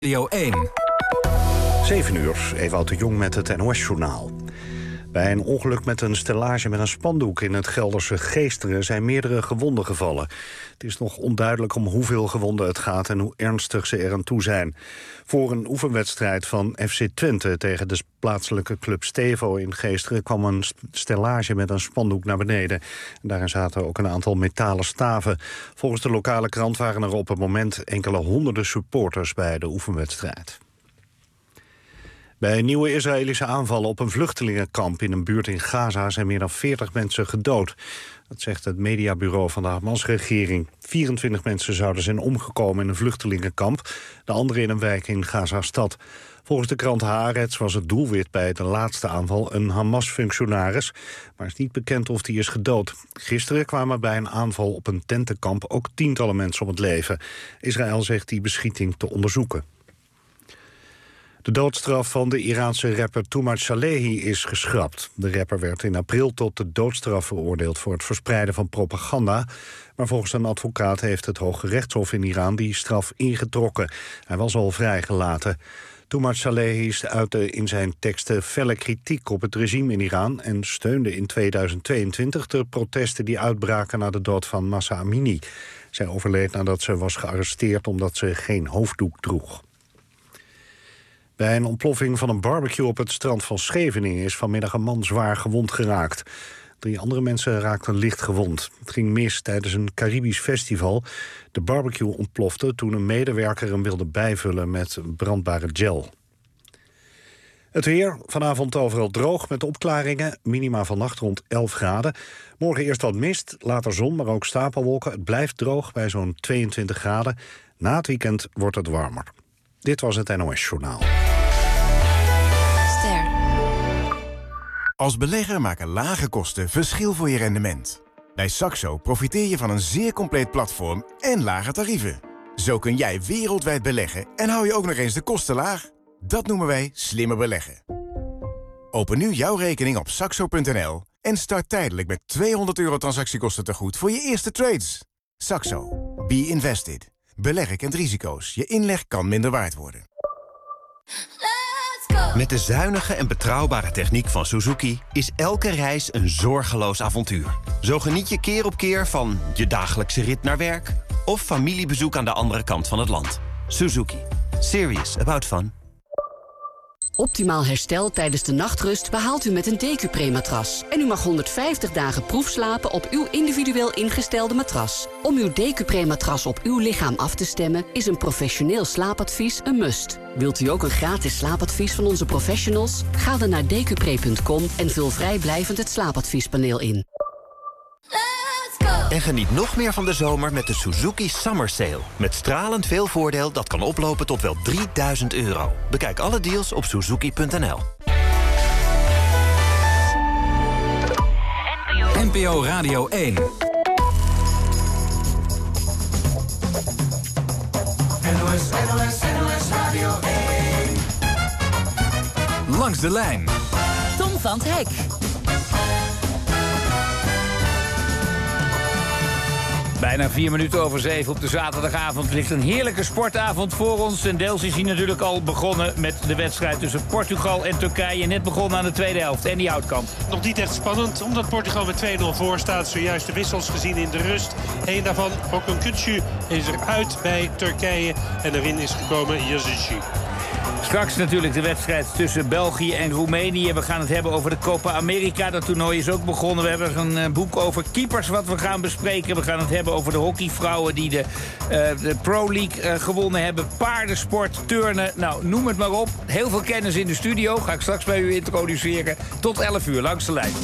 Radio 1. 7 uur, Ewout de Jong met het NOS-journaal. Bij een ongeluk met een stellage met een spandoek in het Gelderse Geesteren zijn meerdere gewonden gevallen. Het is nog onduidelijk om hoeveel gewonden het gaat en hoe ernstig ze er aan toe zijn. Voor een oefenwedstrijd van FC Twente tegen de plaatselijke club Stevo in Geesteren kwam een stellage met een spandoek naar beneden. En daarin zaten ook een aantal metalen staven. Volgens de lokale krant waren er op het moment enkele honderden supporters bij de oefenwedstrijd. Bij nieuwe Israëlische aanvallen op een vluchtelingenkamp in een buurt in Gaza zijn meer dan 40 mensen gedood. Dat zegt het mediabureau van de Hamas-regering. 24 mensen zouden zijn omgekomen in een vluchtelingenkamp, de andere in een wijk in Gaza-stad. Volgens de krant Haaretz was het doelwit bij de laatste aanval een Hamas-functionaris, maar is niet bekend of die is gedood. Gisteren kwamen bij een aanval op een tentenkamp ook tientallen mensen om het leven. Israël zegt die beschieting te onderzoeken. De doodstraf van de Iraanse rapper Toomaj Salehi is geschrapt. De rapper werd in april tot de doodstraf veroordeeld voor het verspreiden van propaganda. Maar volgens een advocaat heeft het Hoge Rechtshof in Iran die straf ingetrokken. Hij was al vrijgelaten. Toomaj Salehi uitte in zijn teksten felle kritiek op het regime in Iran en steunde in 2022 de protesten die uitbraken na de dood van Mahsa Amini. Zij overleed nadat ze was gearresteerd omdat ze geen hoofddoek droeg. Bij een ontploffing van een barbecue op het strand van Scheveningen is vanmiddag een man zwaar gewond geraakt. 3 andere mensen raakten licht gewond. Het ging mis tijdens een Caribisch festival. De barbecue ontplofte toen een medewerker hem wilde bijvullen met brandbare gel. Het weer, vanavond overal droog met opklaringen. Minima vannacht rond 11 graden. Morgen eerst wat mist, later zon, maar ook stapelwolken. Het blijft droog bij zo'n 22 graden. Na het weekend wordt het warmer. Dit was het NOS-journaal. Als belegger maken lage kosten verschil voor je rendement. Bij Saxo profiteer je van een zeer compleet platform en lage tarieven. Zo kun jij wereldwijd beleggen en hou je ook nog eens de kosten laag. Dat noemen wij slimmer beleggen. Open nu jouw rekening op saxo.nl en start tijdelijk met €200 transactiekosten tegoed voor je eerste trades. Saxo. Be invested. Beleggen kent risico's. Je inleg kan minder waard worden. Met de zuinige en betrouwbare techniek van Suzuki is elke reis een zorgeloos avontuur. Zo geniet je keer op keer van je dagelijkse rit naar werk of familiebezoek aan de andere kant van het land. Suzuki. Serious about fun. Optimaal herstel tijdens de nachtrust behaalt u met een Decupre-matras. En u mag 150 dagen proefslapen op uw individueel ingestelde matras. Om uw Decupre-matras op uw lichaam af te stemmen is een professioneel slaapadvies een must. Wilt u ook een gratis slaapadvies van onze professionals? Ga dan naar decupre.com en vul vrijblijvend het slaapadviespaneel in. En geniet nog meer van de zomer met de Suzuki Summer Sale. Met stralend veel voordeel dat kan oplopen tot wel €3000. Bekijk alle deals op suzuki.nl. NPO Radio 1. NOS Radio 1. Langs de lijn. Tom van 't Hek. Bijna 4 minuten over 7 op de zaterdagavond ligt een heerlijke sportavond voor ons. En deels is hij natuurlijk al begonnen met de wedstrijd tussen Portugal en Turkije. Net begonnen aan de tweede helft. En die Houtkamp. Nog niet echt spannend, omdat Portugal met 2-0 voor staat. Zojuist de wissels gezien in de rust. Eén daarvan, Orkun Kökçü, is eruit bij Turkije. En erin is gekomen Yazici. Straks natuurlijk de wedstrijd tussen België en Roemenië. We gaan het hebben over de Copa America. Dat toernooi is ook begonnen. We hebben een boek over keepers wat we gaan bespreken. We gaan het hebben over de hockeyvrouwen die de Pro League gewonnen hebben. Paardensport, turnen, nou noem het maar op. Heel veel kennis in de studio. Ga ik straks bij u introduceren. Tot 11 uur langs de lijn.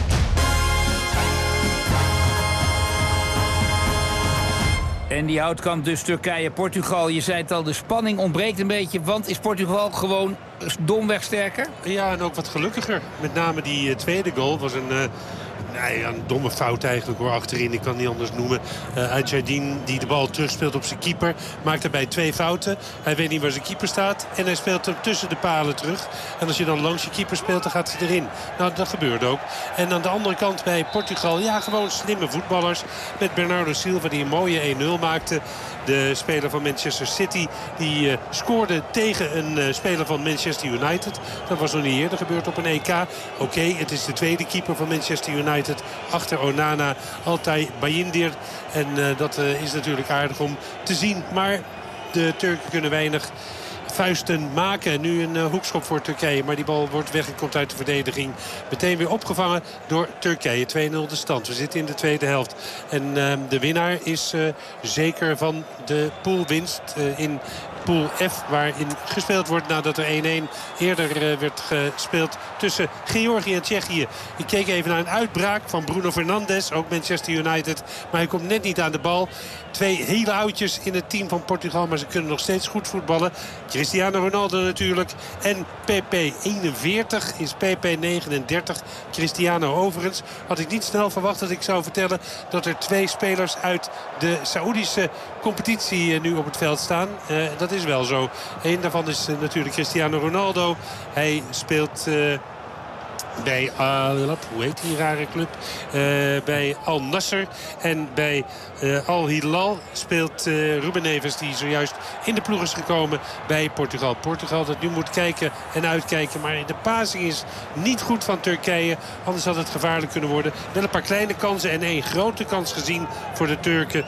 En die Houtkamp dus Turkije-Portugal. Je zei het al, de spanning ontbreekt een beetje. Want is Portugal gewoon domweg sterker? Ja, en ook wat gelukkiger. Met name die tweede goal was een een domme fout eigenlijk hoor, achterin. Ik kan het niet anders noemen. Aydin die de bal terugspeelt op zijn keeper. Maakt daarbij 2 fouten. Hij weet niet waar zijn keeper staat. En hij speelt hem tussen de palen terug. En als je dan langs je keeper speelt, dan gaat hij erin. Nou, dat gebeurde ook. En aan de andere kant bij Portugal, ja, gewoon slimme voetballers. Met Bernardo Silva die een mooie 1-0 maakte. De speler van Manchester City die scoorde tegen een speler van Manchester United. Dat was nog niet eerder gebeurd op een EK. Oké, het is de tweede keeper van Manchester United. Achter Onana, Altay Bayindir. En dat is natuurlijk aardig om te zien. Maar de Turken kunnen weinig vuisten maken. Nu een hoekschop voor Turkije. Maar die bal wordt weg en komt uit de verdediging. Meteen weer opgevangen door Turkije. 2-0 de stand. We zitten in de tweede helft. En de winnaar is zeker van de poolwinst in Pool F, waarin gespeeld wordt nadat er 1-1 eerder werd gespeeld tussen Georgië en Tsjechië. Ik keek even naar een uitbraak van Bruno Fernandes, ook Manchester United. Maar hij komt net niet aan de bal. 2 hele oudjes in het team van Portugal, maar ze kunnen nog steeds goed voetballen. Cristiano Ronaldo natuurlijk. En PP 41 is PP 39. Cristiano overigens. Had ik niet snel verwacht dat ik zou vertellen dat er 2 spelers uit de Saoedische competitie nu op het veld staan. Dat is wel zo. Eén daarvan is natuurlijk Cristiano Ronaldo. Hij speelt bij hoe heet die rare club? Bij Al Nassr. En bij Al Hilal speelt Ruben Neves, die zojuist in de ploeg is gekomen bij Portugal. Portugal dat nu moet kijken en uitkijken. Maar de passing is niet goed van Turkije. Anders had het gevaarlijk kunnen worden. Wel een paar kleine kansen en 1 grote kans gezien voor de Turken.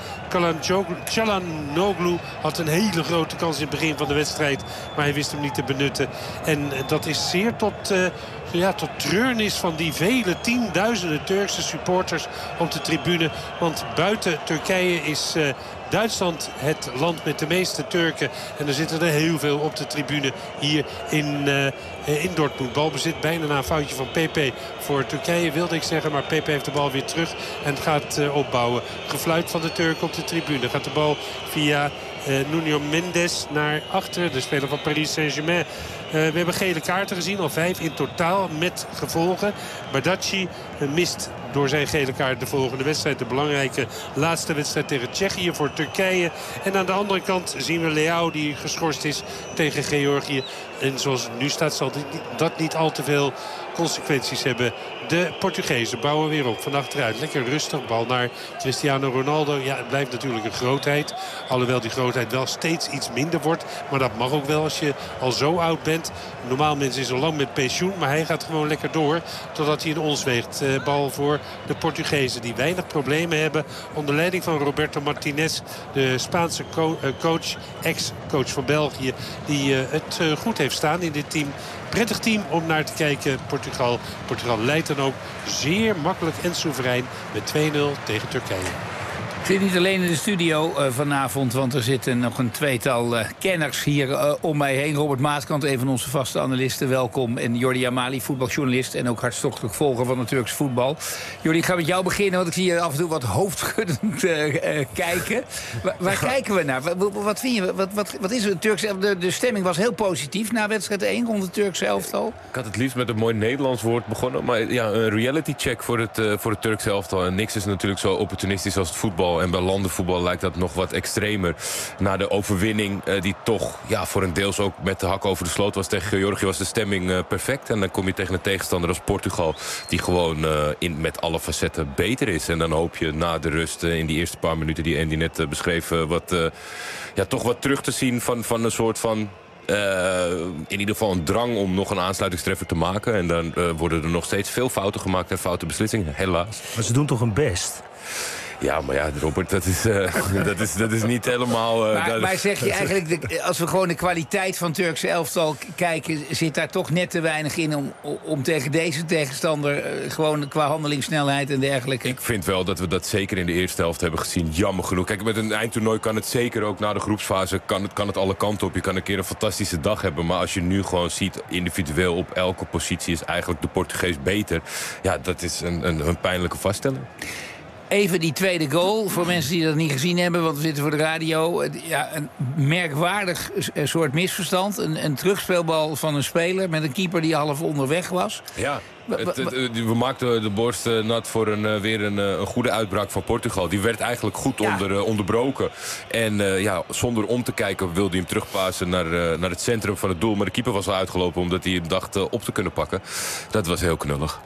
Çalhanoğlu had een hele grote kans in het begin van de wedstrijd. Maar hij wist hem niet te benutten. En dat is zeer tot treurnis van die vele tienduizenden Turkse supporters op de tribune. Want buiten Turkije is Duitsland het land met de meeste Turken. En er zitten er heel veel op de tribune hier in Dortmund. Balbezit bijna na een foutje van PP voor Turkije, wilde ik zeggen. Maar PP heeft de bal weer terug en gaat opbouwen. Gefluit van de Turken op de tribune. Gaat de bal via Nuno Mendes naar achteren. De speler van Paris Saint-Germain. We hebben gele kaarten gezien, al 5 in totaal met gevolgen. Bardacci mist door zijn gele kaart de volgende wedstrijd. De belangrijke laatste wedstrijd tegen Tsjechië voor Turkije. En aan de andere kant zien we Leao die geschorst is tegen Georgië. En zoals het nu staat zal dat niet al te veel consequenties hebben. De Portugezen bouwen weer op van achteruit. Lekker rustig, bal naar Cristiano Ronaldo. Ja, het blijft natuurlijk een grootheid. Alhoewel die grootheid wel steeds iets minder wordt. Maar dat mag ook wel als je al zo oud bent. Normaal mensen is al lang met pensioen. Maar hij gaat gewoon lekker door totdat hij in ons weegt. Bal voor de Portugezen die weinig problemen hebben. Onder leiding van Roberto Martinez. De Spaanse coach, ex-coach van België. Die het goed heeft staan in dit team. Prettig team om naar te kijken, Portugal. Portugal leidt dan ook zeer makkelijk en soeverein met 2-0 tegen Turkije. Ik zit niet alleen in de studio vanavond, want er zitten nog een tweetal kenners hier om mij heen. Robert Maaskant, een van onze vaste analisten, welkom. En Jordi Amali, voetbaljournalist en ook hartstochtelijk volger van het Turks voetbal. Jordi, ik ga met jou beginnen, want ik zie je af en toe wat hoofdschuddend kijken. Waar kijken we naar? Wat vind je? Wat is het Turks? De stemming was heel positief na wedstrijd 1 rond het Turkse elftal. Ik had het liefst met een mooi Nederlands woord begonnen. Maar ja, een reality check voor het Turkse elftal. En niks is natuurlijk zo opportunistisch als het voetbal. En bij landenvoetbal lijkt dat nog wat extremer. Na de overwinning die toch voor een deels ook met de hak over de sloot was tegen Georgië, was de stemming perfect. En dan kom je tegen een tegenstander als Portugal die gewoon met alle facetten beter is. En dan hoop je na de rust in die eerste paar minuten die Andy net beschreef toch wat terug te zien van een soort van in ieder geval een drang om nog een aansluitingstreffer te maken. En dan worden er nog steeds veel fouten gemaakt en foute beslissingen, helaas. Maar ze doen toch hun best? Ja, maar ja, Robert, dat is niet helemaal... Maar zeg je eigenlijk, als we gewoon de kwaliteit van Turkse elftal kijken, zit daar toch net te weinig in om tegen deze tegenstander gewoon qua handelingssnelheid en dergelijke? Ik vind wel dat we dat zeker in de eerste helft hebben gezien. Jammer genoeg. Kijk, met een eindtoernooi kan het zeker ook na de groepsfase, kan het alle kanten op. Je kan een keer een fantastische dag hebben, maar als je nu gewoon ziet, individueel op elke positie is eigenlijk de Portugees beter. Ja, dat is een pijnlijke vaststelling. Even die tweede goal, voor mensen die dat niet gezien hebben, want we zitten voor de radio. Ja, een merkwaardig soort misverstand. Een terugspeelbal van een speler met een keeper die half onderweg was. Ja. We maakten de borst nat voor weer een goede uitbraak van Portugal. Die werd eigenlijk goed onderbroken. En zonder om te kijken wilde hij hem terugpassen naar het centrum van het doel. Maar de keeper was al uitgelopen omdat hij hem dacht op te kunnen pakken. Dat was heel knullig.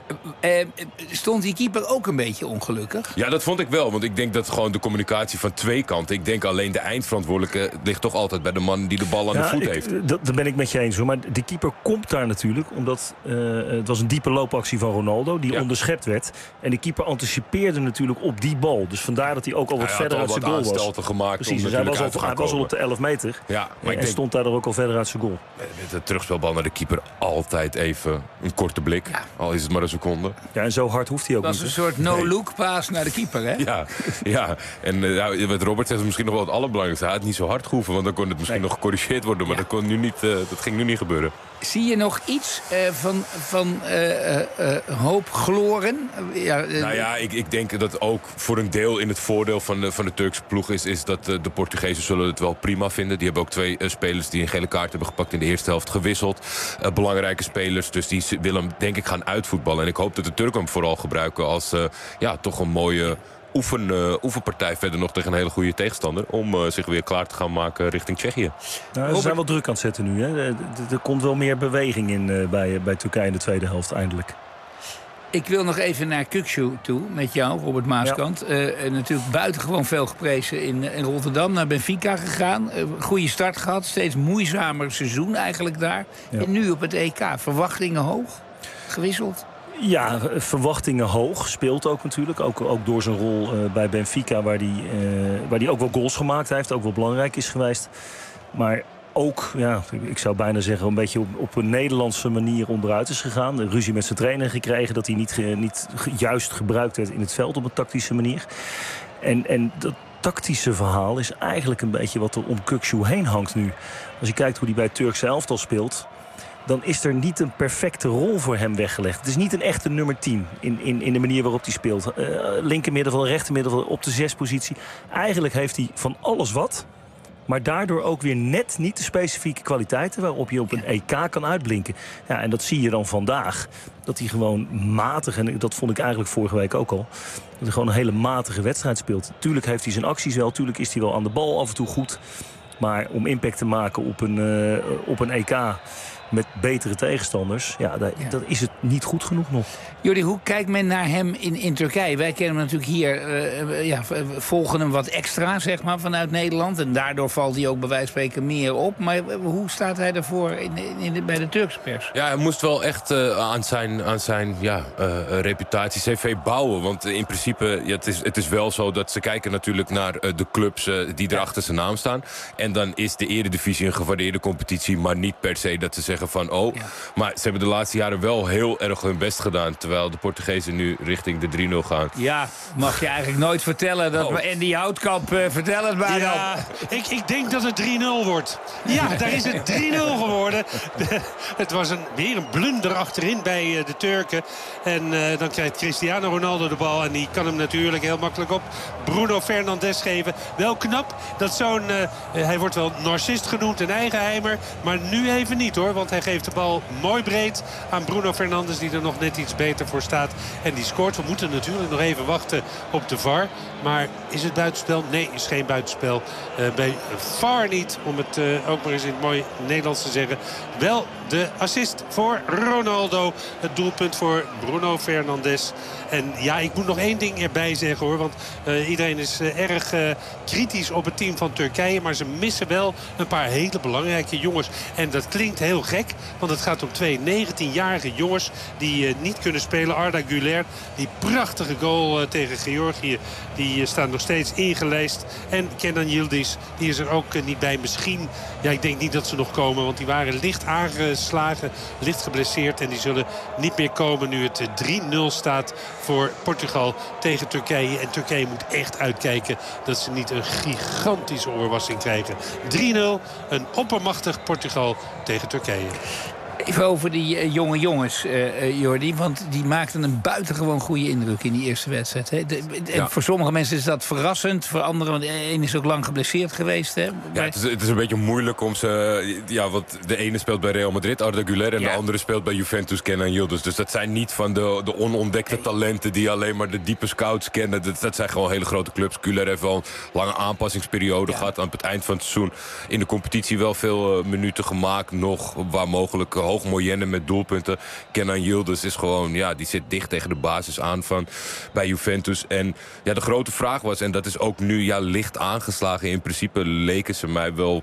Stond die keeper ook een beetje ongelukkig? Ja, dat vond ik wel. Want ik denk dat gewoon de communicatie van twee kanten... Ik denk alleen de eindverantwoordelijke ligt toch altijd bij de man die de bal aan de voet heeft. Dat ben ik met je eens hoor. Maar de keeper komt daar natuurlijk omdat het was een diepe loopactie van Ronaldo die onderschept werd. En de keeper anticipeerde natuurlijk op die bal. Dus vandaar dat hij ook al wat verder uit zijn goal was. Precies, dus hij was al op de 11 meter. Ja, maar en stond daar ook al verder uit zijn goal. Met de terugspelbal naar de keeper altijd even een korte blik. Ja. Al is het maar een seconde. Ja, en zo hard hoeft hij ook niet. Dat was een soort no-look paas naar de keeper, hè? Ja. En wat Robert zegt is misschien nog wel het allerbelangrijkste. Hij had niet zo hard gehoeven, want dan kon het misschien nog gecorrigeerd worden. Maar dat ging nu niet gebeuren. Zie je nog iets van hoop gloren? Ik denk dat ook voor een deel in het voordeel van de Turkse ploeg is dat de Portugezen zullen het wel prima vinden. Die hebben ook 2 spelers die een gele kaart hebben gepakt in de eerste helft gewisseld. Belangrijke spelers, dus die willen hem denk ik gaan uitvoetballen. En ik hoop dat de Turken hem vooral gebruiken als toch een mooie oefenpartij verder nog tegen een hele goede tegenstander. Om zich weer klaar te gaan maken richting Tsjechië. Nou, ze zijn wel druk aan het zetten nu. Hè? Er komt wel meer beweging in bij Turkije in de tweede helft eindelijk. Ik wil nog even naar Kukçu toe met jou, Robert Maaskant. Natuurlijk buitengewoon veel geprezen in Rotterdam. Naar Benfica gegaan. Goede start gehad. Steeds moeizamer seizoen eigenlijk daar. Ja. En nu op het EK. Verwachtingen hoog? Gewisseld? Ja, verwachtingen hoog. Speelt ook natuurlijk. Ook door zijn rol bij Benfica, waar die ook wel goals gemaakt heeft. Ook wel belangrijk is geweest. Maar ook, ik zou bijna zeggen, een beetje op een Nederlandse manier onderuit is gegaan. De ruzie met zijn trainer gekregen, dat hij niet juist gebruikt werd in het veld op een tactische manier. En dat tactische verhaal is eigenlijk een beetje wat er om Kukçu heen hangt nu. Als je kijkt hoe hij bij het Turkse elftal speelt, dan is er niet een perfecte rol voor hem weggelegd. Het is niet een echte nummer 10 in de manier waarop hij speelt. Linker middenveld, rechter middenveld, op de 6-positie. Eigenlijk heeft hij van alles wat. Maar daardoor ook weer net niet de specifieke kwaliteiten waarop je op een EK kan uitblinken. Ja, en dat zie je dan vandaag. Dat hij gewoon matig, en dat vond ik eigenlijk vorige week ook al, dat hij gewoon een hele matige wedstrijd speelt. Tuurlijk heeft hij zijn acties wel, tuurlijk is hij wel aan de bal af en toe goed. Maar om impact te maken op een EK met betere tegenstanders, dat is het niet goed genoeg nog. Jordi, hoe kijkt men naar hem in Turkije? Wij kennen hem natuurlijk hier, volgen hem wat extra, zeg maar, vanuit Nederland. En daardoor valt hij ook bij wijze van spreken meer op. Maar hoe staat hij ervoor bij de Turkse pers? Ja, hij moest wel echt aan zijn reputatie, cv bouwen. Want in principe, het is wel zo dat ze kijken natuurlijk naar de clubs die er achter zijn naam staan. En dan is de Eredivisie een gewaardeerde competitie, maar niet per se dat ze zeggen van Maar ze hebben de laatste jaren wel heel erg hun best gedaan, terwijl de Portugezen nu richting de 3-0 gaan. Ja, mag je eigenlijk nooit vertellen. Andy Houtkamp, vertel het maar. Ja, ik denk dat het 3-0 wordt. Ja, daar is het 3-0 geworden. Het was weer een blunder achterin bij de Turken. En dan krijgt Cristiano Ronaldo de bal. En die kan hem natuurlijk heel makkelijk op Bruno Fernandes geven. Wel knap dat hij wordt wel narcist genoemd, een eigenheimer. Maar nu even niet hoor. Want hij geeft de bal mooi breed aan Bruno Fernandes, die er nog net iets beter voor staat. En die scoort. We moeten natuurlijk nog even wachten op de VAR. Maar is het buitenspel? Nee, is geen buitenspel. Bij VAR niet, om het ook maar eens in het mooi Nederlands te zeggen. Wel de assist voor Ronaldo. Het doelpunt voor Bruno Fernandes. En ik moet nog één ding erbij zeggen hoor. Want iedereen is erg kritisch op het team van Turkije. Maar ze missen wel een paar hele belangrijke jongens. En dat klinkt heel gek. Want het gaat om 2 19-jarige jongens die niet kunnen spelen. Arda Güler, die prachtige goal tegen Georgië. Die staan nog steeds ingelijst. En Kenan Yildiz, die is er ook niet bij. Misschien, ik denk niet dat ze nog komen. Want die waren licht aangeslagen, licht geblesseerd. En die zullen niet meer komen nu het 3-0 staat voor Portugal tegen Turkije. En Turkije moet echt uitkijken dat ze niet een gigantische oorwassing krijgen. 3-0, een oppermachtig Portugal tegen Turkije. Even over die jonge jongens, Jordi. Want die maakten een buitengewoon goede indruk in die eerste wedstrijd. Hè? Voor sommige mensen is dat verrassend. Voor anderen, want één is ook lang geblesseerd geweest. Hè? Ja, het is een beetje moeilijk om ze... Ja, want de ene speelt bij Real Madrid, Arda Güler... en de andere speelt bij Juventus, Kenan Yildiz. Dus dat zijn niet van de onontdekte talenten... die alleen maar de diepe scouts kennen. Dat zijn gewoon hele grote clubs. Güler heeft wel een lange aanpassingsperiode gehad. Aan het eind van het seizoen in de competitie wel veel minuten gemaakt. Nog waar mogelijk hoog moyenne met doelpunten. Kenan Yildiz is gewoon... Ja, die zit dicht tegen de basis aan van bij Juventus. En ja, de grote vraag was... en dat is ook nu licht aangeslagen. In principe leken ze mij wel...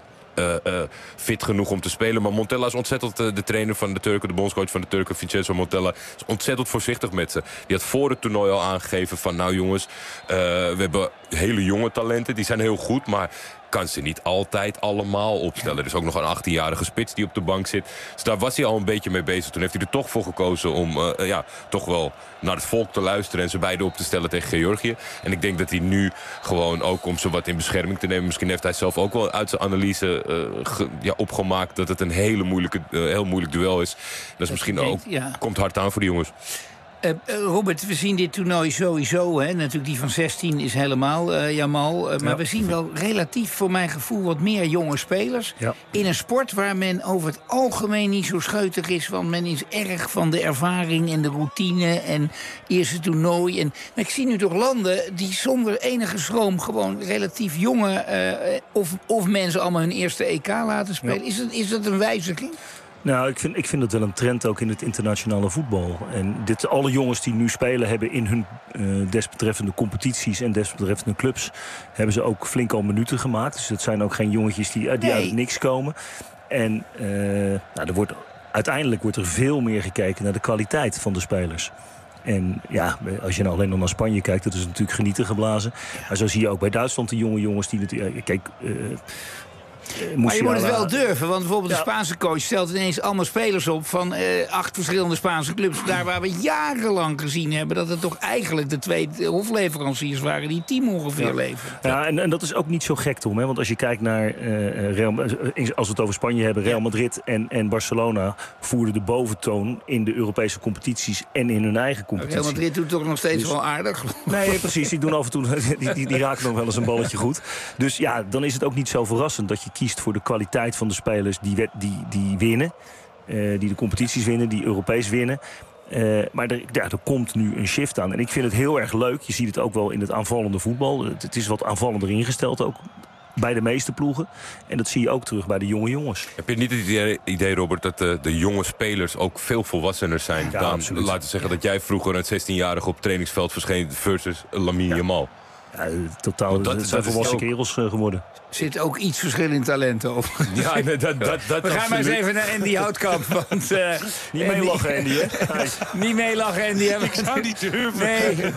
fit genoeg om te spelen. Maar Montella is ontzettend de trainer van de Turken... de bondscoach van de Turken, Vincenzo Montella... is ontzettend voorzichtig met ze. Die had voor het toernooi al aangegeven van... nou jongens, we hebben hele jonge talenten. Die zijn heel goed, maar... kan ze niet altijd allemaal opstellen. Er is ook nog een 18-jarige spits die op de bank zit. Dus daar was hij al een beetje mee bezig. Toen heeft hij er toch voor gekozen om toch wel naar het volk te luisteren... en ze beide op te stellen tegen Georgië. En ik denk dat hij nu gewoon ook om ze wat in bescherming te nemen... misschien heeft hij zelf ook wel uit zijn analyse opgemaakt... dat het een heel moeilijk duel is. Dat is misschien ook... komt hard aan voor die jongens. Robert, we zien dit toernooi sowieso. Hè? Natuurlijk die van 16 is helemaal Jamal. Maar we zien wel relatief voor mijn gevoel wat meer jonge spelers. Ja. In een sport waar men over het algemeen niet zo scheutig is. Want men is erg van de ervaring en de routine en eerste toernooi. Maar ik zie nu toch landen die zonder enige schroom gewoon relatief jonge... of mensen allemaal hun eerste EK laten spelen. Ja. Is dat een wijziging? Nou, ik vind het wel een trend ook in het internationale voetbal. En alle jongens die nu spelen hebben in hun desbetreffende competities en desbetreffende clubs... hebben ze ook flink al minuten gemaakt. Dus het zijn ook geen jongetjes die uit het niks komen. En uiteindelijk wordt er veel meer gekeken naar de kwaliteit van de spelers. En ja, als je nou alleen nog naar Spanje kijkt, dat is natuurlijk genieten geblazen. Maar zo zie je ook bij Duitsland de jonge jongens die natuurlijk... Kijk, maar je moet het wel durven, want bijvoorbeeld de Spaanse coach stelt ineens allemaal spelers op van 8 verschillende Spaanse clubs. Daar waar we jarenlang gezien hebben dat het toch eigenlijk de 2 hofleveranciers waren die het team ongeveer leveren. Ja, en dat is ook niet zo gek, Tom. Hè? Want als je kijkt naar, als we het over Spanje hebben, Real Madrid en Barcelona voerden de boventoon in de Europese competities en in hun eigen competitie. Real Madrid doet toch nog steeds wel aardig? Nee, precies. Die doen af en toe, die raken nog wel eens een balletje goed. Dus ja, dan is het ook niet zo verrassend dat je kiest voor de kwaliteit van de spelers die winnen. Die de competities winnen, die Europees winnen. Maar er komt nu een shift aan. En ik vind het heel erg leuk. Je ziet het ook wel in het aanvallende voetbal. Het is wat aanvallender ingesteld ook. Bij de meeste ploegen. En dat zie je ook terug bij de jonge jongens. Heb je niet het idee, Robert, dat de jonge spelers ook veel volwassener zijn dan, laten we zeggen, dat jij vroeger een 16-jarige op het trainingsveld verscheen versus Lamine Yamal? Ja, totaal. Dat zijn volwassen kerels geworden. Zit ook iets verschil in talenten op. Ja, we gaan maar eens even naar Andy Houtkamp. Want, niet meelachen, Andy, hè? Niet meelachen, Andy. Ik zou niet durven. Nee,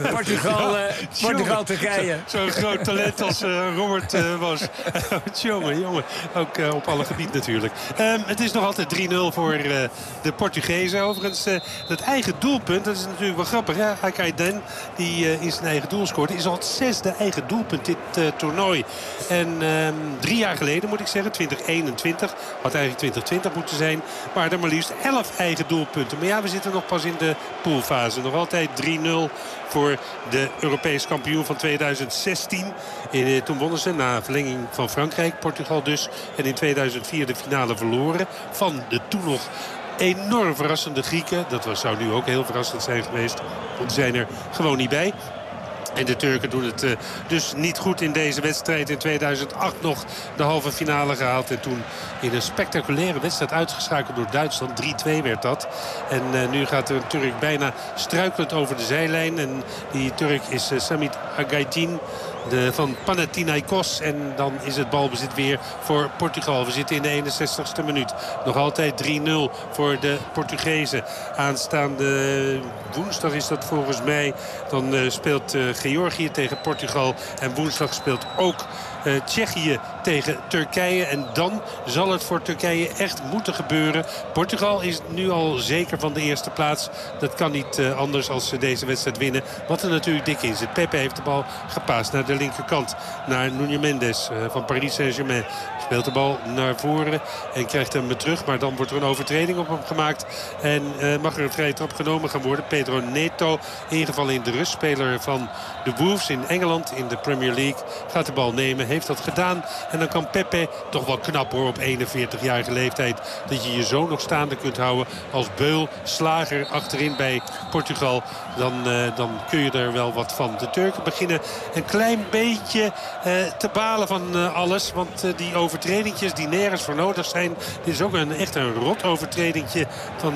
Portugal, Turkije. Zo'n groot talent als Robert was. jongen. Ook op alle gebieden natuurlijk. Het is nog altijd 3-0 voor de Portugezen. Overigens, het eigen doelpunt, dat is natuurlijk wel grappig. Hè? Akaiden, die in zijn eigen doel scoort, is al het 6e eigen doelpunt dit toernooi. En 3 jaar geleden moet ik zeggen, 2021, had eigenlijk 2020 moeten zijn. Maar er maar liefst 11 eigen doelpunten. Maar ja, we zitten nog pas in de poolfase. Nog altijd 3-0 voor de Europees kampioen van 2016. Toen wonnen ze na verlenging van Frankrijk, Portugal dus. En in 2004 de finale verloren van de toen nog enorm verrassende Grieken. Dat zou nu ook heel verrassend zijn geweest. Want ze zijn er gewoon niet bij. En de Turken doen het dus niet goed in deze wedstrijd. In 2008 nog de halve finale gehaald. En toen in een spectaculaire wedstrijd uitgeschakeld door Duitsland. 3-2 werd dat. En nu gaat de Turk bijna struikelend over de zijlijn. En die Turk is Samit Agaydin van Panathinaikos. En dan is het balbezit weer voor Portugal. We zitten in de 61ste minuut. Nog altijd 3-0 voor de Portugezen. Aanstaande woensdag is dat volgens mij. Dan speelt Georgië tegen Portugal. En woensdag speelt ook Tsjechië tegen Turkije. En dan zal het voor Turkije echt moeten gebeuren. Portugal is nu al zeker van de eerste plaats. Dat kan niet anders als ze deze wedstrijd winnen. Wat er natuurlijk dik in zit. Pepe heeft de bal gepaast naar de linkerkant. Naar Nuno Mendes van Paris Saint-Germain. Speelt de bal naar voren en krijgt hem terug. Maar dan wordt er een overtreding op hem gemaakt. En mag er een vrije trap genomen gaan worden. Pedro Neto, ingevallen in de rust. Speler van de Wolves in Engeland in de Premier League. Gaat de bal nemen, heeft dat gedaan. En dan kan Pepe, toch wel knap hoor, op 41-jarige leeftijd, dat je je zo nog staande kunt houden als beul, slager achterin bij Portugal. Dan kun je er wel wat van. De Turken beginnen een klein beetje te balen van alles. Want die overtredingjes die nergens voor nodig zijn. Dit is ook echt een rot overtredingje van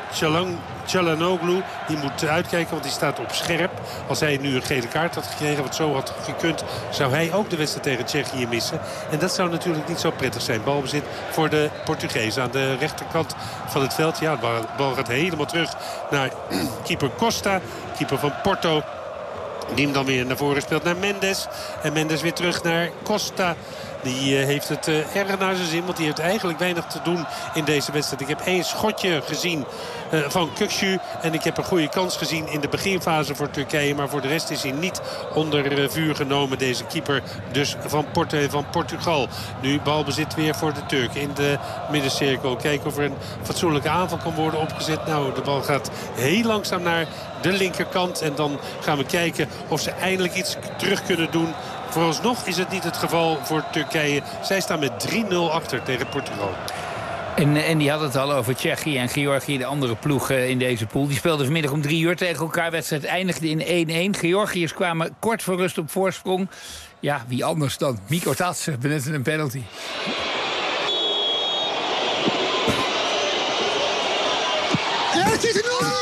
Çalhanoğlu. Die moet uitkijken, want die staat op scherp. Als hij nu een gele kaart had gekregen, wat zo had gekund, zou hij ook de wedstrijd tegen Tsjechië missen. En dat zou natuurlijk niet zo prettig zijn. Balbezit voor de Portugezen aan de rechterkant van het veld. Ja, de bal gaat helemaal terug naar keeper Costa, keeper van Porto. Die hem dan weer naar voren speelt naar Mendes. En Mendes weer terug naar Costa. Die heeft het erg naar zijn zin. Want die heeft eigenlijk weinig te doen in deze wedstrijd. Ik heb 1 schotje gezien van Kökçü. En ik heb een goede kans gezien in de beginfase voor Turkije. Maar voor de rest is hij niet onder vuur genomen. Deze keeper dus van Portugal. Nu balbezit weer voor de Turken in de middencirkel. Kijken of er een fatsoenlijke aanval kan worden opgezet. Nou, de bal gaat heel langzaam naar de linkerkant. En dan gaan we kijken of ze eindelijk iets terug kunnen doen. Vooralsnog is het niet het geval voor Turkije. Zij staan met 3-0 achter tegen Portugal. En die had het al over Tsjechië en Georgië, de andere ploegen in deze pool. Die speelden vanmiddag om 3 uur tegen elkaar. Wedstrijd eindigde in 1-1. Georgiërs kwamen kort voor rust op voorsprong. Ja, wie anders dan Miko Tatsen benutte een penalty. Ja, het is een 0!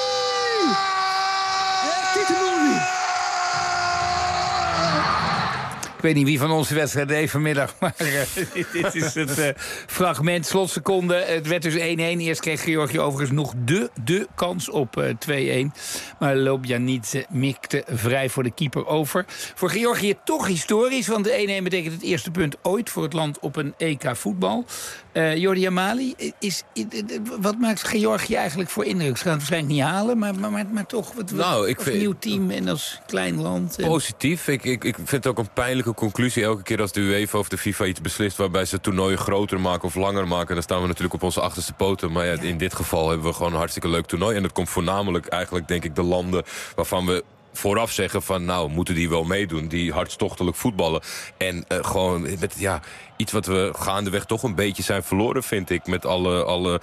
Ik weet niet wie van onze wedstrijd deed vanmiddag, maar dit is het fragment. Slotseconde, het werd dus 1-1. Eerst kreeg Georgië overigens nog de kans op 2-1. Maar Lobjanidze mikte vrij voor de keeper over. Voor Georgië toch historisch, want de 1-1 betekent het eerste punt ooit voor het land op een EK voetbal. Jordi Amali, wat maakt Georgië eigenlijk voor indruk? Ze gaan het waarschijnlijk niet halen, maar toch als nieuw team en als klein land. Positief. Ik vind het ook een pijnlijke conclusie elke keer als de UEFA of de FIFA iets beslist waarbij ze toernooien groter maken of langer maken. Dan staan we natuurlijk op onze achterste poten. Maar ja, in dit geval hebben we gewoon een hartstikke leuk toernooi. En dat komt voornamelijk eigenlijk, denk ik, de landen waarvan we vooraf zeggen van, nou, moeten die wel meedoen. Die hartstochtelijk voetballen. En gewoon met iets wat we gaandeweg toch een beetje zijn verloren, vind ik. Met alle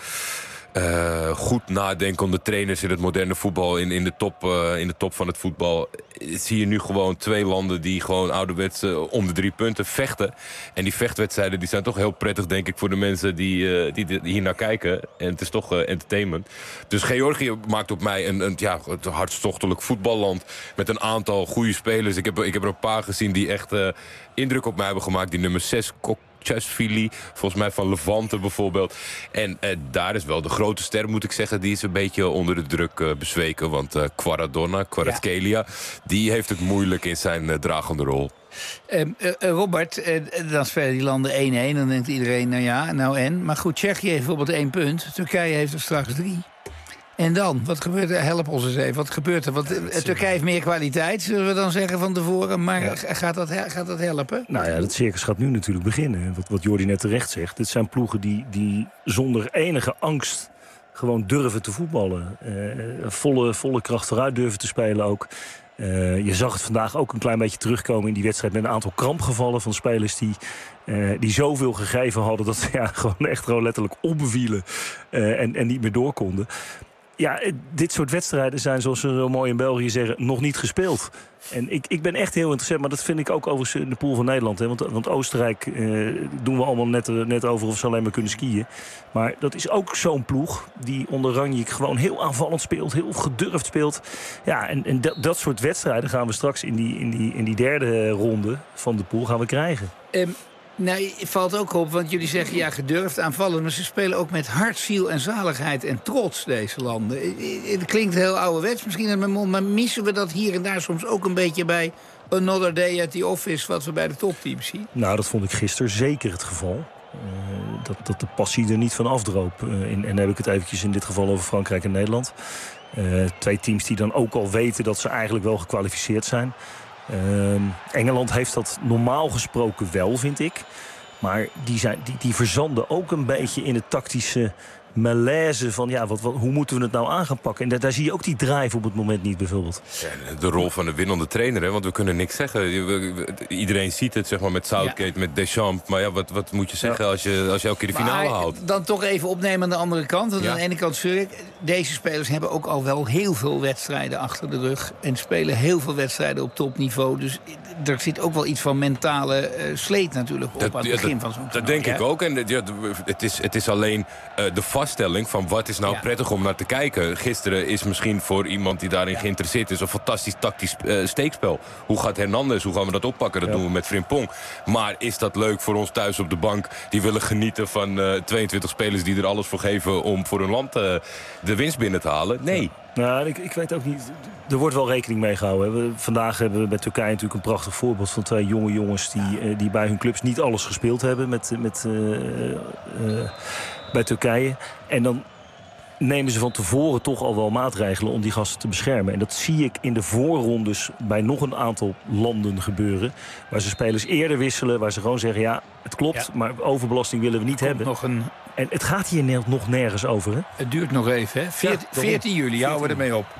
goed nadenkende trainers in het moderne voetbal, in de top van het voetbal. Zie je nu gewoon 2 landen die gewoon ouderwets om de 3 punten vechten. En die vechtwedstrijden die zijn toch heel prettig, denk ik, voor de mensen die hier naar kijken. En het is toch entertainment. Dus Georgië maakt op mij een hartstochtelijk voetballand met een aantal goede spelers. Ik heb er een paar gezien die echt indruk op mij hebben gemaakt. Die nummer 6, Chasvili, volgens mij van Levante bijvoorbeeld. En daar is wel de grote ster, moet ik zeggen. Die is een beetje onder de druk bezweken. Want Kvaratskhelia, die heeft het moeilijk in zijn dragende rol. Robert, dan spelen die landen 1-1. Dan denkt iedereen, nou en. Maar goed, Tsjechië heeft bijvoorbeeld 1 punt. Turkije heeft er straks 3. En dan? Wat gebeurt er? Help ons eens even. Wat gebeurt er? Want Turkije heeft meer kwaliteit, zullen we dan zeggen van tevoren. Maar gaat dat helpen? Nou ja, dat circus gaat nu natuurlijk beginnen. Wat Jordi net terecht zegt. Dit zijn ploegen die zonder enige angst gewoon durven te voetballen. Volle kracht vooruit durven te spelen ook. Je zag het vandaag ook een klein beetje terugkomen in die wedstrijd met een aantal krampgevallen van spelers die zoveel gegeven hadden dat ze gewoon letterlijk omvielen en niet meer door konden. Ja, dit soort wedstrijden zijn, zoals ze zo mooi in België zeggen, nog niet gespeeld. En ik ben echt heel interessant, maar dat vind ik ook overigens in de pool van Nederland. Hè? Want Oostenrijk doen we allemaal net over of ze alleen maar kunnen skiën. Maar dat is ook zo'n ploeg die onder Ranjik gewoon heel aanvallend speelt, heel gedurfd speelt. Ja, en dat soort wedstrijden gaan we straks in die derde ronde van de pool gaan we krijgen. Nou, het valt ook op, want jullie zeggen gedurfd aanvallen, maar ze spelen ook met hart, ziel en zaligheid en trots, deze landen. Het klinkt heel ouderwets misschien in mijn mond, maar missen we dat hier en daar soms ook een beetje bij another day at the office wat we bij de topteams zien? Nou, dat vond ik gisteren zeker het geval. Dat de passie er niet van afdroop. En dan heb ik het eventjes in dit geval over Frankrijk en Nederland. 2 teams die dan ook al weten dat ze eigenlijk wel gekwalificeerd zijn. Engeland heeft dat normaal gesproken wel, vind ik. Maar die verzanden ook een beetje in het tactische malaise van hoe moeten we het nou aan gaan pakken. En daar zie je ook die drive op het moment niet, bijvoorbeeld. Ja, de rol van de winnende trainer, hè? Want we kunnen niks zeggen. Iedereen ziet het, zeg maar, met Southgate, met Deschamps. Maar ja, wat moet je zeggen als je elke keer de finale haalt? Dan toch even opnemen aan de andere kant. Want aan de ene kant zeur ik, deze spelers hebben ook al wel heel veel wedstrijden achter de rug. En spelen heel veel wedstrijden op topniveau. Dus er zit ook wel iets van mentale sleet natuurlijk op aan het begin van zo'n toernooi. Dat denk ik ook. En het is alleen de vaststelling van wat is nou prettig om naar te kijken. Gisteren is misschien voor iemand die daarin geïnteresseerd is een fantastisch tactisch steekspel. Hoe gaat Hernandez? Hoe gaan we dat oppakken? Dat doen we met Frimpong. Maar is dat leuk voor ons thuis op de bank? Die willen genieten van 22 spelers die er alles voor geven om voor hun land de winst binnen te halen? Nee. Nou, ik weet ook niet. Er wordt wel rekening mee gehouden. Vandaag hebben we bij Turkije natuurlijk een prachtig voorbeeld van 2 jonge jongens die bij hun clubs niet alles gespeeld hebben bij Turkije. En dan nemen ze van tevoren toch al wel maatregelen om die gasten te beschermen. En dat zie ik in de voorrondes bij nog een aantal landen gebeuren. Waar ze spelers eerder wisselen, waar ze gewoon zeggen, het klopt, maar overbelasting willen we niet hebben. En het gaat hier nog nergens over, hè? Het duurt nog even, hè? 14 juli houden we ermee op.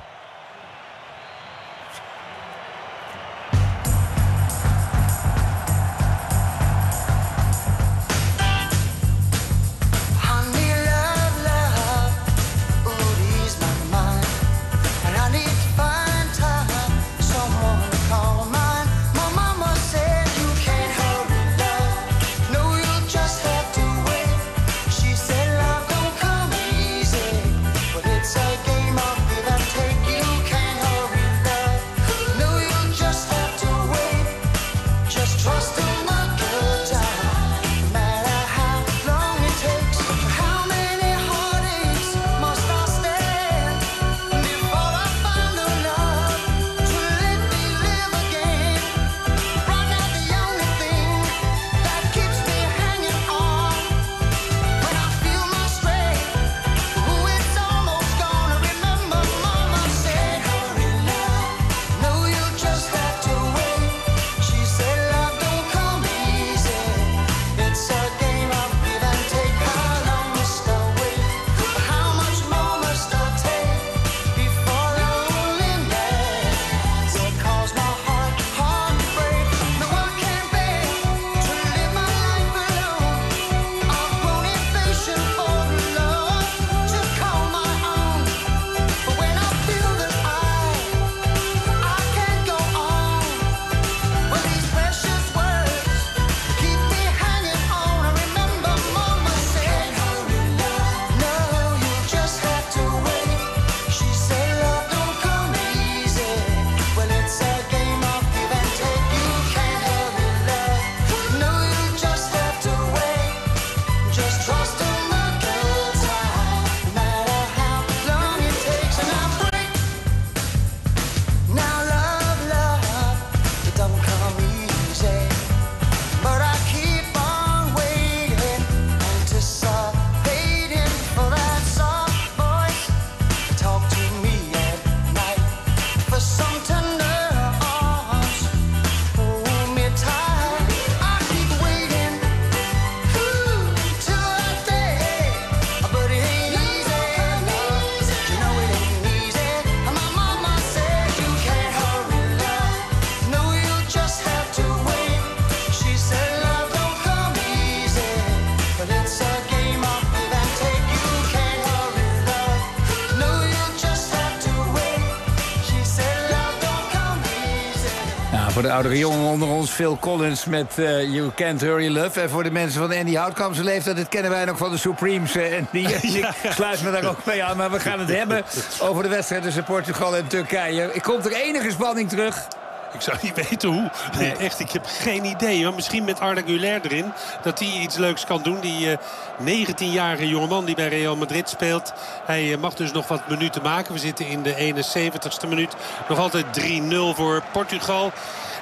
Voor de oudere jongen onder ons, Phil Collins met You Can't Hurry Love. En voor de mensen van Andy Houtkamp's leeftijd, dat kennen wij nog van de Supremes. En ik sluit me daar ook mee aan. Maar we gaan het hebben over de wedstrijd tussen Portugal en Turkije. Komt er enige spanning terug? Ik zou niet weten hoe. Nee, echt, ik heb geen idee. Maar misschien met Arda Güler erin. Dat hij iets leuks kan doen. Die 19-jarige jongeman die bij Real Madrid speelt. Hij mag dus nog wat minuten maken. We zitten in de 71ste minuut. Nog altijd 3-0 voor Portugal.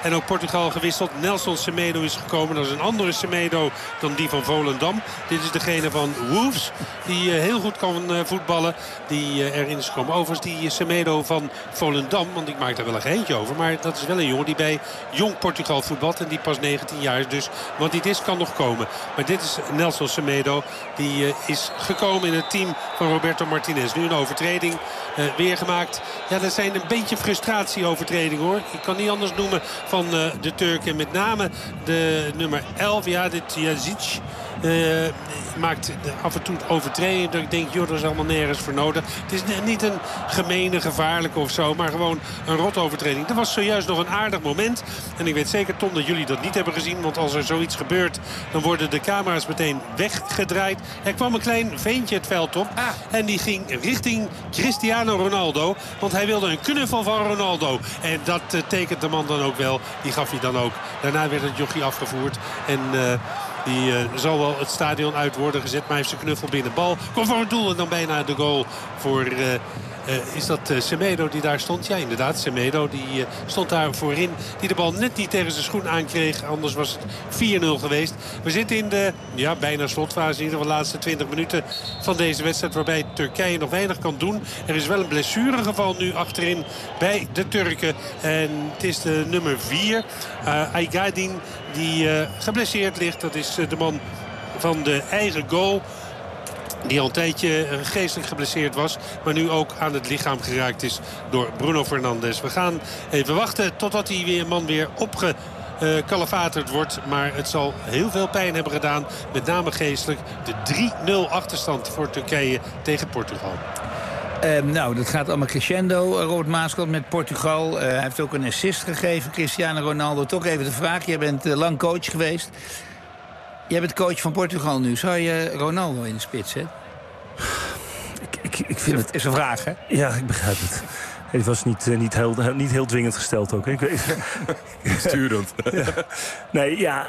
En ook Portugal gewisseld. Nelson Semedo is gekomen. Dat is een andere Semedo dan die van Volendam. Dit is degene van Wolves. Die heel goed kan voetballen. Die erin is gekomen. Overigens die Semedo van Volendam. Want ik maak daar wel een geintje over. Maar dat is wel een jongen die bij Jong Portugal voetbalt. En die pas 19 jaar is. Dus wat dit is kan nog komen. Maar dit is Nelson Semedo. Die is gekomen in het team van Roberto Martinez. Nu een overtreding weer gemaakt. Ja, dat zijn een beetje frustratie-overtreding hoor. Ik kan niet anders noemen van de Turken. Met name de nummer 11. Ja, dit Yazic. Maakt af en toe overtreding. Dat ik denk, joh, dat is allemaal nergens voor nodig. Het is niet een gemene, gevaarlijke of zo. Maar gewoon een rotovertreding. Er was zojuist nog een aardig moment. En ik weet zeker, Tom, dat jullie dat niet hebben gezien. Want als er zoiets gebeurt, dan worden de camera's meteen weggedraaid. Er kwam een klein veentje het veld op. En die ging richting Cristiano Ronaldo. Want hij wilde een knuffel van Ronaldo. En dat tekent de man dan ook wel. Die gaf hij dan ook. Daarna werd het jochie afgevoerd. En die zal wel het stadion uit worden gezet. Maar hij heeft zijn knuffel binnen. Bal komt voor het doel en dan bijna de goal voor... is dat Semedo die daar stond? Ja, inderdaad. Semedo die stond daar voorin. Die de bal net niet tegen zijn schoen aankreeg. Anders was het 4-0 geweest. We zitten in de bijna slotfase. In ieder geval de laatste 20 minuten van deze wedstrijd. Waarbij Turkije nog weinig kan doen. Er is wel een blessuregeval nu achterin bij de Turken. En het is de nummer 4. Aygadin die geblesseerd ligt. Dat is de man van de eigen goal. Die al een tijdje geestelijk geblesseerd was. Maar nu ook aan het lichaam geraakt is door Bruno Fernandes. We gaan even wachten totdat die man weer opgekalefaterd wordt. Maar het zal heel veel pijn hebben gedaan. Met name geestelijk. De 3-0 achterstand voor Turkije tegen Portugal. Nou, dat gaat allemaal crescendo. Robert Maaskant met Portugal. Hij heeft ook een assist gegeven. Cristiano Ronaldo. Toch even de vraag. Jij bent lang coach geweest. Jij bent coach van Portugal nu. Zou je Ronaldo in de spits zetten? Ik vind het... is een vraag, hè? Ja, ik begrijp het. Het was niet heel dwingend gesteld ook. Sturend. Ja. Nee, ja...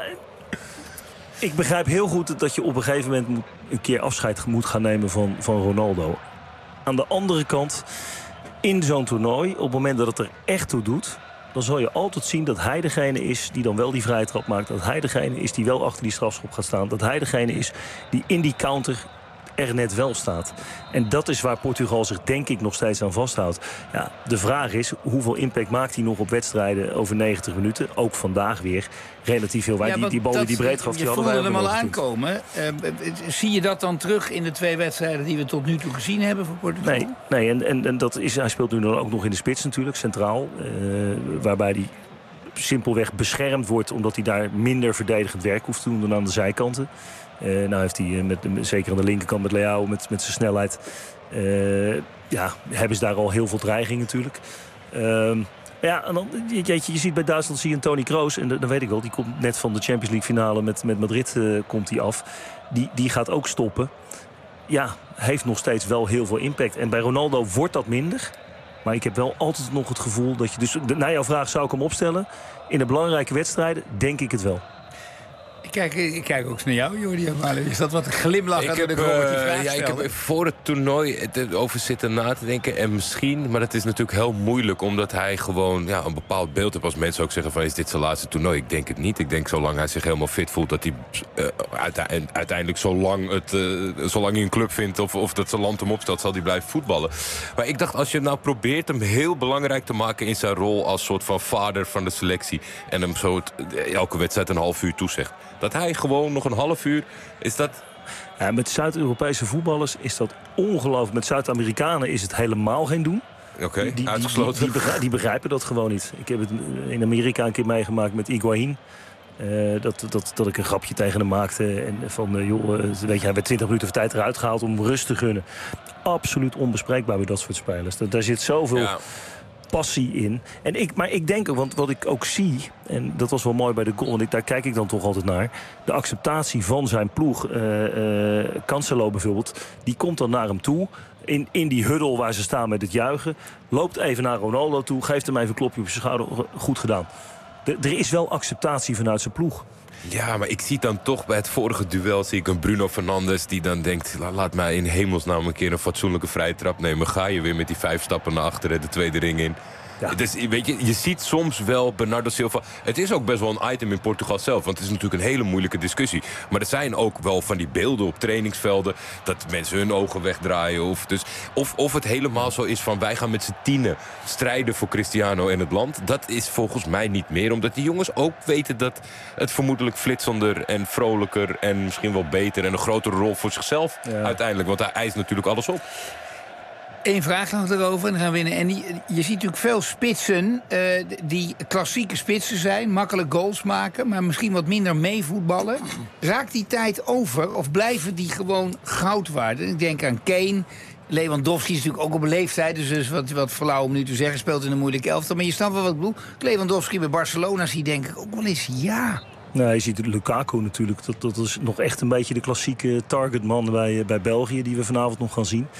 Ik begrijp heel goed dat je op een gegeven moment een keer afscheid moet gaan nemen van Ronaldo. Aan de andere kant, in zo'n toernooi, op het moment dat het er echt toe doet, dan zal je altijd zien dat hij degene is die dan wel die vrije trap maakt. Dat hij degene is die wel achter die strafschop gaat staan. Dat hij degene is die in die counter er net wel staat. En dat is waar Portugal zich denk ik nog steeds aan vasthoudt. Ja, de vraag is, hoeveel impact maakt hij nog op wedstrijden over 90 minuten? Ook vandaag weer relatief veel. Die ballen die breed gaf, die hadden wij hem al aankomen. Zie je dat dan terug in de 2 wedstrijden die we tot nu toe gezien hebben voor Portugal? Nee, en dat is, hij speelt nu dan ook nog in de spits natuurlijk, centraal. Waarbij hij simpelweg beschermd wordt, omdat hij daar minder verdedigend werk hoeft te doen dan aan de zijkanten. Nou heeft hij zeker aan de linkerkant met Leao, met zijn snelheid, hebben ze daar al heel veel dreiging natuurlijk. Ja, en dan, je ziet bij Duitsland zie je een Toni Kroos, en dan weet ik wel, die komt net van de Champions League finale met Madrid komt hij af. Die gaat ook stoppen. Ja, heeft nog steeds wel heel veel impact. En bij Ronaldo wordt dat minder. Maar ik heb wel altijd nog het gevoel dat je... Dus naar jouw vraag, zou ik hem opstellen? In de belangrijke wedstrijden denk ik het wel. Ik kijk ook naar jou, Jordi. Is dat wat een glimlach? Ik heb voor het toernooi over zitten na te denken. En misschien, maar dat is natuurlijk heel moeilijk. Omdat hij gewoon een bepaald beeld heeft. Als mensen ook zeggen van, is dit zijn laatste toernooi? Ik denk het niet. Ik denk zolang hij zich helemaal fit voelt, dat hij uiteindelijk zolang hij een club vindt of dat zijn land hem opstelt, zal hij blijven voetballen. Maar ik dacht, als je nou probeert hem heel belangrijk te maken in zijn rol als soort van vader van de selectie. En hem zo elke wedstrijd een half uur toezegt. Dat hij gewoon nog een half uur, is dat... Ja, met Zuid-Europese voetballers is dat ongelooflijk. Met Zuid-Amerikanen is het helemaal geen doen. Oké, uitgesloten. Die begrijpen dat gewoon niet. Ik heb het in Amerika een keer meegemaakt met Higuaín. Dat ik een grapje tegen hem maakte. En van, weet je, hij werd 20 minuten van tijd eruit gehaald om rust te gunnen. Absoluut onbespreekbaar bij dat soort spelers. Daar zit zoveel... passie in. Maar ik denk ook, want wat ik ook zie, en dat was wel mooi bij de goal, want daar kijk ik dan toch altijd naar, de acceptatie van zijn ploeg, Cancelo bijvoorbeeld, die komt dan naar hem toe, in die huddle waar ze staan met het juichen, loopt even naar Ronaldo toe, geeft hem even een klopje op zijn schouder, goed gedaan. Er is wel acceptatie vanuit zijn ploeg. Ja, maar ik zie dan toch bij het vorige duel zie ik een Bruno Fernandes die dan denkt, laat mij in hemelsnaam een keer een fatsoenlijke vrije trap nemen. Ga je weer met die 5 stappen naar achteren, de tweede ring in. Ja. Dus, weet je ziet soms wel Bernardo Silva. Het is ook best wel een item in Portugal zelf. Want het is natuurlijk een hele moeilijke discussie. Maar er zijn ook wel van die beelden op trainingsvelden dat mensen hun ogen wegdraaien. Of het helemaal zo is van wij gaan met z'n tienen strijden voor Cristiano en het land. Dat is volgens mij niet meer. Omdat die jongens ook weten dat het vermoedelijk flitsender en vrolijker en misschien wel beter en een grotere rol voor zichzelf uiteindelijk. Want hij eist natuurlijk alles op. Eén vraag nog erover en dan gaan we winnen. En je ziet natuurlijk veel spitsen die klassieke spitsen zijn. Makkelijk goals maken, maar misschien wat minder meevoetballen. Raakt die tijd over of blijven die gewoon goud waard? Ik denk aan Kane. Lewandowski is natuurlijk ook op een leeftijd. Dus wat flauw om nu te zeggen, speelt in een moeilijke elftal. Maar je snapt wel wat ik bedoel. Lewandowski bij Barcelona zie denk ik ook wel eens Nou, je ziet Lukaku natuurlijk. Dat is nog echt een beetje de klassieke targetman bij België die we vanavond nog gaan zien.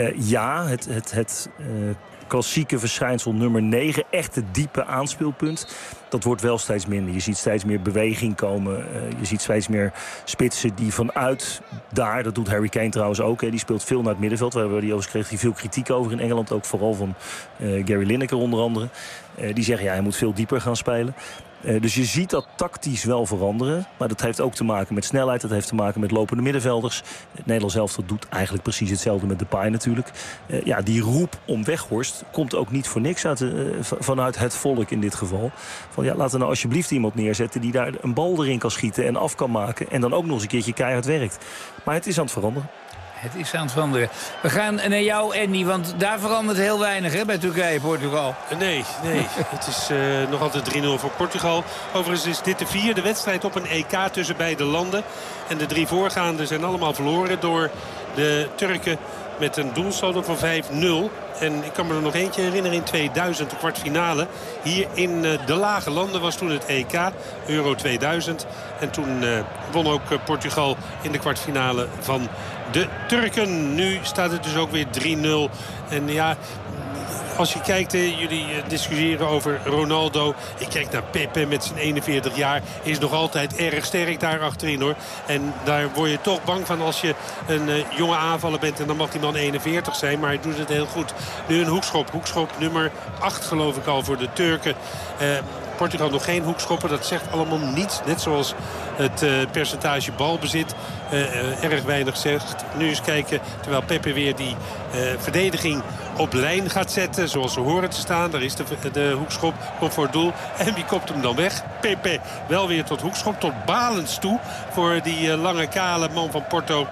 Het klassieke verschijnsel nummer 9, echt het diepe aanspeelpunt. Dat wordt wel steeds minder. Je ziet steeds meer beweging komen. Je ziet steeds meer spitsen die vanuit daar, dat doet Harry Kane trouwens ook. Die speelt veel naar het middenveld. Waar die overigens kreeg hij veel kritiek over in Engeland. Ook vooral van Gary Lineker onder andere. Die zeggen hij moet veel dieper gaan spelen. Dus je ziet dat tactisch wel veranderen. Maar dat heeft ook te maken met snelheid. Dat heeft te maken met lopende middenvelders. Het Nederlands elftal doet eigenlijk precies hetzelfde met Depay natuurlijk. Die roep om Weghorst komt ook niet voor niks vanuit het volk in dit geval. Van laten we nou alsjeblieft iemand neerzetten die daar een bal erin kan schieten en af kan maken. En dan ook nog eens een keertje keihard werkt. Maar het is aan het veranderen. Het is aan het veranderen. We gaan naar jou, Andy, want daar verandert heel weinig bij Turkije-Portugal. Nee. Het is nog altijd 3-0 voor Portugal. Overigens is dit de 4e wedstrijd op een EK tussen beide landen. En de 3 voorgaande zijn allemaal verloren door de Turken met een doelsaldo van 5-0. En ik kan me er nog eentje herinneren in 2000, de kwartfinale. Hier in de lage landen was toen het EK, Euro 2000. En toen won ook Portugal in de kwartfinale van de Turken. Nu staat het dus ook weer 3-0. En als je kijkt, jullie discussiëren over Ronaldo. Ik kijk naar Pepe met zijn 41 jaar. Is nog altijd erg sterk daar achterin hoor. En daar word je toch bang van als je een jonge aanvaller bent. En dan mag die man 41 zijn. Maar hij doet het heel goed. Nu een hoekschop. Hoekschop nummer 8 geloof ik al voor de Turken. Portugal nog geen hoekschoppen. Dat zegt allemaal niets. Net zoals het percentage balbezit erg weinig zegt. Nu eens kijken terwijl Pepe weer die verdediging op lijn gaat zetten. Zoals ze horen te staan. Daar is de hoekschop. Komt voor het doel. En wie kopt hem dan weg? Pepe wel weer tot hoekschop. Tot Balens toe. Voor die lange kale man van Porto.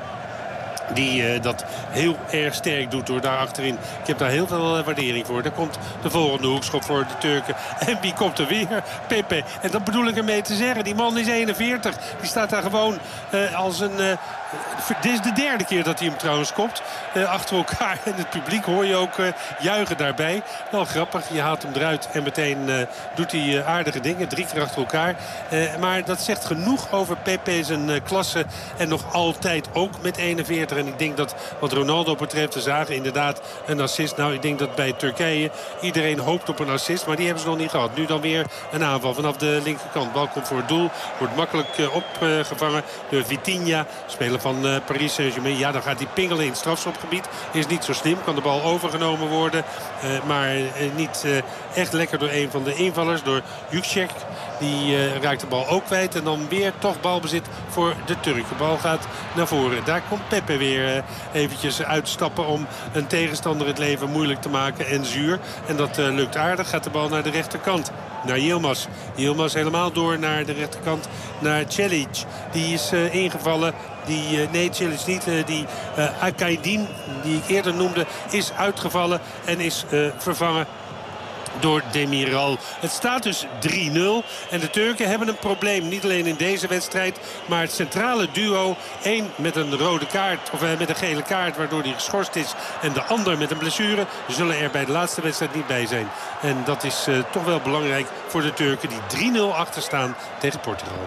Die dat heel erg sterk doet door daar achterin. Ik heb daar heel veel waardering voor. Daar komt de volgende hoekschop voor de Turken. En wie komt er weer? Pepe. En dat bedoel ik ermee te zeggen. Die man is 41. Die staat daar gewoon als een... dit is de 3e keer dat hij hem trouwens kopt. Achter elkaar. En het publiek hoor je ook juichen daarbij. Wel grappig. Je haalt hem eruit. En meteen doet hij aardige dingen. 3 keer achter elkaar. Maar dat zegt genoeg over Pepe zijn klasse. En nog altijd ook met 41. En ik denk dat wat Ronaldo betreft, we zagen inderdaad een assist. Nou, ik denk dat bij Turkije iedereen hoopt op een assist. Maar die hebben ze nog niet gehad. Nu dan weer een aanval vanaf de linkerkant. Bal komt voor het doel. Wordt makkelijk opgevangen door Vitinha. Speler van Paris Saint-Germain. Ja, dan gaat hij pingelen in het strafschopgebied. Is niet zo slim. Kan de bal overgenomen worden. Maar niet echt lekker door een van de invallers. Door Yüksek. Die raakt de bal ook kwijt. En dan weer toch balbezit voor de Turken. Bal gaat naar voren. Daar komt Pepe weer eventjes uitstappen om een tegenstander het leven moeilijk te maken en zuur. En dat lukt aardig. Gaat de bal naar de rechterkant. Naar Yilmaz. Yilmaz helemaal door naar de rechterkant. Naar Celic. Die is ingevallen. Celic niet. Die Akaydin, die ik eerder noemde, is uitgevallen en is vervangen door Demiral. Het staat dus 3-0. En de Turken hebben een probleem. Niet alleen in deze wedstrijd. Maar het centrale duo. 1 met een rode kaart. Of met een gele kaart. Waardoor hij geschorst is. En de ander met een blessure. Zullen er bij de laatste wedstrijd niet bij zijn. En dat is toch wel belangrijk voor de Turken. Die 3-0 achter staan tegen Portugal.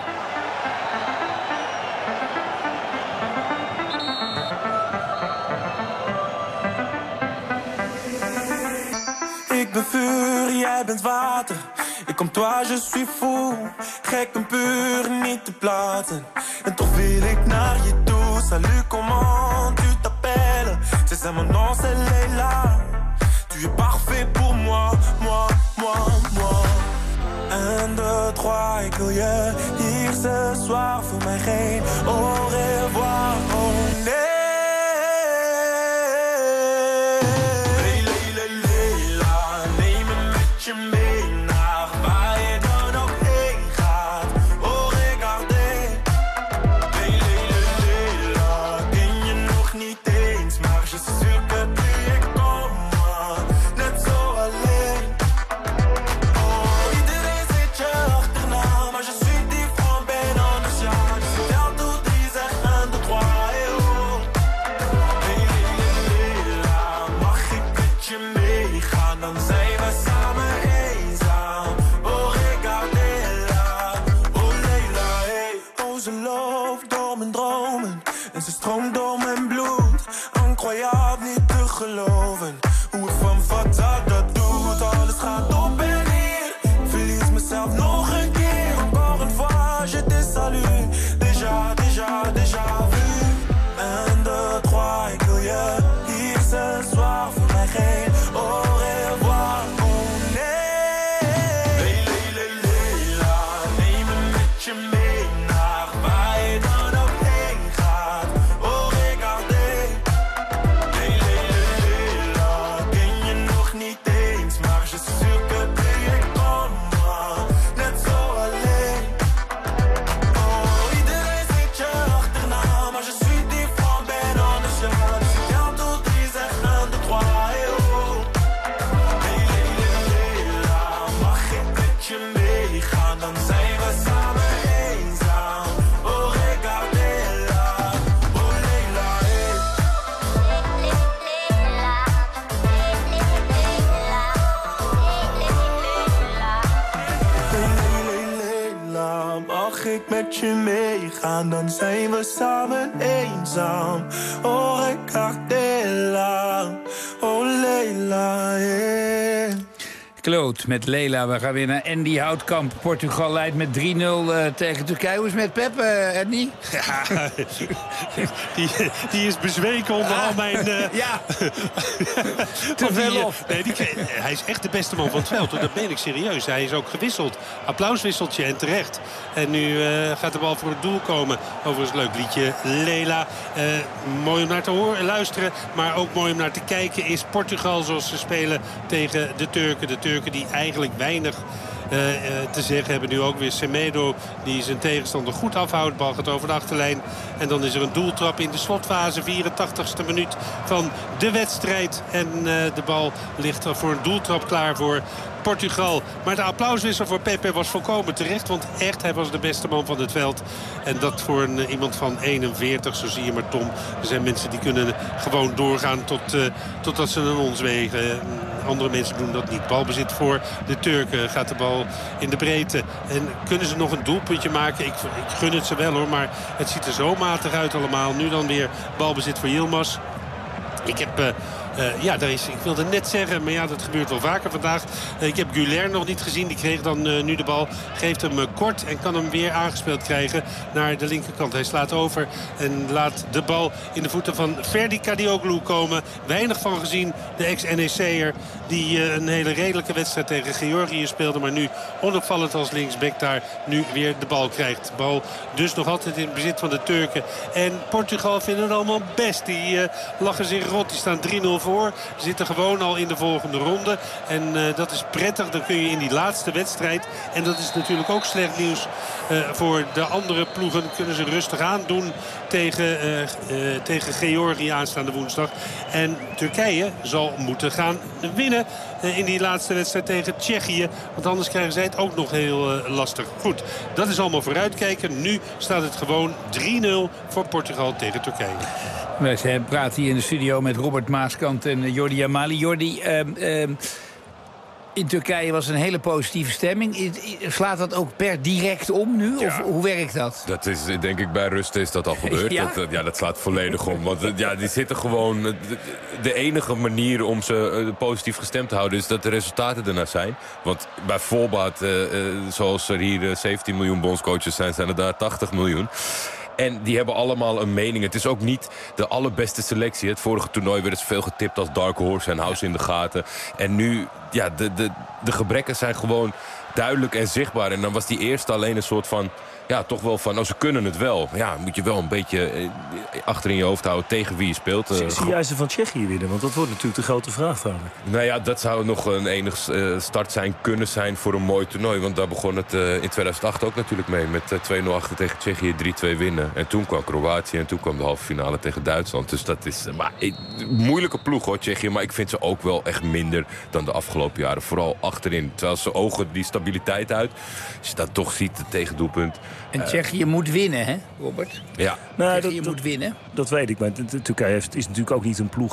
Ik ben vuur, jij bent water. Ik kom toi, je suis fou. Gek en puur, niet te platen. En toch wil ik naar je toe. Salut, comment tu t'appelles? C'est ça mon nom, c'est Leila. Tu es parfait pour moi. wil je hier ce soir, voor mij geen au revoir, oh nee. Dan zijn we samen eenzaam. Oh, Ricardella, oh Leila, yeah. Kloot met Leila. We gaan weer naar Andy Houtkamp. Portugal leidt met 3-0 tegen Turkije. Hoe is het met Pep, Andy? Ja, die is bezweken onder al mijn... Ja, te veel of. Nee, hij is echt de beste man van het veld. Dat meen ik serieus. Hij is ook gewisseld. Applauswisseltje en terecht. En nu gaat de bal voor het doel komen. Overigens leuk liedje. Leila. Mooi om naar te luisteren. Maar ook mooi om naar te kijken is Portugal zoals ze spelen tegen de Turken. De Turken die eigenlijk weinig te zeggen hebben. Nu ook weer Semedo die zijn tegenstander goed afhoudt. Bal gaat over de achterlijn. En dan is er een doeltrap in de slotfase. 84ste minuut van de wedstrijd. En de bal ligt voor een doeltrap klaar voor Portugal. Maar de applauswissel voor Pepe was volkomen terecht. Want echt, hij was de beste man van het veld. En dat voor iemand van 41. Zo zie je maar, Tom. Er zijn mensen die kunnen gewoon doorgaan totdat ze naar ons wegen. Andere mensen doen dat niet. Balbezit voor de Turken. Gaat de bal in de breedte. En kunnen ze nog een doelpuntje maken? Ik gun het ze wel hoor. Maar het ziet er zo matig uit allemaal. Nu dan weer balbezit voor Yilmaz. Ik heb... ik wilde net zeggen, maar ja, dat gebeurt wel vaker vandaag. Ik heb Güler nog niet gezien. Die kreeg dan nu de bal. Geeft hem kort en kan hem weer aangespeeld krijgen naar de linkerkant. Hij slaat over en laat de bal in de voeten van Ferdi Kadioglu komen. Weinig van gezien, de ex-NEC'er. Die een hele redelijke wedstrijd tegen Georgië speelde. Maar nu onopvallend als linksback daar nu weer de bal krijgt. De bal dus nog altijd in bezit van de Turken. En Portugal vinden het allemaal best. Die lachen zich rot. Die staan 3-0 voor. Zitten gewoon al in de volgende ronde. En dat is prettig. Dan kun je in die laatste wedstrijd. En dat is natuurlijk ook slecht nieuws voor de andere ploegen. Kunnen ze rustig aandoen tegen Georgië aanstaande woensdag. En Turkije zal moeten gaan winnen in die laatste wedstrijd tegen Tsjechië. Want anders krijgen zij het ook nog heel lastig. Goed, dat is allemaal vooruitkijken. Nu staat het gewoon 3-0 voor Portugal tegen Turkije. Wij praten hier in de studio met Robert Maaskant en Jordi Amali. Jordi, in Turkije was een hele positieve stemming. Slaat dat ook per direct om nu? Ja. Of hoe werkt dat? Dat is, denk ik, bij rust is dat al gebeurd. Ja? Dat slaat volledig om. Want die zitten gewoon... De enige manier om ze positief gestemd te houden is dat de resultaten ernaar zijn. Want bij voorbaat, zoals er hier 17 miljoen bondscoaches zijn er daar 80 miljoen. En die hebben allemaal een mening. Het is ook niet de allerbeste selectie. Het vorige toernooi werd veel getipt als dark horse en hou ze in de gaten. En nu, ja, de gebrekken zijn gewoon duidelijk en zichtbaar. En dan was die eerste alleen een soort van... Ja, toch wel van, ze kunnen het wel. Ja, moet je wel een beetje achter in je hoofd houden tegen wie je speelt. Zie jij ze van Tsjechië winnen? Want dat wordt natuurlijk de grote vraag dadelijk. Nou ja, dat zou nog een enig start kunnen zijn voor een mooi toernooi. Want daar begon het in 2008 ook natuurlijk mee. Met 2-0 achter tegen Tsjechië, 3-2 winnen. En toen kwam Kroatië en toen kwam de halve finale tegen Duitsland. Dus dat is moeilijke ploeg hoor, Tsjechië. Maar ik vind ze ook wel echt minder dan de afgelopen jaren. Vooral achterin. Terwijl ze ogen die stabiliteit uit. Als je dat toch ziet, het tegendoelpunt... En Tsjechië moet winnen, hè, Robert? Ja. Nou, Tsjechië moet winnen. Dat weet ik. Maar Turkije is natuurlijk ook niet een ploeg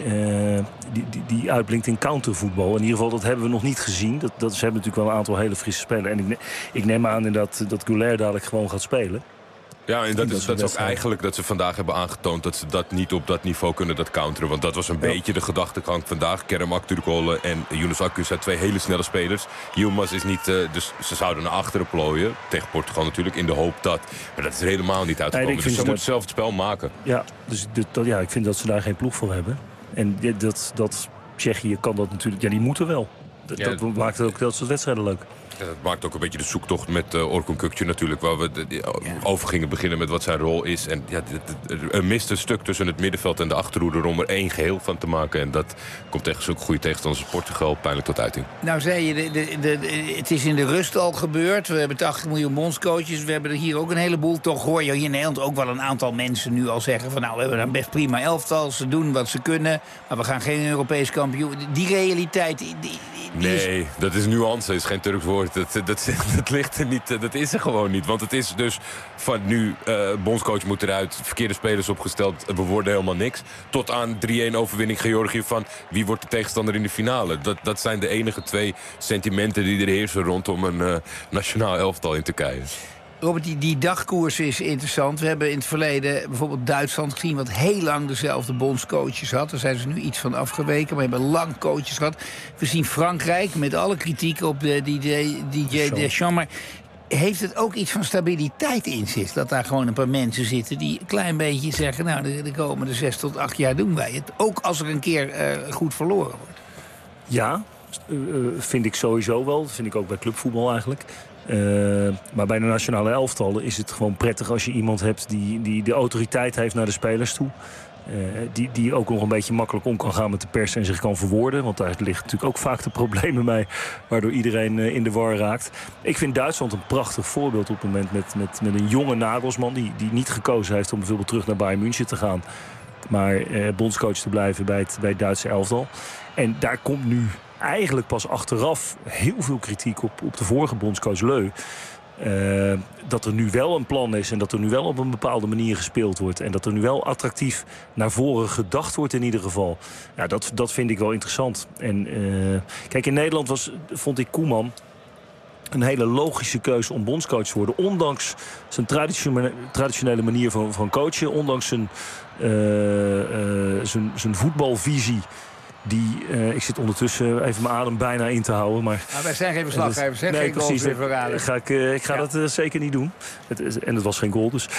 die uitblinkt in countervoetbal. In ieder geval, dat hebben we nog niet gezien. Ze hebben natuurlijk wel een aantal hele frisse spelers. En ik neem aan dat Goulet dadelijk gewoon gaat spelen. Ja, en dat is ook eigenlijk dat ze vandaag hebben aangetoond... dat ze dat niet op dat niveau kunnen, dat counteren. Want dat was een beetje de gedachtegang vandaag. Kerem Aktürkoğlu en Yunus Akgün zijn 2 hele snelle spelers. Yilmaz is niet... dus ze zouden naar achteren plooien. Tegen Portugal natuurlijk, in de hoop dat. Maar dat is er helemaal niet uitgekomen. Dus ze moeten zelf het spel maken. Ja, dus ik vind dat ze daar geen ploeg voor hebben. En dat Tsjechië kan dat natuurlijk... Ja, die moeten wel. Dat maakt ook dat soort wedstrijden leuk. Ja, dat maakt ook een beetje de zoektocht met Orkun Kökçü natuurlijk... waar we over gingen beginnen met wat zijn rol is. En ja, er mist een stuk tussen het middenveld en de achterhoede... om er één geheel van te maken. En dat komt tegen zulke goede tegenstanders als Portugal pijnlijk tot uiting. Nou zei je, het is in de rust al gebeurd. We hebben 80 miljoen bondscoaches. We hebben er hier ook een heleboel. Toch hoor je hier in Nederland ook wel een aantal mensen nu al zeggen... van nou, we hebben een best prima elftal. Ze doen wat ze kunnen. Maar we gaan geen Europees kampioen. Die realiteit... Nee, dat is nuance, dat is geen Turks woord. Dat ligt er niet, dat is er gewoon niet. Want het is dus van nu, bondscoach moet eruit, verkeerde spelers opgesteld, we worden helemaal niks. Tot aan 3-1 overwinning Georgië van wie wordt de tegenstander in de finale. Dat zijn de enige 2 sentimenten die er heersen rondom een nationaal elftal in Turkije. Robert, die dagkoers is interessant. We hebben in het verleden bijvoorbeeld Duitsland gezien... wat heel lang dezelfde bondscoaches had. Daar zijn ze nu iets van afgeweken, maar we hebben lang coaches gehad. We zien Frankrijk met alle kritiek op DJ Deschamps. Maar heeft het ook iets van stabiliteit in zich? Dat daar gewoon een paar mensen zitten die een klein beetje zeggen... nou, de komende 6 tot 8 jaar doen wij het. Ook als er een keer goed verloren wordt. Ja, vind ik sowieso wel. Dat vind ik ook bij clubvoetbal eigenlijk. Maar bij de nationale elftallen is het gewoon prettig als je iemand hebt die de autoriteit heeft naar de spelers toe. Die ook nog een beetje makkelijk om kan gaan met de pers en zich kan verwoorden. Want daar ligt natuurlijk ook vaak de problemen mee, waardoor iedereen in de war raakt. Ik vind Duitsland een prachtig voorbeeld op het moment met een jonge Nagelsman... die niet gekozen heeft om bijvoorbeeld terug naar Bayern München te gaan. Maar bondscoach te blijven bij het Duitse elftal. En daar komt nu eigenlijk pas achteraf heel veel kritiek op de vorige bondscoach Leu. Dat er nu wel een plan is en dat er nu wel op een bepaalde manier gespeeld wordt. En dat er nu wel attractief naar voren gedacht wordt in ieder geval. Ja, dat vind ik wel interessant. En kijk, in Nederland vond ik Koeman een hele logische keuze om bondscoach te worden. Ondanks zijn traditionele manier van coachen. Ondanks zijn voetbalvisie. Ik zit ondertussen even mijn adem bijna in te houden. Maar wij zijn geen verslaggevers, hè? Geen goals weer verraden. Ik ga dat zeker niet doen. En het was geen goal, dus.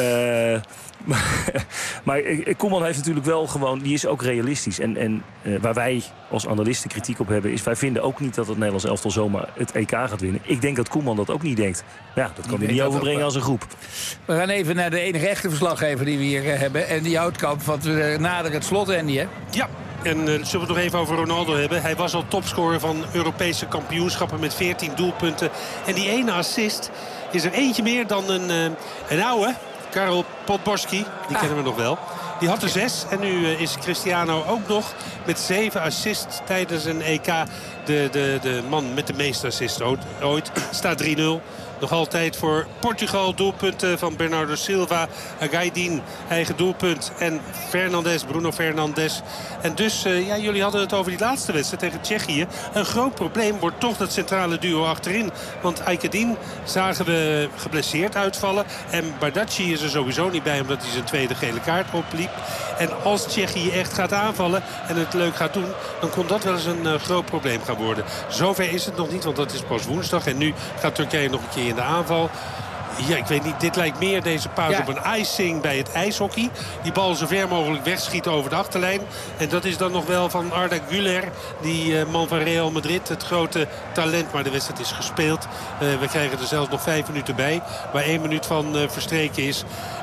Maar Koeman heeft natuurlijk wel gewoon... Die is ook realistisch. En waar wij als analisten kritiek op hebben... is wij vinden ook niet dat het Nederlands elftal zomaar het EK gaat winnen. Ik denk dat Koeman dat ook niet denkt. Ja, dat kan hij niet overbrengen als een groep. We gaan even naar de enige echte verslaggever die we hier hebben. En die Houtkamp, want we naderen het slot, Andy, hè? Ja. En zullen we het nog even over Ronaldo hebben. Hij was al topscorer van Europese kampioenschappen met 14 doelpunten. En die ene assist is er eentje meer dan een oude. Karel Podborski, die kennen we nog wel. Die had er 6 en nu is Cristiano ook nog met 7 assists tijdens een EK. De man met de meeste assists ooit. Staat 3-0. Nog altijd voor Portugal doelpunten van Bernardo Silva, Gaidin, eigen doelpunt en Bruno Fernandes. En dus, jullie hadden het over die laatste wedstrijd tegen Tsjechië. Een groot probleem wordt toch dat centrale duo achterin. Want Aïkadin zagen we geblesseerd uitvallen. En Bardacci is er sowieso niet bij omdat hij zijn tweede gele kaart opliep. En als Tsjechië echt gaat aanvallen en het leuk gaat doen, dan kon dat wel eens een groot probleem gaan worden. Zover is het nog niet, want dat is pas woensdag. En nu gaat Turkije nog een keer in de aanval. Ja, ik weet niet. Dit lijkt meer deze pauze op een icing bij het ijshockey. Die bal zo ver mogelijk wegschieten over de achterlijn. En dat is dan nog wel van Arda Güler. Die man van Real Madrid. Het grote talent. Maar de wedstrijd is gespeeld. We krijgen er zelfs nog 5 minuten bij. Waar 1 minuut van verstreken is.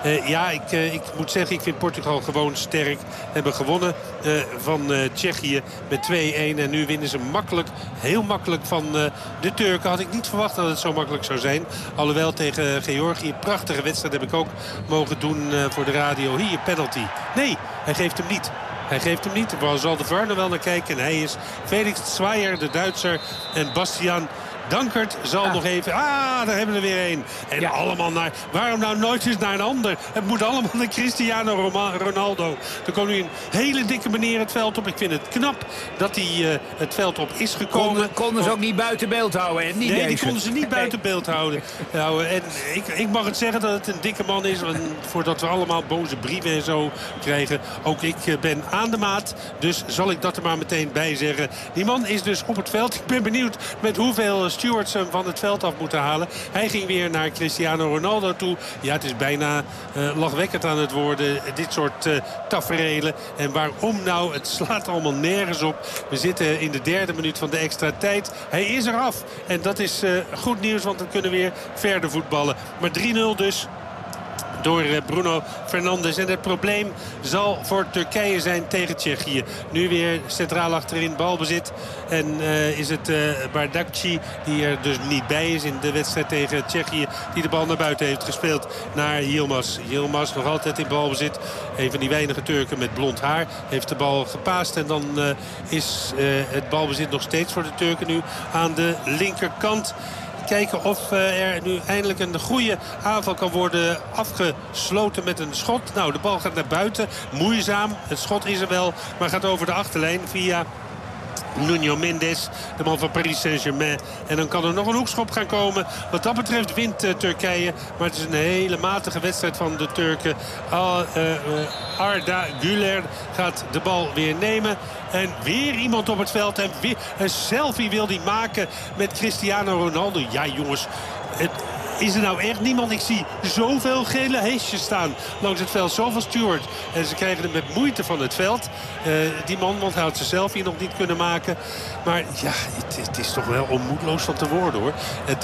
Ik moet zeggen, ik vind Portugal gewoon sterk. Hebben gewonnen van Tsjechië met 2-1. En nu winnen ze makkelijk, heel makkelijk van de Turken. Had ik niet verwacht dat het zo makkelijk zou zijn. Alhoewel tegen Georgië, prachtige wedstrijd heb ik ook mogen doen voor de radio. Hier, penalty. Nee, hij geeft hem niet. Hij geeft hem niet. Waar zal de VAR er wel naar kijken. En hij is Felix Zweier, de Duitser. En Bastiaan Dankert zal nog even... daar hebben we er weer één. En allemaal naar... Waarom nou nooit eens naar een ander? Het moet allemaal naar Cristiano Ronaldo. Er komt nu een hele dikke meneer het veld op. Ik vind het knap dat hij het veld op is gekomen. Konden ze ook niet buiten beeld houden? En niet die konden ze niet buiten beeld houden. Nou, en ik mag het zeggen dat het een dikke man is. Voordat we allemaal boze brieven en zo krijgen. Ook ik ben aan de maat. Dus zal ik dat er maar meteen bij zeggen. Die man is dus op het veld. Ik ben benieuwd met hoeveel stewards hem van het veld af moeten halen. Hij ging weer naar Cristiano Ronaldo toe. Ja, het is bijna lachwekkend aan het worden. Dit soort taferelen. En waarom nou? Het slaat allemaal nergens op. We zitten in de 3e minuut van de extra tijd. Hij is eraf. En dat is goed nieuws, want we kunnen weer verder voetballen. Maar 3-0 dus. Door Bruno Fernandes. En het probleem zal voor Turkije zijn tegen Tsjechië. Nu weer centraal achterin balbezit. En is het Bardakci die er dus niet bij is in de wedstrijd tegen Tsjechië. Die de bal naar buiten heeft gespeeld naar Yilmaz. Yilmaz nog altijd in balbezit. Een van die weinige Turken met blond haar. Heeft de bal gepaast. En dan is het balbezit nog steeds voor de Turken nu aan de linkerkant. Kijken of er nu eindelijk een goede aanval kan worden afgesloten met een schot. Nou, de bal gaat naar buiten. Moeizaam. Het schot is er wel, maar gaat over de achterlijn via Nuno Mendes, de man van Paris Saint-Germain. En dan kan er nog een hoekschop gaan komen. Wat dat betreft wint Turkije. Maar het is een hele matige wedstrijd van de Turken. Arda Güler gaat de bal weer nemen. En weer iemand op het veld. En weer een selfie wil hij maken met Cristiano Ronaldo. Ja, jongens. Is er nou echt niemand? Ik zie zoveel gele heesjes staan langs het veld. Zoveel stewards. En ze krijgen hem met moeite van het veld. Die man, want hij had ze zelf hier nog niet kunnen maken. Maar ja, het is toch wel onmoedloos van te worden, hoor.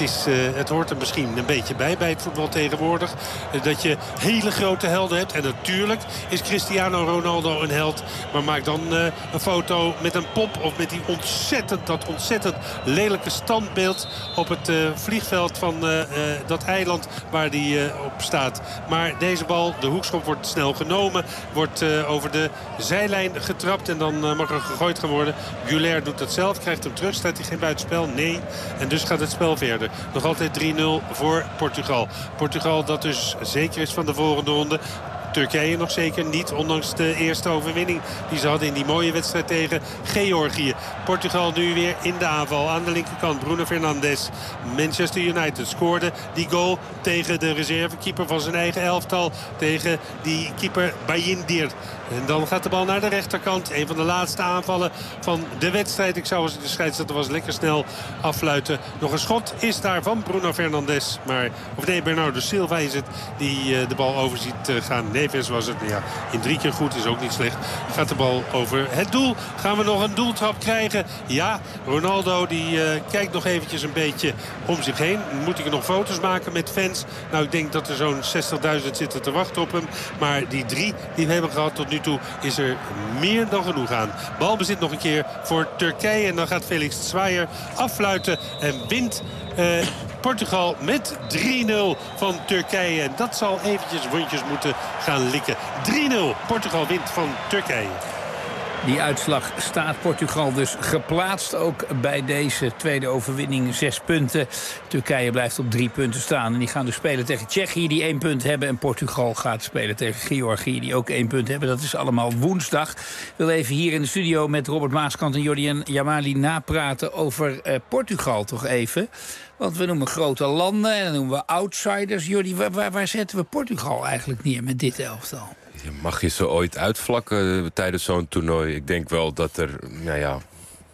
Het hoort er misschien een beetje bij het voetbal tegenwoordig. Dat je hele grote helden hebt. En natuurlijk is Cristiano Ronaldo een held. Maar maak dan een foto met een pop of met die ontzettend lelijke standbeeld op het vliegveld van dat eiland waar die op staat. Maar deze bal, de hoekschop, wordt snel genomen. Wordt over de zijlijn getrapt en dan mag er gegooid gaan worden. Güler doet dat zelf, krijgt hem terug. Staat hij geen buitenspel? Nee. En dus gaat het spel verder. Nog altijd 3-0 voor Portugal. Portugal dat dus zeker is van de volgende ronde. Turkije nog zeker niet, ondanks de eerste overwinning die ze hadden in die mooie wedstrijd tegen Georgië. Portugal nu weer in de aanval aan de linkerkant. Bruno Fernandes. Manchester United scoorde die goal tegen de reservekeeper van zijn eigen elftal. Tegen die keeper Bayindir. En dan gaat de bal naar de rechterkant. Een van de laatste aanvallen van de wedstrijd. Ik zou als de scheidsrechter was lekker snel affluiten. Nog een schot is daar van Bruno Fernandes. Bernardo Silva is het die de bal over ziet gaan. Neves was het. Ja, in 3 keer goed is ook niet slecht. Gaat de bal over het doel. Gaan we nog een doeltrap krijgen? Ja, Ronaldo die kijkt nog eventjes een beetje om zich heen. Moet ik nog foto's maken met fans? Nou, ik denk dat er zo'n 60.000 zitten te wachten op hem. Maar die 3 die we hebben gehad tot nu toe is er meer dan genoeg aan. Balbezit nog een keer voor Turkije. En dan gaat Felix Zweier affluiten en wint Portugal met 3-0 van Turkije. En dat zal eventjes wondjes moeten gaan likken. 3-0. Portugal wint van Turkije. Die uitslag staat Portugal dus geplaatst. Ook bij deze tweede overwinning 6 punten. Turkije blijft op 3 punten staan. En die gaan dus spelen tegen Tsjechië, die 1 punt hebben. En Portugal gaat spelen tegen Georgië, die ook 1 punt hebben. Dat is allemaal woensdag. Ik wil even hier in de studio met Robert Maaskant en Jordi Jamali napraten over Portugal toch even. Want we noemen grote landen en dan noemen we outsiders. Jordi, waar zetten we Portugal eigenlijk neer met dit elftal? Mag je ze ooit uitvlakken tijdens zo'n toernooi? Ik denk wel dat er,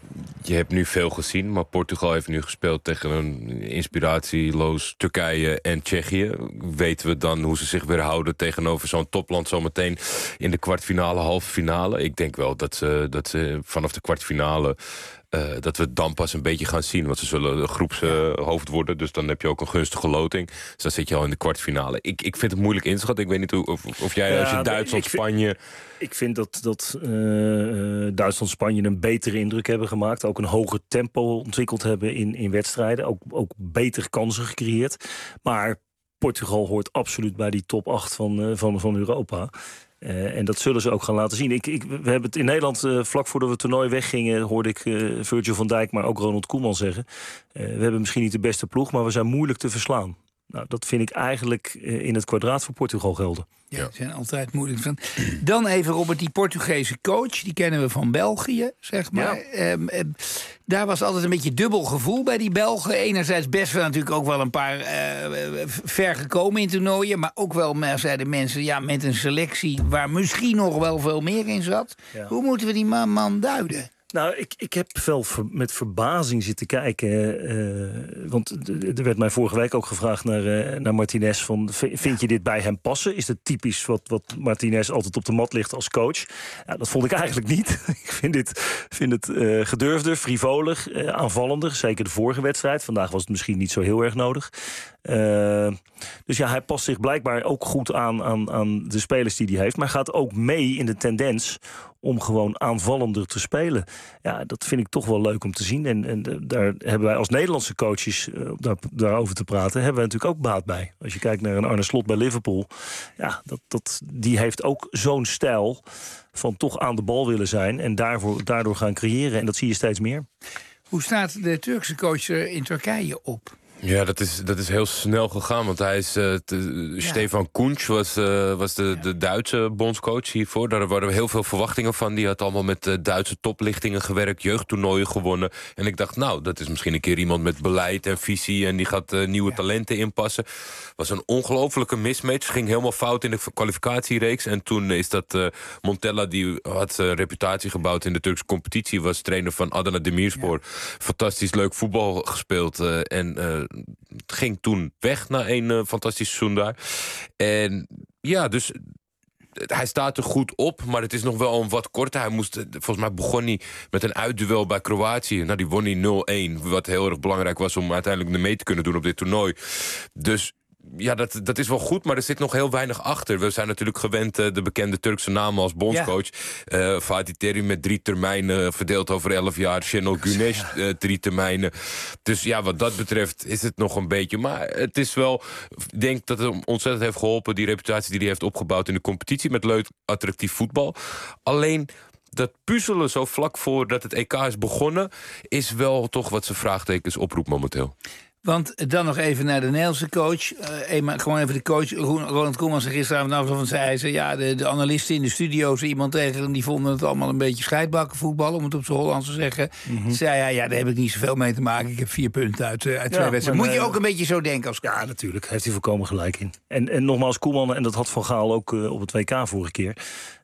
je hebt nu veel gezien, maar Portugal heeft nu gespeeld tegen een inspiratieloos Turkije en Tsjechië. Weten we dan hoe ze zich weer houden tegenover zo'n topland zometeen in de kwartfinale, halve finale? Ik denk wel dat ze vanaf de kwartfinale dat we het dan pas een beetje gaan zien. Want ze zullen de groepshoofd worden. Dus dan heb je ook een gunstige loting. Dus dan zit je al in de kwartfinale. Ik vind het moeilijk inschatten. Ik weet niet of jij als je Duitsland, Spanje... Ik vind dat Duitsland en Spanje een betere indruk hebben gemaakt. Ook een hoger tempo ontwikkeld hebben in wedstrijden. Ook betere kansen gecreëerd. Maar Portugal hoort absoluut bij die top 8 van Europa. En dat zullen ze ook gaan laten zien. We hebben het in Nederland, vlak voordat we het toernooi weggingen... hoorde ik Virgil van Dijk, maar ook Ronald Koeman zeggen... we hebben misschien niet de beste ploeg, maar we zijn moeilijk te verslaan. Nou, dat vind ik eigenlijk in het kwadraat voor Portugal gelden. Ja, ze zijn altijd moeilijk van. Dan even, Robert, die Portugese coach, die kennen we van België, zeg maar. Ja. Daar was altijd een beetje dubbel gevoel bij die Belgen. Enerzijds best wel natuurlijk ook wel een paar ver gekomen in toernooien... maar ook wel, zeiden mensen, met een selectie... waar misschien nog wel veel meer in zat. Ja. Hoe moeten we die man duiden? Nou, ik heb wel met verbazing zitten kijken. Want er werd mij vorige week ook gevraagd naar Martinez... van vind je dit bij hem passen? Is het typisch wat Martinez altijd op de mat ligt als coach? Ja, dat vond ik eigenlijk niet. Ik vind het gedurfder, frivolig, aanvallender. Zeker de vorige wedstrijd. Vandaag was het misschien niet zo heel erg nodig. Dus ja, hij past zich blijkbaar ook goed aan de spelers die hij heeft... maar gaat ook mee in de tendens om gewoon aanvallender te spelen. Ja, dat vind ik toch wel leuk om te zien. En daar hebben wij als Nederlandse coaches daarover te praten... hebben we natuurlijk ook baat bij. Als je kijkt naar een Arne Slot bij Liverpool... ja, die heeft ook zo'n stijl van toch aan de bal willen zijn... en daardoor gaan creëren. En dat zie je steeds meer. Hoe staat de Turkse coach er in Turkije op? Ja, dat is heel snel gegaan. Want hij is Stefan Kuntz was de Duitse bondscoach hiervoor. Daar waren heel veel verwachtingen van. Die had allemaal met Duitse toplichtingen gewerkt, jeugdtoernooien gewonnen. En ik dacht, nou, dat is misschien een keer iemand met beleid en visie... en die gaat nieuwe talenten inpassen. Was een ongelofelijke mismatch. Ging helemaal fout in de kwalificatiereeks. En toen is dat Montella, die had reputatie gebouwd in de Turkse competitie... was trainer van Adana Demirspor. Ja. Fantastisch leuk voetbal gespeeld. Het ging toen weg na een fantastisch seizoen daar. En ja, dus hij staat er goed op, maar het is nog wel een wat korter. Volgens mij begon hij met een uitduel bij Kroatië. Nou, die won hij 0-1, wat heel erg belangrijk was om uiteindelijk mee te kunnen doen op dit toernooi. Dus ja, dat is wel goed, maar er zit nog heel weinig achter. We zijn natuurlijk gewend de bekende Turkse namen als bondscoach. Ja. Fatih Terim met 3 termijnen verdeeld over 11 jaar. Şenol Güneş 3 termijnen. Dus ja, wat dat betreft is het nog een beetje. Maar het is wel, ik denk dat het hem ontzettend heeft geholpen... die reputatie die hij heeft opgebouwd in de competitie... met leuk, attractief voetbal. Alleen dat puzzelen zo vlak voordat het EK is begonnen... is wel toch wat zijn vraagtekens oproept momenteel. Want dan nog even naar de Nederlandse coach. Gewoon even de coach. Ronald Koeman zei gisteravond afgelopen, zei ze... ja, de analisten in de studio's, iemand tegen hem... die vonden het allemaal een beetje scheidbakken voetbal... om het op zijn Hollands te zeggen. Zei hij, daar heb ik niet zoveel mee te maken. Ik heb 4 punten uit 2 wedstrijden. Moet je ook een beetje zo denken als coach? Ja, natuurlijk. Heeft hij volkomen gelijk in. En nogmaals, Koeman, en dat had Van Gaal ook op het WK vorige keer...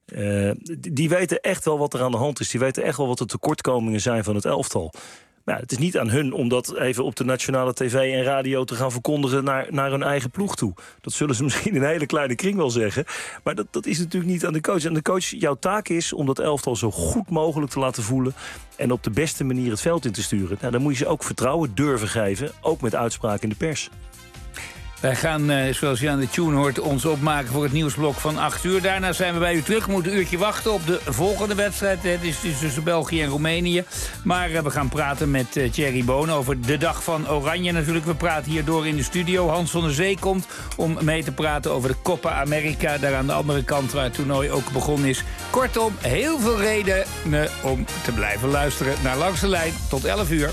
die weten echt wel wat er aan de hand is. Die weten echt wel wat de tekortkomingen zijn van het elftal. Maar het is niet aan hun om dat even op de nationale tv en radio te gaan verkondigen naar hun eigen ploeg toe. Dat zullen ze misschien in een hele kleine kring wel zeggen. Maar dat is natuurlijk niet aan de coach. En de coach, jouw taak is om dat elftal zo goed mogelijk te laten voelen en op de beste manier het veld in te sturen. Nou, dan moet je ze ook vertrouwen durven geven, ook met uitspraken in de pers. Wij gaan, zoals je aan de tune hoort, ons opmaken voor het nieuwsblok van 8 uur. Daarna zijn we bij u terug. We moeten een uurtje wachten op de volgende wedstrijd. Het is dus tussen België en Roemenië. Maar we gaan praten met Thierry Boon over de dag van Oranje natuurlijk. We praten hier door in de studio. Hans van der Zee komt om mee te praten over de Copa America. Daar aan de andere kant waar het toernooi ook begonnen is. Kortom, heel veel redenen om te blijven luisteren naar Langs de Lijn. Tot 11 uur.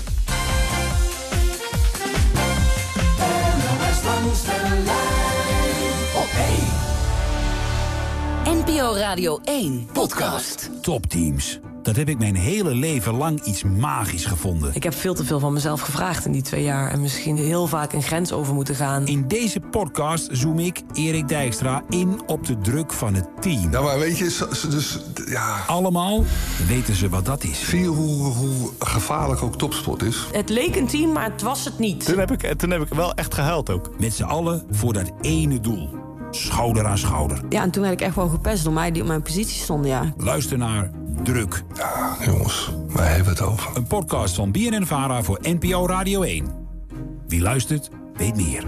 Langs de lijn op 1. NPO Radio 1 podcast. Topteams. dat heb ik mijn hele leven lang iets magisch gevonden. Ik heb veel te veel van mezelf gevraagd in die 2 jaar... en misschien heel vaak een grens over moeten gaan. In deze podcast zoom ik, Erik Dijkstra, in op de druk van het team. Ja, maar weet je, dus ja... Allemaal weten ze wat dat is. Zie je hoe gevaarlijk ook topsport is? Het leek een team, maar het was het niet. Toen heb ik wel echt gehuild ook. Met z'n allen voor dat ene doel. Schouder aan schouder. Ja, en toen werd ik echt wel gepest door mij die op mijn positie stonden, ja. Luister naar Druk. Ja, jongens, wij hebben het over. Een podcast van BNN-VARA voor NPO Radio 1. Wie luistert, weet meer.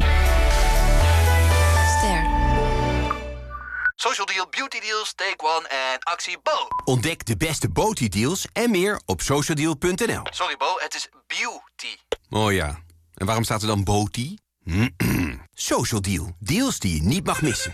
Ster. Social Deal, Beauty Deals, Take One en actie Bo. Ontdek de beste Beauty-deals en meer op socialdeal.nl. Sorry Bo, het is beauty. Oh ja, en waarom staat er dan Beauty? Social Deal, deals die je niet mag missen.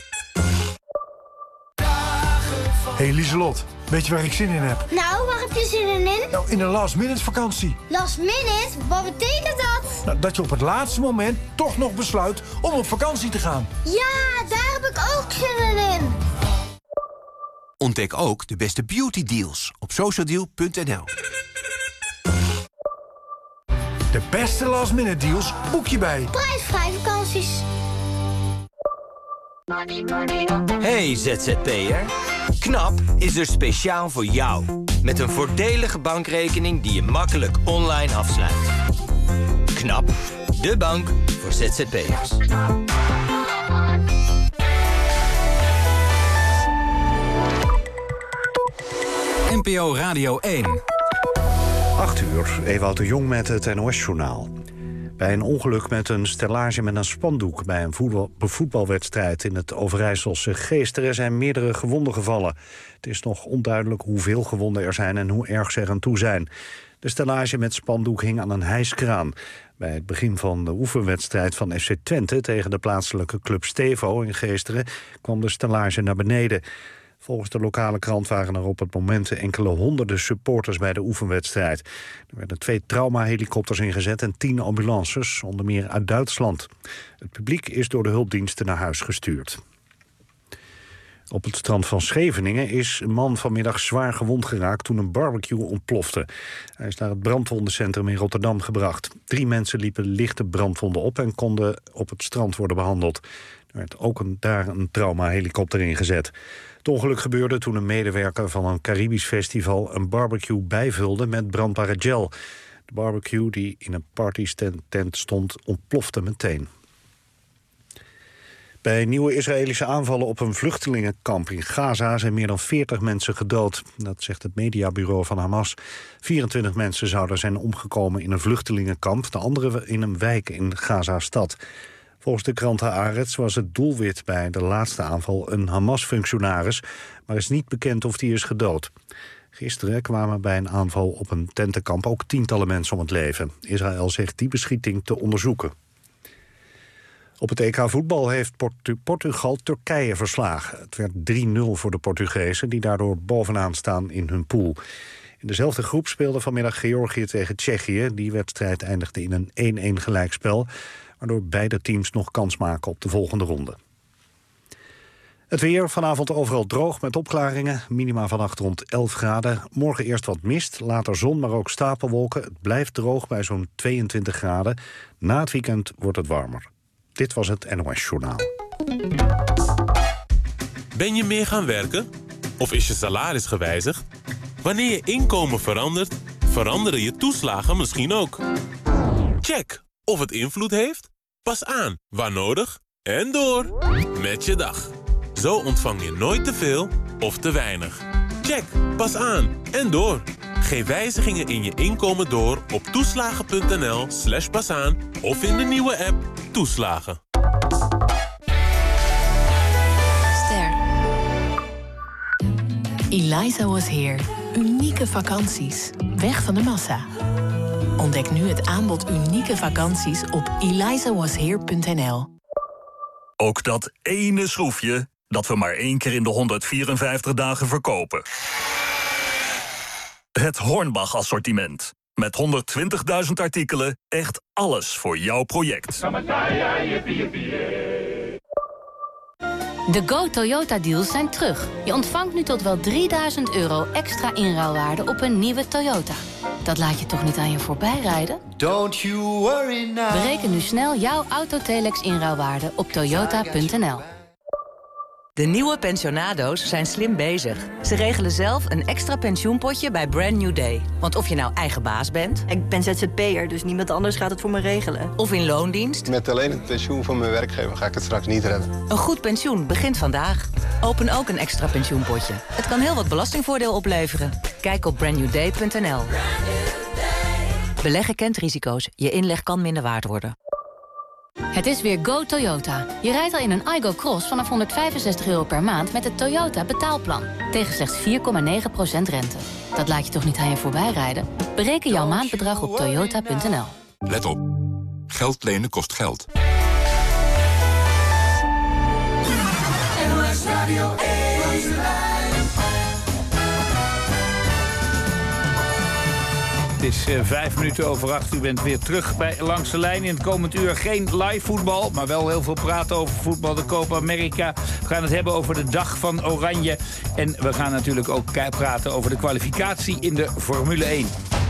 Hey Lieselot, weet je waar ik zin in heb? Nou, waar heb je zin in? Nou, in een last-minute vakantie. Last minute? Wat betekent dat? Nou, dat je op het laatste moment toch nog besluit om op vakantie te gaan. Ja, daar heb ik ook zin in. Ontdek ook de beste beauty deals op socialdeal.nl. De beste last-minute deals boek je bij Prijsvrij vakanties. Hey ZZP'er. KNAP is er speciaal voor jou. Met een voordelige bankrekening die je makkelijk online afsluit. KNAP, de bank voor ZZP'ers. NPO Radio 1. 8 uur, Ewout de Jong met het NOS-journaal. Bij een ongeluk met een stellage met een spandoek bij een voetbalwedstrijd in het Overijsselse Geesteren zijn meerdere gewonden gevallen. Het is nog onduidelijk hoeveel gewonden er zijn en hoe erg ze er aan toe zijn. De stellage met spandoek hing aan een hijskraan. Bij het begin van de oefenwedstrijd van FC Twente tegen de plaatselijke club Stevo in Geesteren kwam de stellage naar beneden. Volgens de lokale krant waren er op het moment enkele honderden supporters bij de oefenwedstrijd. Er werden 2 traumahelikopters ingezet en 10 ambulances, onder meer uit Duitsland. Het publiek is door de hulpdiensten naar huis gestuurd. Op het strand van Scheveningen is een man vanmiddag zwaar gewond geraakt toen een barbecue ontplofte. Hij is naar het brandwondencentrum in Rotterdam gebracht. 3 mensen liepen lichte brandwonden op en konden op het strand worden behandeld. Er werd ook daar een traumahelikopter ingezet. Het ongeluk gebeurde toen een medewerker van een Caribisch festival een barbecue bijvulde met brandbare gel. De barbecue die in een partytent stond ontplofte meteen. Bij nieuwe Israëlische aanvallen op een vluchtelingenkamp in Gaza zijn meer dan 40 mensen gedood. Dat zegt het mediabureau van Hamas. 24 mensen zouden zijn omgekomen in een vluchtelingenkamp, de andere in een wijk in Gaza-stad. Volgens de krant Haaretz was het doelwit bij de laatste aanval een Hamas-functionaris, maar is niet bekend of die is gedood. Gisteren kwamen bij een aanval op een tentenkamp ook tientallen mensen om het leven. Israël zegt die beschieting te onderzoeken. Op het EK voetbal heeft Portugal Turkije verslagen. Het werd 3-0 voor de Portugezen, die daardoor bovenaan staan in hun pool. In dezelfde groep speelde vanmiddag Georgië tegen Tsjechië. Die wedstrijd eindigde in een 1-1 gelijkspel, waardoor beide teams nog kans maken op de volgende ronde. Het weer, vanavond overal droog met opklaringen. Minima vannacht rond 11 graden. Morgen eerst wat mist, later zon, maar ook stapelwolken. Het blijft droog bij zo'n 22 graden. Na het weekend wordt het warmer. Dit was het NOS Journaal. Ben je meer gaan werken? Of is je salaris gewijzigd? Wanneer je inkomen verandert, veranderen je toeslagen misschien ook. Check of het invloed heeft. Pas aan, waar nodig. En door. Met je dag. Zo ontvang je nooit te veel of te weinig. Check, pas aan en door. Geef wijzigingen in je inkomen door op toeslagen.nl/pasaan of in de nieuwe app Toeslagen. Ster. Eliza Was Here. Unieke vakanties. Weg van de massa. Ontdek nu het aanbod unieke vakanties op elizawasheer.nl. Ook dat ene schroefje dat we maar 1 keer in de 154 dagen verkopen. Het Hornbach-assortiment. Met 120.000 artikelen, echt alles voor jouw project. De Go Toyota deals zijn terug. Je ontvangt nu tot wel €3000 extra inruilwaarde op een nieuwe Toyota. Dat laat je toch niet aan je voorbij rijden? Don't you worry now. Bereken nu snel jouw Autotelex inruilwaarde op toyota.nl. De nieuwe pensionado's zijn slim bezig. Ze regelen zelf een extra pensioenpotje bij Brand New Day. Want of je nou eigen baas bent... Ik ben ZZP'er, dus niemand anders gaat het voor me regelen. Of in loondienst... Met alleen het pensioen van mijn werkgever ga ik het straks niet redden. Een goed pensioen begint vandaag. Open ook een extra pensioenpotje. Het kan heel wat belastingvoordeel opleveren. Kijk op brandnewday.nl. Beleggen kent risico's. Je inleg kan minder waard worden. Het is weer Go Toyota. Je rijdt al in een Aygo Cross vanaf €165 per maand met het Toyota betaalplan. Tegen slechts 4,9% rente. Dat laat je toch niet aan je voorbij rijden? Bereken jouw maandbedrag op toyota.nl. Let op. Geld lenen kost geld. NOS Radio 1. Het is 7:05. U bent weer terug bij Langs de Lijn. In het komend uur geen live voetbal, maar wel heel veel praten over voetbal. De Copa America. We gaan het hebben over de dag van Oranje. En we gaan natuurlijk ook praten over de kwalificatie in de Formule 1.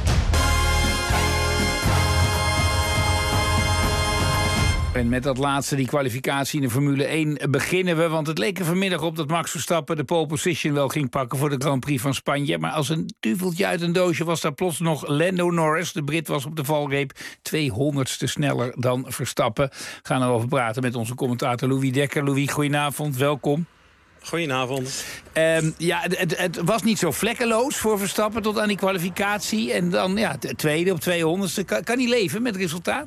En met dat laatste, die kwalificatie in de Formule 1, beginnen we. Want het leek er vanmiddag op dat Max Verstappen de pole position wel ging pakken voor de Grand Prix van Spanje. Maar als een duveltje uit een doosje was daar plots nog Lando Norris. De Brit was op de valreep 200ste sneller dan Verstappen. We gaan erover praten met onze commentator Louis Dekker. Louis, goedenavond, welkom. Goedenavond. Het was niet zo vlekkeloos voor Verstappen tot aan die kwalificatie. En dan de tweede op 200ste. Kan hij leven met het resultaat?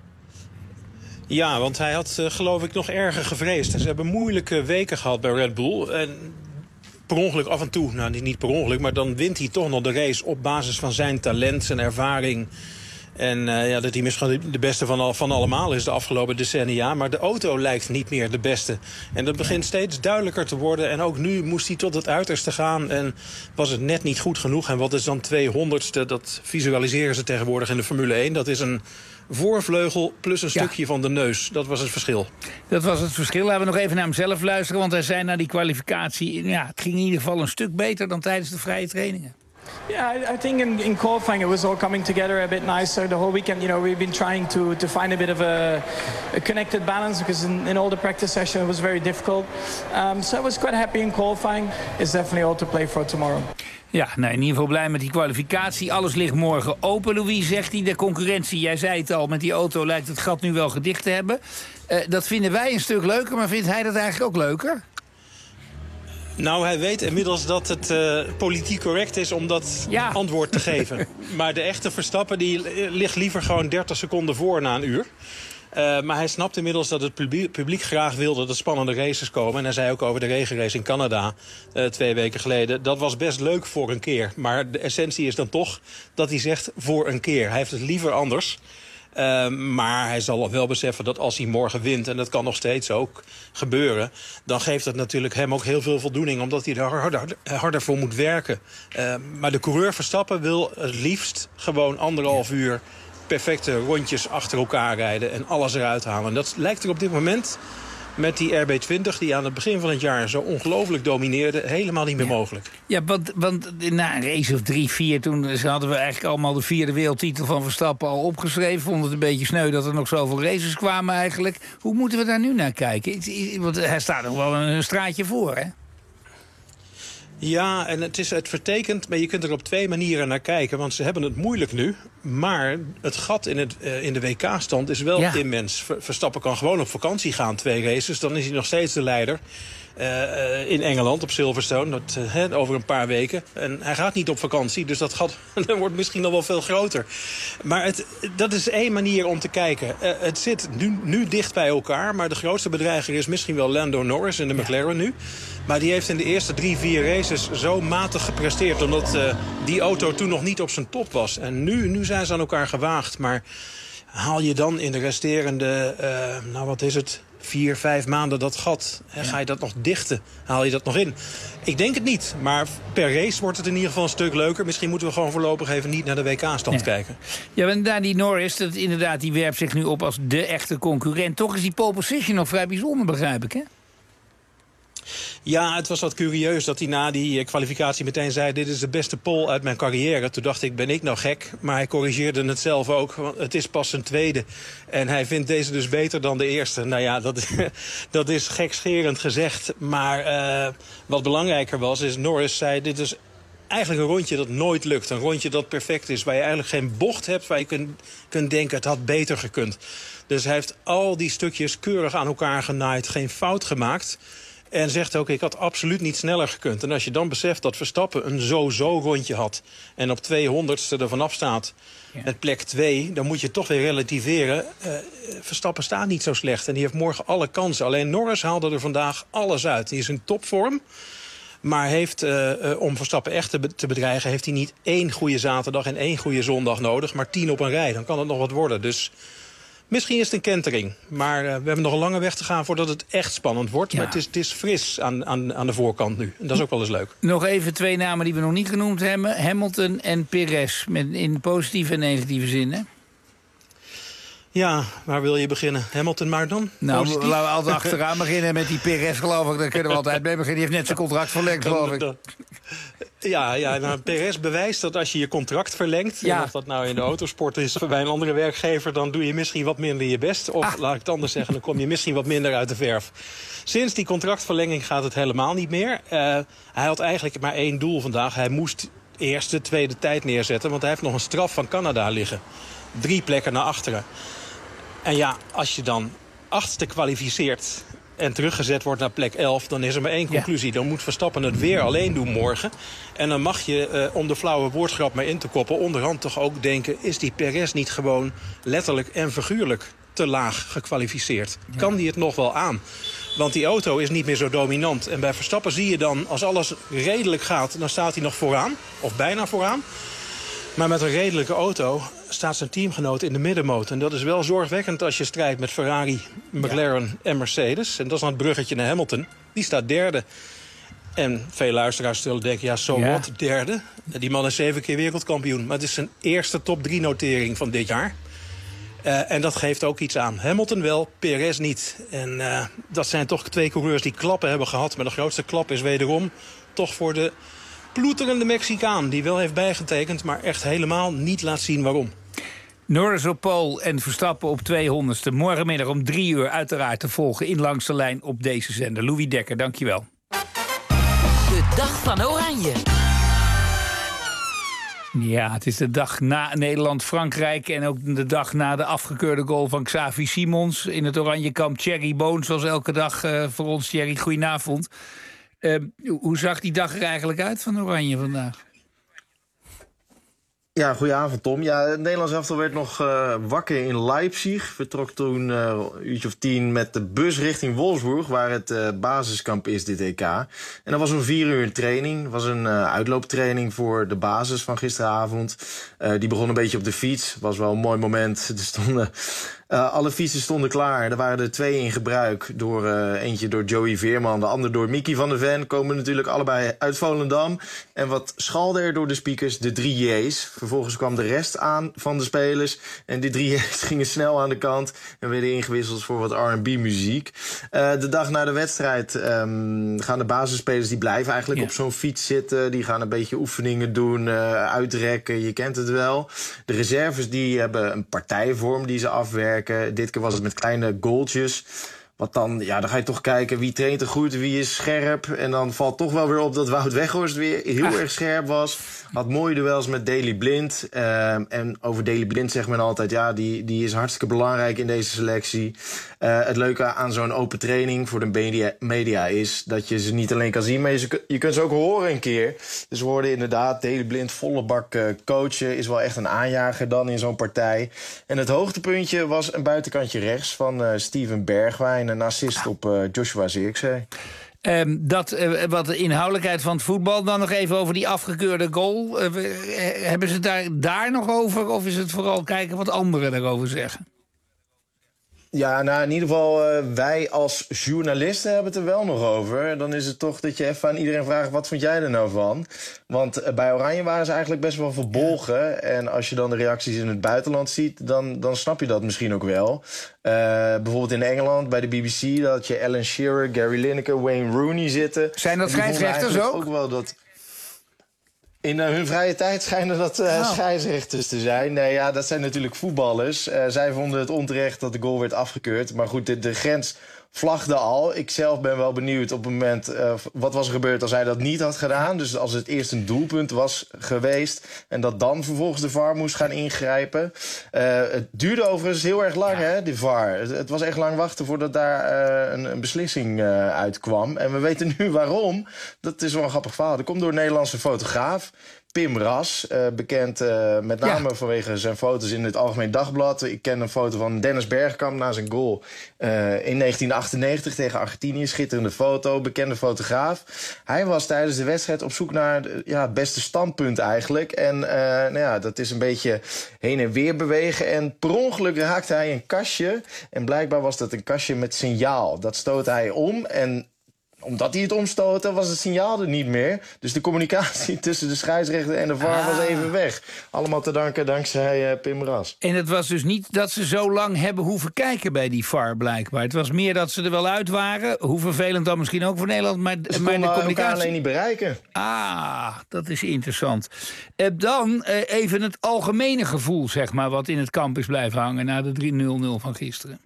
Ja, want hij had geloof ik nog erger gevreesd. Ze hebben moeilijke weken gehad bij Red Bull. En per ongeluk af en toe, nou niet per ongeluk, maar dan wint hij toch nog de race op basis van zijn talent, zijn ervaring. En dat hij misschien de beste van allemaal is de afgelopen decennia. Maar de auto lijkt niet meer de beste. En dat begint steeds duidelijker te worden. En ook nu moest hij tot het uiterste gaan. En was het net niet goed genoeg. En wat is dan 200ste? Dat visualiseren ze tegenwoordig in de Formule 1. Dat is een voorvleugel plus een stukje van de neus. Dat was het verschil. Dat was het verschil. Laten we nog even naar hem zelf luisteren. Want hij zei na die kwalificatie, het ging in ieder geval een stuk beter dan tijdens de vrije trainingen. Yeah, I think in qualifying it was all coming together a bit nicer. The whole weekend, we've been trying to find a bit of a connected balance because in all the practice session it was very difficult. So I was quite happy in qualifying. It's definitely all to play for tomorrow. Ja, in ieder geval blij met die kwalificatie. Alles ligt morgen open, Louis, zegt hij. De concurrentie, jij zei het al, met die auto lijkt het gat nu wel gedicht te hebben. Dat vinden wij een stuk leuker, maar vindt hij dat eigenlijk ook leuker? Nou, hij weet inmiddels dat het politiek correct is om dat antwoord te geven. Maar de echte Verstappen die ligt liever gewoon 30 seconden voor na een uur. Maar hij snapt inmiddels dat het publiek graag wilde dat er spannende races komen. En hij zei ook over de regenrace in Canada 2 weken geleden. Dat was best leuk voor een keer. Maar de essentie is dan toch dat hij zegt voor een keer. Hij heeft het liever anders. Maar hij zal wel beseffen dat als hij morgen wint, en dat kan nog steeds ook gebeuren, dan geeft dat natuurlijk hem ook heel veel voldoening, omdat hij er harder voor moet werken. Maar de coureur Verstappen wil het liefst gewoon 1,5 uur perfecte rondjes achter elkaar rijden en alles eruit halen. En dat lijkt er op dit moment met die RB20, die aan het begin van het jaar zo ongelooflijk domineerde, helemaal niet meer mogelijk. Ja, want na een race of 3-4, toen hadden we eigenlijk allemaal de 4e wereldtitel van Verstappen al opgeschreven. Vond het een beetje sneu dat er nog zoveel races kwamen eigenlijk. Hoe moeten we daar nu naar kijken? Want hij staat nog wel een straatje voor, hè? Ja, en het vertekent, maar je kunt er op 2 manieren naar kijken. Want ze hebben het moeilijk nu. Maar het gat in de WK-stand is wel immens. Verstappen kan gewoon op vakantie gaan, 2 races. Dan is hij nog steeds de leider. In Engeland op Silverstone, over een paar weken. En hij gaat niet op vakantie, dus dat gat wordt misschien nog wel veel groter. Maar dat is 1 manier om te kijken. Het zit nu dicht bij elkaar, maar de grootste bedreiger is misschien wel Lando Norris in de McLaren nu. Maar die heeft in de eerste 3-4 races zo matig gepresteerd, omdat die auto toen nog niet op zijn top was. En nu zijn ze aan elkaar gewaagd, maar haal je dan in de resterende, 4-5 maanden dat gat. Ga je dat nog dichten? Haal je dat nog in? Ik denk het niet. Maar per race wordt het in ieder geval een stuk leuker. Misschien moeten we gewoon voorlopig even niet naar de WK-stand kijken. Ja, en daar die Norris, die werpt zich nu op als de echte concurrent. Toch is die pole position nog vrij bijzonder, begrijp ik, hè? Ja, het was wat curieus dat hij na die kwalificatie meteen zei... dit is de beste pole uit mijn carrière. Toen dacht ik, ben ik nou gek? Maar hij corrigeerde het zelf ook, want het is pas zijn tweede. En hij vindt deze dus beter dan de eerste. Nou ja, dat is gekscherend gezegd. Maar wat belangrijker was, is Norris zei... dit is eigenlijk een rondje dat nooit lukt. Een rondje dat perfect is, waar je eigenlijk geen bocht hebt... waar je kunt denken, het had beter gekund. Dus hij heeft al die stukjes keurig aan elkaar genaaid, geen fout gemaakt... En zegt ook, ik had absoluut niet sneller gekund. En als je dan beseft dat Verstappen een zo-zo rondje had... en op 200ste er vanaf staat met plek 2... dan moet je toch weer relativeren. Verstappen staat niet zo slecht en die heeft morgen alle kansen. Alleen Norris haalde er vandaag alles uit. Die is in topvorm. Maar heeft, om Verstappen echt te bedreigen... heeft hij niet 1 goede zaterdag en 1 goede zondag nodig... maar 10 op een rij. Dan kan het nog wat worden. Dus... misschien is het een kentering, maar we hebben nog een lange weg te gaan... voordat het echt spannend wordt. Ja. Maar het is fris aan de voorkant nu. En dat is ook wel eens leuk. Nog even 2 namen die we nog niet genoemd hebben. Hamilton en Perez, in positieve en negatieve zin, hè? Ja, waar wil je beginnen? Hamilton maar dan? Nou, laten we altijd achteraan beginnen met die Perez, geloof ik. Daar kunnen we altijd mee beginnen. Die heeft net zijn contract verlengd, geloof ik. Ja, nou, Perez bewijst dat als je je contract verlengt... en of dat nou in de autosport is of bij een andere werkgever... dan doe je misschien wat minder je best. Of laat ik het anders zeggen, dan kom je misschien wat minder uit de verf. Sinds die contractverlenging gaat het helemaal niet meer. Hij had eigenlijk maar 1 doel vandaag. Hij moest eerste, tweede tijd neerzetten... want hij heeft nog een straf van Canada liggen. 3 plekken naar achteren. En ja, als je dan 8e kwalificeert en teruggezet wordt naar plek 11... dan is er maar 1 conclusie. Dan moet Verstappen het weer alleen doen morgen. En dan mag je, om de flauwe woordgrap maar in te koppen... onderhand toch ook denken, is die Perez niet gewoon letterlijk en figuurlijk te laag gekwalificeerd? Ja. Kan die het nog wel aan? Want die auto is niet meer zo dominant. En bij Verstappen zie je dan, als alles redelijk gaat... dan staat hij nog vooraan, of bijna vooraan. Maar met een redelijke auto staat zijn teamgenoot in de middenmoot. En dat is wel zorgwekkend als je strijdt met Ferrari, McLaren en Mercedes. En dat is dan het bruggetje naar Hamilton. Die staat 3e. En veel luisteraars zullen denken, wat, 3e? Die man is 7 keer wereldkampioen. Maar het is zijn eerste top 3 notering van dit jaar. En dat geeft ook iets aan. Hamilton wel, Perez niet. En dat zijn toch 2 coureurs die klappen hebben gehad. Maar de grootste klap is wederom toch voor de ploeterende Mexicaan, die wel heeft bijgetekend, maar echt helemaal niet laat zien waarom. Norris op pole en Verstappen op 200ste. Morgenmiddag om 3 uur uiteraard te volgen in Langs de Lijn op deze zender. Louis Dekker, dankjewel. De Dag van Oranje. Ja, het is de dag na Nederland-Frankrijk en ook de dag na de afgekeurde goal van Xavi Simons in het Oranjekamp. Thierry Boon, zoals elke dag voor ons. Thierry, goedenavond. Hoe zag die dag er eigenlijk uit van Oranje vandaag? Ja, goedenavond Tom. Ja, het Nederlands elftal werd nog wakker in Leipzig. Vertrok toen een uurtje of 10 met de bus richting Wolfsburg, waar het basiskamp is dit EK. En dat was om 4 uur een training. Het was een uitlooptraining voor de basis van gisteravond. Die begon een beetje op de fiets. Het was wel een mooi moment. Er stonden... alle fietsen stonden klaar. Er waren er 2 in gebruik. Eentje door Joey Veerman, de ander door Mickey van der Ven. Komen natuurlijk allebei uit Volendam. En wat schalde er door de speakers? De 3 J's. Vervolgens kwam de rest aan van de spelers. En die 3 J's gingen snel aan de kant. En werden ingewisseld voor wat R&B-muziek. De dag na de wedstrijd gaan de basisspelers, die blijven eigenlijk op zo'n fiets zitten. Die gaan een beetje oefeningen doen, uitrekken. Je kent het wel. De reserves die hebben een partijvorm die ze afwerken. Dit keer was het met kleine goaltjes. Wat dan, dan ga je toch kijken wie traint er goed, wie is scherp. En dan valt toch wel weer op dat Wout Weghorst weer heel erg scherp was. Had mooie duels met Daley Blind. En over Daley Blind zegt men altijd, die is hartstikke belangrijk in deze selectie. Het leuke aan zo'n open training voor de media is dat je ze niet alleen kan zien, maar je kunt ze ook horen een keer. Dus we hoorden inderdaad Daley Blind volle bak coachen. Is wel echt een aanjager dan in zo'n partij. En het hoogtepuntje was een buitenkantje rechts van Steven Bergwijn. Een assist op Joshua Zirkzee. Wat de inhoudelijkheid van het voetbal. Dan nog even over die afgekeurde goal. Hebben ze daar nog over? Of is het vooral kijken wat anderen daarover zeggen? Ja, nou in ieder geval, wij als journalisten hebben het er wel nog over. Dan is het toch dat je even aan iedereen vraagt, wat vond jij er nou van? Want bij Oranje waren ze eigenlijk best wel verbolgen. En als je dan de reacties in het buitenland ziet, dan snap je dat misschien ook wel. Bijvoorbeeld in Engeland, bij de BBC, dat had je Alan Shearer, Gary Lineker, Wayne Rooney zitten. Zijn dat scheidsrechters ook? Ook wel dat... In hun vrije tijd schijnen dat scheidsrechters te zijn. Nee, ja, dat zijn natuurlijk voetballers. Zij vonden het onterecht dat de goal werd afgekeurd. Maar goed, de grens vlagde al. Ik zelf ben wel benieuwd op het moment wat was er gebeurd als hij dat niet had gedaan. Dus als het eerst een doelpunt was geweest en dat dan vervolgens de VAR moest gaan ingrijpen. Het duurde overigens heel erg lang, hè, de VAR. Het was echt lang wachten voordat daar een beslissing uitkwam. En we weten nu waarom. Dat is wel een grappig verhaal. Dat komt door een Nederlandse fotograaf. Pim Ras, bekend met name vanwege zijn foto's in het Algemeen Dagblad. Ik ken een foto van Dennis Bergkamp na zijn goal in 1998 tegen Argentinië. Schitterende foto, bekende fotograaf. Hij was tijdens de wedstrijd op zoek naar het beste standpunt eigenlijk. En dat is een beetje heen en weer bewegen. En per ongeluk raakte hij een kastje. En blijkbaar was dat een kastje met signaal. Dat stootte hij om en... Omdat hij het omstootte, was het signaal er niet meer. Dus de communicatie tussen de scheidsrechter en de VAR was even weg. Allemaal te danken dankzij Pim Ras. En het was dus niet dat ze zo lang hebben hoeven kijken bij die VAR, blijkbaar. Het was meer dat ze er wel uit waren. Hoe vervelend dan misschien ook voor Nederland. Maar de communicatie elkaar alleen niet bereiken. Dat is interessant. Dan even het algemene gevoel, zeg maar, wat in het kamp is blijven hangen na de 3-0 van gisteren.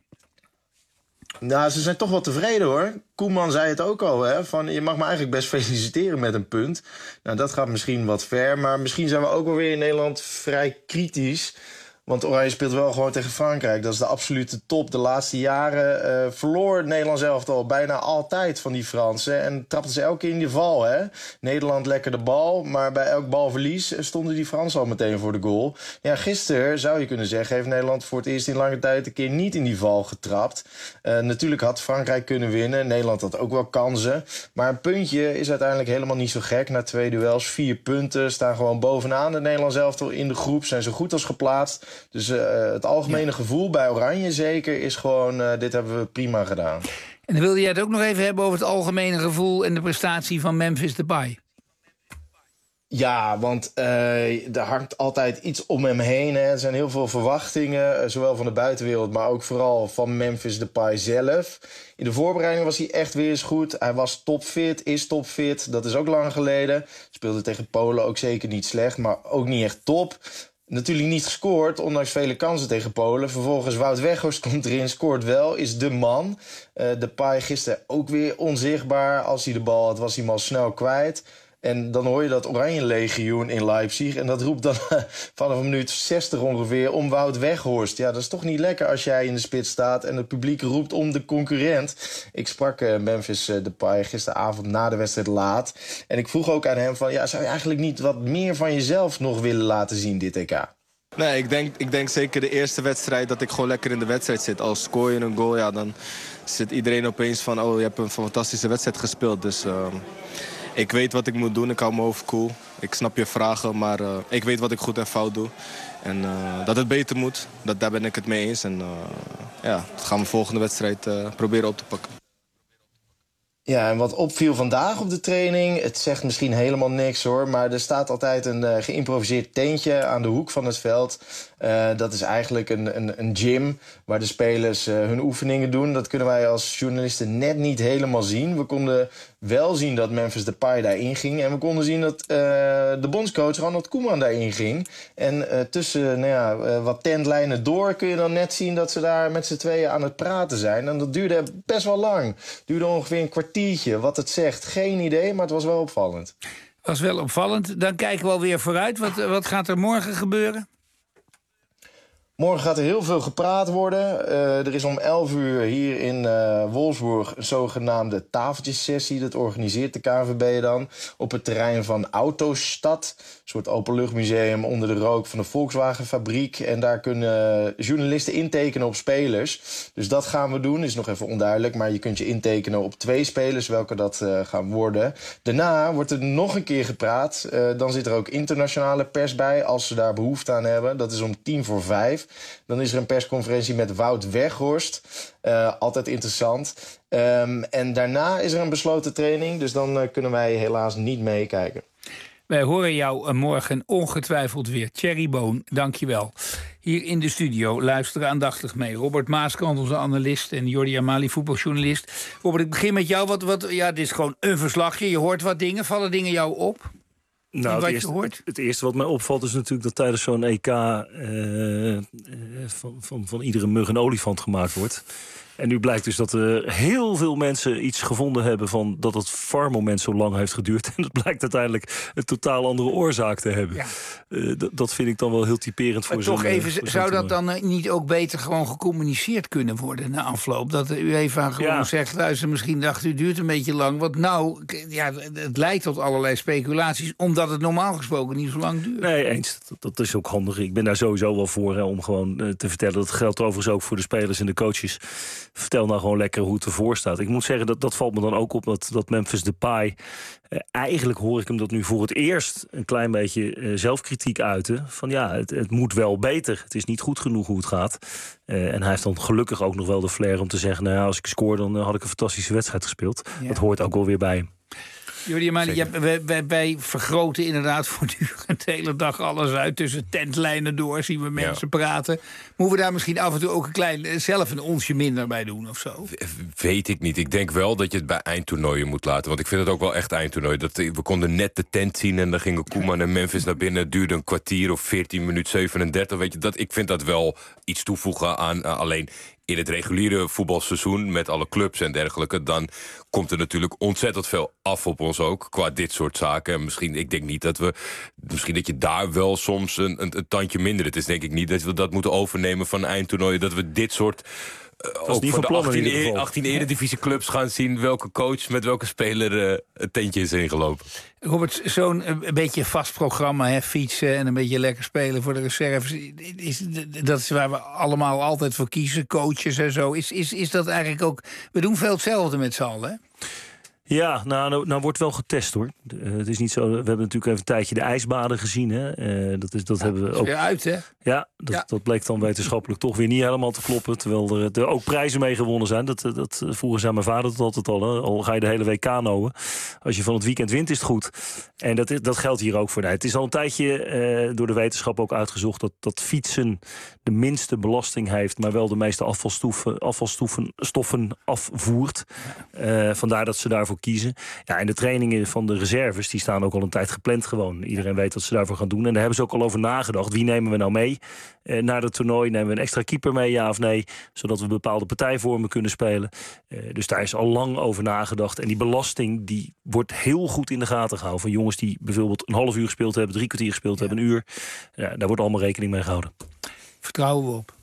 Nou, ze zijn toch wel tevreden, hoor. Koeman zei het ook al, hè, van je mag me eigenlijk best feliciteren met een punt. Nou, dat gaat misschien wat ver, maar misschien zijn we ook wel weer in Nederland vrij kritisch. Want Oranje speelt wel gewoon tegen Frankrijk. Dat is de absolute top. De laatste jaren verloor het Nederlands elftal bijna altijd van die Fransen. En trapten ze elke keer in die val. Hè? Nederland lekker de bal, maar bij elk balverlies stonden die Fransen al meteen voor de goal. Ja, gisteren zou je kunnen zeggen, heeft Nederland voor het eerst in lange tijd een keer niet in die val getrapt. Natuurlijk had Frankrijk kunnen winnen. Nederland had ook wel kansen. Maar een puntje is uiteindelijk helemaal niet zo gek. Na 2 duels, 4 punten, staan gewoon bovenaan het Nederlands elftal in de groep. Zijn zo goed als geplaatst. Dus het algemene gevoel bij Oranje zeker is gewoon, dit hebben we prima gedaan. En dan wilde jij het ook nog even hebben over het algemene gevoel en de prestatie van Memphis Depay. Ja, want er hangt altijd iets om hem heen. Hè. Er zijn heel veel verwachtingen, zowel van de buitenwereld, maar ook vooral van Memphis Depay zelf. In de voorbereiding was hij echt weer eens goed. Hij was topfit, is topfit. Dat is ook lang geleden. Speelde tegen Polen ook zeker niet slecht, maar ook niet echt top. Natuurlijk niet gescoord, ondanks vele kansen tegen Polen. Vervolgens Wout Weghorst komt erin, scoort wel, is de man. Depay gisteren ook weer onzichtbaar. Als hij de bal had, was hij hem al snel kwijt. En dan hoor je dat Oranje Legioen in Leipzig. En dat roept dan vanaf een minuut 60 ongeveer om Wout Weghorst. Ja, dat is toch niet lekker als jij in de spits staat en het publiek roept om de concurrent. Ik sprak Memphis Depay gisteravond na de wedstrijd laat. En ik vroeg ook aan hem van, ja, zou je eigenlijk niet wat meer van jezelf nog willen laten zien dit EK? Nee, ik denk zeker de eerste wedstrijd dat ik gewoon lekker in de wedstrijd zit. Als scoor je een goal, ja, dan zit iedereen opeens van, oh, je hebt een fantastische wedstrijd gespeeld. Dus ik weet wat ik moet doen, ik hou me over cool. Ik snap je vragen, maar ik weet wat ik goed en fout doe. En dat het beter moet, daar ben ik het mee eens. En dat gaan we volgende wedstrijd proberen op te pakken. Ja, en wat opviel vandaag op de training, het zegt misschien helemaal niks hoor, maar er staat altijd een geïmproviseerd tentje aan de hoek van het veld. Dat is eigenlijk een gym waar de spelers hun oefeningen doen. Dat kunnen wij als journalisten net niet helemaal zien. We konden wel zien dat Memphis Depay daarin ging. En we konden zien dat de bondscoach Ronald Koeman daarin ging. En tussen wat tentlijnen door kun je dan net zien dat ze daar met z'n tweeën aan het praten zijn. En dat duurde best wel lang. Het duurde ongeveer een kwartiertje. Wat het zegt, geen idee, maar het was wel opvallend. Was wel opvallend. Dan kijken we alweer vooruit. Wat gaat er morgen gebeuren? Morgen gaat er heel veel gepraat worden. Er is om 11 uur hier in Wolfsburg een zogenaamde tafeltjessessie. Dat organiseert de KNVB dan op het terrein van Autostad. Een soort openluchtmuseum onder de rook van de Volkswagenfabriek. En daar kunnen journalisten intekenen op spelers. Dus dat gaan we doen. Is nog even onduidelijk, maar je kunt je intekenen op 2 spelers, welke dat gaan worden. Daarna wordt er nog een keer gepraat. Dan zit er ook internationale pers bij, als ze daar behoefte aan hebben. Dat is om 4:50. Dan is er een persconferentie met Wout Weghorst. Altijd interessant. En daarna is er een besloten training. Dus dan kunnen wij helaas niet meekijken. Wij horen jou morgen ongetwijfeld weer. Thierry Boon, dank je wel. Hier in de studio luisteren aandachtig mee. Robert Maaskant, onze analist, en Jordi Amali, voetbaljournalist. Robert, ik begin met jou. Dit is gewoon een verslagje. Je hoort wat dingen. Vallen dingen jou op? Nou, het eerste wat mij opvalt is natuurlijk dat tijdens zo'n EK van iedere mug een olifant gemaakt wordt. En nu blijkt dus dat er heel veel mensen iets gevonden hebben van dat het VAR-moment zo lang heeft geduurd. En dat blijkt uiteindelijk een totaal andere oorzaak te hebben. Ja. Dat vind ik dan wel heel typerend voor zo'n... Toch even, zou dat dan niet ook beter gewoon gecommuniceerd kunnen worden na afloop? Dat u even gewoon zegt, luister, misschien dacht u duurt een beetje lang. Want het leidt tot allerlei speculaties, omdat het normaal gesproken niet zo lang duurt. Nee, eens. Dat is ook handig. Ik ben daar sowieso wel voor, om gewoon te vertellen. Dat geldt overigens ook voor de spelers en de coaches. Vertel nou gewoon lekker hoe het ervoor staat. Ik moet zeggen, dat valt me dan ook op dat Memphis Depay... eigenlijk hoor ik hem dat nu voor het eerst een klein beetje zelfkritiek uiten. Van het moet wel beter. Het is niet goed genoeg hoe het gaat. En hij heeft dan gelukkig ook nog wel de flair om te zeggen... als ik scoor, dan had ik een fantastische wedstrijd gespeeld. Ja. Dat hoort ook wel weer bij hem. Jordi Amali, wij vergroten inderdaad voortdurend de hele dag alles uit. Tussen tentlijnen door zien we mensen praten. Moeten we daar misschien af en toe ook zelf een onsje minder bij doen of zo? Weet ik niet. Ik denk wel dat je het bij eindtoernooien moet laten. Want ik vind het ook wel echt eindtoernooi. We konden net de tent zien en dan gingen Koeman en Memphis naar binnen. Het duurde een kwartier of 14 minuten 37. Weet je, ik vind dat wel iets toevoegen aan alleen... In het reguliere voetbalseizoen met alle clubs en dergelijke... dan komt er natuurlijk ontzettend veel af op ons ook... qua dit soort zaken. En ik denk niet dat dat je daar wel soms een tandje minder... Het is denk ik niet dat we dat moeten overnemen van eindtoernooien... dat we dit soort... ook van de 18 eredivisieclubs gaan zien... welke coach met welke speler het tentje is ingelopen. Robert, zo'n een beetje vast programma, fietsen... en een beetje lekker spelen voor de reserves... dat is waar we allemaal altijd voor kiezen, coaches en zo. Is dat eigenlijk ook... We doen veel hetzelfde met z'n allen, hè? Ja, nou wordt wel getest, hoor. Het is niet zo. We hebben natuurlijk even een tijdje de ijsbaden gezien. Hè. Dat hebben we ook. Weer uit, hè? Ja, dat bleek dan wetenschappelijk toch weer niet helemaal te kloppen. Terwijl er ook prijzen mee gewonnen zijn. Dat vroeger zei mijn vader het altijd al. Hè. Al ga je de hele week kanoën. Als je van het weekend wint, is het goed. En dat geldt hier ook voor. Het is al een tijdje door de wetenschap ook uitgezocht dat fietsen de minste belasting heeft, maar wel de meeste afvalstoffen afvoert. Vandaar dat ze daarvoor kiezen. Ja, en de trainingen van de reserves, die staan ook al een tijd gepland gewoon. Iedereen weet wat ze daarvoor gaan doen. En daar hebben ze ook al over nagedacht. Wie nemen we nou mee naar het toernooi? Nemen we een extra keeper mee, ja of nee? Zodat we bepaalde partijvormen kunnen spelen. Dus daar is al lang over nagedacht. En die belasting, die wordt heel goed in de gaten gehouden. Van jongens die bijvoorbeeld een half uur gespeeld hebben, 3 kwartier gespeeld hebben, een uur. Ja, daar wordt allemaal rekening mee gehouden. Vertrouwen we op.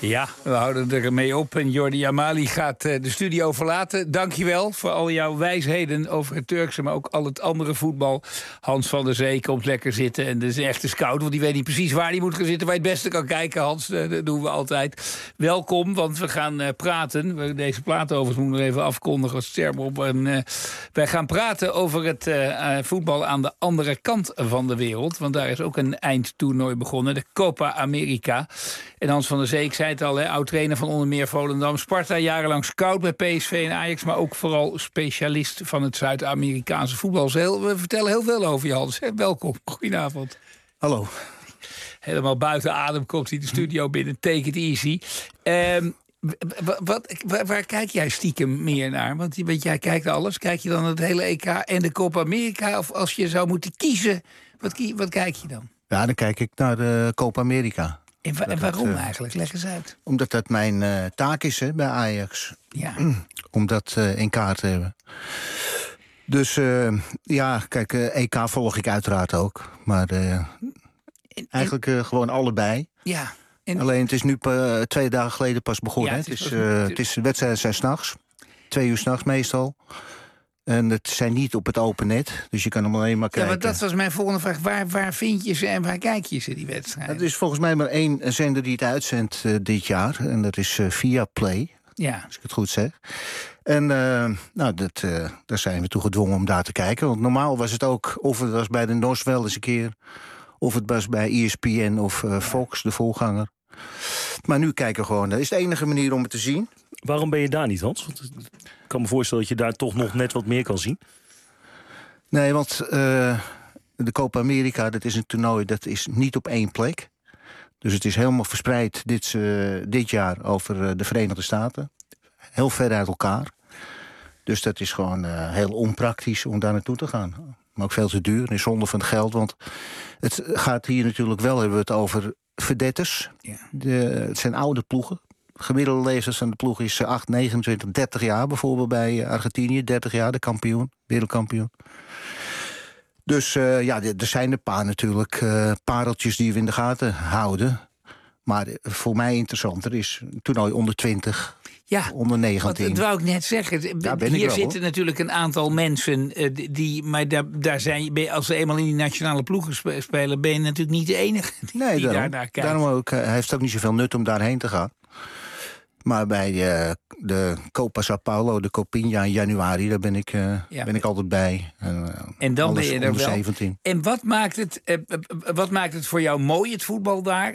Ja, we houden er mee op. En Jordi Amali gaat de studio verlaten. Dankjewel voor al jouw wijsheden over het Turkse, maar ook al het andere voetbal. Hans van der Zee komt lekker zitten. En dat is een echte scout, want die weet niet precies waar hij moet gaan zitten. Waar je het beste kan kijken, Hans. Dat doen we altijd. Welkom, want we gaan praten. Deze plaat overigens moet ik nog even afkondigen als scherm op. En wij gaan praten over het voetbal aan de andere kant van de wereld. Want daar is ook een eindtoernooi begonnen. De Copa America. En Hans van der Zee, ik zei het al, oud-trainer van onder meer Volendam, Sparta, jarenlang scout bij PSV en Ajax, maar ook vooral specialist van het Zuid-Amerikaanse voetbal. We vertellen heel veel over je, Hans. Welkom, goedenavond. Hallo. Helemaal buiten adem komt hij de studio binnen. Take it easy. Waar kijk jij stiekem meer naar? Want jij kijkt alles. Kijk je dan het hele EK en de Copa America? Of als je zou moeten kiezen, wat kijk je dan? Ja, dan kijk ik naar de Copa America. En waarom eigenlijk? Leg eens uit. Omdat dat mijn taak is bij Ajax. Ja. Om dat in kaart te hebben. Dus kijk, EK volg ik uiteraard ook. Maar eigenlijk gewoon allebei. Ja. Alleen het is nu 2 dagen geleden pas begonnen. Ja, het is de wedstrijden zijn 's nachts. 2 uur 's nachts meestal. En het zijn niet op het open net, dus je kan hem alleen maar kijken. Ja, maar dat was mijn volgende vraag. Waar vind je ze en waar kijk je ze, die wedstrijden? Er is volgens mij maar 1 zender die het uitzendt dit jaar. En dat is Viaplay, als ik het goed zeg. En daar zijn we toe gedwongen om daar te kijken. Want normaal was het ook, of het was bij de NOS wel eens een keer, of het was bij ESPN of Fox, de voorganger. Maar nu kijken we gewoon. Dat is de enige manier om het te zien. Waarom ben je daar niet, Hans? Want ik kan me voorstellen dat je daar toch nog net wat meer kan zien. Nee, want de Copa America, dat is een toernooi, dat is niet op 1 plek. Dus het is helemaal verspreid dit jaar over de Verenigde Staten. Heel ver uit elkaar. Dus dat is gewoon heel onpraktisch om daar naartoe te gaan. Maar ook veel te duur en zonde van het geld. Want het gaat hier natuurlijk wel, hebben we het over verdetters. Ja. Het zijn oude ploegen. De gemiddelde leeftijd van de ploeg is 8, 29, 30 jaar. Bijvoorbeeld bij Argentinië, 30 jaar, de kampioen, wereldkampioen. Dus er zijn een paar natuurlijk pareltjes die we in de gaten houden. Maar voor mij interessanter is een toernooi onder 20, onder 19. Dat wou ik net zeggen. Hier zitten natuurlijk een aantal mensen maar daar zijn, als ze eenmaal in die nationale ploegen spelen, ben je natuurlijk niet de enige die daarnaar kijkt. Daarom ook, heeft het ook niet zoveel nut om daarheen te gaan. Maar bij de Copa Sao Paulo, de Copinha in januari, daar ben ik altijd bij. En dan ben je er wel. 17. En wat maakt het voor jou mooi, het voetbal daar?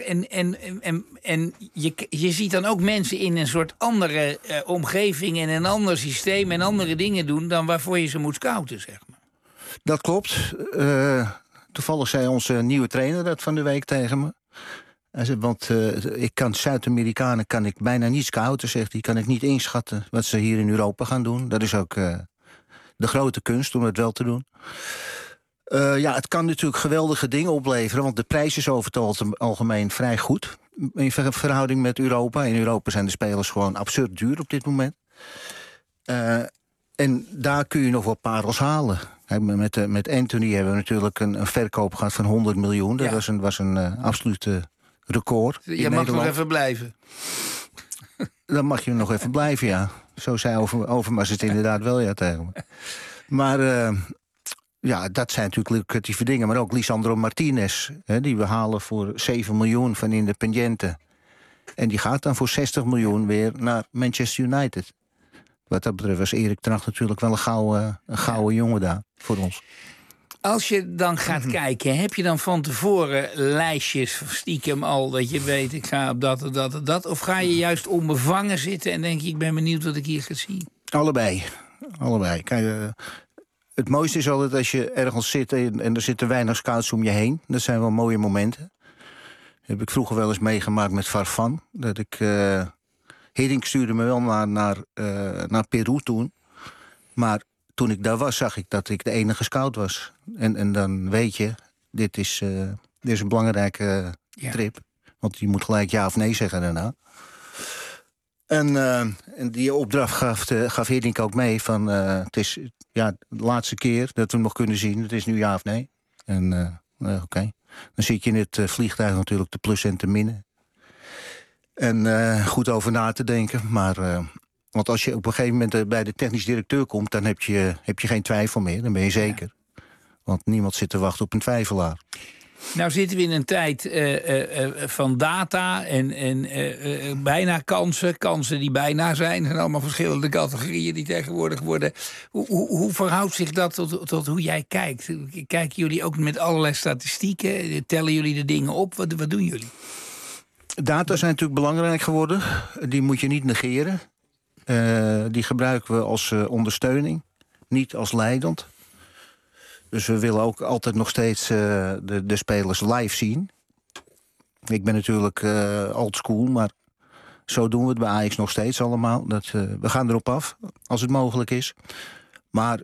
En je ziet dan ook mensen in een soort andere omgeving en een ander systeem en andere dingen doen dan waarvoor je ze moet scouten, zeg maar. Dat klopt. Toevallig zei onze nieuwe trainer dat van de week tegen me. Hij zei, want ik kan Zuid-Amerikanen bijna niet scouten, zegt hij. Kan ik niet inschatten wat ze hier in Europa gaan doen. Dat is ook de grote kunst om dat wel te doen. Het kan natuurlijk geweldige dingen opleveren, want de prijs is over het algemeen vrij goed. In verhouding met Europa. In Europa zijn de spelers gewoon absurd duur op dit moment. En daar kun je nog wel parels halen. Met Anthony hebben we natuurlijk een verkoop gehad van 100 miljoen. Dat was een absolute record. Je mag nog even blijven. Dan mag je nog even blijven, ja. Zo zei Overmars het inderdaad wel, tegen me. Maar dat zijn natuurlijk lucratieve dingen. Maar ook Lisandro Martinez, die we halen voor 7 miljoen van Independiente. En die gaat dan voor 60 miljoen weer naar Manchester United. Wat dat betreft was Erik ten Hag natuurlijk wel een gouden jongen daar voor ons. Als je dan gaat kijken, heb je dan van tevoren lijstjes stiekem al dat je weet, ik ga op dat en dat en dat? Of ga je juist onbevangen zitten en denk je, ik ben benieuwd wat ik hier ga zien? Allebei. Kijk, het mooiste is altijd als je ergens zit en er zitten weinig scouts om je heen. Dat zijn wel mooie momenten. Dat heb ik vroeger wel eens meegemaakt met Farfan. Dat ik Hiddink stuurde me wel naar Peru toen. Maar toen ik daar was, zag ik dat ik de enige scout was. En dan weet je, dit is een belangrijke trip. Want je moet gelijk ja of nee zeggen daarna. En die opdracht gaf Hiddink ook mee van het is de laatste keer dat we hem nog kunnen zien. Het is nu ja of nee. En oké. Dan zit je in het vliegtuig natuurlijk te plus en te minnen. En goed over na te denken. Maar, want als je op een gegeven moment bij de technisch directeur komt... dan heb je geen twijfel meer, dan ben je zeker. Want niemand zit te wachten op een twijfelaar. Nou zitten we in een tijd van data en bijna kansen die bijna zijn. Er zijn allemaal verschillende categorieën die tegenwoordig worden. Hoe verhoudt zich dat tot hoe jij kijkt? Kijken jullie ook met allerlei statistieken? Tellen jullie de dingen op? Wat doen jullie? Data zijn natuurlijk belangrijk geworden. Die moet je niet negeren. Die gebruiken we als ondersteuning, niet als leidend. Dus we willen ook altijd nog steeds de spelers live zien. Ik ben natuurlijk old school, maar zo doen we het bij Ajax nog steeds allemaal. We gaan erop af, als het mogelijk is. Maar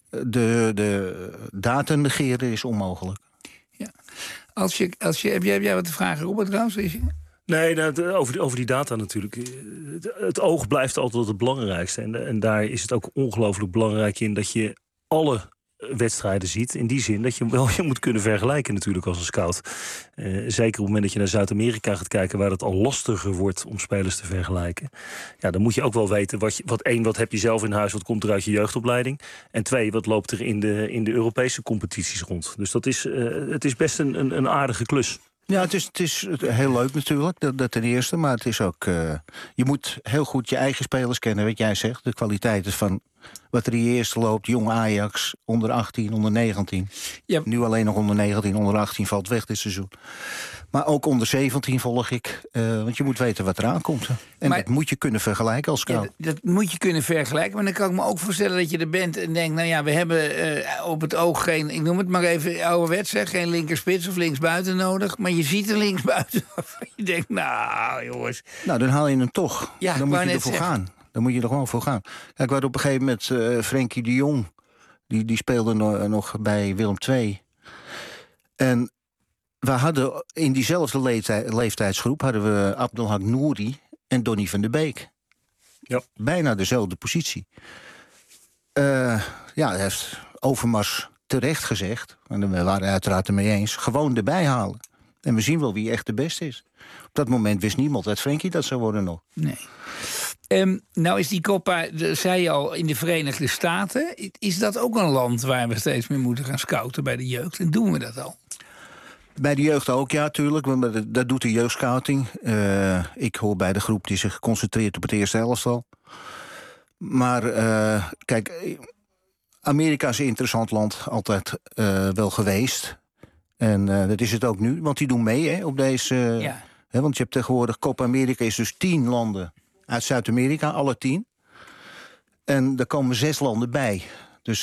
de data negeren is onmogelijk. Ja. Heb jij wat te vragen, Robert, trouwens? Nee, over die data natuurlijk. Het oog blijft altijd het belangrijkste. En daar is het ook ongelooflijk belangrijk in dat je alle wedstrijden ziet. In die zin dat je moet kunnen vergelijken natuurlijk als een scout. Zeker op het moment dat je naar Zuid-Amerika gaat kijken... waar het al lastiger wordt om spelers te vergelijken. Ja, dan moet je ook wel weten, wat heb je zelf in huis... wat komt er uit je jeugdopleiding. En 2, wat loopt er in de Europese competities rond. Dus het is best een aardige klus. Ja, het is heel leuk natuurlijk, dat ten eerste. Maar het is ook... je moet heel goed je eigen spelers kennen, wat jij zegt. De kwaliteiten van wat er hier eerst loopt. Jong Ajax, onder 18, onder 19. Ja. Nu alleen nog onder 19, onder 18 valt weg dit seizoen. Maar ook onder 17 volg ik. Want je moet weten wat eraan komt. En dat moet je kunnen vergelijken als scout. Ja, dat moet je kunnen vergelijken. Maar dan kan ik me ook voorstellen dat je er bent en denkt... nou ja, we hebben op het oog geen... ik noem het maar even ouderwets, geen linkerspits of linksbuiten nodig. Maar je ziet een linksbuiten waarvan je denkt, nou jongens... Nou, dan haal je hem toch. Ja, dan moet je ervoor gaan. Dan moet je er gewoon voor gaan. Kijk, waar op een gegeven moment Frenkie de Jong... die speelde nog bij Willem II. En we hadden in diezelfde leeftijdsgroep... hadden we Abdelhak Nouri en Donny van der Beek. Ja. Bijna dezelfde positie. Heeft Overmars terecht gezegd... en we waren uiteraard ermee eens... gewoon erbij halen. En we zien wel wie echt de beste is. Op dat moment wist niemand dat Frenkie dat zou worden nog. Nee. Nou is die Copa, zei je al, in de Verenigde Staten. Is dat ook een land waar we steeds meer moeten gaan scouten bij de jeugd? En doen we dat al? Bij de jeugd ook, ja, tuurlijk. Dat doet de jeugdscouting. Ik hoor bij de groep die zich concentreert op het eerste elftal. Maar kijk, Amerika is een interessant land. Altijd wel geweest. En dat is het ook nu. Want die doen mee op deze... Ja. Want je hebt tegenwoordig Copa America is dus 10 landen uit Zuid-Amerika, alle 10. En er komen 6 landen bij. Dus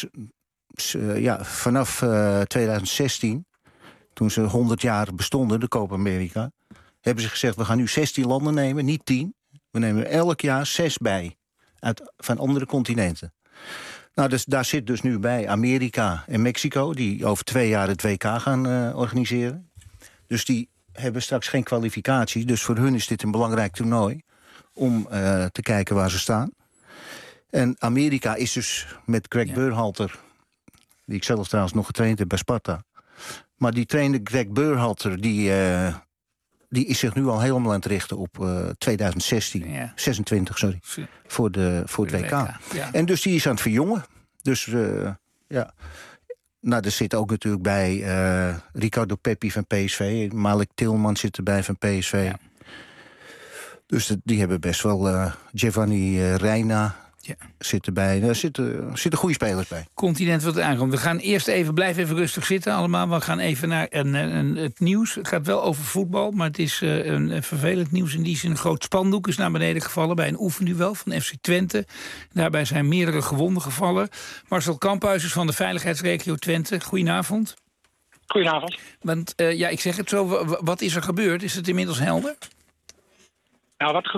vanaf 2016, toen ze 100 jaar bestonden, de Copa America... hebben ze gezegd, we gaan nu 16 landen nemen, niet 10. We nemen elk jaar 6 bij, van andere continenten. Nou, dus daar zit dus nu bij Amerika en Mexico... die over 2 jaar het WK gaan organiseren. Dus die hebben straks geen kwalificatie. Dus voor hun is dit een belangrijk toernooi... om te kijken waar ze staan. En Amerika is dus met Greg Berhalter... die ik zelf trouwens nog getraind heb bij Sparta. Maar die trainer Greg Berhalter... die is zich nu al helemaal aan het richten op 2016. Ja. 26, sorry. Voor het WK. Ja. En dus die is aan het verjongen. Dus ja... Nou, er zit ook natuurlijk bij Ricardo Pepi van PSV. Malik Tilman zit erbij van PSV. Ja. Dus die hebben best wel... Giovanni Reina zit erbij. Er zitten goede spelers bij. Continent wat aankomt. We gaan eerst blijf even rustig zitten allemaal. We gaan even naar het nieuws. Het gaat wel over voetbal, maar het is een vervelend nieuws. In die zin een groot spandoek is naar beneden gevallen... bij een oefenduel van FC Twente. Daarbij zijn meerdere gewonden gevallen. Marcel Kamphuis van de veiligheidsregio Twente. Goedenavond. Goedenavond. Want ik zeg het zo, wat is er gebeurd? Is het inmiddels helder? Nou, wat er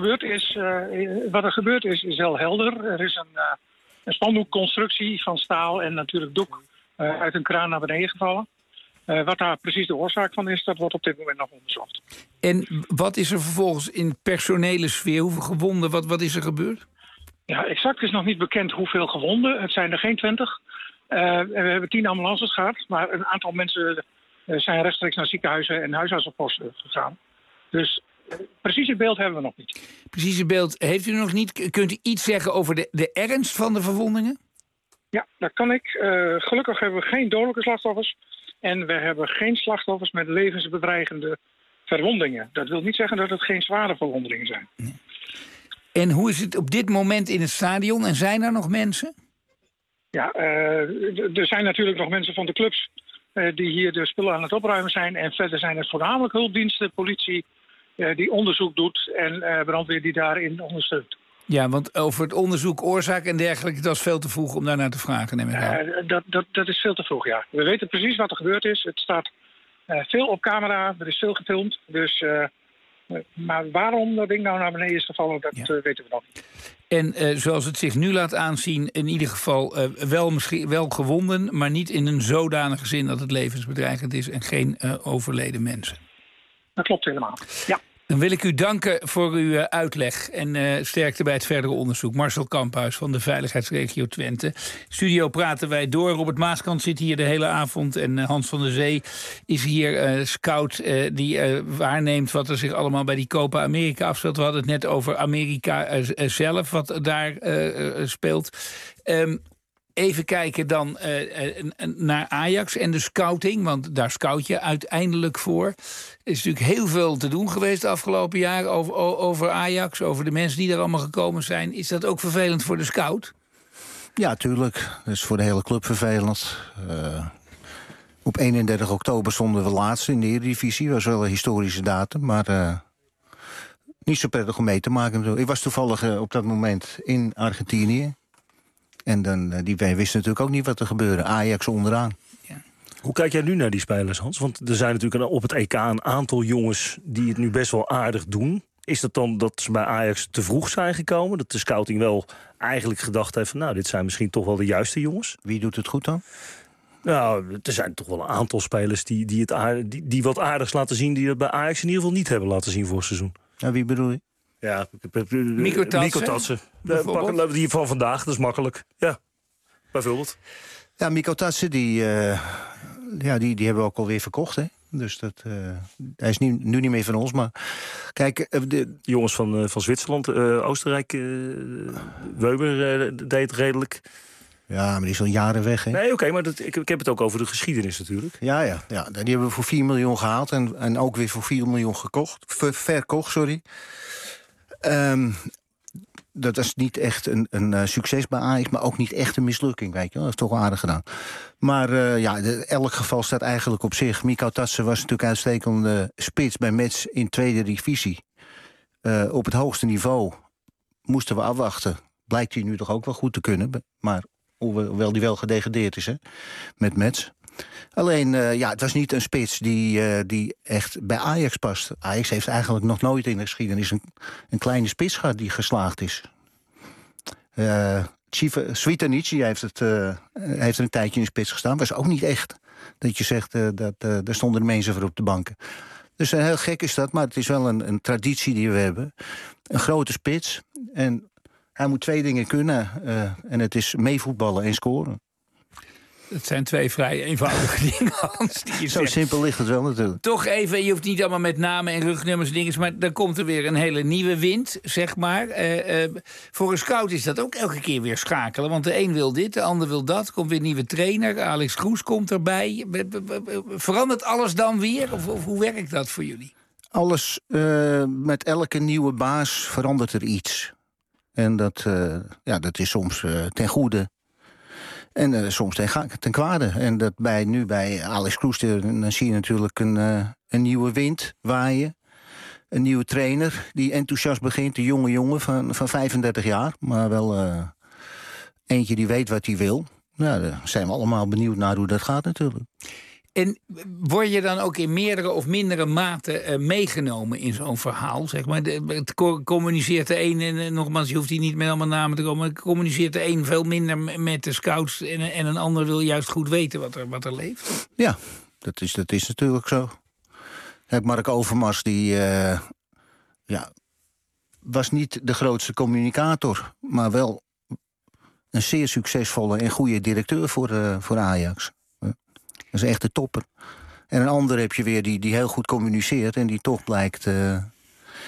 gebeurd is heel helder. Er is een spandoekconstructie van staal en natuurlijk doek uit een kraan naar beneden gevallen. Wat daar precies de oorzaak van is, dat wordt op dit moment nog onderzocht. En wat is er vervolgens in personele sfeer? Hoeveel gewonden? Wat is er gebeurd? Ja, exact is nog niet bekend hoeveel gewonden. Het zijn er geen 20. We hebben 10 ambulances gehad, maar een aantal mensen zijn rechtstreeks naar ziekenhuizen en huisartsenposten gegaan. Dus precieze beeld hebben we nog niet. Precieze beeld heeft u nog niet. Kunt u iets zeggen over de ernst van de verwondingen? Ja, dat kan ik. Gelukkig hebben we geen dodelijke slachtoffers. En we hebben geen slachtoffers met levensbedreigende verwondingen. Dat wil niet zeggen dat het geen zware verwondingen zijn. Nee. En hoe is het op dit moment in het stadion? En zijn er nog mensen? Ja, er zijn natuurlijk nog mensen van de clubs die hier de spullen aan het opruimen zijn. En verder zijn het voornamelijk hulpdiensten, politie die onderzoek doet en brandweer die daarin ondersteunt. Ja, want over het onderzoek, oorzaak en dergelijke, dat is veel te vroeg om daarnaar te vragen, neem ik aan. Dat is veel te vroeg, ja. We weten precies wat er gebeurd is. Het staat veel op camera, er is veel gefilmd. Dus, maar waarom dat ding nou naar beneden is gevallen, dat weten we nog niet. En zoals het zich nu laat aanzien, in ieder geval wel gewonden, maar niet in een zodanige zin dat het levensbedreigend is en geen overleden mensen. Dat klopt helemaal, ja. Dan wil ik u danken voor uw uitleg en sterkte bij het verdere onderzoek. Marcel Kamphuis van de Veiligheidsregio Twente. Studio praten wij door. Robert Maaskant zit hier de hele avond en Hans van der Zee is hier scout die waarneemt wat er zich allemaal bij die Copa America afspeelt. We hadden het net over Amerika zelf, wat daar speelt. Even kijken dan naar Ajax en de scouting, want daar scout je uiteindelijk voor. Er is natuurlijk heel veel te doen geweest de afgelopen jaren over Ajax, over de mensen die er allemaal gekomen zijn. Is dat ook vervelend voor de scout? Ja, tuurlijk. Dat is voor de hele club vervelend. Op 31 oktober stonden we laatste in de Eredivisie. Dat was wel een historische datum, maar niet zo prettig om mee te maken. Ik was toevallig op dat moment in Argentinië. En dan, wij wisten natuurlijk ook niet wat er gebeurde. Ajax onderaan. Ja. Hoe kijk jij nu naar die spelers, Hans? Want er zijn natuurlijk op het EK een aantal jongens die het nu best wel aardig doen. Is dat dan dat ze bij Ajax te vroeg zijn gekomen? Dat de scouting wel eigenlijk gedacht heeft van, nou, dit zijn misschien toch wel de juiste jongens? Wie doet het goed dan? Nou, er zijn toch wel een aantal spelers die wat aardigs laten zien, die het bij Ajax in ieder geval niet hebben laten zien voor het seizoen. Nou, wie bedoel je? Ja, Mikko Tatsen. Die van vandaag, dat is makkelijk. Ja, bijvoorbeeld. Ja, Mikko Tatsen, die hebben we ook alweer verkocht, hè? Dus hij is nu niet meer van ons, maar kijk... de jongens van Zwitserland, Oostenrijk, Weber deed het redelijk. Ja, maar die is al jaren weg, hè? Nee, oké, maar ik heb het ook over de geschiedenis natuurlijk. Ja, die hebben we voor 4 miljoen gehaald en ook weer voor 4 miljoen verkocht, sorry. Dat is niet echt een succes bij Ajax, maar ook niet echt een mislukking, weet je wel. Dat is toch wel aardig gedaan. Maar elk geval staat eigenlijk op zich. Mikko Tatsen was natuurlijk uitstekende spits bij Metz in tweede divisie. Op het hoogste niveau moesten we afwachten. Blijkt hij nu toch ook wel goed te kunnen, maar hoewel die wel gedegradeerd is, hè, met Metz. Alleen, het was niet een spits die echt bij Ajax past. Ajax heeft eigenlijk nog nooit in de geschiedenis een kleine spits gehad die geslaagd is. Svitanic heeft er een tijdje in de spits gestaan. Was ook niet echt dat je zegt, daar stonden de mensen voor op de banken. Dus heel gek is dat, maar het is wel een traditie die we hebben. Een grote spits. En hij moet 2 dingen kunnen. En het is meevoetballen en scoren. Het zijn 2 vrij eenvoudige dingen, Hans. Zo simpel ligt het wel natuurlijk. Toch even, je hoeft niet allemaal met namen en rugnummers en dingen, maar dan komt er weer een hele nieuwe wind, zeg maar. Voor een scout is dat ook elke keer weer schakelen. Want de een wil dit, de ander wil dat. Er komt weer een nieuwe trainer, Alex Kroes komt erbij. Verandert alles dan weer? Of hoe werkt dat voor jullie? Alles, met elke nieuwe baas verandert er iets. En dat is soms ten goede. En soms ten kwade. En dat bij Alex Kroes, dan zie je natuurlijk een nieuwe wind waaien. Een nieuwe trainer die enthousiast begint. Een jonge jongen van 35 jaar. Maar wel eentje die weet wat hij wil. Nou, daar zijn we allemaal benieuwd naar hoe dat gaat natuurlijk. En word je dan ook in meerdere of mindere mate meegenomen in zo'n verhaal? Zeg maar? Het communiceert de een, en nogmaals, je hoeft hier niet met allemaal namen te komen, maar communiceert de een veel minder met de scouts en een ander wil juist goed weten wat er leeft? Ja, dat is natuurlijk zo. Kijk, Mark Overmars, die was niet de grootste communicator, maar wel een zeer succesvolle en goede directeur voor Ajax. Dat is echt de topper. En een ander heb je weer die heel goed communiceert en die toch blijkt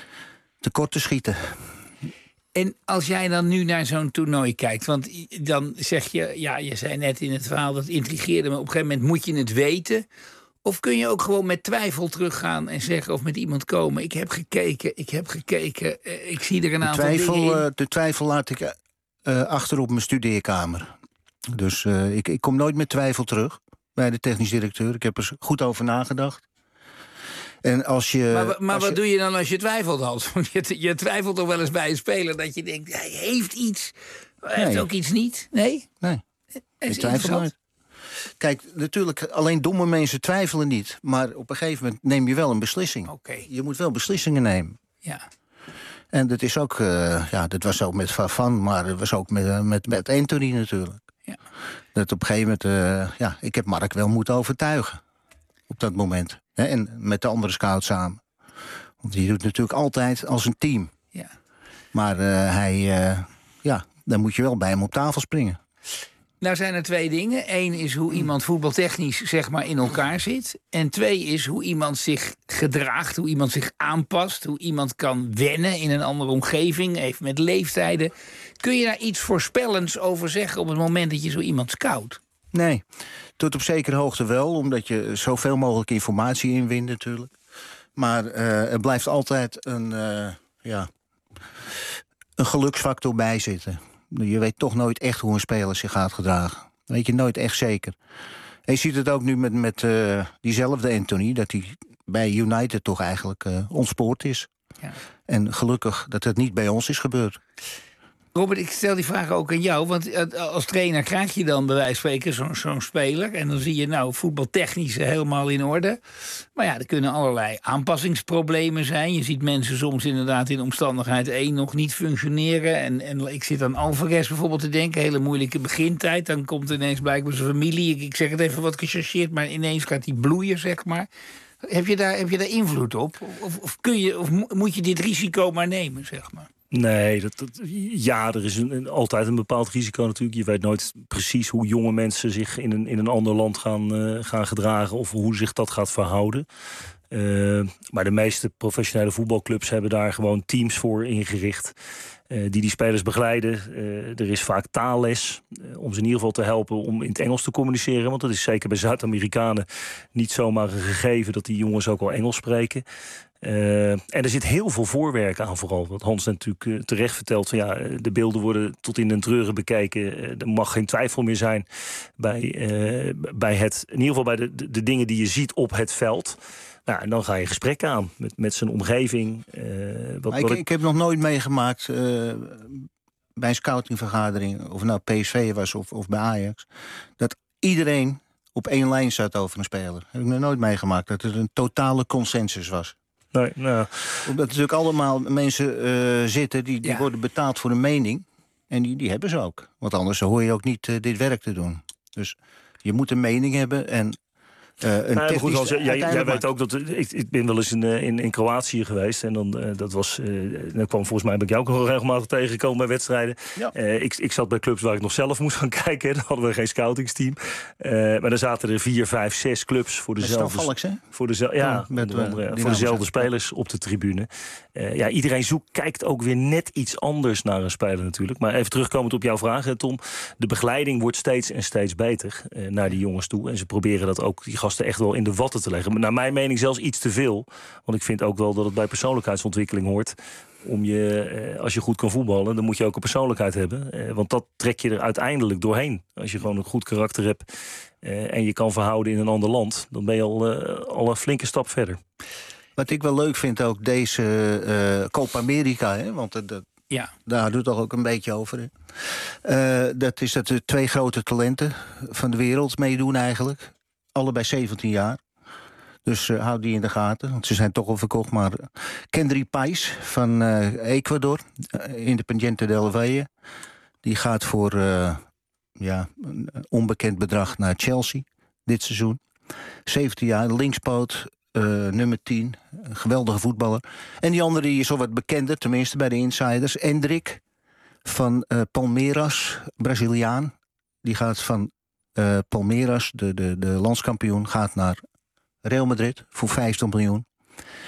tekort te schieten. En als jij dan nu naar zo'n toernooi kijkt, want dan zeg je, ja, je zei net in het verhaal, dat intrigeerde me, op een gegeven moment moet je het weten. Of kun je ook gewoon met twijfel teruggaan en zeggen, of met iemand komen, ik heb gekeken, ik zie er een aantal dingen in. De twijfel laat ik achter op mijn studeerkamer. Dus ik kom nooit met twijfel terug bij de technisch directeur. Ik heb er goed over nagedacht. En als je, maar wat doe je dan als je twijfelt, Hans? Je twijfelt toch wel eens bij een speler dat je denkt, hij heeft iets, hij heeft ook iets niet? Nee? Nee, ik twijfel nooit. Kijk, natuurlijk, alleen domme mensen twijfelen niet. Maar op een gegeven moment neem je wel een beslissing. Okay. Je moet wel beslissingen nemen. Ja. En dat is ook, dat was ook met Van, maar dat was ook met Anthony natuurlijk. Ja. Dat op een gegeven moment, ik heb Mark wel moeten overtuigen. Op dat moment. Hè, en met de andere scout samen. Want die doet natuurlijk altijd als een team. Ja. Maar dan moet je wel bij hem op tafel springen. Nou zijn er 2 dingen. 1 is hoe iemand voetbaltechnisch zeg maar in elkaar zit. En 2 is hoe iemand zich gedraagt, hoe iemand zich aanpast, hoe iemand kan wennen in een andere omgeving, even met leeftijden. Kun je daar iets voorspellends over zeggen op het moment dat je zo iemand scout? Nee, tot op zekere hoogte wel, omdat je zoveel mogelijk informatie inwint natuurlijk. Maar er blijft altijd een geluksfactor bij zitten. Je weet toch nooit echt hoe een speler zich gaat gedragen. Dat weet je nooit echt zeker. En je ziet het ook nu met diezelfde Anthony, dat hij bij United toch eigenlijk ontspoord is. Ja. En gelukkig dat het niet bij ons is gebeurd. Robert, ik stel die vraag ook aan jou. Want als trainer krijg je dan bij wijze van spreken zo'n speler. En dan zie je voetbaltechnisch helemaal in orde. Maar ja, er kunnen allerlei aanpassingsproblemen zijn. Je ziet mensen soms inderdaad in omstandigheid 1 nog niet functioneren. En ik zit aan Alvarez bijvoorbeeld te denken. Hele moeilijke begintijd. Dan komt ineens blijkbaar zijn familie. Ik zeg het even wat gechargeerd, maar ineens gaat hij bloeien, zeg maar. Heb je daar invloed op? Of moet je dit risico maar nemen, zeg maar? Nee, er is altijd een bepaald risico natuurlijk. Je weet nooit precies hoe jonge mensen zich in een ander land gaan gedragen of hoe zich dat gaat verhouden. Maar de meeste professionele voetbalclubs hebben daar gewoon teams voor ingericht die spelers begeleiden. Er is vaak taalles om ze in ieder geval te helpen om in het Engels te communiceren. Want dat is zeker bij Zuid-Amerikanen niet zomaar een gegeven dat die jongens ook al Engels spreken. En er zit heel veel voorwerk aan vooral. Wat Hans natuurlijk terecht vertelt. Van, de beelden worden tot in den treuren bekeken. Er mag geen twijfel meer zijn bij het, in ieder geval bij de dingen die je ziet op het veld. Nou, en dan ga je gesprekken aan met zijn omgeving. Ik heb nog nooit meegemaakt bij een scoutingvergadering, of nou PSV was of bij Ajax, dat iedereen op 1 lijn zat over een speler. Dat heb ik nog nooit meegemaakt, dat het een totale consensus was. Nee, nou. Omdat natuurlijk allemaal mensen zitten die worden betaald voor een mening. En die hebben ze ook. Want anders hoor je ook niet dit werk te doen. Dus je moet een mening hebben en goed, jij weet ook dat ik ben wel eens in Kroatië geweest en dan dan kwam volgens mij ben ik jou ook nog regelmatig tegengekomen bij wedstrijden. Ja. Ik zat bij clubs waar ik nog zelf moest gaan kijken. Dan hadden we geen scoutingsteam. Maar dan zaten er 4, 5, 6 clubs voor dezelfde spelers op de tribune. Iedereen kijkt ook weer net iets anders naar een speler natuurlijk. Maar even terugkomend op jouw vraag, Tom. De begeleiding wordt steeds en steeds beter naar die jongens toe. En ze proberen dat ook, die gasten echt wel in de watten te leggen. Maar naar mijn mening zelfs iets te veel. Want ik vind ook wel dat het bij persoonlijkheidsontwikkeling hoort. Als je goed kan voetballen, dan moet je ook een persoonlijkheid hebben. Want dat trek je er uiteindelijk doorheen. Als je gewoon een goed karakter hebt en je kan verhouden in een ander land, dan ben je al een flinke stap verder. Wat ik wel leuk vind ook, deze Copa America, hè, want daar doet het toch ook een beetje over. Dat is dat de 2 grote talenten van de wereld meedoen eigenlijk. Allebei 17 jaar. Dus houd die in de gaten, want ze zijn toch al verkocht. Maar Kendry Pais van Ecuador, Independiente del Valle, die gaat voor een onbekend bedrag naar Chelsea dit seizoen. 17 jaar, linkspoot, nummer 10, een geweldige voetballer. En die andere die is al wat bekender, tenminste bij de insiders. Endrick van Palmeiras, Braziliaan. Die gaat van Palmeiras, de landskampioen, gaat naar Real Madrid voor 50 miljoen.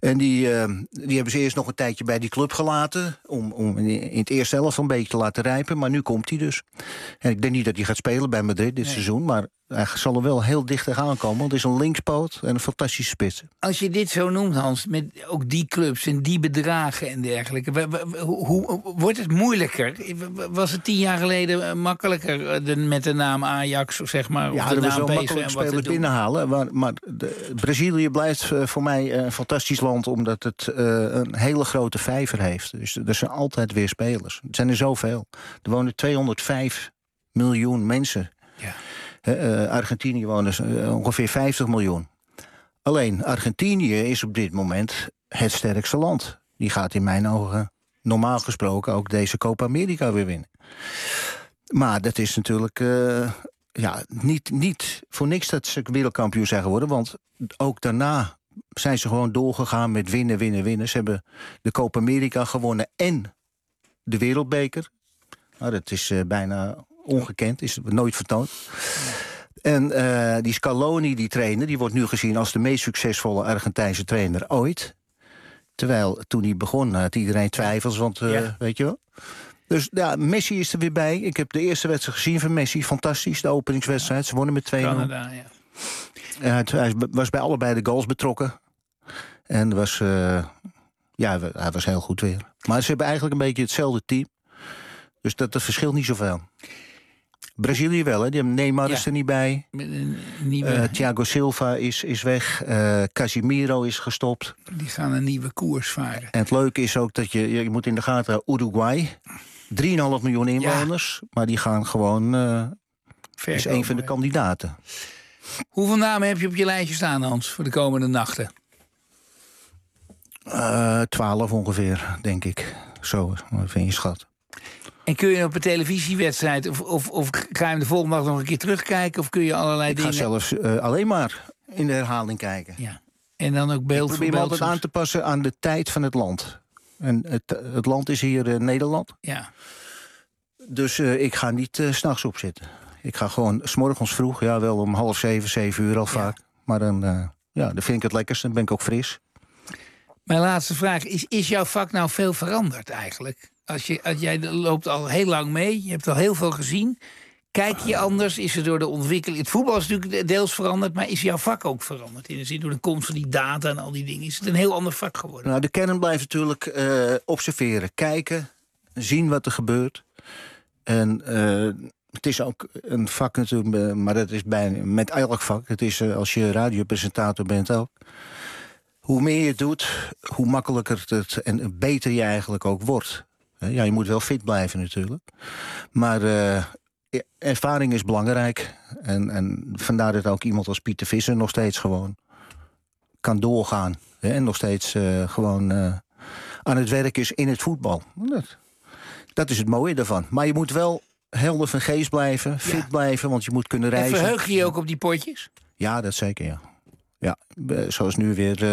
En die hebben ze eerst nog een tijdje bij die club gelaten... om in het eerste helft een beetje te laten rijpen. Maar nu komt hij dus. En ik denk niet dat hij gaat spelen bij Madrid dit seizoen... maar hij zal er wel heel dicht tegenaan komen. Want het is een linkspoot en een fantastische spits. Als je dit zo noemt, Hans, met ook die clubs en die bedragen en dergelijke... Hoe wordt het moeilijker? Was het 10 jaar geleden makkelijker met de naam Ajax, zeg maar? Ja, er was wel makkelijk spelers binnenhalen. Maar Brazilië blijft voor mij een fantastisch land... omdat het een hele grote vijver heeft. Dus er zijn altijd weer spelers. Het zijn er zoveel. Er wonen 205 miljoen mensen... Ja. Argentinië wonen ongeveer 50 miljoen. Alleen Argentinië is op dit moment het sterkste land. Die gaat in mijn ogen normaal gesproken ook deze Copa America weer winnen. Maar dat is natuurlijk niet voor niks dat ze wereldkampioen zijn geworden. Want ook daarna zijn ze gewoon doorgegaan met winnen. Ze hebben de Copa America gewonnen en de wereldbeker. Nou, dat is bijna... ongekend, is nooit vertoond. En die Scaloni, die trainer... die wordt nu gezien als de meest succesvolle Argentijnse trainer ooit. Terwijl toen hij begon had iedereen twijfels, want weet je wel. Dus ja, Messi is er weer bij. Ik heb de eerste wedstrijd gezien van Messi. Fantastisch, de openingswedstrijd. Ze wonnen met 2-0. Canada, ja. Hij was bij allebei de goals betrokken. En hij was heel goed weer. Maar ze hebben eigenlijk een beetje hetzelfde team. Dus dat verschilt niet zoveel. Brazilië wel, hè? Die hebben Neymar is er niet bij. Thiago Silva is weg. Casemiro is gestopt. Die gaan een nieuwe koers varen. En het leuke is ook dat je moet in de gaten houden... Uruguay, 3,5 miljoen inwoners. Ja. Maar die gaan gewoon... is een van de kandidaten. Hoeveel namen heb je op je lijstje staan, Hans, voor de komende nachten? 12 ongeveer, denk ik. Zo, wat vind je, schat? En kun je op een televisiewedstrijd of ga je hem de volgende dag nog een keer terugkijken? Of kun je allerlei dingen... Ik ga zelfs alleen maar in de herhaling kijken. Ja. En dan ook beeld voor beeld. Ik probeer me altijd aan te passen aan de tijd van het land. En het land is hier Nederland. Ja. Dus ik ga niet 's nachts opzitten. Ik ga gewoon 's morgens vroeg, ja wel om 6:30, 7 uur al vaak. Maar dan vind ik het lekkerst, dan ben ik ook fris. Mijn laatste vraag is jouw vak nou veel veranderd eigenlijk? Jij loopt al heel lang mee, je hebt al heel veel gezien. Kijk je anders? Is er door de ontwikkeling... Het voetbal is natuurlijk deels veranderd, maar is jouw vak ook veranderd? In de zin door de komst van die data en al die dingen. Is het een heel ander vak geworden? Nou, de kern blijft natuurlijk observeren, kijken, zien wat er gebeurt. En het is ook een vak natuurlijk, maar dat is met elk vak. Het is als je radiopresentator bent ook. Hoe meer je doet, hoe makkelijker het en beter je eigenlijk ook wordt. Ja, je moet wel fit blijven natuurlijk. Maar ervaring is belangrijk. En vandaar dat ook iemand als Pieter Visser nog steeds gewoon kan doorgaan. En nog steeds gewoon aan het werk is in het voetbal. Dat is het mooie daarvan. Maar je moet wel helder van geest blijven, fit blijven, want je moet kunnen reizen. En verheug je je ook op die potjes? Ja, dat zeker, ja. Ja, zoals nu weer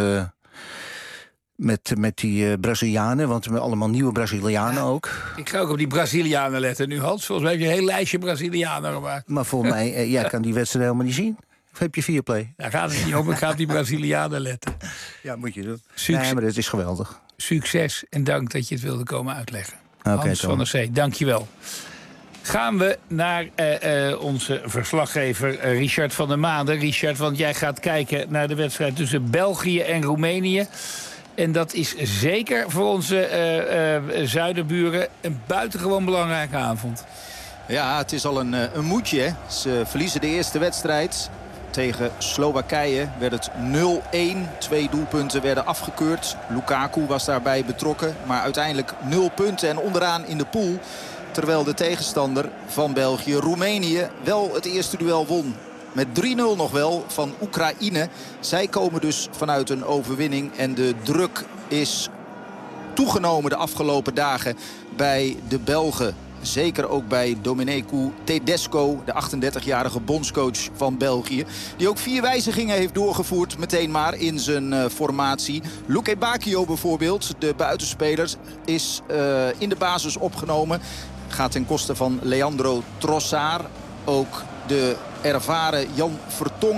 met die Brazilianen, want we hebben allemaal nieuwe Brazilianen ook. Ik ga ook op die Brazilianen letten nu, Hans. Volgens mij heb je een heel lijstje Brazilianen gemaakt. Maar volgens mij, jij kan die wedstrijd helemaal niet zien. Of heb je Viaplay? Daar gaat het niet om, ik ga op die Brazilianen letten. Ja, moet je doen. Nee, maar het is geweldig. Succes en dank dat je het wilde komen uitleggen. Hans van der Zee, dank je wel. Gaan we naar onze verslaggever Richard van der Maanden. Richard, want jij gaat kijken naar de wedstrijd tussen België en Roemenië. En dat is zeker voor onze zuiderburen een buitengewoon belangrijke avond. Ja, het is al een moedje. Hè? Ze verliezen de eerste wedstrijd. Tegen Slowakije werd het 0-1. 2 doelpunten werden afgekeurd. Lukaku was daarbij betrokken. Maar uiteindelijk 0 punten en onderaan in de pool. Terwijl de tegenstander van België, Roemenië, wel het eerste duel won. Met 3-0 nog wel van Oekraïne. Zij komen dus vanuit een overwinning. En de druk is toegenomen de afgelopen dagen bij de Belgen. Zeker ook bij Domenico Tedesco, de 38-jarige bondscoach van België. Die ook 4 wijzigingen heeft doorgevoerd meteen maar in zijn formatie. Luke Bacchio bijvoorbeeld, de buitenspeler, is in de basis opgenomen. Gaat ten koste van Leandro Trossard. Ook de ervaren Jan Vertongen,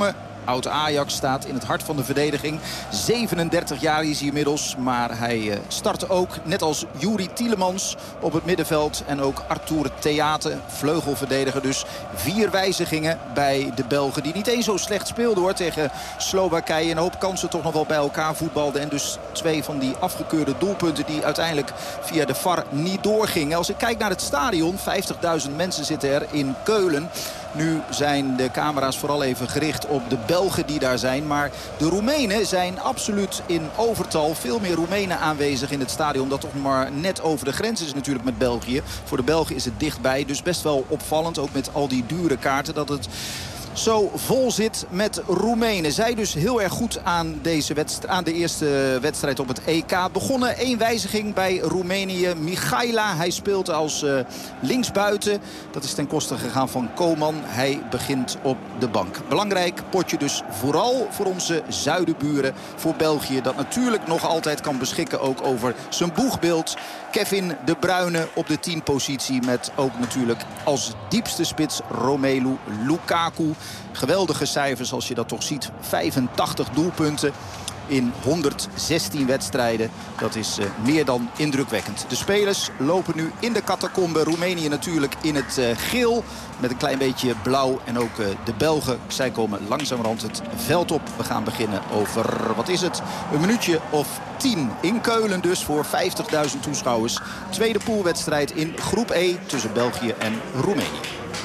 Oud-Ajax staat in het hart van de verdediging. 37 jaar is hij inmiddels. Maar hij startte ook, net als Juri Tielemans, op het middenveld. En ook Arthur Theate, vleugelverdediger. Dus 4 wijzigingen bij de Belgen. Die niet eens zo slecht speelden hoor tegen Slowakije. Een hoop kansen toch nog wel bij elkaar voetbalden. En dus 2 van die afgekeurde doelpunten die uiteindelijk via de VAR niet doorgingen. Als ik kijk naar het stadion, 50.000 mensen zitten er in Keulen. Nu zijn de camera's vooral even gericht op de Belgen die daar zijn. Maar de Roemenen zijn absoluut in overtal. Veel meer Roemenen aanwezig in het stadion. Dat toch maar net over de grens is natuurlijk met België. Voor de Belgen is het dichtbij. Dus best wel opvallend. Ook met al die dure kaarten dat het zo vol zit met Roemenen. Zij dus heel erg goed aan de eerste wedstrijd op het EK. Begonnen 1 wijziging bij Roemenië. Michaila, hij speelt als linksbuiten. Dat is ten koste gegaan van Koman. Hij begint op de bank. Belangrijk potje dus vooral voor onze zuidenburen. Voor België dat natuurlijk nog altijd kan beschikken ook over zijn boegbeeld. Kevin De Bruyne op de 10-positie met ook natuurlijk als diepste spits Romelu Lukaku. Geweldige cijfers als je dat toch ziet. 85 doelpunten in 116 wedstrijden. Dat is meer dan indrukwekkend. De spelers lopen nu in de catacombe. Roemenië natuurlijk in het geel met een klein beetje blauw. En ook de Belgen, zij komen langzamerhand het veld op. We gaan beginnen over, wat is het, een minuutje of 10 in Keulen dus voor 50.000 toeschouwers. Tweede poolwedstrijd in groep E tussen België en Roemenië.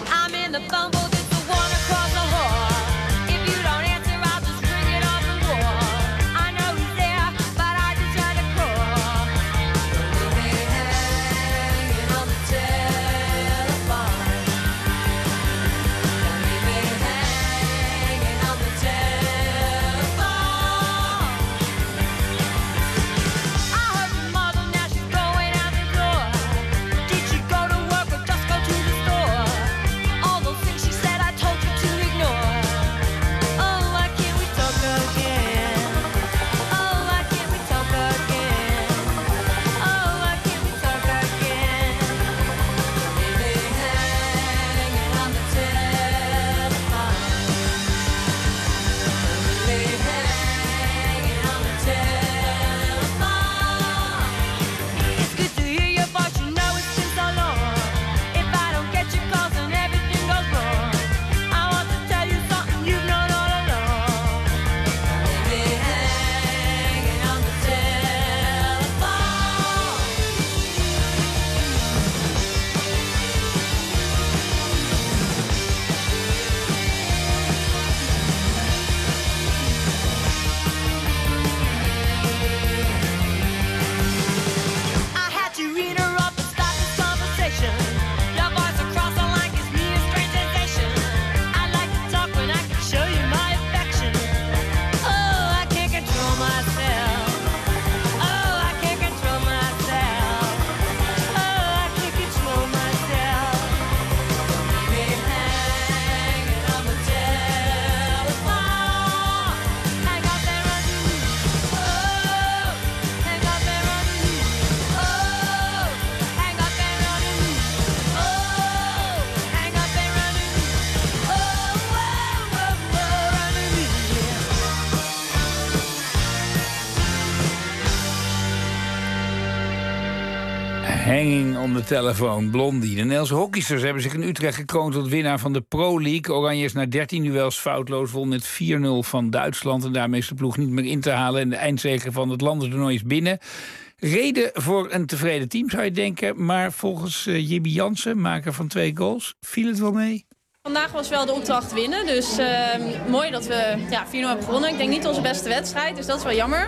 Hanging on de telefoon, Blondie. De Nederlandse hockeysters hebben zich in Utrecht gekroond tot winnaar van de Pro League. Oranje is na 13 duels foutloos, won met 4-0 van Duitsland. En daarmee is de ploeg niet meer in te halen. En de eindzege van het landentoernooi is binnen. Reden voor een tevreden team, zou je denken. Maar volgens Jibby Jansen, maker van 2 goals, viel het wel mee? Vandaag was wel de opdracht winnen, dus mooi dat we 4-0 hebben gewonnen. Ik denk niet onze beste wedstrijd, dus dat is wel jammer.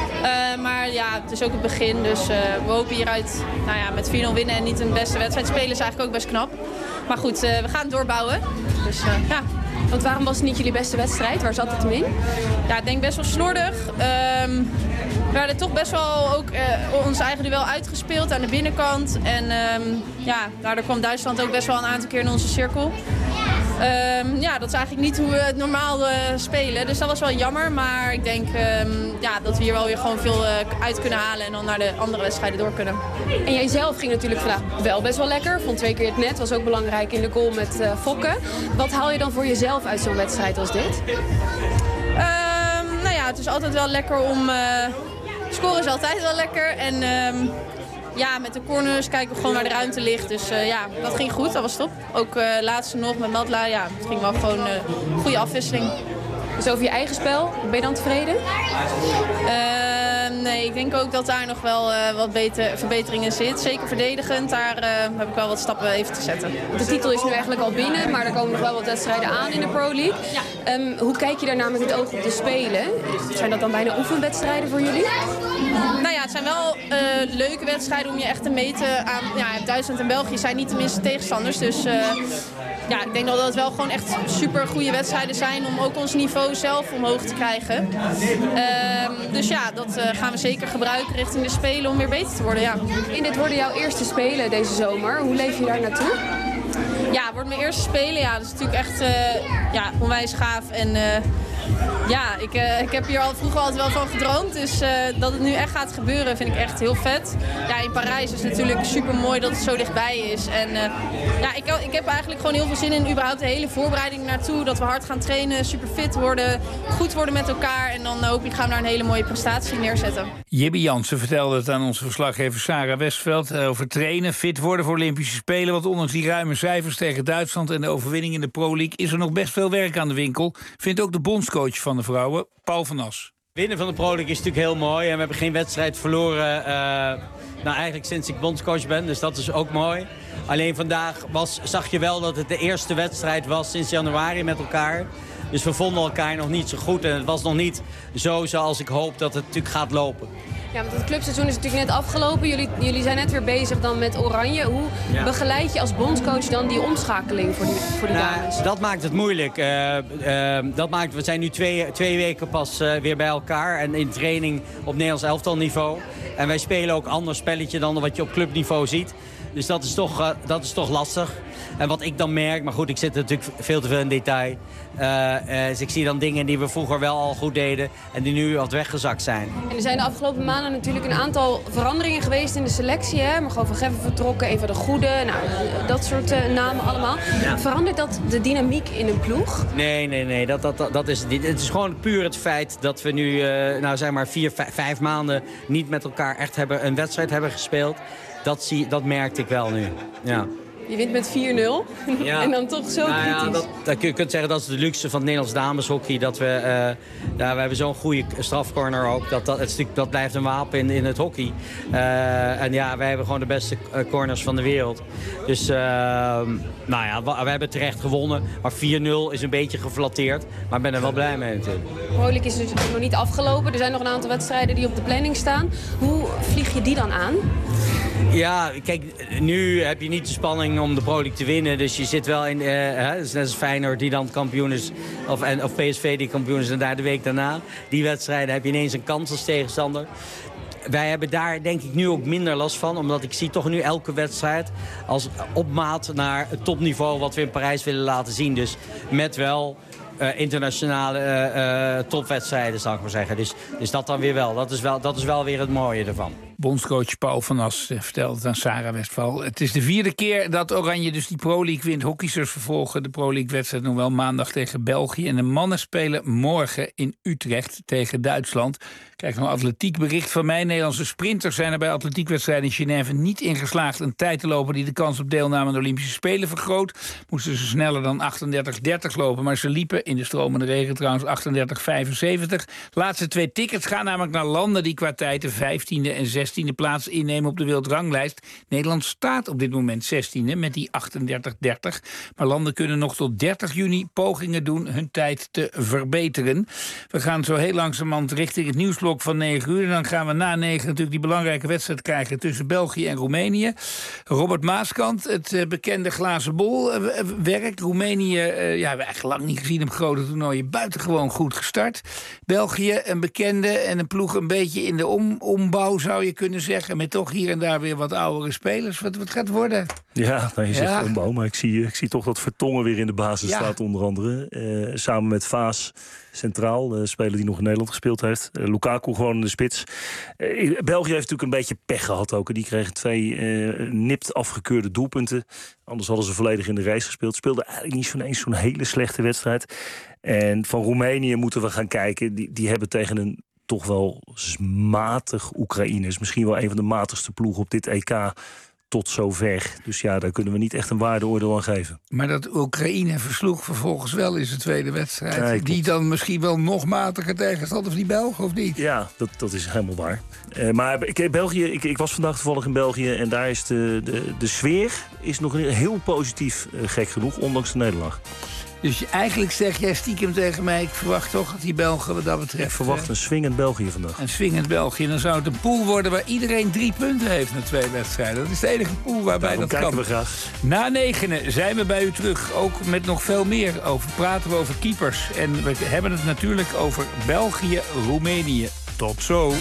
Maar ja, het is ook het begin, dus we hopen hieruit met 4-0 winnen en niet een beste wedstrijd spelen is eigenlijk ook best knap. Maar goed, we gaan het doorbouwen. Dus ja. Want waarom was het niet jullie beste wedstrijd? Waar zat het hem in? Ja, ik denk best wel slordig. We hadden toch best wel ook ons eigen duel uitgespeeld aan de binnenkant. En daardoor kwam Duitsland ook best wel een aantal keer in onze cirkel. Dat is eigenlijk niet hoe we het normaal spelen. Dus dat was wel jammer. Maar ik denk dat we hier wel weer gewoon veel uit kunnen halen. En dan naar de andere wedstrijden door kunnen. En jij zelf ging natuurlijk vandaag wel best wel lekker. Vond 2 keer het net. Was ook belangrijk in de goal met Fokke. Wat haal je dan voor jezelf uit zo'n wedstrijd als dit? Het is altijd wel lekker om... scoren is altijd wel lekker. En met de corners kijken we gewoon waar de ruimte ligt. Dus dat ging goed, dat was top. Ook laatste nog met Madla, het ging wel gewoon een goede afwisseling. Dus over je eigen spel, ben je dan tevreden? Nee, ik denk ook dat daar nog wel wat verbetering in zit. Zeker verdedigend, daar heb ik wel wat stappen even te zetten. De titel is nu eigenlijk al binnen, maar er komen nog wel wat wedstrijden aan in de Pro League. Ja. Hoe kijk je daarnaar met het oog op de Spelen? Zijn dat dan bijna oefenwedstrijden voor jullie? Het zijn wel leuke wedstrijden om je echt te meten aan... Duitsland en België zijn niet de minste tegenstanders, dus... ik denk dat het wel gewoon echt super goede wedstrijden zijn om ook ons niveau zelf omhoog te krijgen. Dat gaan we zeker gebruiken richting de Spelen om weer beter te worden, En dit worden jouw eerste Spelen deze zomer. Hoe leef je daar naartoe? Ja, het wordt mijn eerste Spelen. Dat is natuurlijk echt onwijs gaaf. En ik heb hier al vroeger altijd wel van gedroomd. Dus dat het nu echt gaat gebeuren vind ik echt heel vet. In Parijs is het natuurlijk super mooi dat het zo dichtbij is. En ik heb eigenlijk gewoon heel veel zin in überhaupt de hele voorbereiding naartoe. Dat we hard gaan trainen, super fit worden, goed worden met elkaar. En dan hopelijk gaan we daar een hele mooie prestatie neerzetten. Jibbe Jansen vertelde het aan onze verslaggever Sarah Westveld over trainen, fit worden voor Olympische Spelen. Want ondanks die ruime cijfers tegen Duitsland en de overwinning in de Pro League is er nog best veel werk aan de winkel. Vindt ook de bondscoach van de vrouwen, Paul van As. Winnen van de Pro League is natuurlijk heel mooi en we hebben geen wedstrijd verloren eigenlijk sinds ik bondscoach ben, dus dat is ook mooi. Alleen vandaag zag je wel dat het de eerste wedstrijd was sinds januari met elkaar. Dus we vonden elkaar nog niet zo goed en het was nog niet zo zoals ik hoop dat het natuurlijk gaat lopen. Ja, want het clubseizoen is natuurlijk net afgelopen. Jullie zijn net weer bezig dan met Oranje. Hoe begeleid je als bondscoach dan die omschakeling voor die dames? Dat maakt het moeilijk. We zijn nu twee weken pas weer bij elkaar en in training op Nederlands elftalniveau. En wij spelen ook een ander spelletje dan wat je op clubniveau ziet. Dus dat is toch lastig. En wat ik dan merk, maar goed, ik zit natuurlijk veel te veel in detail. Dus ik zie dan dingen die we vroeger wel al goed deden en die nu wat weggezakt zijn. En er zijn de afgelopen maanden natuurlijk een aantal veranderingen geweest in de selectie. Hè? Margot van Geffen vertrokken, Eva de Goede, dat soort namen allemaal. Ja. Verandert dat de dynamiek in een ploeg? Nee, dat is het niet. Het is gewoon puur het feit dat we nu, 4-5 maanden niet met elkaar echt een wedstrijd hebben gespeeld. Dat merkte ik wel nu, ja. Je wint met 4-0 en dan toch zo kritisch. Je kunt zeggen dat is de luxe van het Nederlands dameshockey. Dat we hebben zo'n goede strafcorner ook. Dat blijft een wapen in het hockey. Wij hebben gewoon de beste corners van de wereld. Dus we hebben terecht gewonnen. Maar 4-0 is een beetje geflatteerd. Maar ik ben er wel blij mee natuurlijk. Hopelijk is het dus nog niet afgelopen. Er zijn nog een aantal wedstrijden die op de planning staan. Hoe vlieg je die dan aan? Ja, kijk, nu heb je niet de spanning om de Pro League te winnen. Dus je zit wel in, het is net als Feyenoord die dan kampioen is. Of PSV die kampioen is en daar de week daarna. Die wedstrijden heb je ineens een kans als tegenstander. Wij hebben daar denk ik nu ook minder last van. Omdat ik zie toch nu elke wedstrijd als opmaat naar het topniveau wat we in Parijs willen laten zien. Dus met wel internationale topwedstrijden, zal ik maar zeggen. Dus dat dan weer wel. Dat is wel weer het mooie ervan. Bondscoach Paul van As vertelt het aan Sarah Westphal. Het is de 4e keer dat Oranje dus die Pro League wint. Hockeysters vervolgen de Pro League-wedstrijd nog wel maandag tegen België. En de mannen spelen morgen in Utrecht tegen Duitsland. Kijk, nog een atletiekbericht van mij. Nederlandse sprinters zijn er bij atletiekwedstrijden in Genève niet in geslaagd een tijd te lopen die de kans op deelname aan de Olympische Spelen vergroot. Moesten ze sneller dan 38:30 lopen, maar ze liepen in de stromende regen trouwens 38:75. Laatste 2 tickets gaan namelijk naar landen die qua tijd de 15e en 16e plaats innemen op de wereldranglijst. Nederland staat op dit moment 16e met die 38:30. Maar landen kunnen nog tot 30 juni pogingen doen hun tijd te verbeteren. We gaan zo heel langzamerhand richting het nieuwsblok klok van 9 uur. En dan gaan we na 9 natuurlijk die belangrijke wedstrijd krijgen tussen België en Roemenië. Robert Maaskant, het bekende glazen bol werk. Roemenië, hebben we eigenlijk lang niet gezien op grote toernooien. Buitengewoon goed gestart. België, een bekende en een ploeg een beetje in de ombouw, zou je kunnen zeggen. Met toch hier en daar weer wat oudere spelers. Wat gaat het worden? Ja, je zegt ombouw, maar ik zie toch dat Vertongen weer in de basis staat, onder andere. Samen met Vaas centraal, de speler die nog in Nederland gespeeld heeft. Lukaku gewoon in de spits. België heeft natuurlijk een beetje pech gehad ook. Die kregen 2 nipt afgekeurde doelpunten. Anders hadden ze volledig in de race gespeeld. Speelden eigenlijk niet zo'n hele slechte wedstrijd. En van Roemenië moeten we gaan kijken. Die hebben tegen een toch wel matig Oekraïners. Misschien wel een van de matigste ploegen op dit EK tot zover. Dus ja, daar kunnen we niet echt een waardeoordeel aan geven. Maar dat Oekraïne versloeg vervolgens wel in zijn tweede wedstrijd. Ja, die dan misschien wel nog matiger tegenstander van die Belgen, of niet? Ja, dat is helemaal waar. Maar België, ik was vandaag toevallig in België en daar is de sfeer is nog heel positief, gek genoeg, ondanks de nederlaag. Dus eigenlijk zeg jij stiekem tegen mij, ik verwacht toch dat die Belgen wat dat betreft... Ik verwacht een swingend België vandaag. Een swingend België. Dan zou het een pool worden waar iedereen 3 punten heeft na 2 wedstrijden. Dat is de enige pool waarbij dat kan. Kijken we graag. Na 9 zijn we bij u terug. Ook met nog veel meer. Praten we over keepers. En we hebben het natuurlijk over België, Roemenië. Tot zo.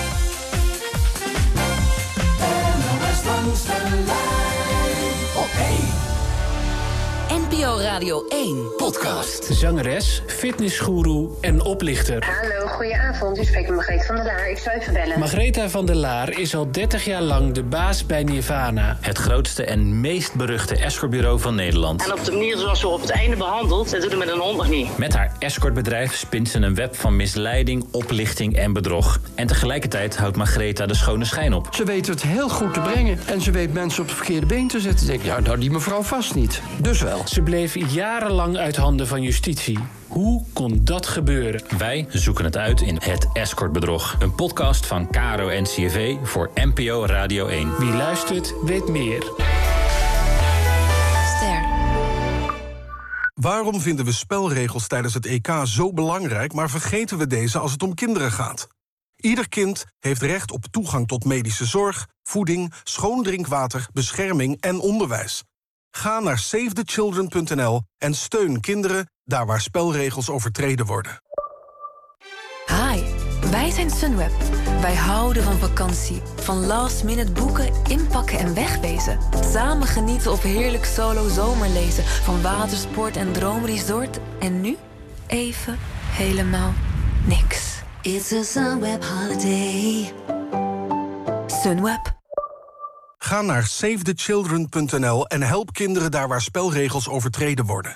NPO Radio 1 podcast. Zangeres, fitnessgoeroe en oplichter. Hallo, goedenavond. U spreekt met Margrethe van der Laar. Ik zou even bellen. Margrethe van der Laar is al 30 jaar lang de baas bij Nirvana. Het grootste en meest beruchte escortbureau van Nederland. En op de manier zoals ze op het einde behandelt, dat doet het met een hond nog niet. Met haar escortbedrijf spint ze een web van misleiding, oplichting en bedrog. En tegelijkertijd houdt Margrethe de schone schijn op. Ze weet het heel goed te brengen. En ze weet mensen op het verkeerde been te zetten. Denk ik, nou, die mevrouw vast niet. Dus wel. Ze bleef jarenlang uit handen van justitie. Hoe kon dat gebeuren? Wij zoeken het uit in Het Escortbedrog. Een podcast van KRO NCRV voor NPO Radio 1. Wie luistert, weet meer. Ster. Waarom vinden we spelregels tijdens het EK zo belangrijk, maar vergeten we deze als het om kinderen gaat? Ieder kind heeft recht op toegang tot medische zorg, voeding, schoon drinkwater, bescherming en onderwijs. Ga naar SaveTheChildren.nl en steun kinderen daar waar spelregels overtreden worden. Hi, wij zijn Sunweb. Wij houden van vakantie. Van last minute boeken, inpakken en wegwezen. Samen genieten of heerlijk solo zomerlezen. Van watersport en droomresort. En nu even helemaal niks. It's a Sunweb holiday. Sunweb. Ga naar SaveTheChildren.nl en help kinderen daar waar spelregels overtreden worden.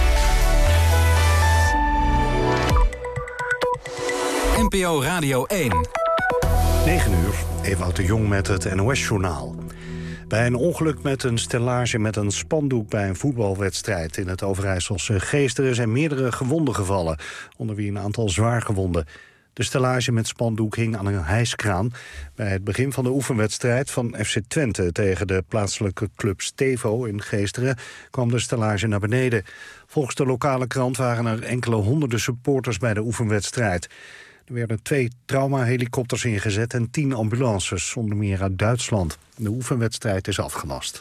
NPO Radio 1. 9 uur, Ewout de Jong met het NOS-journaal. Bij een ongeluk met een stellage met een spandoek bij een voetbalwedstrijd in het Overijsselse Geesteren zijn meerdere gewonden gevallen, onder wie een aantal zwaargewonden. De stellage met spandoek hing aan een hijskraan bij het begin van de oefenwedstrijd van FC Twente tegen de plaatselijke club Stevo in Geesteren kwam de stellage naar beneden. Volgens de lokale krant waren er enkele honderden supporters bij de oefenwedstrijd. Er werden 2 traumahelikopters ingezet en 10 ambulances, onder meer uit Duitsland. De oefenwedstrijd is afgelast.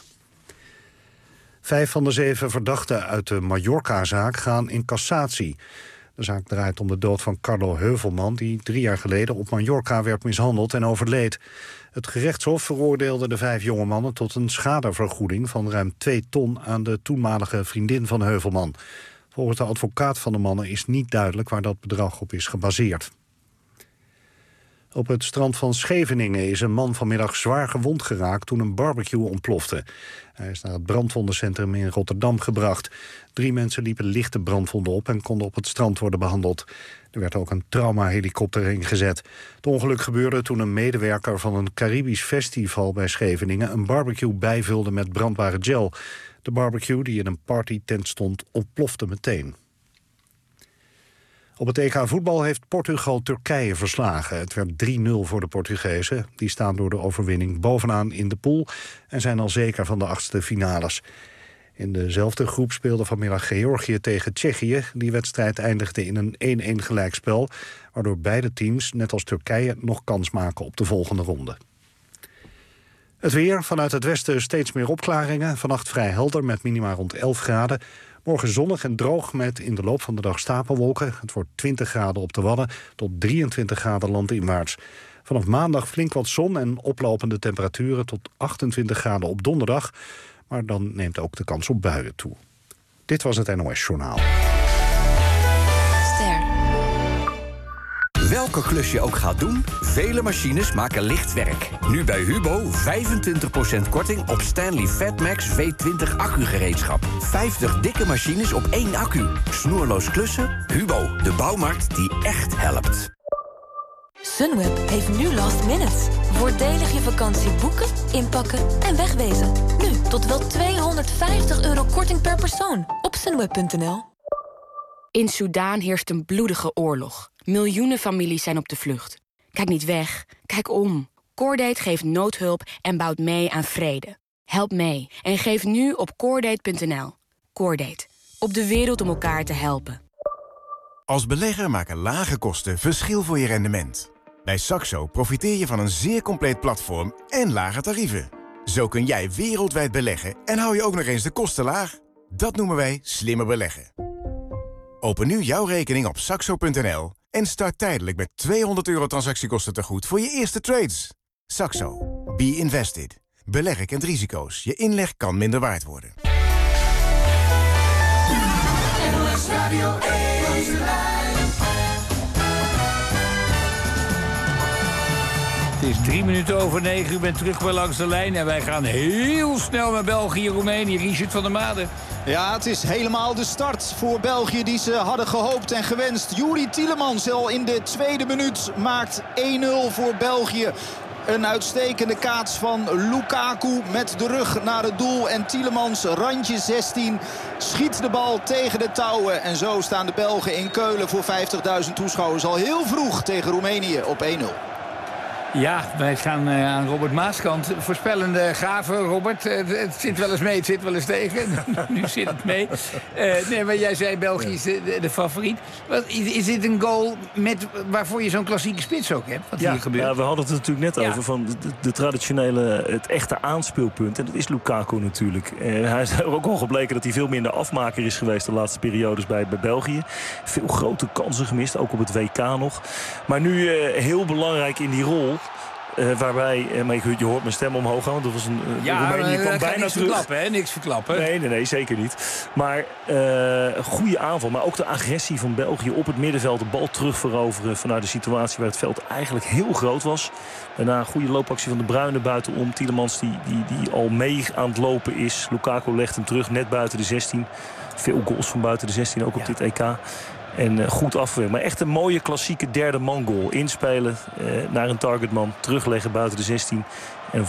5 van de 7 verdachten uit de Mallorca-zaak gaan in cassatie. De zaak draait om de dood van Carlo Heuvelman, die 3 jaar geleden op Mallorca werd mishandeld en overleed. Het gerechtshof veroordeelde de 5 jonge mannen tot een schadevergoeding van ruim 2 ton aan de toenmalige vriendin van Heuvelman. Volgens de advocaat van de mannen is niet duidelijk waar dat bedrag op is gebaseerd. Op het strand van Scheveningen is een man vanmiddag zwaar gewond geraakt toen een barbecue ontplofte. Hij is naar het brandwondencentrum in Rotterdam gebracht. 3 mensen liepen lichte brandwonden op en konden op het strand worden behandeld. Er werd ook een traumahelikopter ingezet. Het ongeluk gebeurde toen een medewerker van een Caribisch festival bij Scheveningen een barbecue bijvulde met brandbare gel. De barbecue, die in een partytent stond, ontplofte meteen. Op het EK voetbal heeft Portugal Turkije verslagen. Het werd 3-0 voor de Portugezen. Die staan door de overwinning bovenaan in de pool en zijn al zeker van de 8e finales. In dezelfde groep speelde vanmiddag Georgië tegen Tsjechië. Die wedstrijd eindigde in een 1-1 gelijkspel, waardoor beide teams, net als Turkije, nog kans maken op de volgende ronde. Het weer, vanuit het westen steeds meer opklaringen. Vannacht vrij helder met minima rond 11 graden. Morgen zonnig en droog met in de loop van de dag stapelwolken. Het wordt 20 graden op de Wadden tot 23 graden landinwaarts. Vanaf maandag flink wat zon en oplopende temperaturen tot 28 graden op donderdag. Maar dan neemt ook de kans op buien toe. Dit was het NOS Journaal. Welke klus je ook gaat doen, vele machines maken licht werk. Nu bij Hubo 25% korting op Stanley Fatmax V20 accugereedschap. 50 dikke machines op 1 accu. Snoerloos klussen, Hubo, de bouwmarkt die echt helpt. Sunweb heeft nu last minute. Voordelig je vakantie boeken, inpakken en wegwezen. Nu tot wel €250 korting per persoon op sunweb.nl. In Soedan heerst een bloedige oorlog. Miljoenen families zijn op de vlucht. Kijk niet weg, kijk om. Cordate geeft noodhulp en bouwt mee aan vrede. Help mee en geef nu op cordate.nl. Cordate, op de wereld om elkaar te helpen. Als belegger maken lage kosten verschil voor je rendement. Bij Saxo profiteer je van een zeer compleet platform en lage tarieven. Zo kun jij wereldwijd beleggen en hou je ook nog eens de kosten laag. Dat noemen wij slimmer beleggen. Open nu jouw rekening op saxo.nl en start tijdelijk met €200 transactiekosten tegoed voor je eerste trades. Saxo. Be invested. Beleggen kent risico's. Je inleg kan minder waard worden. NOS Radio 1. Het is 9:03. U bent terug bij Langs de Lijn. En wij gaan heel snel naar België, Roemenië. Richard van der Made. Ja, het is helemaal de start voor België die ze hadden gehoopt en gewenst. Juri Tielemans al in de tweede minuut maakt 1-0 voor België. Een uitstekende kaats van Lukaku met de rug naar het doel. En Tielemans, randje 16, schiet de bal tegen de touwen. En zo staan de Belgen in Keulen voor 50.000 toeschouwers al heel vroeg tegen Roemenië op 1-0. Ja, wij gaan aan Robert Maaskant. Voorspellende gave, Robert. Het zit wel eens mee, het zit wel eens tegen. Nu zit het mee. Nee, maar jij zei België is de favoriet. Is dit een goal waarvoor je zo'n klassieke spits ook hebt? Wat hier gebeurt? Ja, we hadden het er natuurlijk net over. Van de traditionele, het echte aanspeelpunt. En dat is Lukaku natuurlijk. Hij is er ook al gebleken dat hij veel minder afmaker is geweest de laatste periodes bij België. Veel grote kansen gemist, ook op het WK nog. Maar nu heel belangrijk in die rol. Waarbij, maar je hoort mijn stem omhoog gaan, want dat was een Roemenië kwam bijna niks terug. Verklappen, hè? Niks verklappen. Nee, zeker niet. Maar goede aanval, maar ook de agressie van België op het middenveld, de bal terugveroveren vanuit de situatie waar het veld eigenlijk heel groot was. Daarna een goede loopactie van de Bruyne buitenom. Tielemans die al mee aan het lopen is. Lukaku legt hem terug, net buiten de 16. Veel goals van buiten de 16, ook op dit EK. En goed afwerken. Maar echt een mooie klassieke derde man goal. Inspelen naar een targetman. Terugleggen buiten de 16. En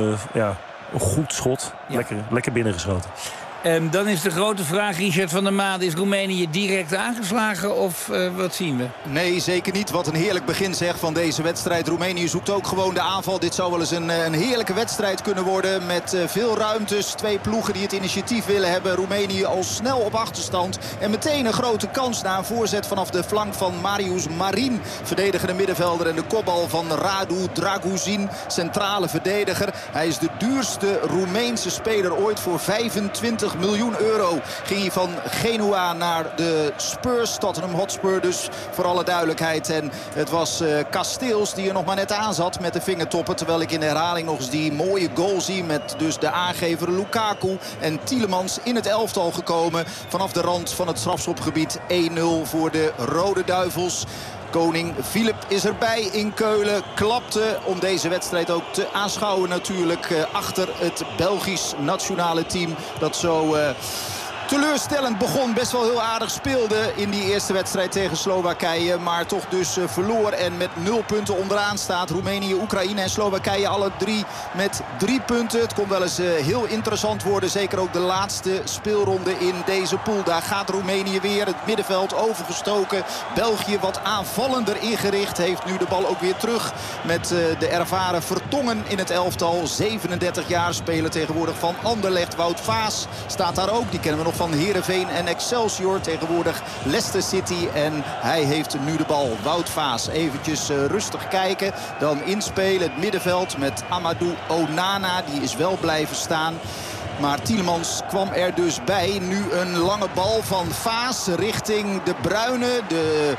een goed schot. Ja. Lekker binnengeschoten. Dan is de grote vraag, Richard van der Made, is Roemenië direct aangeslagen of wat zien we? Nee, zeker niet. Wat een heerlijk begin zeg van deze wedstrijd. Roemenië zoekt ook gewoon de aanval. Dit zou wel eens een heerlijke wedstrijd kunnen worden met veel ruimtes. Twee ploegen die het initiatief willen hebben. Roemenië al snel op achterstand. En meteen een grote kans na een voorzet vanaf de flank van Marius Marin. Verdedigende middenvelder en de kopbal van Radu Draguzin. Centrale verdediger. Hij is de duurste Roemeense speler ooit voor 25 miljoen euro. Ging hij van Genua naar de Spurs, Tottenham Hotspur dus voor alle duidelijkheid. En het was Kasteels die er nog maar net aan zat met de vingertoppen. Terwijl ik in de herhaling nog eens die mooie goal zie met dus de aangever Lukaku. En Tielemans in het elftal gekomen vanaf de rand van het strafschopgebied. 1-0 voor de Rode Duivels. Koning Filip is erbij in Keulen. Klapte om deze wedstrijd ook te aanschouwen natuurlijk. Achter het Belgisch nationale team. Dat zo teleurstellend begon. Best wel heel aardig speelde in die eerste wedstrijd tegen Slowakije. Maar toch dus verloor en met 0 punten onderaan staat. Roemenië, Oekraïne en Slowakije alle 3 met 3 punten. Het kon wel eens heel interessant worden. Zeker ook de laatste speelronde in deze pool. Daar gaat Roemenië weer het middenveld overgestoken. België wat aanvallender ingericht. Heeft nu de bal ook weer terug met de ervaren Vertongen in het elftal. 37 jaar speler tegenwoordig van Anderlecht. Wout Vaas staat daar ook. Die kennen we nog van Heerenveen en Excelsior. Tegenwoordig Leicester City. En hij heeft nu de bal. Wout Vaas eventjes rustig kijken. Dan inspelen het middenveld met Amadou Onana. Die is wel blijven staan. Maar Tielemans kwam er dus bij. Nu een lange bal van Vaas richting De Bruyne. De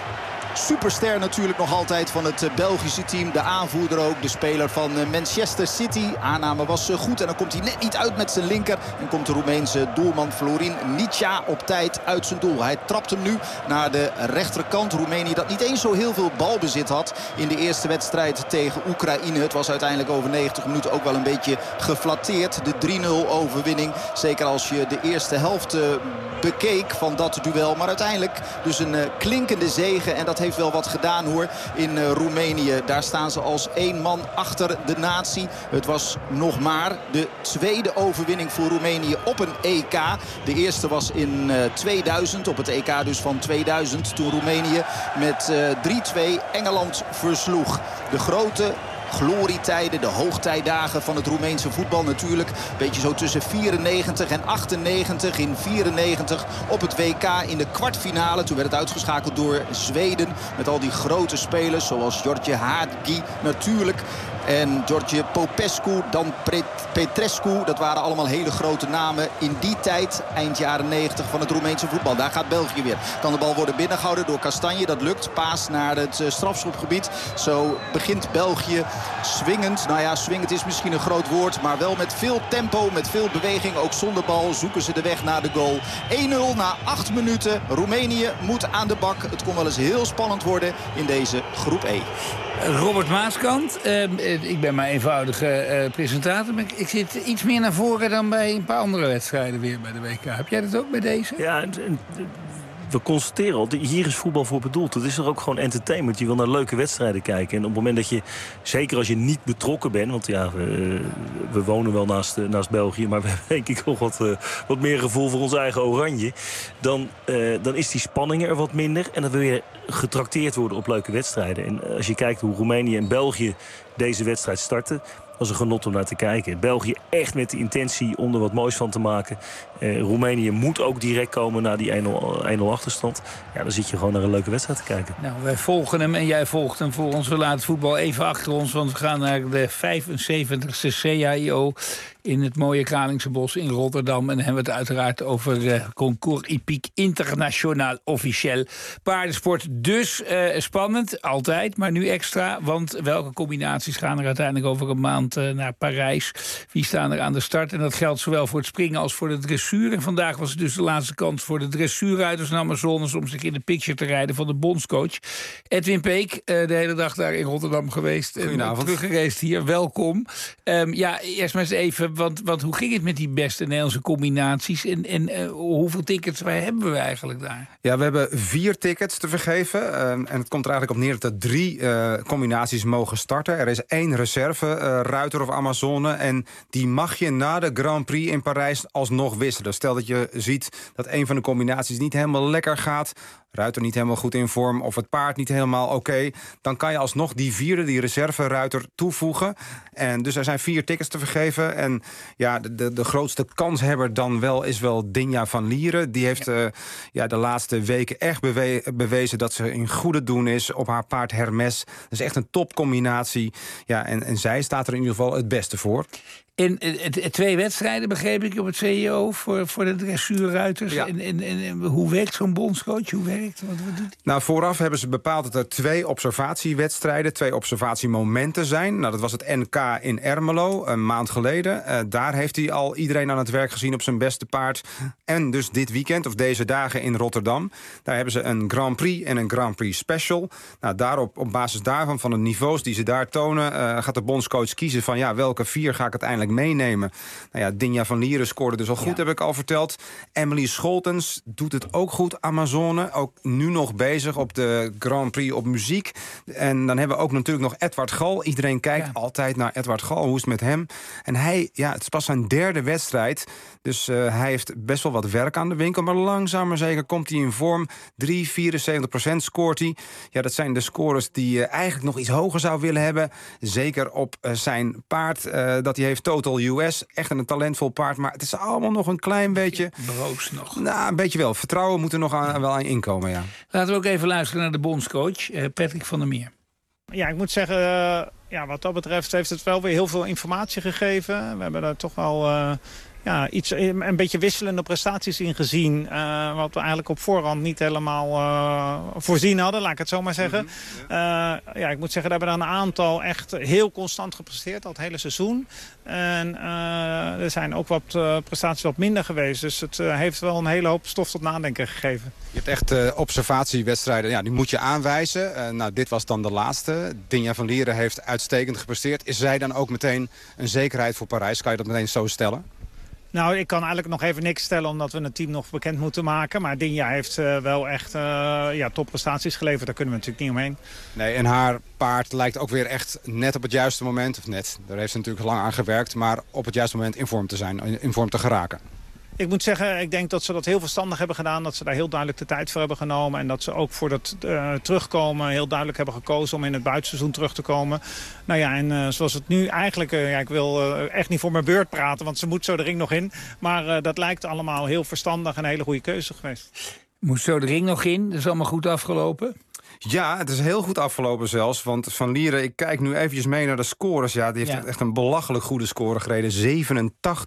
superster natuurlijk nog altijd van het Belgische team. De aanvoerder ook, de speler van Manchester City. Aanname was goed en dan komt hij net niet uit met zijn linker. En komt de Roemeense doelman Florin Nicea op tijd uit zijn doel. Hij trapt hem nu naar de rechterkant. Roemenië dat niet eens zo heel veel balbezit had in de eerste wedstrijd tegen Oekraïne. Het was uiteindelijk over 90 minuten ook wel een beetje geflatteerd. De 3-0 overwinning. Zeker als je de eerste helft bekeek van dat duel. Maar uiteindelijk dus een klinkende zege. En dat heeft wel wat gedaan hoor in Roemenië. Daar staan ze als 1 man achter de natie. Het was nog maar de tweede overwinning voor Roemenië op een EK. De eerste was in 2000, op het EK dus van 2000. Toen Roemenië met 3-2 Engeland versloeg. De grote glorietijden, de hoogtijdagen van het Roemeense voetbal natuurlijk. Beetje zo tussen 94 en 98. In 94 op het WK in de kwartfinale. Toen werd het uitgeschakeld door Zweden. Met al die grote spelers zoals George Hagi natuurlijk. En George Popescu, dan Petrescu. Dat waren allemaal hele grote namen in die tijd, eind jaren 90 van het Roemeense voetbal. Daar gaat België weer. Kan de bal worden binnengehouden door Kastanje. Dat lukt. Paas naar het strafschopgebied. Zo begint België swingend. Nou ja, swingend is misschien een groot woord. Maar wel met veel tempo, met veel beweging. Ook zonder bal zoeken ze de weg naar de goal. 1-0 na 8 minuten. Roemenië moet aan de bak. Het kon wel eens heel spannend worden in deze groep E. Robert Maaskant, ik ben maar eenvoudige presentator. Maar ik zit iets meer naar voren dan bij een paar andere wedstrijden weer bij de WK. Heb jij dat ook bij deze? Ja, we constateren al, hier is voetbal voor bedoeld. Het is er ook gewoon entertainment. Je wil naar leuke wedstrijden kijken. En op het moment dat je, zeker als je niet betrokken bent... want ja, we wonen wel naast België... maar we hebben denk ik nog wat meer gevoel voor ons eigen oranje. Dan is die spanning er wat minder. En dan wil je getrakteerd worden op leuke wedstrijden. En als je kijkt hoe Roemenië en België deze wedstrijd starten... was een genot om naar te kijken. België echt met de intentie om er wat moois van te maken. Roemenië moet ook direct komen na die 1-0 achterstand. Ja, dan zit je gewoon naar een leuke wedstrijd te kijken. Nou, wij volgen hem en jij volgt hem voor ons. We laten het voetbal even achter ons, want we gaan naar de 75e CAIO... in het mooie Kralingse Bos in Rotterdam. En dan hebben we het uiteraard over Concours Hippique Internationaal Officiel. Paardensport dus spannend, altijd, maar nu extra. Want welke combinaties gaan er uiteindelijk over een maand naar Parijs? Wie staan er aan de start? En dat geldt zowel voor het springen als voor de dressuur. En vandaag was het dus de laatste kans voor de dressuurruiters en Amazones... om zich in de picture te rijden van de bondscoach. Edwin Peek, de hele dag daar in Rotterdam geweest. En teruggereisd hier, welkom. Ja, eerst maar eens even... Want hoe ging het met die beste Nederlandse combinaties? En hoeveel tickets hebben we eigenlijk daar? Ja, we hebben 4 tickets te vergeven. En het komt er eigenlijk op neer dat er 3 combinaties mogen starten. Er is 1 reserve, ruiter of Amazone. En die mag je na de Grand Prix in Parijs alsnog wisselen. Stel dat je ziet dat een van de combinaties niet helemaal lekker gaat... ruiter niet helemaal goed in vorm of het paard niet helemaal oké... dan kan je alsnog die 4e, die reserve-ruiter, toevoegen. En dus er zijn 4 tickets te vergeven. En ja, de grootste kanshebber dan wel is wel Dinja van Lieren. Die heeft de laatste weken echt bewezen dat ze in goede doen is op haar paard Hermes. Dat is echt een topcombinatie. Ja, en zij staat er in ieder geval het beste voor. En 2 wedstrijden, begreep ik, op het CEO voor de dressuurruiters. Ja. En hoe werkt zo'n bondscoach? Hoe werkt werkt? Wat doet hij? Nou, vooraf hebben ze bepaald dat er 2 observatiewedstrijden, 2 observatiemomenten zijn. Nou, dat was het NK in Ermelo, een maand geleden. Daar heeft hij al iedereen aan het werk gezien op zijn beste paard. En dus dit weekend, of deze dagen in Rotterdam. Daar hebben ze een Grand Prix en een Grand Prix Special. Nou, op basis daarvan, van de niveaus die ze daar tonen, gaat de bondscoach kiezen van ja, welke 4 ga ik uiteindelijk meenemen. Nou ja, Dinja van Lieren scoorde dus al goed, heb ik al verteld. Emily Scholtens doet het ook goed, Amazone. Ook nu nog bezig op de Grand Prix op muziek. En dan hebben we ook natuurlijk nog Edward Gal. Iedereen kijkt altijd naar Edward Gal. Hoe is het met hem? En hij, het is pas zijn 3e wedstrijd. Dus hij heeft best wel wat werk aan de winkel. Maar langzaam maar zeker komt hij in vorm. 3,74% scoort hij. Ja, dat zijn de scores die je eigenlijk nog iets hoger zou willen hebben. Zeker op zijn paard dat hij heeft, Total US. Echt een talentvol paard. Maar het is allemaal nog een klein beetje... Broos nog. Nou, een beetje wel. Vertrouwen moet er nog wel aan inkomen, ja. Laten we ook even luisteren naar de bondscoach, Patrick van der Meer. Ja, ik moet zeggen, wat dat betreft heeft het wel weer heel veel informatie gegeven. We hebben daar toch wel een beetje wisselende prestaties in gezien. Wat we eigenlijk op voorhand niet helemaal voorzien hadden, laat ik het zo maar zeggen. Ik moet zeggen, daar hebben er een aantal echt heel constant gepresteerd, al het hele seizoen. En er zijn ook wat prestaties wat minder geweest. Dus het heeft wel een hele hoop stof tot nadenken gegeven. Je hebt echt observatiewedstrijden, die moet je aanwijzen. Dit was dan de laatste. Dinja van Lieren heeft uitstekend gepresteerd. Is zij dan ook meteen een zekerheid voor Parijs? Kan je dat meteen zo stellen? Nou, ik kan eigenlijk nog even niks stellen omdat we het team nog bekend moeten maken. Maar Dinja heeft wel echt topprestaties geleverd. Daar kunnen we natuurlijk niet omheen. Nee, en haar paard lijkt ook weer echt net op het juiste moment. Of net, daar heeft ze natuurlijk lang aan gewerkt. Maar op het juiste moment in vorm te zijn, in vorm te geraken. Ik moet zeggen, ik denk dat ze dat heel verstandig hebben gedaan. Dat ze daar heel duidelijk de tijd voor hebben genomen. En dat ze ook voor dat terugkomen heel duidelijk hebben gekozen om in het buitenseizoen terug te komen. Nou ja, en zoals het nu eigenlijk... ik wil echt niet voor mijn beurt praten, want ze moet zo de ring nog in. Maar dat lijkt allemaal heel verstandig en een hele goede keuze geweest. Moet zo de ring nog in? Dat is allemaal goed afgelopen? Ja, het is heel goed afgelopen zelfs. Want Van Lieren, ik kijk nu eventjes mee naar de scores. Ja, die heeft echt een belachelijk goede score gereden.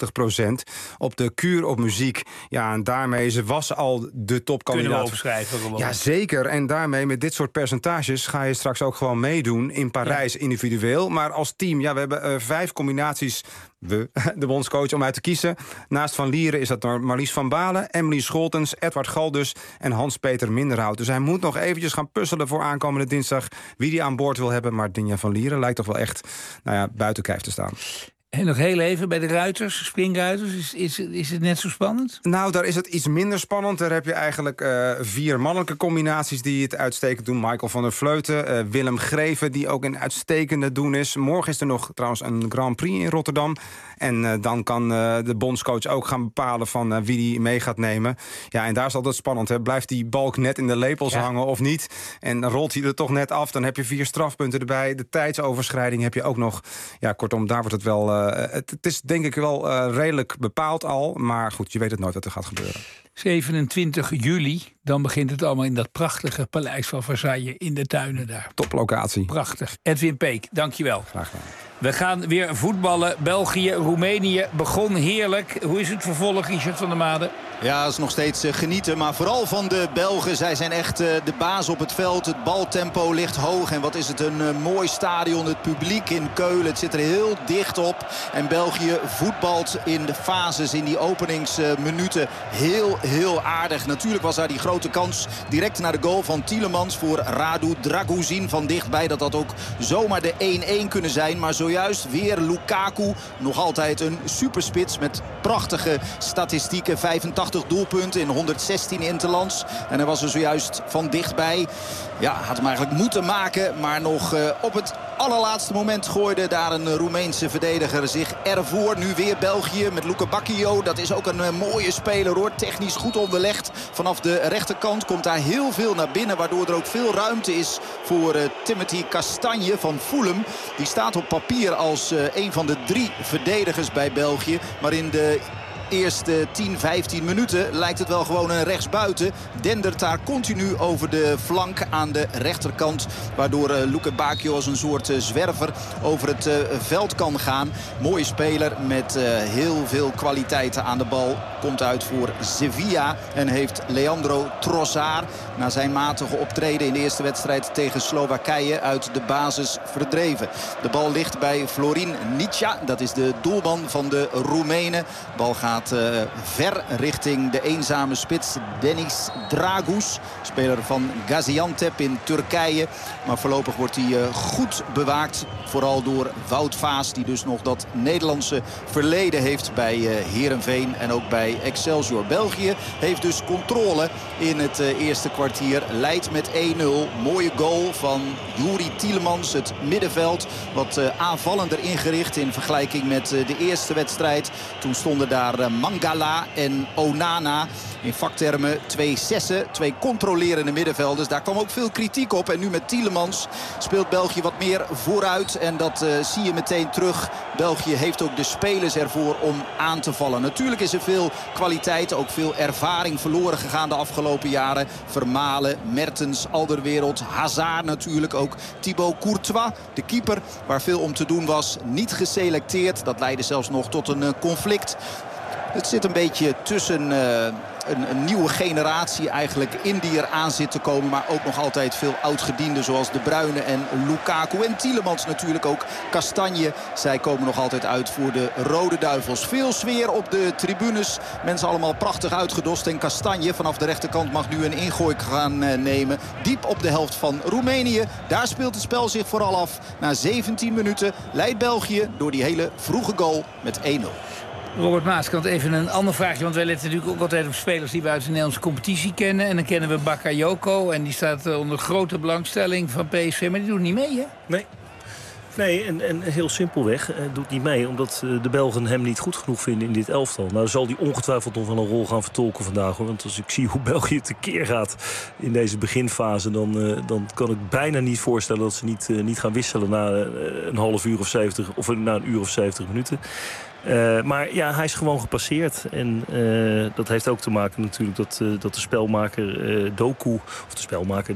87% op de kuur op muziek. Ja, en daarmee, ze was al de topkandidaat. Kunnen we opschrijven gewoon. Ja, zeker. En daarmee, met dit soort percentages, ga je straks ook gewoon meedoen in Parijs individueel. Maar als team, we hebben 5 combinaties... de bondscoach om uit te kiezen. Naast Van Lieren is dat Marlies van Balen, Emily Scholtens, Edward Galdus en Hans-Peter Minderhout. Dus hij moet nog eventjes gaan puzzelen voor aankomende dinsdag wie hij aan boord wil hebben. Maar Dinja van Lieren lijkt toch wel echt buiten kijf te staan. En nog heel even bij de ruiters, springruiters, is het net zo spannend? Nou, daar is het iets minder spannend. Daar heb je eigenlijk 4 mannelijke combinaties die het uitstekend doen. Michael van der Vleuten, Willem Greven, die ook een uitstekende doen is. Morgen is er nog trouwens een Grand Prix in Rotterdam. En dan kan de bondscoach ook gaan bepalen van wie die mee gaat nemen. Ja, en daar is altijd spannend. Hè? Blijft die balk net in de lepels hangen of niet? En dan rolt hij er toch net af. Dan heb je 4 strafpunten erbij. De tijdsoverschrijding heb je ook nog. Ja, kortom, daar wordt het wel... Het is denk ik wel redelijk bepaald al. Maar goed, je weet het nooit wat er gaat gebeuren. 27 juli, dan begint het allemaal in dat prachtige paleis van Versailles in de tuinen daar. Toplocatie. Prachtig. Edwin Peek, dankjewel. Graag gedaan. We gaan weer voetballen. België, Roemenië begon heerlijk. Hoe is het vervolg, Richard van der Made? Ja, het is nog steeds genieten. Maar vooral van de Belgen. Zij zijn echt de baas op het veld. Het baltempo ligt hoog. En wat is het een mooi stadion. Het publiek in Keulen. Het zit er heel dicht op. En België voetbalt in de fases, in die openingsminuten. Heel aardig. Natuurlijk was daar die grote kans direct naar de goal van Tielemans voor Radu Draguzin. Van dichtbij dat ook zomaar de 1-1 kunnen zijn. Maar zojuist weer Lukaku. Nog altijd een superspits met prachtige statistieken. 85 doelpunten in 116 interlands. En hij was er zojuist van dichtbij. Ja, had hem eigenlijk moeten maken. Maar nog op het allerlaatste moment gooide daar een Roemeense verdediger zich ervoor. Nu weer België met Luca Bacchio. Dat is ook een mooie speler hoor. Technisch goed onderlegd. Vanaf de rechterkant komt daar heel veel naar binnen. Waardoor er ook veel ruimte is voor Timothy Castagne van Fulham. Die staat op papier als een van de 3 verdedigers bij België. Maar in de eerste 10, 15 minuten lijkt het wel gewoon een rechtsbuiten. Dendert daar continu over de flank aan de rechterkant. Waardoor Luke Bacchio als een soort zwerver over het veld kan gaan. Mooie speler met heel veel kwaliteiten aan de bal. Komt uit voor Sevilla en heeft Leandro Trossard na zijn matige optreden in de eerste wedstrijd tegen Slowakije uit de basis verdreven. De bal ligt bij Florin Nicea. Dat is de doelman van de Roemenen. De bal gaat ver richting de eenzame spits Deniz Dragus. Speler van Gaziantep in Turkije. Maar voorlopig wordt hij goed bewaakt. Vooral door Wout Vaas, die dus nog dat Nederlandse verleden heeft bij Heerenveen en ook bij Excelsior. België heeft dus controle in het eerste kwartier. Leidt met 1-0. Mooie goal van Youri Tielemans. Het middenveld wat aanvallender ingericht in vergelijking met de eerste wedstrijd. Toen stonden daar Mangala en Onana. In vaktermen 2 6'en, 2 controlerende middenvelders. Daar kwam ook veel kritiek op. En nu met Tielemans speelt België wat meer vooruit. En dat zie je meteen terug. België heeft ook de spelers ervoor om aan te vallen. Natuurlijk is er veel kwaliteit, ook veel ervaring verloren gegaan de afgelopen jaren. Vermalen, Mertens, Alderweireld, Hazard natuurlijk. Ook Thibaut Courtois, de keeper, waar veel om te doen was, niet geselecteerd. Dat leidde zelfs nog tot een conflict. Het zit een beetje tussen een nieuwe generatie eigenlijk in die er aan zit te komen. Maar ook nog altijd veel oudgedienden zoals De Bruyne en Lukaku. En Tielemans natuurlijk ook. Kastanje. Zij komen nog altijd uit voor de Rode Duivels. Veel sfeer op de tribunes. Mensen allemaal prachtig uitgedost. En Kastanje vanaf de rechterkant mag nu een ingooi gaan nemen. Diep op de helft van Roemenië. Daar speelt het spel zich vooral af. Na 17 minuten leidt België door die hele vroege goal met 1-0. Robert Maaskant, even een ander vraagje. Want wij letten natuurlijk ook altijd op spelers die we uit de Nederlandse competitie kennen. En dan kennen we Bakayoko. En die staat onder grote belangstelling van PSV. Maar die doet niet mee, hè? Nee, en heel simpelweg doet niet mee. Omdat de Belgen hem niet goed genoeg vinden in dit elftal. Nou zal hij ongetwijfeld nog wel een rol gaan vertolken vandaag. Hoor. Want als ik zie hoe België tekeer gaat in deze beginfase, dan kan ik bijna niet voorstellen dat ze niet gaan wisselen na een half uur of 70. Of na een uur of 70 minuten. Maar ja, hij is gewoon gepasseerd. En dat heeft ook te maken natuurlijk dat de spelmaker Doku, of de spelmaker,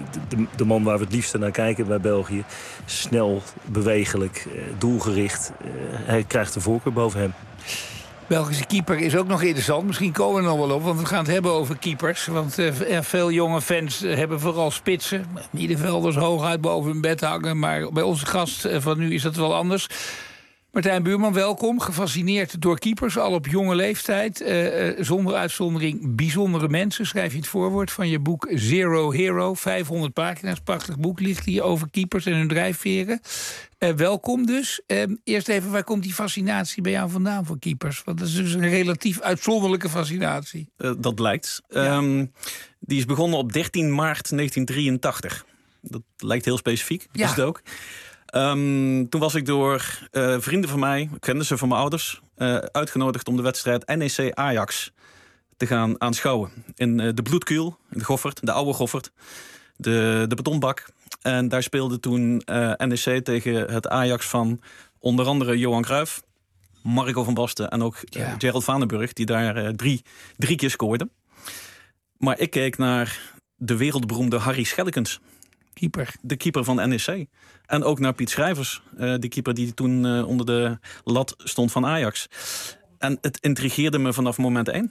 de man waar we het liefst naar kijken bij België, snel, bewegelijk, doelgericht. Hij krijgt de voorkeur boven hem. Belgische keeper is ook nog interessant. Misschien komen we er nog wel op, want we gaan het hebben over keepers. Want veel jonge fans hebben vooral spitsen. Middenvelders hooguit boven hun bed hangen. Maar bij onze gast van nu is dat wel anders. Martijn Buurman, welkom. Gefascineerd door keepers, al op jonge leeftijd. Zonder uitzondering bijzondere mensen, schrijf je in het voorwoord van je boek Zero Hero. 500 pagina's, prachtig boek, ligt hier over keepers en hun drijfveren. Welkom dus. Eerst even, waar komt die fascinatie bij jou vandaan voor keepers? Want dat is dus een relatief uitzonderlijke fascinatie. Dat lijkt. Ja. Die is begonnen op 13 maart 1983. Dat lijkt heel specifiek, is het ook. Toen was ik door vrienden van mij, ik kende ze van mijn ouders, uitgenodigd om de wedstrijd NEC-Ajax te gaan aanschouwen. In de Bloedkuil, in de Goffert, de oude Goffert, de betonbak. En daar speelde toen NEC tegen het Ajax van onder andere Johan Cruijff, Marco van Basten en ook Gerald Vanenburg, die daar drie keer scoorden. Maar ik keek naar de wereldberoemde Harry Schellekens. Keeper. De keeper van NEC. En ook naar Piet Schrijvers, de keeper die toen onder de lat stond van Ajax. En het intrigeerde me vanaf moment 1.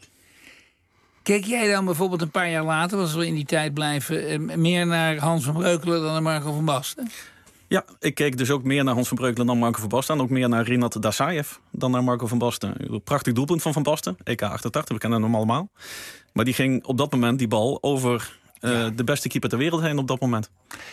Keek jij dan bijvoorbeeld een paar jaar later, als we in die tijd blijven, meer naar Hans van Breukelen dan naar Marco van Basten? Ja, ik keek dus ook meer naar Hans van Breukelen dan Marco van Basten. En ook meer naar Rinat Dasaev dan naar Marco van Basten. Een prachtig doelpunt van Basten, EK 88, we kennen hem allemaal. Maar die ging op dat moment die bal over de beste keeper ter wereld heen op dat moment.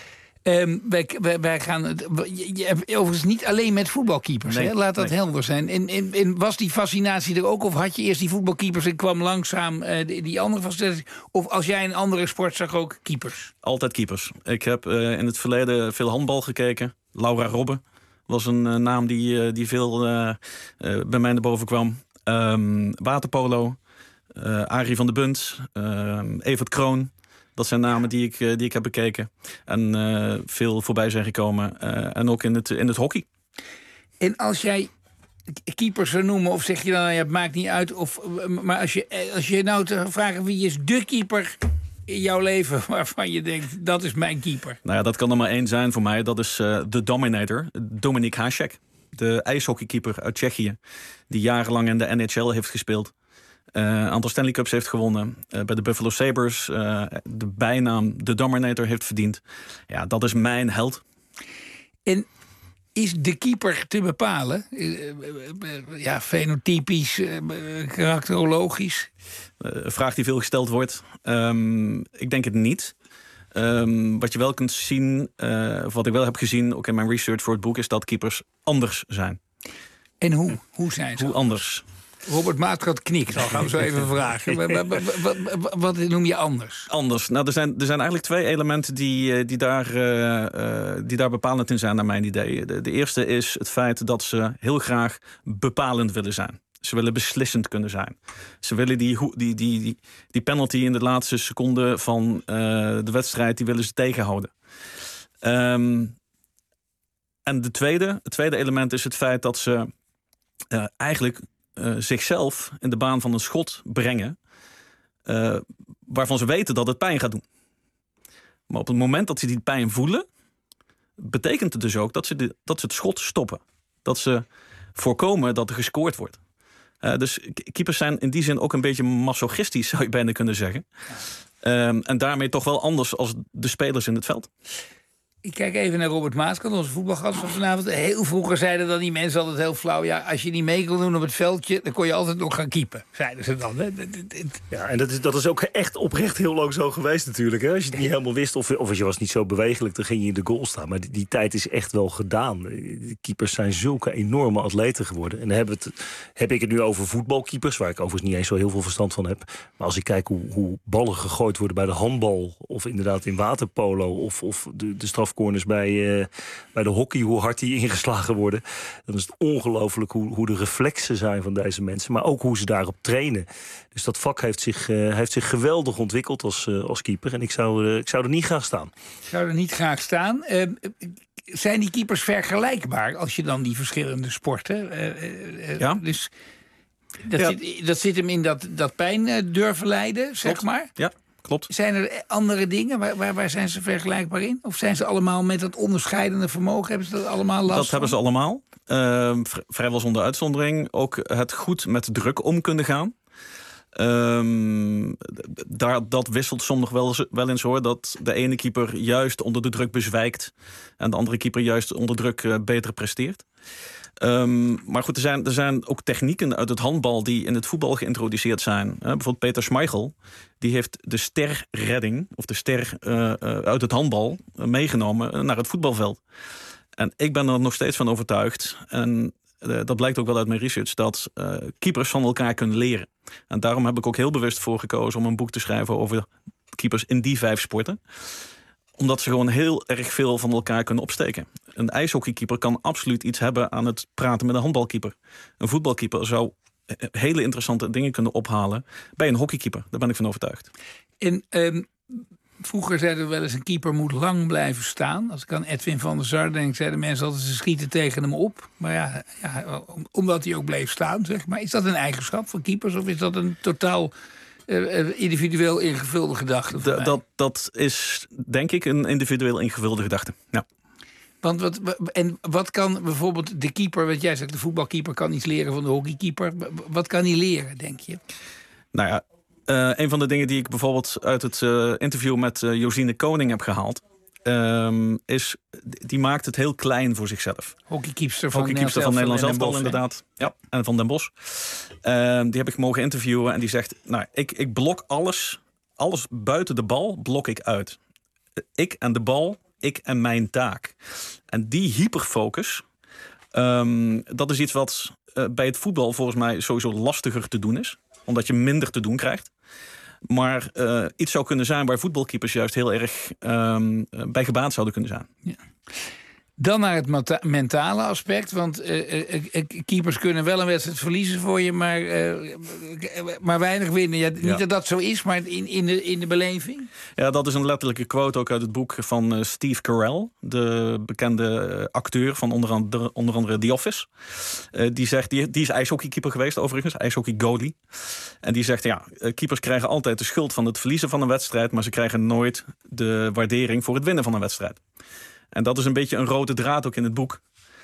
Wij gaan overigens niet alleen met voetbalkeepers. Nee, hè? Laat dat helder zijn. En was die fascinatie er ook? Of had je eerst die voetbalkeepers en kwam langzaam die andere fascinatie? Of als jij een andere sport zag ook keepers? Altijd keepers. Ik heb in het verleden veel handbal gekeken. Laura Robbe was een naam die veel bij mij naar boven kwam. Waterpolo. Arie van der Bunt. Evert Kroon. Dat zijn namen die ik heb bekeken. En veel voorbij zijn gekomen. En ook in het hockey. En als jij keepers noemen? Of zeg je dan, het maakt niet uit? Maar als je nou te vragen wie is de keeper in jouw leven waarvan je denkt, dat is mijn keeper? Nou ja, dat kan er maar één zijn voor mij. Dat is de Dominator, Dominik Hašek. De ijshockeykeeper uit Tsjechië. Die jarenlang in de NHL heeft gespeeld. Een aantal Stanley Cups heeft gewonnen. Bij de Buffalo Sabres de bijnaam de Dominator heeft verdiend. Ja, dat is mijn held. En is de keeper te bepalen? Fenotypisch, karakterologisch? Een vraag die veel gesteld wordt. Ik denk het niet. Wat je wel kunt zien, of wat ik wel heb gezien, ook in mijn research voor het boek, is dat keepers anders zijn. En hoe? Hoe zijn ze? Hoe anders? Robert Maaskant knikt, dan gaan we zo even vragen. Wat noem je anders? Anders. Nou, er zijn eigenlijk twee elementen die daar bepalend in zijn, naar mijn idee. De eerste is het feit dat ze heel graag bepalend willen zijn. Ze willen beslissend kunnen zijn. Ze willen die penalty in de laatste seconde van de wedstrijd, die willen ze tegenhouden. En het tweede element is het feit dat ze eigenlijk zichzelf in de baan van een schot brengen, waarvan ze weten dat het pijn gaat doen. Maar op het moment dat ze die pijn voelen, betekent het dus ook dat ze het schot stoppen. Dat ze voorkomen dat er gescoord wordt. Dus keepers zijn in die zin ook een beetje masochistisch, zou je bijna kunnen zeggen. En daarmee toch wel anders als de spelers in het veld. Ik kijk even naar Robert Maaskant, onze voetbalgast van vanavond. Heel vroeger zeiden dan die mensen altijd heel flauw, ja, als je niet mee kon doen op het veldje, dan kon je altijd nog gaan keepen, zeiden ze dan. Hè? Ja, en dat is ook echt oprecht heel lang zo geweest natuurlijk. Hè? Als je het niet helemaal wist of als je was niet zo bewegelijk, dan ging je in de goal staan. Maar die tijd is echt wel gedaan. De keepers zijn zulke enorme atleten geworden. En dan heb ik het nu over voetbalkeepers, waar ik overigens niet eens zo heel veel verstand van heb. Maar als ik kijk hoe ballen gegooid worden bij de handbal, of inderdaad in waterpolo, of de strafcorners bij de hockey, hoe hard die ingeslagen worden, dan is het ongelooflijk hoe de reflexen zijn van deze mensen, maar ook hoe ze daarop trainen. Dus dat vak heeft zich geweldig ontwikkeld als keeper. En ik zou er niet graag staan. Ik zou er niet graag staan. Zijn die keepers vergelijkbaar als je dan die verschillende sporten? Ja. Dus dat zit hem in dat pijn durven lijden, zeg maar? Ja. Klopt. Zijn er andere dingen? Waar zijn ze vergelijkbaar in? Of zijn ze allemaal met dat onderscheidende vermogen? Hebben ze dat allemaal last Dat hebben ze allemaal. Vrijwel zonder uitzondering. Ook het goed met druk om kunnen gaan. Dat wisselt soms nog wel eens hoor. Dat de ene keeper juist onder de druk bezwijkt. En de andere keeper juist onder druk beter presteert. Maar goed, er zijn ook technieken uit het handbal die in het voetbal geïntroduceerd zijn. Bijvoorbeeld Peter Schmeichel, die heeft de sterredding, of de ster uit het handbal meegenomen naar het voetbalveld. En ik ben er nog steeds van overtuigd, en dat blijkt ook wel uit mijn research, dat keepers van elkaar kunnen leren. En daarom heb ik ook heel bewust voor gekozen om een boek te schrijven over keepers in die 5 sporten. Omdat ze gewoon heel erg veel van elkaar kunnen opsteken. Een ijshockeykeeper kan absoluut iets hebben aan het praten met een handbalkeeper. Een voetbalkeeper zou hele interessante dingen kunnen ophalen bij een hockeykeeper. Daar ben ik van overtuigd. En vroeger zeiden we wel eens, een keeper moet lang blijven staan. Als ik aan Edwin van der Sar denk, zeiden mensen altijd, ze schieten tegen hem op. Maar ja, omdat hij ook bleef staan, zeg maar. Is dat een eigenschap van keepers of is dat een totaal individueel ingevulde gedachte? Dat is, denk ik, een individueel ingevulde gedachte. Ja. Want wat kan bijvoorbeeld de keeper, wat jij zegt, de voetbalkeeper kan iets leren van de hockeykeeper. Wat kan hij leren, denk je? Nou ja, een van de dingen die ik bijvoorbeeld uit het interview met Josine Koning heb gehaald, is, die maakt het heel klein voor zichzelf. Hockeykeepster van Nederlands elftal, inderdaad. Ja, en van Den Bosch. Die heb ik mogen interviewen en die zegt, nou, ik blok alles buiten de bal blok ik uit. Ik en de bal, ik en mijn taak. En die hyperfocus, dat is iets wat bij het voetbal volgens mij sowieso lastiger te doen is. Omdat je minder te doen krijgt. Maar iets zou kunnen zijn waar voetbalkeepers juist heel erg bij gebaat zouden kunnen zijn. Dan naar het mentale aspect. Want keepers kunnen wel een wedstrijd verliezen voor je, maar weinig winnen. Ja, niet dat dat zo is, maar in de beleving. Ja, dat is een letterlijke quote ook uit het boek van Steve Carell, de bekende acteur van onder andere The Office. Die zegt, die is ijshockeykeeper geweest overigens, ijshockey-goalie. En die zegt, keepers krijgen altijd de schuld van het verliezen van een wedstrijd, maar ze krijgen nooit de waardering voor het winnen van een wedstrijd. En dat is een beetje een rode draad ook in het boek.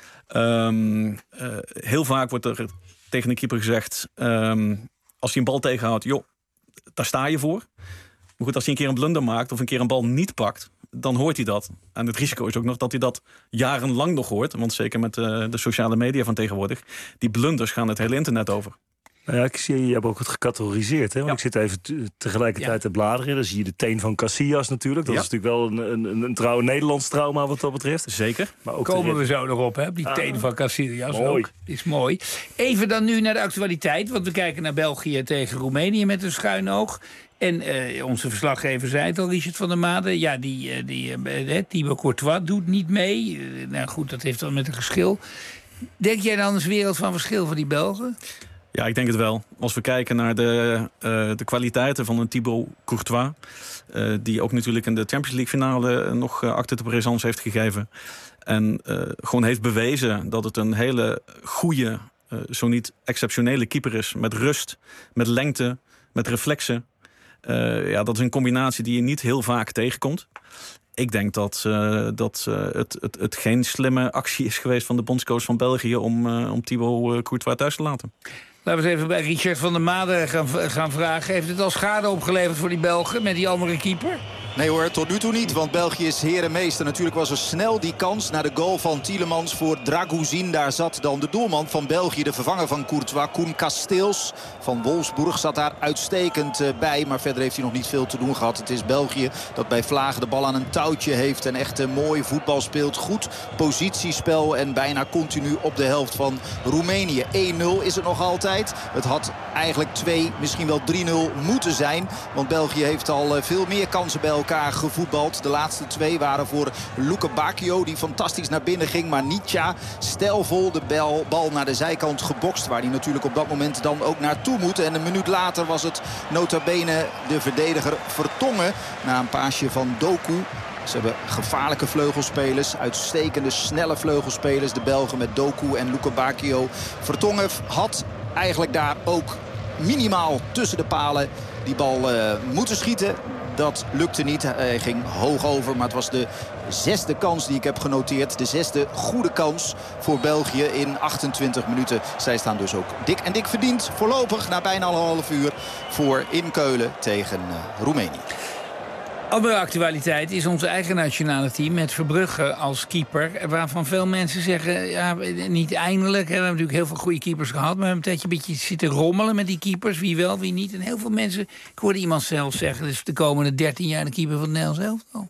Heel vaak wordt er tegen een keeper gezegd, als hij een bal tegenhoudt, joh, daar sta je voor. Maar goed, als hij een keer een blunder maakt of een keer een bal niet pakt, dan hoort hij dat. En het risico is ook nog dat hij dat jarenlang nog hoort. Want zeker met de sociale media van tegenwoordig, die blunders gaan het hele internet over. Nou ja, ik zie, je hebt ook het gecategoriseerd. Hè? Want ik zit even tegelijkertijd te bladeren. Dan zie je de teen van Casillas natuurlijk. Dat is natuurlijk wel een trouwe Nederlands trauma wat dat betreft. Zeker. Maar ook komen we zo nog op, hè? Die teen van Casillas. Mooi. Ook. Is mooi. Even dan nu naar de actualiteit. Want we kijken naar België tegen Roemenië met een schuin oog. En onze verslaggever zei het al, Richard van der Made. Ja, Thibaut Courtois doet niet mee. Nou goed, dat heeft dan met een geschil. Denk jij dan eens wereld van verschil voor die Belgen? Ja, ik denk het wel. Als we kijken naar de kwaliteiten van een Thibaut Courtois, die ook natuurlijk in de Champions League finale nog acte de présence heeft gegeven. En gewoon heeft bewezen dat het een hele goede, zo niet exceptionele keeper is. Met rust, met lengte, met reflexen. Dat is een combinatie die je niet heel vaak tegenkomt. Ik denk dat het geen slimme actie is geweest van de bondscoach van België om Thibaut Courtois thuis te laten. Laten we eens even bij Richard van der Made gaan vragen. Heeft het al schade opgeleverd voor die Belgen met die andere keeper? Nee hoor, tot nu toe niet, want België is herenmeester. Natuurlijk was er snel die kans naar de goal van Tielemans voor Dragouzin. Daar zat dan de doelman van België, de vervanger van Courtois, Koen Kasteels van Wolfsburg, zat daar uitstekend bij. Maar verder heeft hij nog niet veel te doen gehad. Het is België dat bij Vlagen de bal aan een touwtje heeft en echt mooi voetbal speelt. Goed positiespel en bijna continu op de helft van Roemenië. 1-0 is het nog altijd. Het had eigenlijk 2, misschien wel 3-0 moeten zijn. Want België heeft al veel meer kansen bij elkaar gevoetbald. De laatste 2 waren voor Luca Bacchio, die fantastisch naar binnen ging. Maar Nietzsche stijlvol de bal naar de zijkant gebokst, waar hij natuurlijk op dat moment dan ook naartoe moet. En een minuut later was het nota bene de verdediger Vertongen na een paasje van Doku. Ze hebben gevaarlijke vleugelspelers, uitstekende snelle vleugelspelers. De Belgen met Doku en Luca Bacchio. Vertongen had eigenlijk daar ook minimaal tussen de palen die bal moeten schieten. Dat lukte niet. Hij ging hoog over, maar het was de 6e kans die ik heb genoteerd. De 6e goede kans voor België in 28 minuten. Zij staan dus ook dik verdiend voorlopig na bijna een half uur voor in Keulen tegen Roemenië. Andere actualiteit is onze eigen nationale team met Verbrugge als keeper. Waarvan veel mensen zeggen, ja, niet eindelijk. We hebben natuurlijk heel veel goede keepers gehad. Maar we hebben een tijdje een beetje zitten rommelen met die keepers. Wie wel, wie niet. En heel veel mensen, ik hoorde iemand zelf zeggen, dus de komende 13 jaar de keeper van het Nederlands elftal.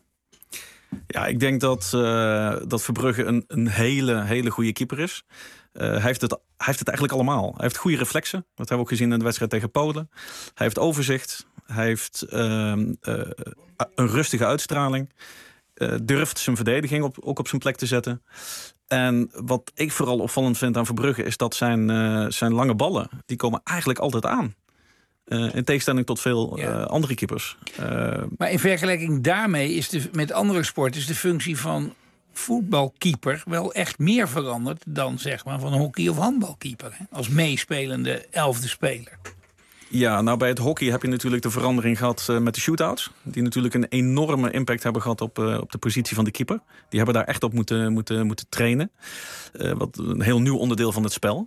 Ja, ik denk dat Verbrugge een hele goede keeper is. Hij heeft het eigenlijk allemaal. Hij heeft goede reflexen. Dat hebben we ook gezien in de wedstrijd tegen Polen. Hij heeft overzicht. Hij heeft een rustige uitstraling. Durft zijn verdediging ook op zijn plek te zetten. En wat ik vooral opvallend vind aan Verbrugge is dat zijn lange ballen, die komen eigenlijk altijd aan. In tegenstelling tot veel andere keepers. Maar in vergelijking daarmee met andere sporten is de functie van voetbalkeeper wel echt meer veranderd dan zeg maar van een hockey- of handbalkeeper. Hè? Als meespelende 11e speler. Ja, nou bij het hockey heb je natuurlijk de verandering gehad met de shootouts. Die natuurlijk een enorme impact hebben gehad op de positie van de keeper. Die hebben daar echt op moeten trainen. Wat een heel nieuw onderdeel van het spel.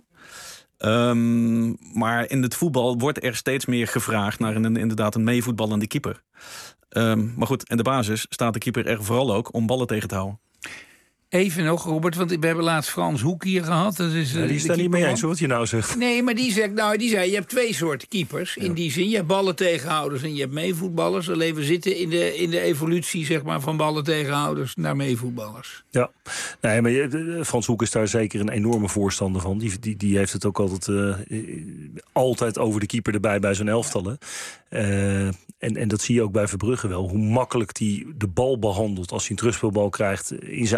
Maar in het voetbal wordt er steeds meer gevraagd naar inderdaad een meevoetballende keeper. Maar goed, in de basis staat de keeper er vooral ook om ballen tegen te houden. Even nog, Robert, want we hebben laatst Frans Hoek hier gehad. Dat is, die is daar niet mee eens, wat je nou zegt. Nee, maar die zei, je hebt 2 soorten keepers. In die zin, je hebt ballen tegenhouders en je hebt meevoetballers. Alleen we zitten in de evolutie zeg maar, van ballen tegenhouders naar meevoetballers. Ja, nee, maar Frans Hoek is daar zeker een enorme voorstander van. Die heeft het ook altijd over de keeper erbij bij zijn elftallen. En dat zie je ook bij Verbrugge wel. Hoe makkelijk hij de bal behandelt als hij een terugspeelbal krijgt in zijn aanname.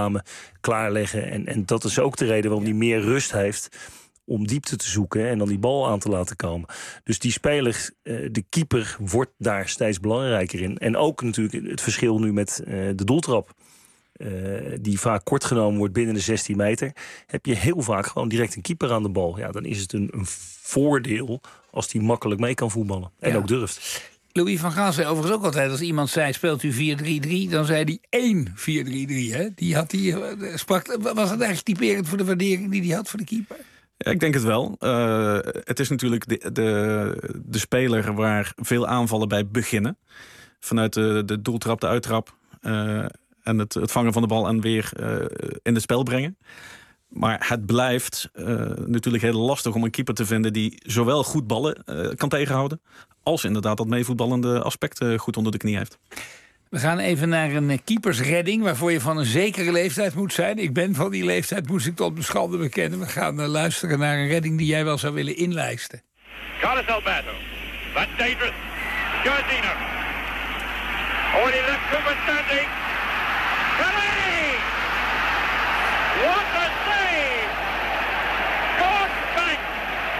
name klaarleggen. En dat is ook de reden waarom hij meer rust heeft om diepte te zoeken en dan die bal aan te laten komen. Dus die speler, de keeper, wordt daar steeds belangrijker in. En ook natuurlijk het verschil nu met de doeltrap. Die vaak kort genomen wordt binnen de 16 meter... heb je heel vaak gewoon direct een keeper aan de bal. Ja, dan is het een voordeel als die makkelijk mee kan voetballen. En ook durft. Louis van Gaal zei overigens ook altijd... als iemand zei, speelt u 4-3-3... dan zei hij 1-4-3-3. Hè? Was het eigenlijk typerend voor de waardering die hij had voor de keeper? Ja, ik denk het wel. Het is natuurlijk de speler waar veel aanvallen bij beginnen. Vanuit de doeltrap, de uittrap... en het vangen van de bal en weer in het spel brengen. Maar het blijft natuurlijk heel lastig om een keeper te vinden... die zowel goed ballen kan tegenhouden... als inderdaad dat meevoetballende aspect goed onder de knie heeft. We gaan even naar een keepersredding... waarvoor je van een zekere leeftijd moet zijn. Ik ben van die leeftijd, moest ik tot mijn schande bekennen. We gaan luisteren naar een redding die jij wel zou willen inlijsten. Carlos Alberto. That's dangerous. Giardino. Already left Cooper standing. Kelly! What a save! Gordon Banks!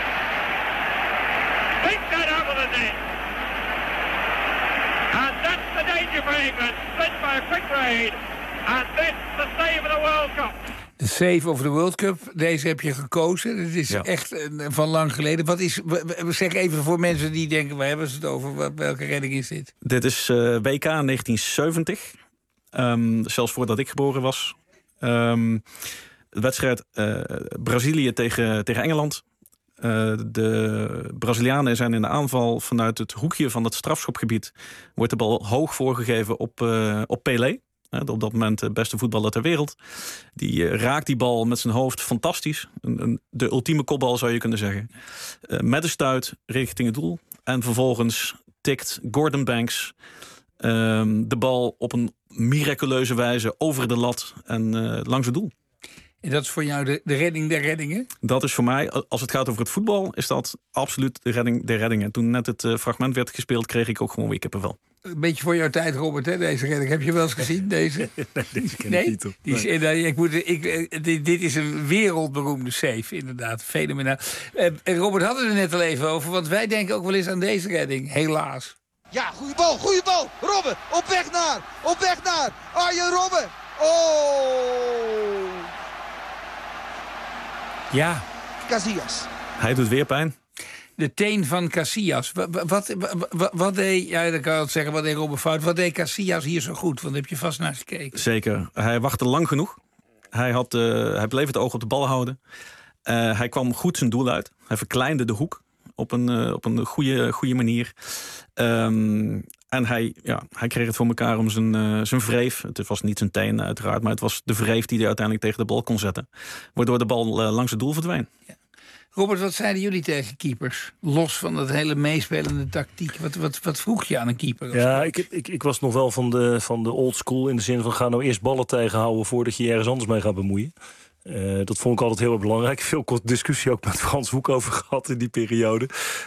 Take that out of the net! And that's the danger for England, split by a quick raid. And that's the save of the World Cup. De save of the World Cup, deze heb je gekozen. Het is echt van lang geleden. Wat is, zeg even voor mensen die denken, waar hebben ze het over? Welke redding is dit? Dit is WK 1970. Zelfs voordat ik geboren was. De wedstrijd Brazilië tegen Engeland. De Brazilianen zijn in de aanval vanuit het hoekje van het strafschopgebied. Wordt de bal hoog voorgegeven op Pelé. Op dat moment de beste voetballer ter wereld. Die raakt die bal met zijn hoofd fantastisch. De ultieme kopbal zou je kunnen zeggen. Met een stuit richting het doel. En vervolgens tikt Gordon Banks de bal op een miraculeuze wijze over de lat en langs het doel. En dat is voor jou de redding der reddingen? Dat is voor mij, als het gaat over het voetbal, is dat absoluut de redding der reddingen. Toen net het fragment werd gespeeld, kreeg ik ook gewoon weer kippenvel. Een beetje voor jouw tijd, Robert, hè, deze redding. Heb je wel eens gezien, deze? Deze ken ik niet, toch? Dit is een wereldberoemde save, inderdaad. Fenomenaal. Robert had het er net al even over, want wij denken ook wel eens aan deze redding, helaas. Ja, goede bal. Robben, op weg naar Arjen Robben. Oh! Ja. Casillas. Hij doet weer pijn. De teen van Casillas. Wat deed, ja, dan kan je het zeggen, wat deed Robben fout? Wat deed Casillas hier zo goed? Want daar heb je vast naar gekeken. Zeker. Hij wachtte lang genoeg. Hij bleef het oog op de bal houden. Hij kwam goed zijn doel uit. Hij verkleinde de hoek op een goede manier. En hij kreeg het voor elkaar om zijn wreef... Het was niet zijn teen uiteraard, maar het was de wreef die hij uiteindelijk tegen de bal kon zetten. Waardoor de bal langs het doel verdween. Ja. Robert, wat zeiden jullie tegen keepers? Los van dat hele meespelende tactiek. Wat vroeg je aan een keeper? Ja, ik was nog wel van de old school in de zin van... ga nou eerst ballen tegenhouden voordat je ergens anders mee gaat bemoeien. Dat vond ik altijd heel erg belangrijk. Veel discussie ook met Frans Hoek over gehad in die periode.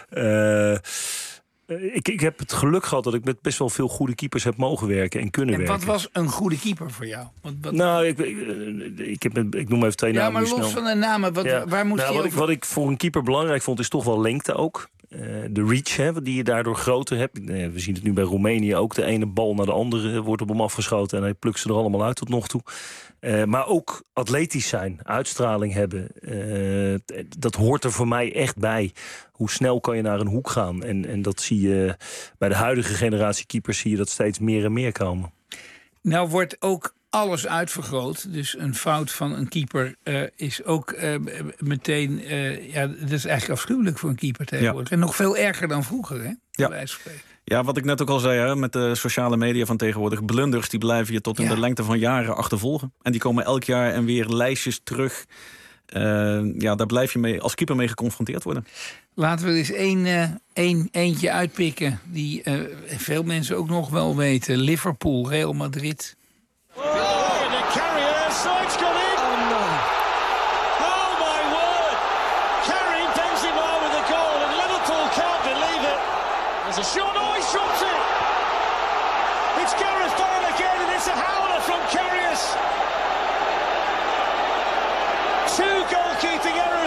Ik heb het geluk gehad dat ik met best wel veel goede keepers heb mogen werken en kunnen werken. En wat was een goede keeper voor jou? Nou, ik noem even 2 namen. Ja, maar los van de namen, waar moet je wat ik voor een keeper belangrijk vond, is toch wel lengte ook. De reach, die je daardoor groter hebt. We zien het nu bij Roemenië ook. De ene bal naar de andere wordt op hem afgeschoten en hij plukt ze er allemaal uit tot nog toe. Maar ook atletisch zijn, uitstraling hebben. Dat hoort er voor mij echt bij. Hoe snel kan je naar een hoek gaan? En dat zie je bij de huidige generatie keepers zie je dat steeds meer en meer komen. Nou wordt ook alles uitvergroot. Dus een fout van een keeper is ook meteen... dat is eigenlijk afschuwelijk voor een keeper tegenwoordig. Ja. En nog veel erger dan vroeger, hè? Ja. Ja, wat ik net ook al zei, hè, met de sociale media van tegenwoordig. Blunders, die blijven je tot in de lengte van jaren achtervolgen. En die komen elk jaar en weer lijstjes terug. Daar blijf je mee als keeper mee geconfronteerd worden. Laten we eens eentje uitpikken die veel mensen ook nog wel weten. Liverpool, Real Madrid.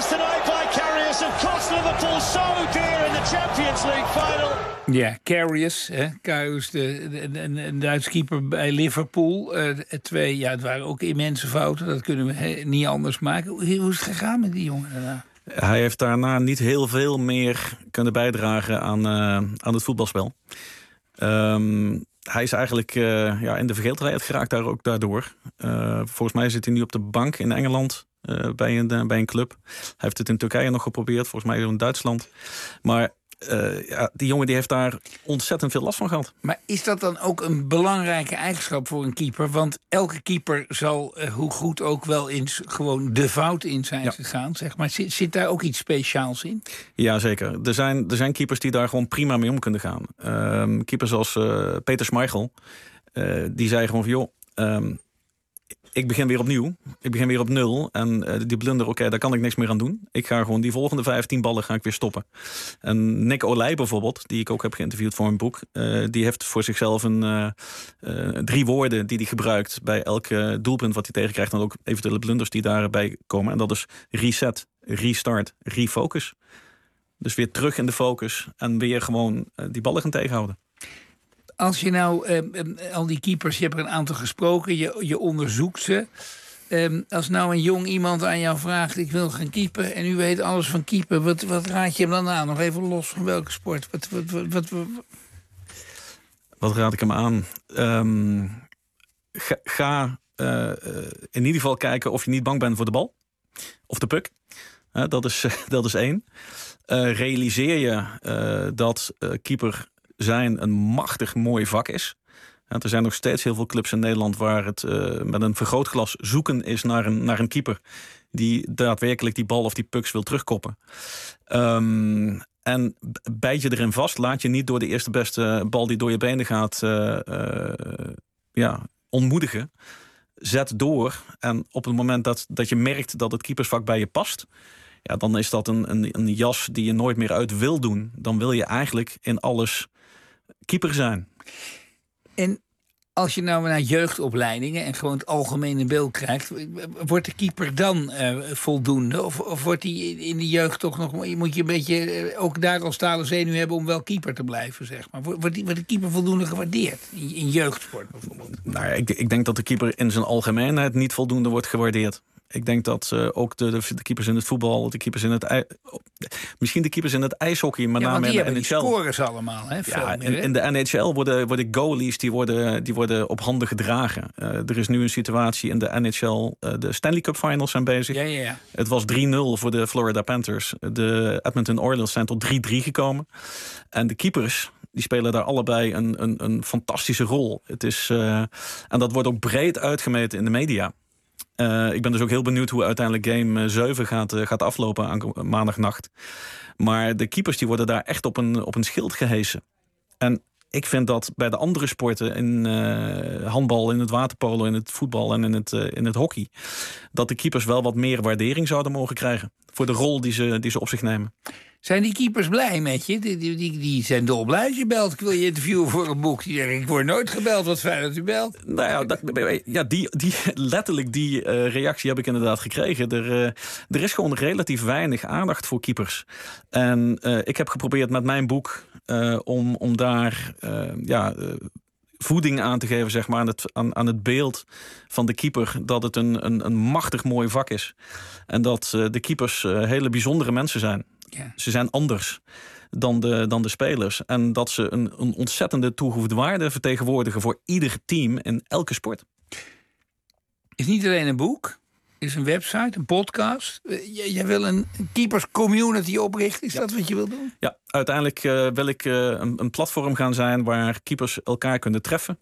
lost tonight by Karius and cost Liverpool so dear in the Champions League final. Ja, Karius, een Duits keeper bij Liverpool. 2, het waren ook immense fouten. Dat kunnen we niet anders maken. Hoe is het gegaan met die jongen daarna? Hij heeft daarna niet heel veel meer kunnen bijdragen aan het voetbalspel. Hij is eigenlijk in de vergetelheid geraakt daardoor. Volgens mij zit hij nu op de bank in Engeland bij een club. Hij heeft het in Turkije nog geprobeerd, volgens mij in Duitsland. Maar die jongen die heeft daar ontzettend veel last van gehad. Maar is dat dan ook een belangrijke eigenschap voor een keeper? Want elke keeper zal, hoe goed ook wel eens, gewoon de fout in zijn gegaan. Zeg maar. Zit daar ook iets speciaals in? Ja, zeker. Er zijn keepers die daar gewoon prima mee om kunnen gaan. Keepers als Peter Schmeichel, die zei gewoon van joh, ik begin weer opnieuw. Ik begin weer op 0. En die blunder, daar kan ik niks meer aan doen. Ik ga gewoon die volgende 15 ballen ga ik weer stoppen. En Nick Olij bijvoorbeeld, die ik ook heb geïnterviewd voor een boek, die heeft voor zichzelf 3 woorden die hij gebruikt bij elk doelpunt wat hij tegenkrijgt. En ook eventuele blunders die daarbij komen. En dat is reset, restart, refocus. Dus weer terug in de focus en weer gewoon die ballen gaan tegenhouden. Als je nou al die keepers, je hebt er een aantal gesproken, je onderzoekt ze. Als nou een jong iemand aan jou vraagt, ik wil gaan keepen en u weet alles van keepen, wat raad je hem dan aan? Nog even los van welke sport? Wat raad ik hem aan? Ga in ieder geval kijken of je niet bang bent voor de bal of de puck. Dat is 1. Realiseer je dat keeper zijn een machtig mooi vak is. Er zijn nog steeds heel veel clubs in Nederland waar het met een vergrootglas zoeken is naar een keeper die daadwerkelijk die bal of die pucks wil terugkoppen. En bijt je erin vast, laat je niet door de eerste beste bal die door je benen gaat ontmoedigen. Zet door en op het moment dat je merkt dat het keepersvak bij je past, dan is dat een jas die je nooit meer uit wil doen. Dan wil je eigenlijk in alles keeper zijn. En als je nou naar jeugdopleidingen en gewoon het algemene beeld krijgt, wordt de keeper dan voldoende? Of wordt die in de jeugd toch nog, moet je een beetje ook daar al stalen zenuw hebben om wel keeper te blijven, zeg maar? Wordt de keeper voldoende gewaardeerd? In jeugdsport bijvoorbeeld? Nou, ik denk dat de keeper in zijn algemeenheid niet voldoende wordt gewaardeerd. Ik denk dat ook de keepers in het voetbal, misschien de keepers in het ijshockey, met name in de NHL. Die scoren ze allemaal, hè? In de NHL worden goalies die worden op handen gedragen. Er is nu een situatie in de NHL, de Stanley Cup Finals zijn bezig. Ja. Het was 3-0 voor de Florida Panthers. De Edmonton Oilers zijn tot 3-3 gekomen. En de keepers, die spelen daar allebei een fantastische rol. En dat wordt ook breed uitgemeten in de media. Ik ben dus ook heel benieuwd hoe uiteindelijk game 7 gaat aflopen aan maandagnacht. Maar de keepers die worden daar echt op een schild gehesen. En ik vind dat bij de andere sporten, in handbal, in het waterpolo, in het voetbal en in het hockey, dat de keepers wel wat meer waardering zouden mogen krijgen voor de rol die ze op zich nemen. Zijn die keepers blij met je? Die zijn dolblij als je belt. Ik wil je interviewen voor een boek. Die zeggen, ik word nooit gebeld, wat fijn dat u belt. Nou ja, die reactie heb ik inderdaad gekregen. Er is gewoon relatief weinig aandacht voor keepers. En ik heb geprobeerd met mijn boek om daar voeding aan te geven, zeg maar, aan het beeld van de keeper, dat het een machtig mooi vak is. En dat de keepers hele bijzondere mensen zijn. Ja. Ze zijn anders dan de spelers. En dat ze een ontzettende toegevoegde waarde vertegenwoordigen voor ieder team in elke sport. Is niet alleen een boek, is een website, een podcast. Jij wil een keepers community oprichten. Is dat wat je wil doen? Ja, uiteindelijk wil ik een platform gaan zijn waar keepers elkaar kunnen treffen.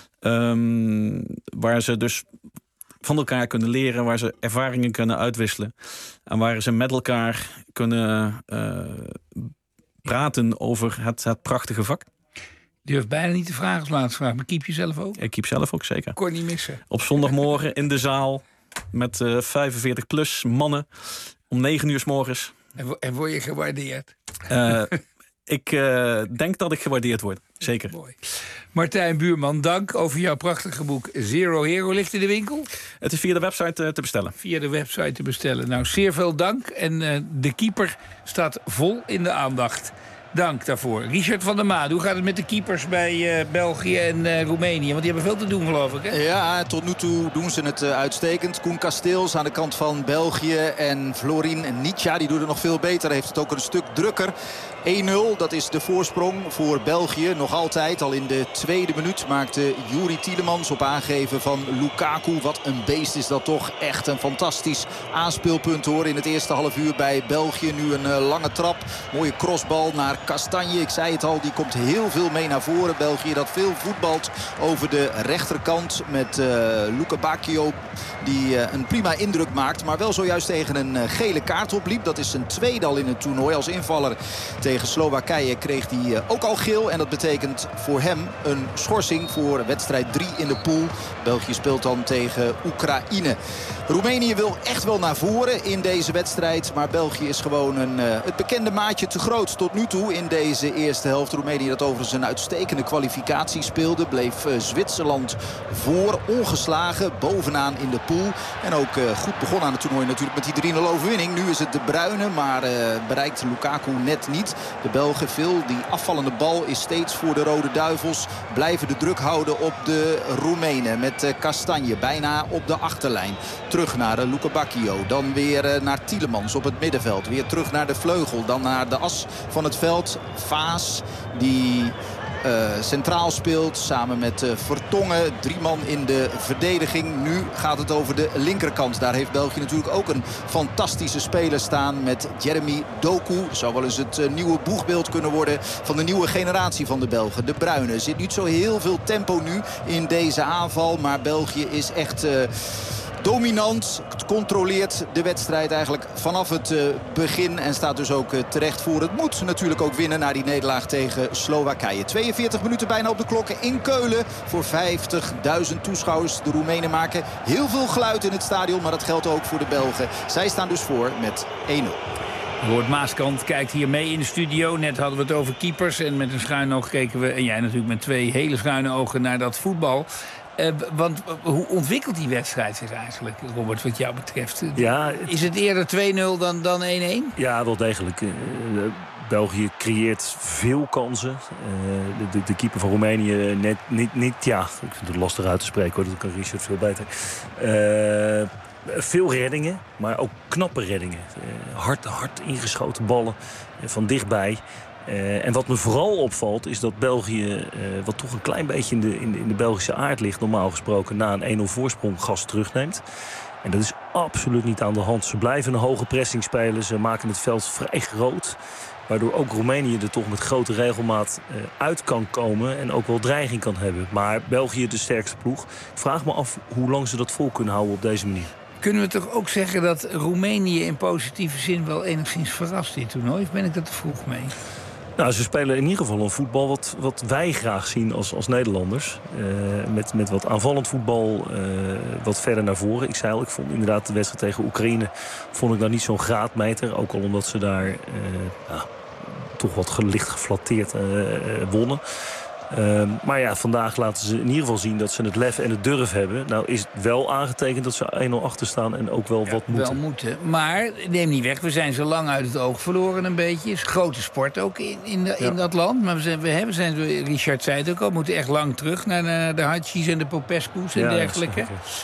Waar ze dus van elkaar kunnen leren, waar ze ervaringen kunnen uitwisselen. En waar ze met elkaar kunnen praten over het prachtige vak. Je durft bijna niet te vragen als laatste vraag, maar keep je zelf ook? Ik keep zelf ook, zeker. Kon niet missen. Op zondagmorgen in de zaal met 45+ mannen om 9 uur 's morgens. En word je gewaardeerd? Ik denk dat ik gewaardeerd word. Zeker. Mooi. Martijn Buurman, dank over jouw prachtige boek Zero Hero. Ligt in de winkel? Het is via de website te bestellen. Via de website te bestellen. Nou, zeer veel dank. En de keeper staat vol in de aandacht. Dank daarvoor. Richard van der Maat, hoe gaat het met de keepers bij België en Roemenië? Want die hebben veel te doen, geloof ik, hè? Ja, tot nu toe doen ze het uitstekend. Koen Kasteels aan de kant van België en Florin Nietzsche, die doet het nog veel beter. Heeft het ook een stuk drukker. 1-0, dat is de voorsprong voor België. Nog altijd, al in de tweede minuut maakte Youri Tielemans op aangeven van Lukaku. Wat een beest is dat toch. Echt een fantastisch aanspeelpunt hoor. In het eerste half uur bij België. Nu een lange trap. Mooie crossbal naar Kastanje. Ik zei het al, die komt heel veel mee naar voren. België dat veel voetbalt over de rechterkant met Luka Bacchio. Die een prima indruk maakt. Maar wel zojuist tegen een gele kaart opliep. Dat is zijn tweede al in het toernooi als invaller. Tegen Slowakije kreeg hij ook al geel. En dat betekent voor hem een schorsing voor wedstrijd 3 in de pool. België speelt dan tegen Oekraïne. Roemenië wil echt wel naar voren in deze wedstrijd. Maar België is gewoon het bekende maatje te groot tot nu toe in deze eerste helft. Roemenië dat overigens een uitstekende kwalificatie speelde. Bleef Zwitserland voor, ongeslagen, bovenaan in de pool. En ook goed begonnen aan het toernooi natuurlijk met die 3-0 overwinning. Nu is het De Bruyne, maar bereikt Lukaku net niet. De Belgen veel. Die afvallende bal is steeds voor de Rode Duivels. Blijven de druk houden op de Roemenen. Met Kastanje bijna op de achterlijn. Terug naar Luka Bacchio. Dan weer naar Tielemans op het middenveld. Weer terug naar de vleugel. Dan naar de as van het veld. Vaas die centraal speelt samen met Vertongen. 3 man in de verdediging. Nu gaat het over de linkerkant. Daar heeft België natuurlijk ook een fantastische speler staan met Jeremy Doku. Zou wel eens het nieuwe boegbeeld kunnen worden van de nieuwe generatie van de Belgen. De Bruyne. Zit niet zo heel veel tempo nu in deze aanval. Maar België is echt dominant, controleert de wedstrijd eigenlijk vanaf het begin. En staat dus ook terecht voor. Het moet natuurlijk ook winnen na die nederlaag tegen Slowakije. 42 minuten bijna op de klok in Keulen. Voor 50.000 toeschouwers. De Roemenen maken heel veel geluid in het stadion. Maar dat geldt ook voor de Belgen. Zij staan dus voor met 1-0. Roord Maaskant kijkt hier mee in de studio. Net hadden we het over keepers. En met een schuin oog keken we, en jij natuurlijk met 2 hele schuine ogen, naar dat voetbal. Want hoe ontwikkelt die wedstrijd zich eigenlijk, Robert, wat jou betreft? Ja, is het eerder 2-0 dan 1-1? Ja, wel degelijk. België creëert veel kansen. De keeper van Roemenië niet. Ja, ik vind het lastig uit te spreken hoor. Dat kan Richard veel beter. Veel reddingen, maar ook knappe reddingen. Hard ingeschoten ballen van dichtbij. En wat me vooral opvalt is dat België, wat toch een klein beetje in de Belgische aard ligt, normaal gesproken na een 1-0 voorsprong gas terugneemt. En dat is absoluut niet aan de hand. Ze blijven een hoge pressing spelen. Ze maken het veld vrij groot. Waardoor ook Roemenië er toch met grote regelmaat uit kan komen. En ook wel dreiging kan hebben. Maar België de sterkste ploeg. Ik vraag me af hoe lang ze dat vol kunnen houden op deze manier. Kunnen we toch ook zeggen dat Roemenië in positieve zin wel enigszins verrast dit toernooi? Of ben ik dat te vroeg mee? Nou, ze spelen in ieder geval een voetbal wat wij graag zien als Nederlanders. Met wat aanvallend voetbal, wat verder naar voren. Ik zei al, ik vond inderdaad de wedstrijd tegen Oekraïne vond ik nou niet zo'n graadmeter. Ook al omdat ze daar toch wat licht geflatteerd wonnen. Maar ja, vandaag laten ze in ieder geval zien dat ze het lef en het durf hebben. Nou is het wel aangetekend dat ze 1-0 achter staan en ook wel wat moeten. Wel moeten. Maar neem niet weg, we zijn zo lang uit het oog verloren een beetje. Het is grote sport ook in dat land. Maar we zijn, Richard zei het ook al, moeten echt lang terug naar de Hadjis en de Popescu's en dergelijke.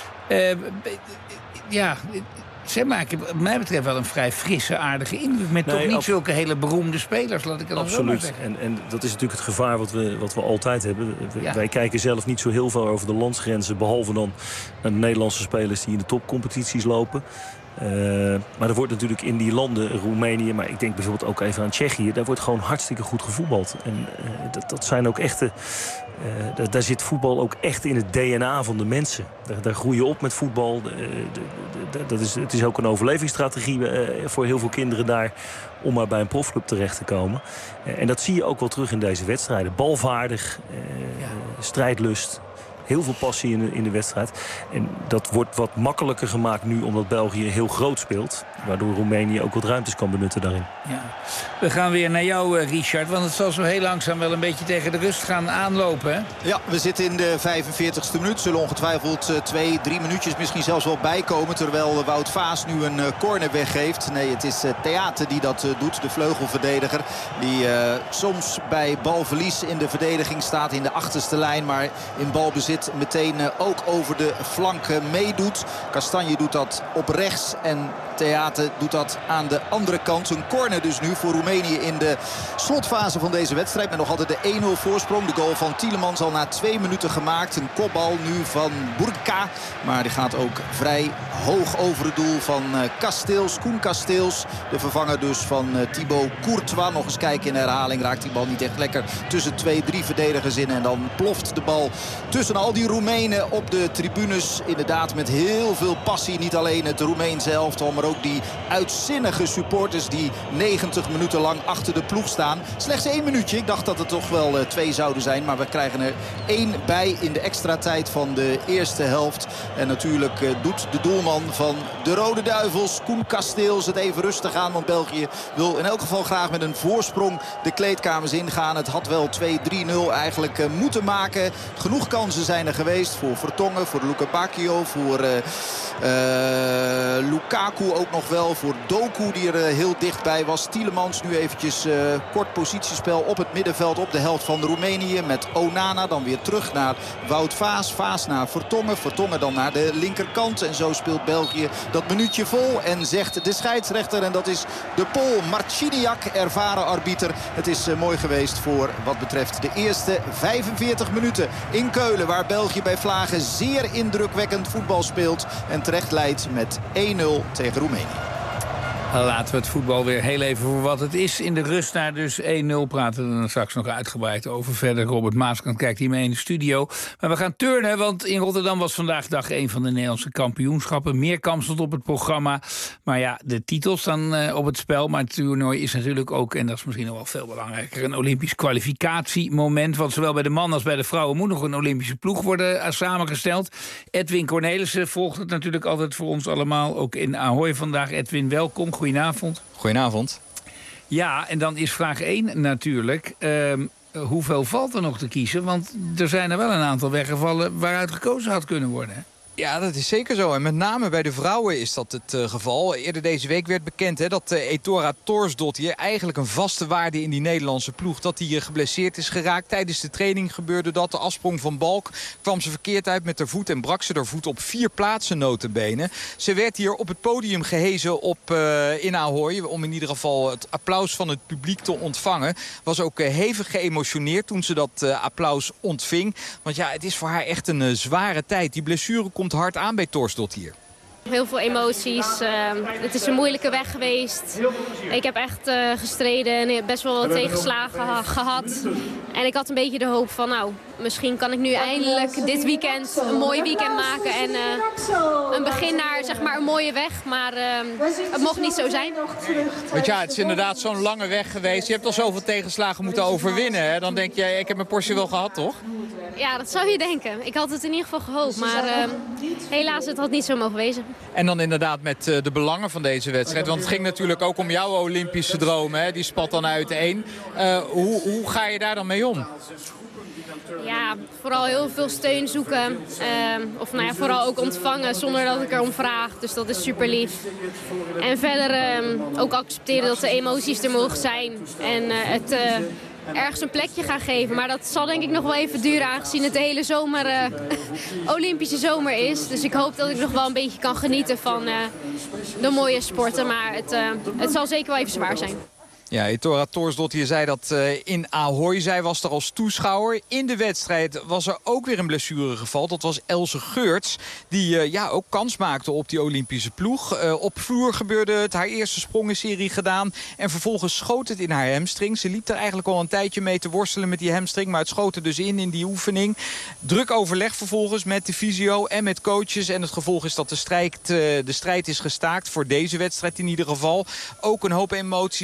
Ze maken wat mij betreft wel een vrij frisse, aardige indruk. Met toch niet zulke hele beroemde spelers, laat ik het dan zo maar zeggen. En dat is natuurlijk het gevaar wat we altijd hebben. Wij kijken zelf niet zo heel veel over de landsgrenzen. Behalve dan naar de Nederlandse spelers die in de topcompetities lopen. Maar er wordt natuurlijk in die landen, Roemenië, maar ik denk bijvoorbeeld ook even aan Tsjechië, daar wordt gewoon hartstikke goed gevoetbald. En dat zijn ook echte. Daar zit voetbal ook echt in het DNA van de mensen. Daar groei je op met voetbal. Het is ook een overlevingsstrategie voor heel veel kinderen daar om maar bij een profclub terecht te komen. En dat zie je ook wel terug in deze wedstrijden. Balvaardig, strijdlust. Heel veel passie in de wedstrijd. En dat wordt wat makkelijker gemaakt nu omdat België heel groot speelt. Waardoor Roemenië ook wat ruimtes kan benutten daarin. Ja. We gaan weer naar jou, Richard. Want het zal zo heel langzaam wel een beetje tegen de rust gaan aanlopen. Hè? Ja, we zitten in de 45e minuut. Zullen ongetwijfeld 2-3 minuutjes misschien zelfs wel bijkomen. Terwijl Wout Vaas nu een corner weggeeft. Nee, het is Theate die dat doet. De vleugelverdediger. Die soms bij balverlies in de verdediging staat in de achterste lijn. Maar in balbezit meteen ook over de flank meedoet. Kastanje doet dat op rechts. En Theate doet dat aan de andere kant. Een corner dus nu voor Roemenië in de slotfase van deze wedstrijd. Met nog altijd de 1-0 voorsprong. De goal van Tielemans al na 2 minuten gemaakt. Een kopbal nu van Burka. Maar die gaat ook vrij hoog over het doel van Casteels. Koen Casteels. De vervanger dus van Thibaut Courtois. Nog eens kijken in de herhaling. Raakt die bal niet echt lekker tussen 2-3 verdedigers in. En dan ploft de bal tussen al die Roemenen op de tribunes. Inderdaad met heel veel passie. Niet alleen het Roemeense elftal, maar ook die uitzinnige supporters die 90 minuten lang achter de ploeg staan. Slechts 1 minuutje. Ik dacht dat het toch wel 2 zouden zijn. Maar we krijgen er 1 bij in de extra tijd van de eerste helft. En natuurlijk doet de doelman van de Rode Duivels, Koen Casteels, het even rustig aan. Want België wil in elk geval graag met een voorsprong de kleedkamers ingaan. Het had wel 2-3-0 eigenlijk moeten maken. Genoeg kansen zijn er geweest voor Vertongen, voor Luka Bacchio, voor Lukaku ook nog wel. Voor Doku die er heel dichtbij was. Tielemans nu eventjes kort positiespel op het middenveld op de helft van Roemenië. Met Onana dan weer terug naar Wout Vaas. Vaas naar Vertongen. Vertongen dan naar de linkerkant. En zo speelt België dat minuutje vol. En zegt de scheidsrechter, en dat is de Pool Marciniak, ervaren arbiter. Het is mooi geweest voor wat betreft de eerste 45 minuten in Keulen. Waar België bij vlagen zeer indrukwekkend voetbal speelt. En terecht leidt met 1-0 tegen Roemenië. Laten we het voetbal weer heel even voor wat het is. In de rust naar dus 1-0 praten we er straks nog uitgebreid over. Verder Robert Maaskant kijkt hier mee in de studio. Maar we gaan turnen, want in Rotterdam was vandaag dag 1 van de Nederlandse kampioenschappen. Meerkamp stond op het programma. Maar ja, de titels staan op het spel. Maar het toernooi is natuurlijk ook, en dat is misschien nog wel veel belangrijker, een Olympisch kwalificatiemoment. Want zowel bij de mannen als bij de vrouwen moet nog een Olympische ploeg worden samengesteld. Edwin Cornelissen volgt het natuurlijk altijd voor ons allemaal. Ook in Ahoy vandaag. Edwin, welkom. Goedenavond. Goedenavond. Ja, en dan is vraag 1 natuurlijk. Hoeveel valt er nog te kiezen? Want er zijn er wel een aantal weggevallen waaruit gekozen had kunnen worden. Hè? Ja, dat is zeker zo. En met name bij de vrouwen is dat het geval. Eerder deze week werd bekend dat Etora Thorsdottir, eigenlijk een vaste waarde in die Nederlandse ploeg, dat hij geblesseerd is geraakt. Tijdens de training gebeurde dat. De afsprong van balk kwam ze verkeerd uit met haar voet en brak ze haar voet op 4 plaatsen nota bene. Ze werd hier op het podium gehezen in Ahoy om in ieder geval het applaus van het publiek te ontvangen. Was ook hevig geëmotioneerd toen ze dat applaus ontving. Want ja, het is voor haar echt een zware tijd. Die blessure komt hard aan bij Thorsdottir. Heel veel emoties. Het is een moeilijke weg geweest. Ik heb echt gestreden en best wel wat tegenslagen gehad. En ik had een beetje de hoop van, nou, misschien kan ik nu eindelijk dit weekend een mooi weekend maken. En een begin naar, zeg maar, een mooie weg. Maar het mocht niet zo zijn. Want ja, het is inderdaad zo'n lange weg geweest. Je hebt al zoveel tegenslagen moeten overwinnen. Hè? Dan denk je, ik heb mijn portie wel gehad, toch? Ja, dat zou je denken. Ik had het in ieder geval gehoopt. Maar helaas, het had niet zo mogen wezen. En dan inderdaad met de belangen van deze wedstrijd. Want het ging natuurlijk ook om jouw Olympische droom. Hè? Die spat dan uiteen. Hoe ga je daar dan mee om? Ja, vooral heel veel steun zoeken. Of nou ja, vooral ook ontvangen zonder dat ik erom vraag. Dus dat is super lief. En verder ook accepteren dat de emoties er mogen zijn. En het ergens een plekje gaan geven. Maar dat zal denk ik nog wel even duren, aangezien het de hele zomer Olympische zomer is. Dus ik hoop dat ik nog wel een beetje kan genieten van de mooie sporten. Maar het zal zeker wel even zwaar zijn. Ja, Etora Thorsdottir zei dat in Ahoy. Zij was er als toeschouwer. In de wedstrijd was er ook weer een blessuregeval. Dat was Else Geurts. Die ook kans maakte op die Olympische ploeg. Op vloer gebeurde het. Haar eerste sprongenserie gedaan. En vervolgens schoot het in haar hamstring. Ze liep er eigenlijk al een tijdje mee te worstelen met die hamstring. Maar het schoot er dus in die oefening. Druk overleg vervolgens met de fysio en met coaches. En het gevolg is dat de strijd is gestaakt. Voor deze wedstrijd in ieder geval. Ook een hoop emoties, tranen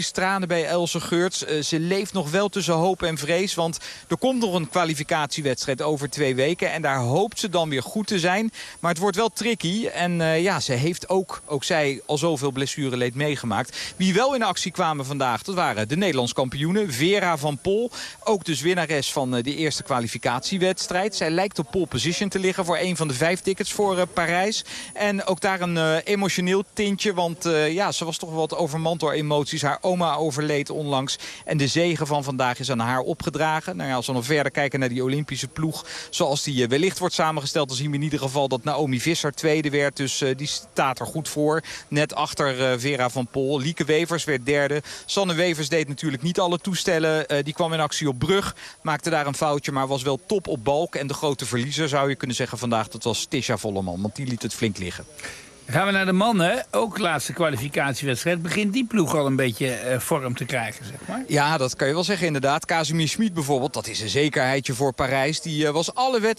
bij Else Geurts. Ze leeft nog wel tussen hoop en vrees. Want er komt nog een kwalificatiewedstrijd over 2 weken. En daar hoopt ze dan weer goed te zijn. Maar het wordt wel tricky. En ze heeft ook zij al zoveel blessureleed meegemaakt. Wie wel in actie kwamen vandaag, dat waren de Nederlands kampioenen. Vera van Pol, ook dus winnares van de eerste kwalificatiewedstrijd. Zij lijkt op pole position te liggen voor een van de 5 tickets voor Parijs. En ook daar een emotioneel tintje. Want ze was toch wel wat overmand door emoties. Haar oma overleed onlangs. En de zege van vandaag is aan haar opgedragen. Nou ja, als we nog verder kijken naar die Olympische ploeg, zoals die wellicht wordt samengesteld, dan zien we in ieder geval dat Naomi Visser tweede werd. Dus die staat er goed voor. Net achter Vera van Pol. Lieke Wevers werd derde. Sanne Wevers deed natuurlijk niet alle toestellen. Die kwam in actie op brug. Maakte daar een foutje, maar was wel top op balk. En de grote verliezer, zou je kunnen zeggen vandaag, dat was Tisha Volleman. Want die liet het flink liggen. Gaan we naar de mannen, ook laatste kwalificatiewedstrijd. Begint die ploeg al een beetje vorm te krijgen, zeg maar? Ja, dat kan je wel zeggen inderdaad. Casimir Schmid bijvoorbeeld, dat is een zekerheidje voor Parijs. Die was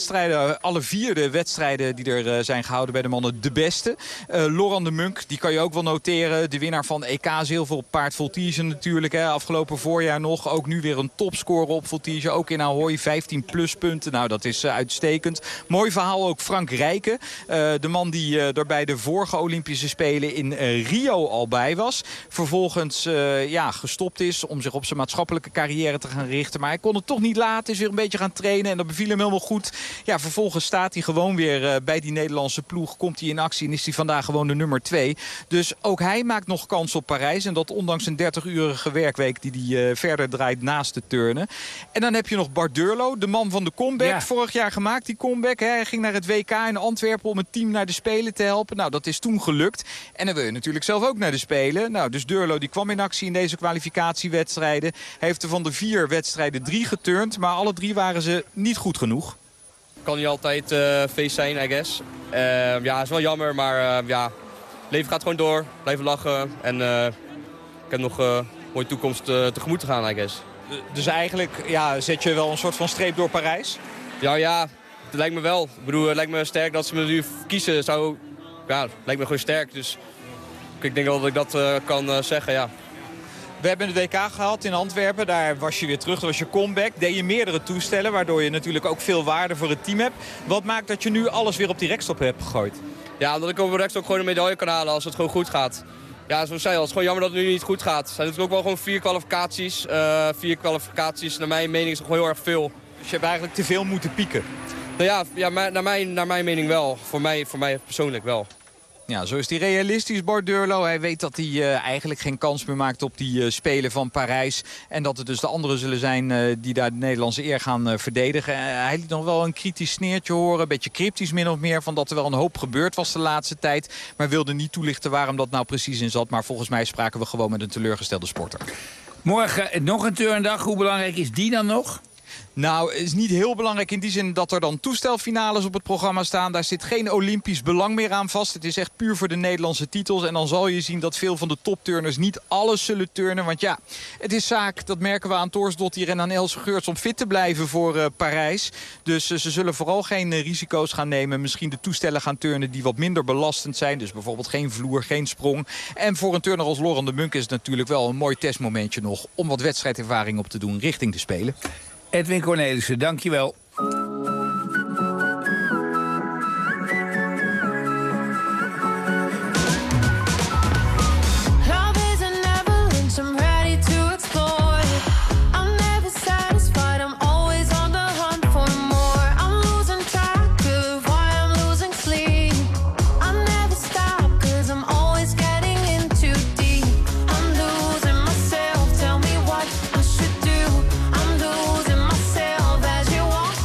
alle 4 de wedstrijden die er zijn gehouden bij de mannen de beste. Laurent de Munk, die kan je ook wel noteren. De winnaar van EK zilver op paard voltige natuurlijk. Afgelopen voorjaar nog. Ook nu weer een topscorer op voltige. Ook in Ahoy, 15 pluspunten. Nou, dat is uitstekend. Mooi verhaal ook Frank Rijken. De man die er bij de vorige Olympische Spelen in Rio al bij was. Vervolgens gestopt is om zich op zijn maatschappelijke carrière te gaan richten. Maar hij kon het toch niet laten. Is weer een beetje gaan trainen en dat beviel hem helemaal goed. Ja, vervolgens staat hij gewoon weer bij die Nederlandse ploeg. Komt hij in actie en is hij vandaag gewoon de nummer 2. Dus ook hij maakt nog kans op Parijs. En dat ondanks een 30-urige werkweek die hij verder draait naast de turnen. En dan heb je nog Bart Durlo, de man van de comeback. Ja. Vorig jaar gemaakt die comeback. Hij ging naar het WK in Antwerpen om het team naar de Spelen te helpen. Nou, dat is toen gelukt. En dan wil je natuurlijk zelf ook naar de Spelen. Nou, dus Durlo die kwam in actie in deze kwalificatiewedstrijden. Heeft er van de 4 wedstrijden 3 geturnd. Maar alle 3 waren ze niet goed genoeg. Kan niet altijd feest zijn, I guess. Het is wel jammer, maar het leven gaat gewoon door. Blijven lachen. En ik heb nog een mooie toekomst tegemoet te gaan, I guess. Dus eigenlijk zet je wel een soort van streep door Parijs? Ja, het lijkt me wel. Ik bedoel, het lijkt me sterk dat ze me nu kiezen. Het lijkt me gewoon sterk. Dus ik denk wel dat ik dat kan zeggen, ja. We hebben het WK gehad in Antwerpen. Daar was je weer terug. Dat was je comeback. Deed je meerdere toestellen, waardoor je natuurlijk ook veel waarde voor het team hebt. Wat maakt dat je nu alles weer op die rekstok hebt gegooid? Ja, omdat ik op de rekstok gewoon een medaille kan halen als het gewoon goed gaat. Ja, zoals ik zei al, het is gewoon jammer dat het nu niet goed gaat. Er zijn natuurlijk ook wel gewoon 4 kwalificaties. 4 kwalificaties, naar mijn mening is het gewoon heel erg veel. Dus je hebt eigenlijk te veel moeten pieken? Nou ja, naar mijn mening wel. Voor mij persoonlijk wel. Ja, zo is hij realistisch, Bart Durlo. Hij weet dat hij eigenlijk geen kans meer maakt op die Spelen van Parijs. En dat het dus de anderen zullen zijn die daar de Nederlandse eer gaan verdedigen. Hij liet nog wel een kritisch sneertje horen. Een beetje cryptisch min of meer. Van dat er wel een hoop gebeurd was de laatste tijd. Maar wilde niet toelichten waarom dat nou precies in zat. Maar volgens mij spraken we gewoon met een teleurgestelde sporter. Morgen nog een turndag. Hoe belangrijk is die dan nog? Nou, het is niet heel belangrijk in die zin dat er dan toestelfinales op het programma staan. Daar zit geen Olympisch belang meer aan vast. Het is echt puur voor de Nederlandse titels. En dan zal je zien dat veel van de topturners niet alles zullen turnen. Want ja, het is zaak, dat merken we aan Torsdottir en aan Else Geurts, om fit te blijven voor Parijs. Dus ze zullen vooral geen risico's gaan nemen. Misschien de toestellen gaan turnen die wat minder belastend zijn. Dus bijvoorbeeld geen vloer, geen sprong. En voor een turner als Laurent de Munk is het natuurlijk wel een mooi testmomentje nog om wat wedstrijdervaring op te doen richting de Spelen. Edwin Cornelissen, dankjewel. Walk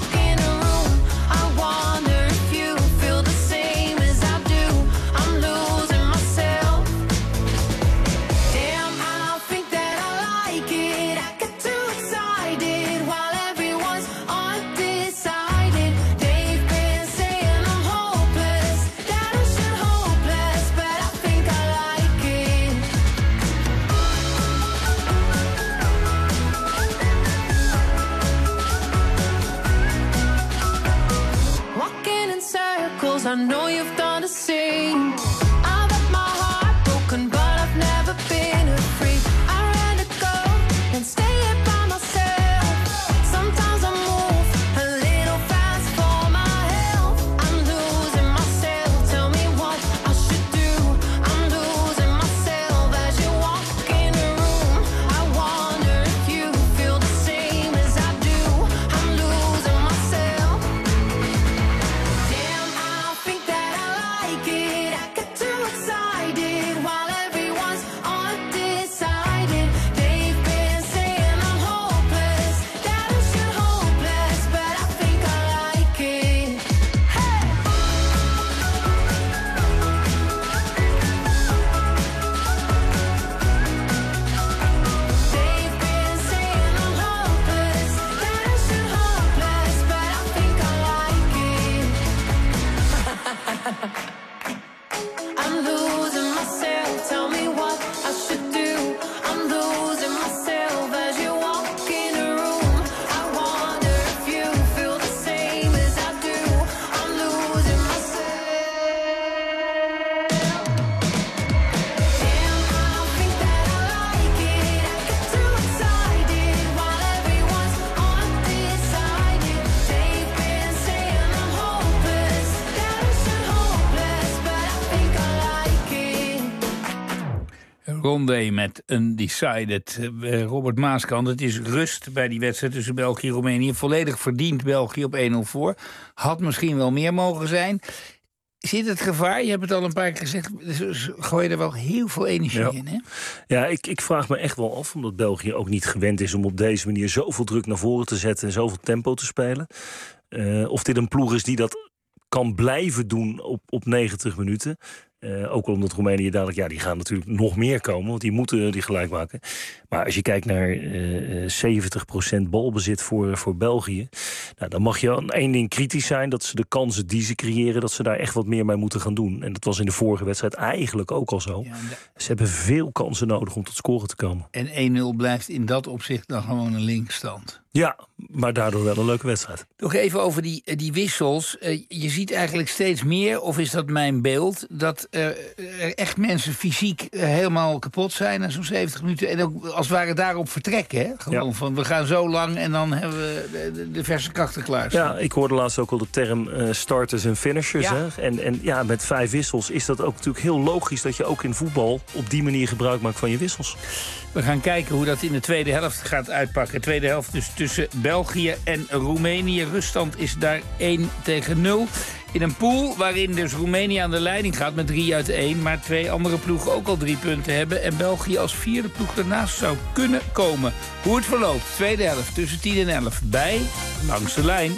Rondé met Undecided. Robert Maaskant, het is rust bij die wedstrijd tussen België en Roemenië. Volledig verdiend België op 1-0 voor. Had misschien wel meer mogen zijn. Zit het gevaar, je hebt het al een paar keer gezegd, gooi je er wel heel veel energie in, hè? Ja, ik vraag me echt wel af, omdat België ook niet gewend is om op deze manier zoveel druk naar voren te zetten en zoveel tempo te spelen. Of dit een ploeg is die dat kan blijven doen op 90 minuten. Ook omdat Roemenië dadelijk, die gaan natuurlijk nog meer komen, want die moeten die gelijk maken. Maar als je kijkt naar 70% balbezit voor België, nou, dan mag je aan één ding kritisch zijn, dat ze de kansen die ze creëren, dat ze daar echt wat meer mee moeten gaan doen. En dat was in de vorige wedstrijd eigenlijk ook al zo. Ze hebben veel kansen nodig om tot scoren te komen. En 1-0 blijft in dat opzicht dan gewoon een linkstand. Ja, maar daardoor wel een leuke wedstrijd. Nog even over die wissels. Je ziet eigenlijk steeds meer, of is dat mijn beeld, dat er echt mensen fysiek helemaal kapot zijn na zo'n 70 minuten. En ook als het ware daarop vertrekken. Hè? Gewoon van, we gaan zo lang en dan hebben we de verse krachten klaar. Ja, ik hoorde laatst ook al de term starters en finishers. Ja. Hè? En met 5 wissels is dat ook natuurlijk heel logisch dat je ook in voetbal op die manier gebruik maakt van je wissels. We gaan kijken hoe dat in de tweede helft gaat uitpakken. De tweede helft dus tussen België en Roemenië. Ruststand is daar 1-0. In een pool waarin dus Roemenië aan de leiding gaat met 3-1... maar 2 andere ploegen ook al 3 punten hebben... en België als 4e ploeg ernaast zou kunnen komen. Hoe het verloopt, tweede helft tussen 10 en 11 bij Langs de Lijn.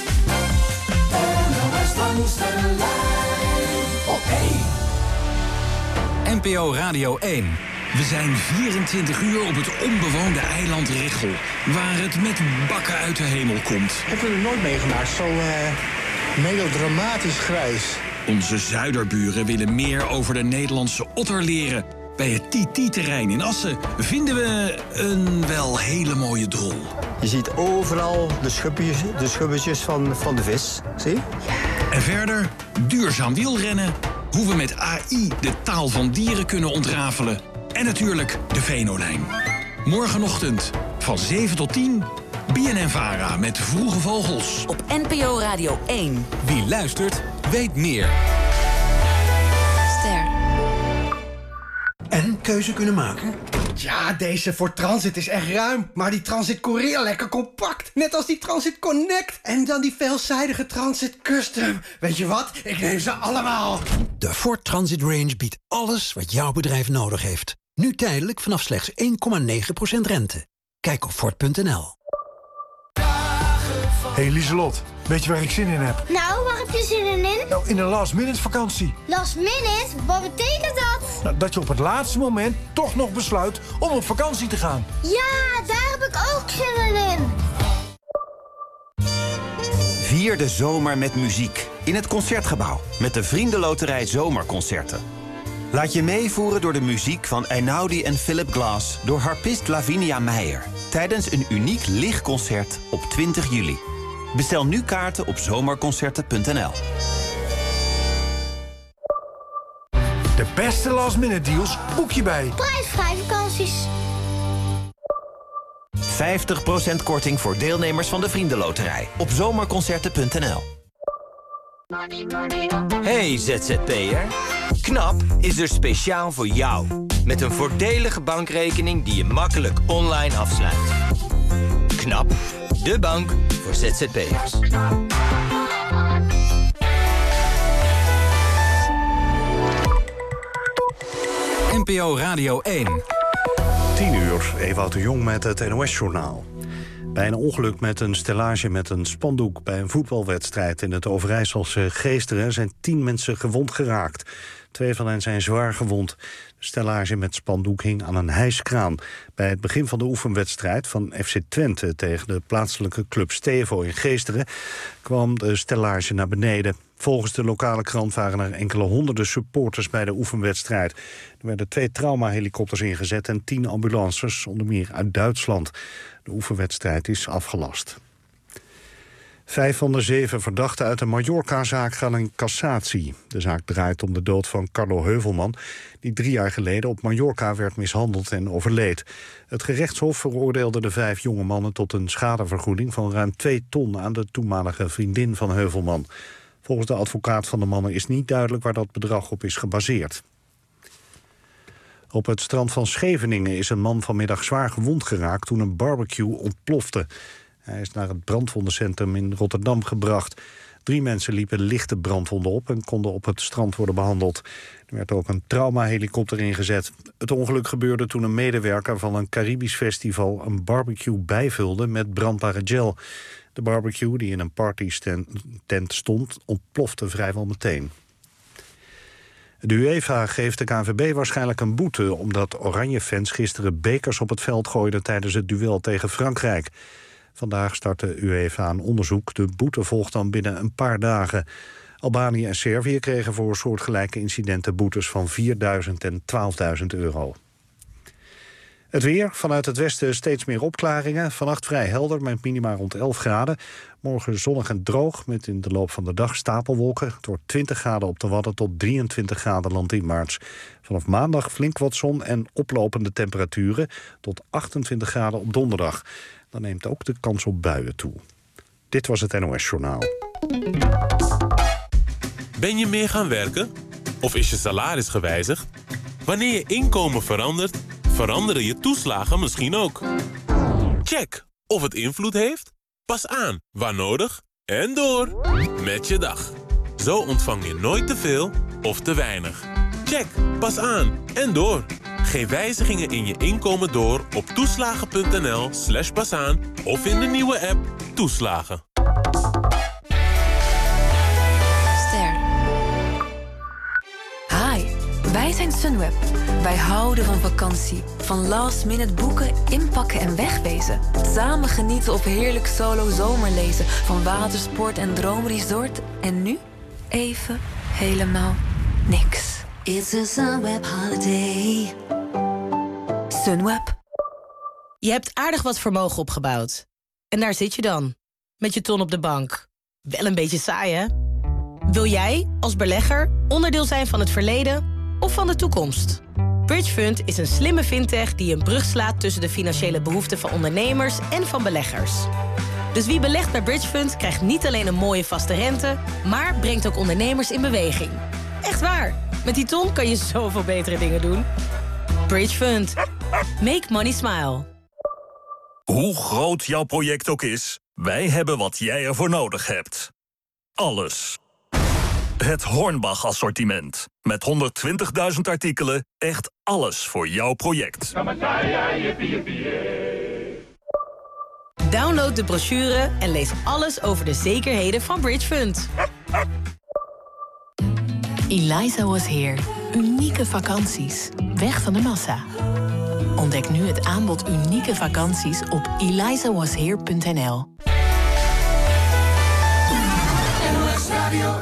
Langs de lijn op 1. NPO Radio 1. We zijn 24 uur op het onbewoonde eiland Richel, waar het met bakken uit de hemel komt. Heb je het nooit meegemaakt, zo melodramatisch grijs. Onze zuiderburen willen meer over de Nederlandse otter leren. Bij het TT-terrein in Assen vinden we een wel hele mooie drol. Je ziet overal de schubbetjes van de vis, zie je? En verder duurzaam wielrennen, hoe we met AI de taal van dieren kunnen ontrafelen. En natuurlijk de Venolijn. Morgenochtend van 7 tot 10, BNN-VARA met Vroege Vogels. Op NPO Radio 1. Wie luistert, weet meer. Ster. En keuze kunnen maken? Ja, deze Ford Transit is echt ruim. Maar die Transit Korea lekker compact. Net als die Transit Connect. En dan die veelzijdige Transit Custom. Weet je wat? Ik neem ze allemaal. De Ford Transit Range biedt alles wat jouw bedrijf nodig heeft. Nu tijdelijk vanaf slechts 1,9% rente. Kijk op Ford.nl. Hey Lieselot, weet je waar ik zin in heb? Nou, waar heb je zin in? Nou, in een last-minute vakantie. Last minute? Wat betekent dat? Nou, dat je op het laatste moment toch nog besluit om op vakantie te gaan. Ja, daar heb ik ook zin in. Vier de zomer met muziek in het Concertgebouw met de Vriendenloterij Zomerconcerten. Laat je meevoeren door de muziek van Einaudi en Philip Glass door harpist Lavinia Meijer tijdens een uniek lichtconcert op 20 juli. Bestel nu kaarten op zomerconcerten.nl. De beste last-minute deals boek je bij Prijsvrij vakanties. 50% korting voor deelnemers van de Vriendenloterij op zomerconcerten.nl. Hey ZZP'er, KNAP is er speciaal voor jou. Met een voordelige bankrekening die je makkelijk online afsluit. KNAP, de bank voor ZZP'ers. NPO Radio 1. 10 uur, Ewout de Jong met het NOS-journaal. Bij een ongeluk met een stellage met een spandoek bij een voetbalwedstrijd in het Overijsselse Geesteren zijn 10 mensen gewond geraakt. 2 van hen zijn zwaar gewond. De stellage met spandoek hing aan een hijskraan. Bij het begin van de oefenwedstrijd van FC Twente tegen de plaatselijke club Stevo in Geesteren kwam de stellage naar beneden. Volgens de lokale krant waren er enkele honderden supporters bij de oefenwedstrijd. Er werden 2 traumahelikopters ingezet en 10 ambulances, onder meer uit Duitsland. De oefenwedstrijd is afgelast. 5 van de 7 verdachten uit de Mallorca-zaak gaan in cassatie. De zaak draait om de dood van Carlo Heuvelman, die 3 jaar geleden op Mallorca werd mishandeld en overleed. Het gerechtshof veroordeelde de 5 jonge mannen tot een schadevergoeding van ruim 2 ton aan de toenmalige vriendin van Heuvelman. Volgens de advocaat van de mannen is niet duidelijk waar dat bedrag op is gebaseerd. Op het strand van Scheveningen is een man vanmiddag zwaar gewond geraakt toen een barbecue ontplofte. Hij is naar het brandwondencentrum in Rotterdam gebracht. 3 mensen liepen lichte brandwonden op en konden op het strand worden behandeld. Er werd ook een traumahelikopter ingezet. Het ongeluk gebeurde toen een medewerker van een Caribisch festival een barbecue bijvulde met brandbare gel. De barbecue, die in een partytent stond, ontplofte vrijwel meteen. De UEFA geeft de KNVB waarschijnlijk een boete omdat Oranje-fans gisteren bekers op het veld gooiden tijdens het duel tegen Frankrijk. Vandaag start de UEFA een onderzoek. De boete volgt dan binnen een paar dagen. Albanië en Servië kregen voor soortgelijke incidenten boetes van 4.000 en 12.000 euro. Het weer, vanuit het westen steeds meer opklaringen. Vannacht vrij helder met minima rond 11 graden. Morgen zonnig en droog met in de loop van de dag stapelwolken. Het wordt 20 graden op de Wadden tot 23 graden landinwaarts. Vanaf maandag flink wat zon en oplopende temperaturen tot 28 graden op donderdag. Dan neemt ook de kans op buien toe. Dit was het NOS Journaal. Ben je meer gaan werken? Of is je salaris gewijzigd? Wanneer je inkomen verandert, veranderen je toeslagen misschien ook. Check of het invloed heeft. Pas aan, waar nodig. En door. Met je dag. Zo ontvang je nooit te veel of te weinig. Check, pas aan en door. Geef wijzigingen in je inkomen door op toeslagen.nl/pasaan of in de nieuwe app Toeslagen. Hi, wij zijn Sunweb. Wij houden van vakantie. Van last minute boeken, inpakken en wegwezen. Samen genieten of heerlijk solo zomerlezen. Van watersport en droomresort. En nu even helemaal niks. It's a Sunweb holiday. Sunweb. Je hebt aardig wat vermogen opgebouwd. En daar zit je dan, met je ton op de bank. Wel een beetje saai, hè? Wil jij, als belegger, onderdeel zijn van het verleden of van de toekomst? Bridgefund is een slimme fintech die een brug slaat tussen de financiële behoeften van ondernemers en van beleggers. Dus wie belegt bij Bridgefund krijgt niet alleen een mooie vaste rente, maar brengt ook ondernemers in beweging. Echt waar, met die ton kan je zoveel betere dingen doen. Bridgefund. Make money smile. Hoe groot jouw project ook is, wij hebben wat jij ervoor nodig hebt. Alles. Het Hornbach-assortiment. Met 120.000 artikelen, echt alles voor jouw project. Download de brochure en lees alles over de zekerheden van Bridgefund. Eliza Was Here. Unieke vakanties. Weg van de massa. Ontdek nu het aanbod unieke vakanties op elizawasheer.nl. Radio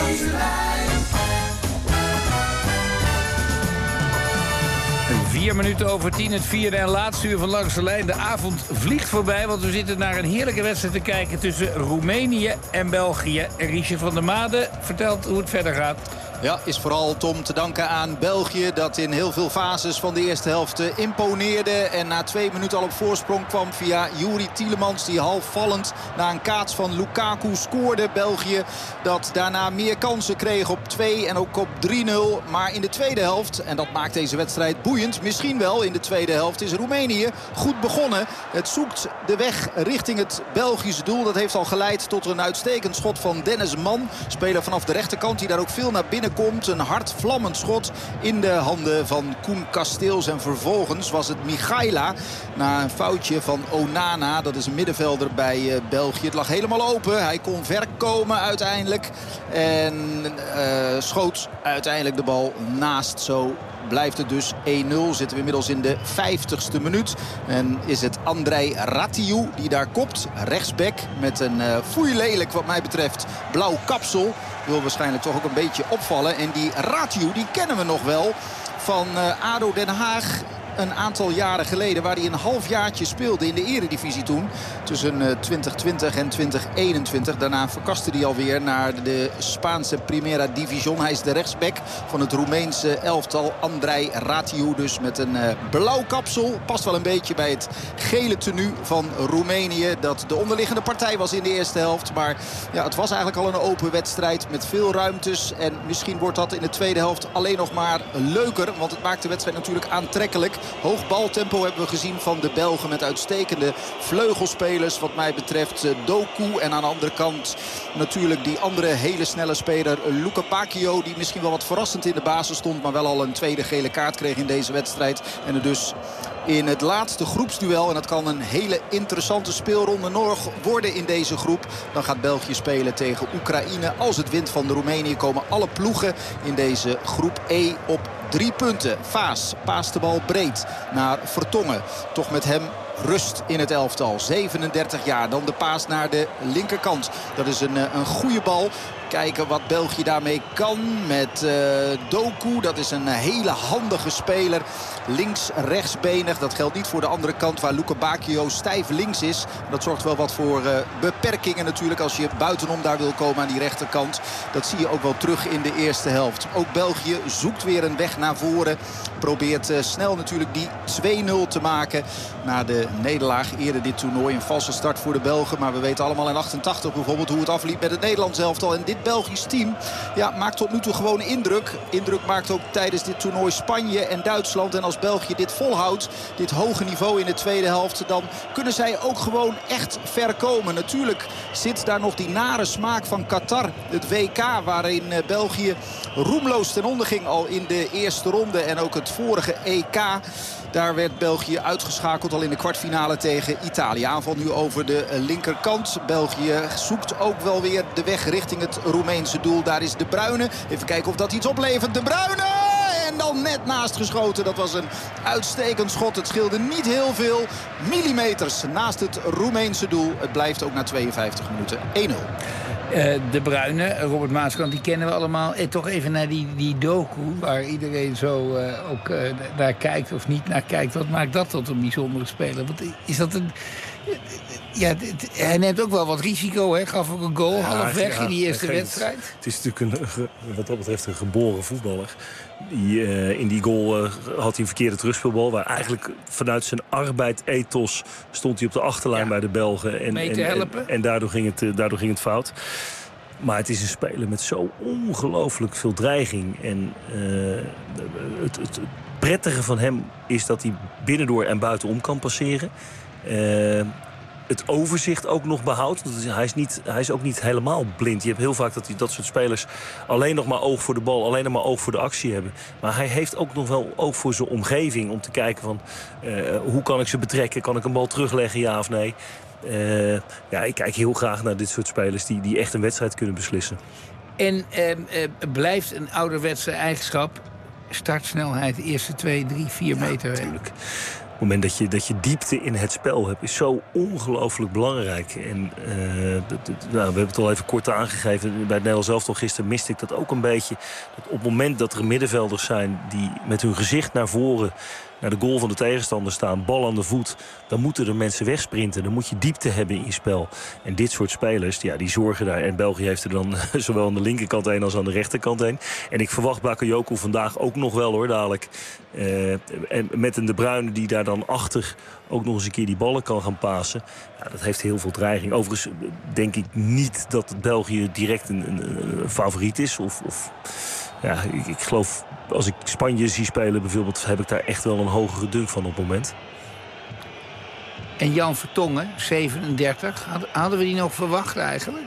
4 minuten over 10, het vierde en laatste uur van Langs de Lijn. De avond vliegt voorbij, want we zitten naar een heerlijke wedstrijd te kijken tussen Roemenië en België. En Richard van der Made vertelt hoe het verder gaat. Ja, is vooral Tom te danken aan België dat in heel veel fases van de eerste helft imponeerde. En na 2 minuten al op voorsprong kwam via Youri Tielemans, die halfvallend na een kaats van Lukaku scoorde. België dat daarna meer kansen kreeg op 2 en ook op 3-0. Maar in de tweede helft, en dat maakt deze wedstrijd boeiend, misschien wel in de tweede helft, is Roemenië goed begonnen. Het zoekt de weg richting het Belgische doel. Dat heeft al geleid tot een uitstekend schot van Dennis Mann. Speler vanaf de rechterkant die daar ook veel naar binnen komt. Een hard vlammend schot in de handen van Koen Kasteels. En vervolgens was het Michaila na een foutje van Onana. Dat is een middenvelder bij België. Het lag helemaal open. Hij kon ver komen uiteindelijk. En schoot uiteindelijk de bal naast. Zo blijft het dus 1-0. Zitten we inmiddels in de 50ste minuut. En is het Andrei Ratiu die daar kopt. Rechtsback met een foeilelijk wat mij betreft blauw kapsel. Wil waarschijnlijk toch ook een beetje opvallen. En die Ratiu die kennen we nog wel van ADO Den Haag. een aantal jaren geleden. Waar hij een halfjaartje speelde in de eredivisie toen. Tussen 2020 en 2021. Daarna verkaste hij alweer naar de Spaanse Primera División. Hij is de rechtsback van het Roemeense elftal. Andrei Ratiu dus met een blauw kapsel. Past wel een beetje bij het gele tenue van Roemenië. Dat de onderliggende partij was in de eerste helft. Maar ja, het was eigenlijk al een open wedstrijd met veel ruimtes. En misschien wordt dat in de tweede helft alleen nog maar leuker. Want het maakt de wedstrijd natuurlijk aantrekkelijk. Hoog baltempo hebben we gezien van de Belgen met uitstekende vleugelspelers. Wat mij betreft Doku. En aan de andere kant natuurlijk die andere hele snelle speler Luka Bacchio. Die misschien wel wat verrassend in de basis stond. Maar wel al een tweede gele kaart kreeg in deze wedstrijd. En er dus in het laatste groepsduel. En dat kan een hele interessante speelronde nog worden in deze groep. Dan gaat België spelen tegen Oekraïne. Als het wint van de Roemenië komen alle ploegen in deze groep E op 3 punten. Vaas paast de bal breed naar Vertongen. Toch met hem rust in het elftal. 37 jaar. Dan de paas naar de linkerkant. Dat is een goede bal. Kijken wat België daarmee kan met Doku. Dat is een hele handige speler. Links-rechtsbenig. Dat geldt niet voor de andere kant waar Luka Bacchio stijf links is. Dat zorgt wel wat voor beperkingen natuurlijk als je buitenom daar wil komen aan die rechterkant. Dat zie je ook wel terug in de eerste helft. Ook België zoekt weer een weg naar voren. Probeert snel natuurlijk die 2-0 te maken. Na de nederlaag eerder dit toernooi. Een valse start voor de Belgen. Maar we weten allemaal in 88 bijvoorbeeld hoe het afliep met het Nederlands elftal. En dit Belgisch team maakt tot nu toe gewoon indruk. Indruk maakt ook tijdens dit toernooi Spanje en Duitsland. En als België dit volhoudt, dit hoge niveau in de tweede helft, dan kunnen zij ook gewoon echt ver komen. Natuurlijk zit daar nog die nare smaak van Qatar. Het WK waarin België roemloos ten onder ging al in de eerste ronde. En ook het vorige EK. Daar werd België uitgeschakeld al in de kwartfinale tegen Italië. Aanval nu over de linkerkant. België zoekt ook wel weer de weg richting het Roemeense doel. Daar is De Bruyne. Even kijken of dat iets oplevert. De Bruyne! En dan net naast geschoten. Dat was een uitstekend schot. Het scheelde niet heel veel millimeters naast het Roemeense doel. Het blijft ook na 52 minuten 1-0. De Bruyne, Robert Maaskant, die kennen we allemaal. Toch even naar die Doku, waar iedereen zo ook naar kijkt of niet naar kijkt. Wat maakt dat tot een bijzondere speler? Want is dat een... Ja, hij neemt ook wel wat risico, hè? Gaf ook een goal halfweg in die eerste wedstrijd. Het is natuurlijk wat dat betreft een geboren voetballer. In die goal had hij een verkeerde terugspeelbal. Waar eigenlijk vanuit zijn arbeid-ethos stond hij op de achterlijn bij de Belgen. En daardoor ging het fout. Maar het is een speler met zo ongelooflijk veel dreiging. En het prettige van hem is dat hij binnendoor en buitenom kan passeren. Het overzicht ook nog behoudt. Hij is ook niet helemaal blind. Je hebt heel vaak dat soort spelers alleen nog maar oog voor de bal, alleen nog maar oog voor de actie hebben. Maar hij heeft ook nog wel oog voor zijn omgeving om te kijken van hoe kan ik ze betrekken? Kan ik een bal terugleggen, ja of nee? Ik kijk heel graag naar dit soort spelers die echt een wedstrijd kunnen beslissen. En blijft een ouderwetse eigenschap startsnelheid de eerste 2, 3, 4 meter. Natuurlijk. Op het moment dat je diepte in het spel hebt, is zo ongelooflijk belangrijk. En we hebben het al even kort aangegeven. Bij het Nederlands elftal gisteren miste ik dat ook een beetje. Dat op het moment dat er middenvelders zijn die met hun gezicht naar voren naar de goal van de tegenstander staan, bal aan de voet, dan moeten er mensen wegsprinten. Dan moet je diepte hebben in je spel. En dit soort spelers, die zorgen daar. En België heeft er dan zowel aan de linkerkant heen als aan de rechterkant heen. En ik verwacht Bakayoko vandaag ook nog wel, hoor, dadelijk. En met een De Bruyne die daar dan achter ook nog eens een keer die ballen kan gaan pasen. Ja, dat heeft heel veel dreiging. Overigens denk ik niet dat België direct een favoriet is. Ik geloof, als ik Spanje zie spelen bijvoorbeeld, heb ik daar echt wel een hogere dunk van op het moment. En Jan Vertongen, 37. Hadden we die nog verwacht eigenlijk?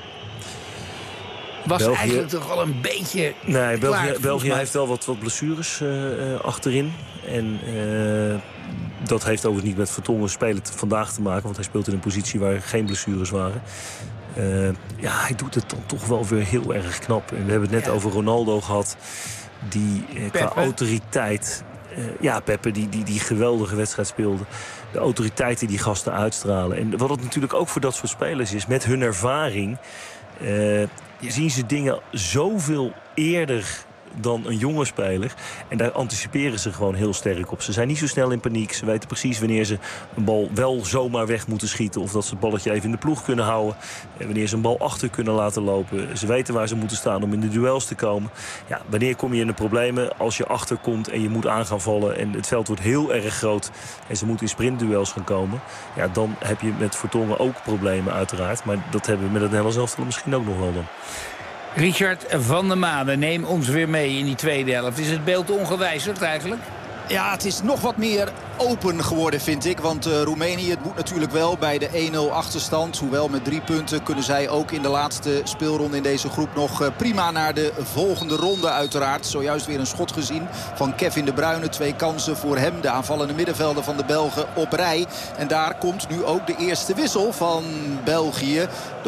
Was België eigenlijk toch wel een beetje... Nee, België heeft wel wat blessures achterin. En dat heeft overigens niet met Vertongen spelen vandaag te maken. Want hij speelt in een positie waar geen blessures waren. Hij doet het dan toch wel weer heel erg knap. En we hebben het net over Ronaldo gehad. Die qua autoriteit... Pepe die geweldige wedstrijd speelde. De autoriteit die gasten uitstralen. En wat het natuurlijk ook voor dat soort spelers is, met hun ervaring zien ze dingen zoveel eerder dan een jonge speler. En daar anticiperen ze gewoon heel sterk op. Ze zijn niet zo snel in paniek. Ze weten precies wanneer ze een bal wel zomaar weg moeten schieten. Of dat ze het balletje even in de ploeg kunnen houden. En wanneer ze een bal achter kunnen laten lopen. Ze weten waar ze moeten staan om in de duels te komen. Ja, wanneer kom je in de problemen? Als je achterkomt en je moet aan gaan vallen. En het veld wordt heel erg groot. En ze moeten in sprintduels gaan komen. Ja, dan heb je met Vertongen ook problemen uiteraard. Maar dat hebben we met het Nederlands elftal misschien ook nog wel dan. Richard van der Maden, neem ons weer mee in die tweede helft. Is het beeld ongewijzigd eigenlijk? Ja, het is nog wat meer open geworden, vind ik. Want Roemenië, het moet natuurlijk wel bij de 1-0 achterstand. Hoewel met 3 punten kunnen zij ook in de laatste speelronde in deze groep nog prima naar de volgende ronde uiteraard. Zojuist weer een schot gezien van Kevin De Bruyne. 2 kansen voor hem, de aanvallende middenvelder van de Belgen op rij. En daar komt nu ook de eerste wissel van België.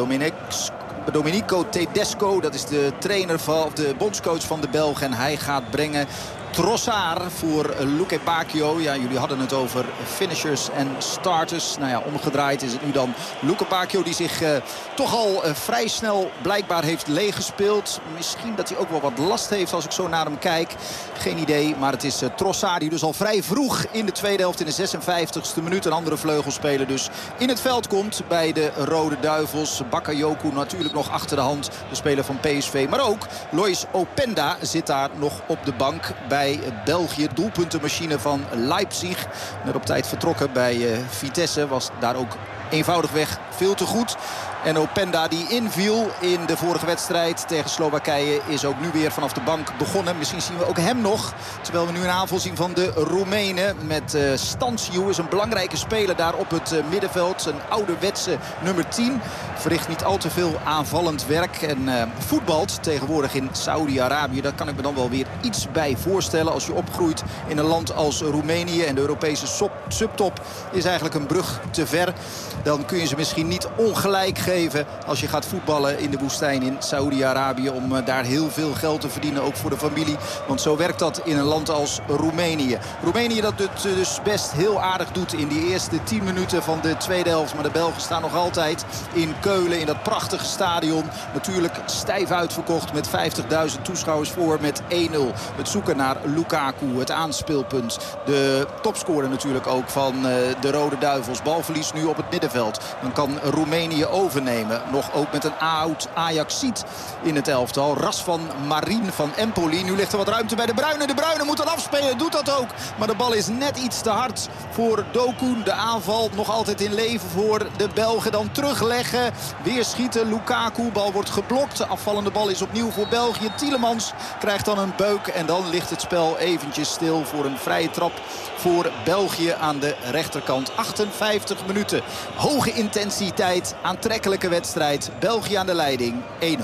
Domenico Tedesco, dat is de trainer of de bondscoach van de Belgen. En hij gaat brengen Trossard voor Luke Bacchio. Ja, jullie hadden het over finishers en starters. Nou ja, omgedraaid is het nu dan Luke Bacchio die zich toch al vrij snel blijkbaar heeft leeggespeeld. Misschien dat hij ook wel wat last heeft als ik zo naar hem kijk. Geen idee, maar het is Trossard die dus al vrij vroeg in de tweede helft in de 56e minuut een andere vleugelspeler dus in het veld komt bij de Rode Duivels. Bakayoko natuurlijk nog achter de hand, de speler van PSV. Maar ook Lois Openda zit daar nog op de bank bij België. Doelpuntenmachine van Leipzig. Net op tijd vertrokken bij Vitesse. Was daar ook eenvoudigweg veel te goed. En Openda die inviel in de vorige wedstrijd tegen Slowakije is ook nu weer vanaf de bank begonnen. Misschien zien we ook hem nog. Terwijl we nu een aanval zien van de Roemenen. Met Stanciu is een belangrijke speler daar op het middenveld. Een ouderwetse nummer 10. Verricht niet al te veel aanvallend werk. En voetbalt tegenwoordig in Saudi-Arabië. Daar kan ik me dan wel weer iets bij voorstellen. Als je opgroeit in een land als Roemenië. En de Europese subtop is eigenlijk een brug te ver. Dan kun je ze misschien niet ongelijk geven als je gaat voetballen in de woestijn in Saudi-Arabië. Om daar heel veel geld te verdienen, ook voor de familie. Want zo werkt dat in een land als Roemenië. Roemenië dat het dus best heel aardig doet in die eerste 10 minuten van de tweede helft. Maar de Belgen staan nog altijd in Keulen, in dat prachtige stadion. Natuurlijk stijf uitverkocht met 50.000 toeschouwers voor met 1-0. Het zoeken naar Lukaku, het aanspeelpunt. De topscorer natuurlijk ook van de Rode Duivels. Balverlies nu op het middenveld. Dan kan Roemenië overnemen. Nog ook met een oud Ajaxiet in het elftal. Razvan Marin van Empoli. Nu ligt er wat ruimte bij De Bruyne. De Bruyne moet dan afspelen. Doet dat ook. Maar de bal is net iets te hard voor Dokun. De aanval nog altijd in leven voor de Belgen. Dan terugleggen. Weer schieten. Lukaku. Bal wordt geblokt. De afvallende bal is opnieuw voor België. Tielemans krijgt dan een beuk. En dan ligt het spel eventjes stil voor een vrije trap voor België aan de rechterkant. 58 minuten. Hoge intensiteit. Aantrekkelijke wedstrijd. België aan de leiding. 1-0.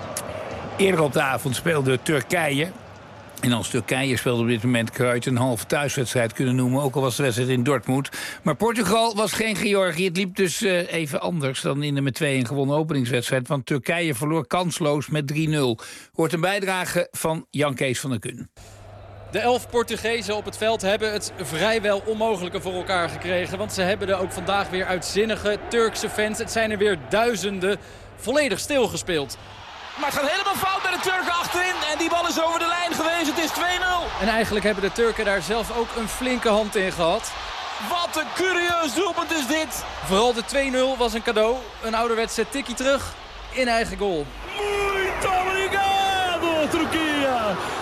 Eerder op de avond speelde Turkije. En als Turkije speelde op dit moment kan je een halve thuiswedstrijd kunnen noemen. Ook al was de wedstrijd in Dortmund. Maar Portugal was geen Georgië. Het liep dus even anders dan in de met 2-1 gewonnen openingswedstrijd. Want Turkije verloor kansloos met 3-0. Hoort een bijdrage van Jan Kees van der Kun. De 11 Portugezen op het veld hebben het vrijwel onmogelijke voor elkaar gekregen. Want ze hebben er ook vandaag weer uitzinnige Turkse fans. Het zijn er weer duizenden volledig stilgespeeld. Maar het gaat helemaal fout bij de Turken achterin. En die bal is over de lijn geweest. Het is 2-0. En eigenlijk hebben de Turken daar zelf ook een flinke hand in gehad. Wat een curieus doelpunt is dit. Vooral de 2-0 was een cadeau. Een ouderwetse tikkie terug in eigen goal. Muito obrigado, Turquia.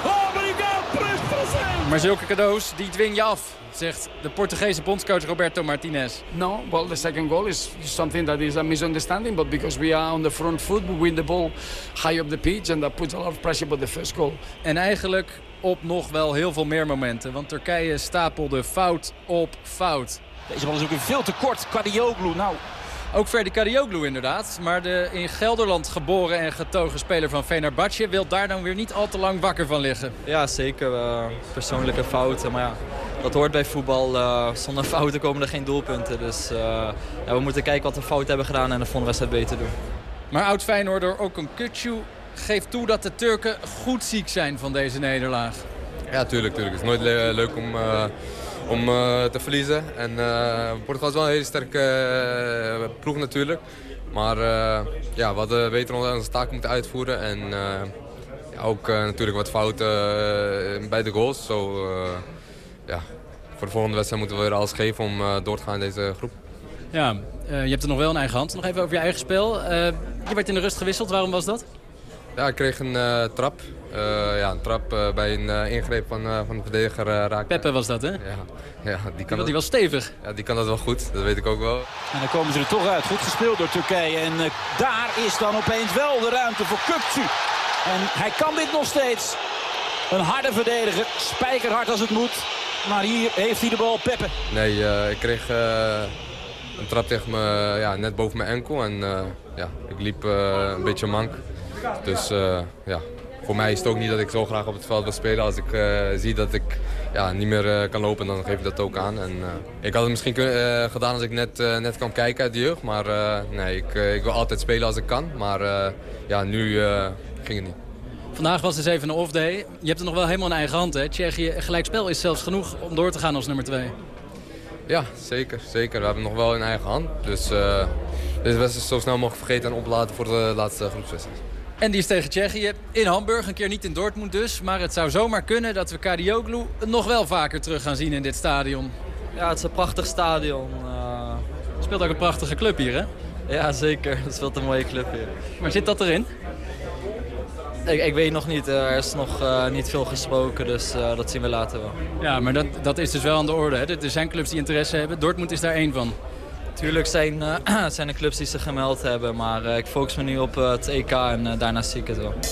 Maar zulke cadeaus, die dwing je af, zegt de Portugese bondscoach Roberto Martinez. No, well, the second goal is something that is a misunderstanding, but because we are on the front foot, we win the ball high up the pitch and that puts a lot of pressure on the first goal. En eigenlijk op nog wel heel veel meer momenten, want Turkije stapelde fout op fout. Deze bal is ook weer veel te kort, Kadioglu, nou... Ook Ferdi Kadioglu inderdaad. Maar de in Gelderland geboren en getogen speler van Fenerbahce wil daar dan weer niet al te lang wakker van liggen. Ja, zeker. Persoonlijke fouten. Maar ja, dat hoort bij voetbal. Zonder fouten komen er geen doelpunten. Dus ja, we moeten kijken wat we fout hebben gedaan en de volgende wedstrijd beter doen. Maar oud-Feyenoorder Okun Kutju geeft toe dat de Turken goed ziek zijn van deze nederlaag. Ja, tuurlijk. Het is nooit leuk om te verliezen. En Portugal is wel een hele sterke ploeg natuurlijk. Maar ja, we hadden beter onze taak moeten uitvoeren. En Ook natuurlijk wat fouten bij de goals. Ja, voor de volgende wedstrijd moeten we weer alles geven om door te gaan in deze groep. Ja, je hebt er nog wel in eigen hand. Nog even over je eigen spel. Je werd in de rust gewisseld. Waarom was dat? Ja, ik kreeg een trap. Een trap bij een ingreep van de verdediger raakte. Peppe was dat, hè? Ja, die was stevig. Ja, die kan dat wel goed. Dat weet ik ook wel. En dan komen ze er toch uit. Goed gespeeld door Turkije. En daar is dan opeens wel de ruimte voor Kökçü. En hij kan dit nog steeds. Een harde verdediger. Spijkerhard als het moet. Maar hier heeft hij de bal, Peppe. Nee, ik kreeg een trap tegen me, net boven mijn enkel. En ik liep een beetje mank. Dus voor mij is het ook niet dat ik zo graag op het veld wil spelen. Als ik zie dat ik niet meer kan lopen, dan geef ik dat ook aan. En, ik had het misschien gedaan als ik net kan kijken uit de jeugd. Maar nee, ik wil altijd spelen als ik kan. Maar nu ging het niet. Vandaag was dus even een off-day. Je hebt het nog wel helemaal in eigen hand, hè? Tsjechië, gelijkspel is zelfs genoeg om door te gaan als nummer 2. Ja, zeker. We hebben het nog wel in eigen hand. Dus deze wedstrijd zo snel mogelijk vergeten en oplaten voor de laatste groepswedstrijd. En die is tegen Tsjechië in Hamburg. Een keer niet in Dortmund dus. Maar het zou zomaar kunnen dat we Kadioglu nog wel vaker terug gaan zien in dit stadion. Ja, het is een prachtig stadion. Je speelt ook een prachtige club hier, hè? Ja, zeker. Het is wel een mooie club hier. Maar zit dat erin? Ik weet nog niet. Er is nog niet veel gesproken, dus dat zien we later wel. Ja, maar dat is dus wel aan de orde, hè? Er zijn clubs die interesse hebben. Dortmund is daar één van. Tuurlijk zijn er clubs die zich gemeld hebben, maar ik focus me nu op het EK en daarna zie ik het wel.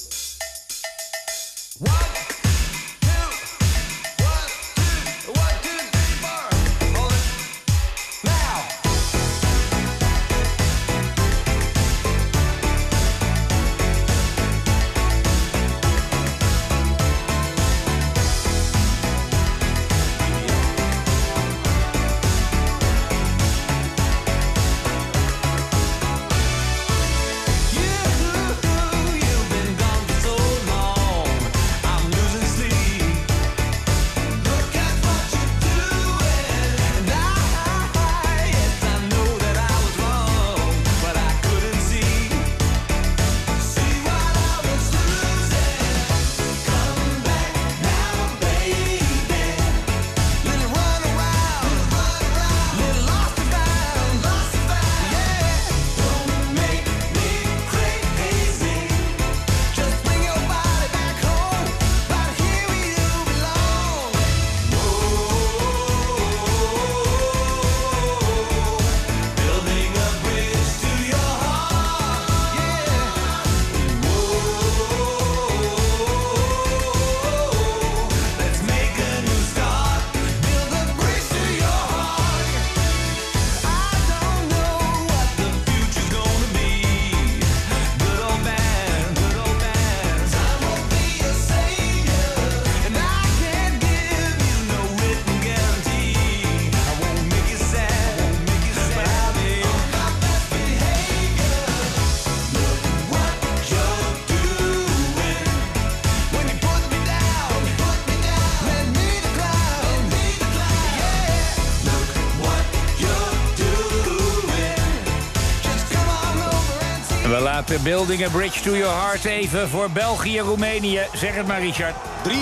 We laten Building a Bridge to Your Heart even voor België-Roemenië. Zeg het maar, Richard.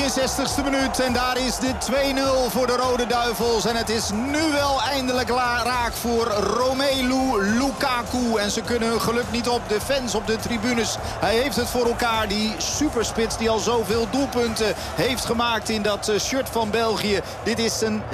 63e minuut en daar is de 2-0 voor de Rode Duivels. En het is nu wel eindelijk raak voor Romelu Lukaku. En ze kunnen hun geluk niet op. De fans op de tribunes. Hij heeft het voor elkaar. Die superspits die al zoveel doelpunten heeft gemaakt in dat shirt van België. Dit is zijn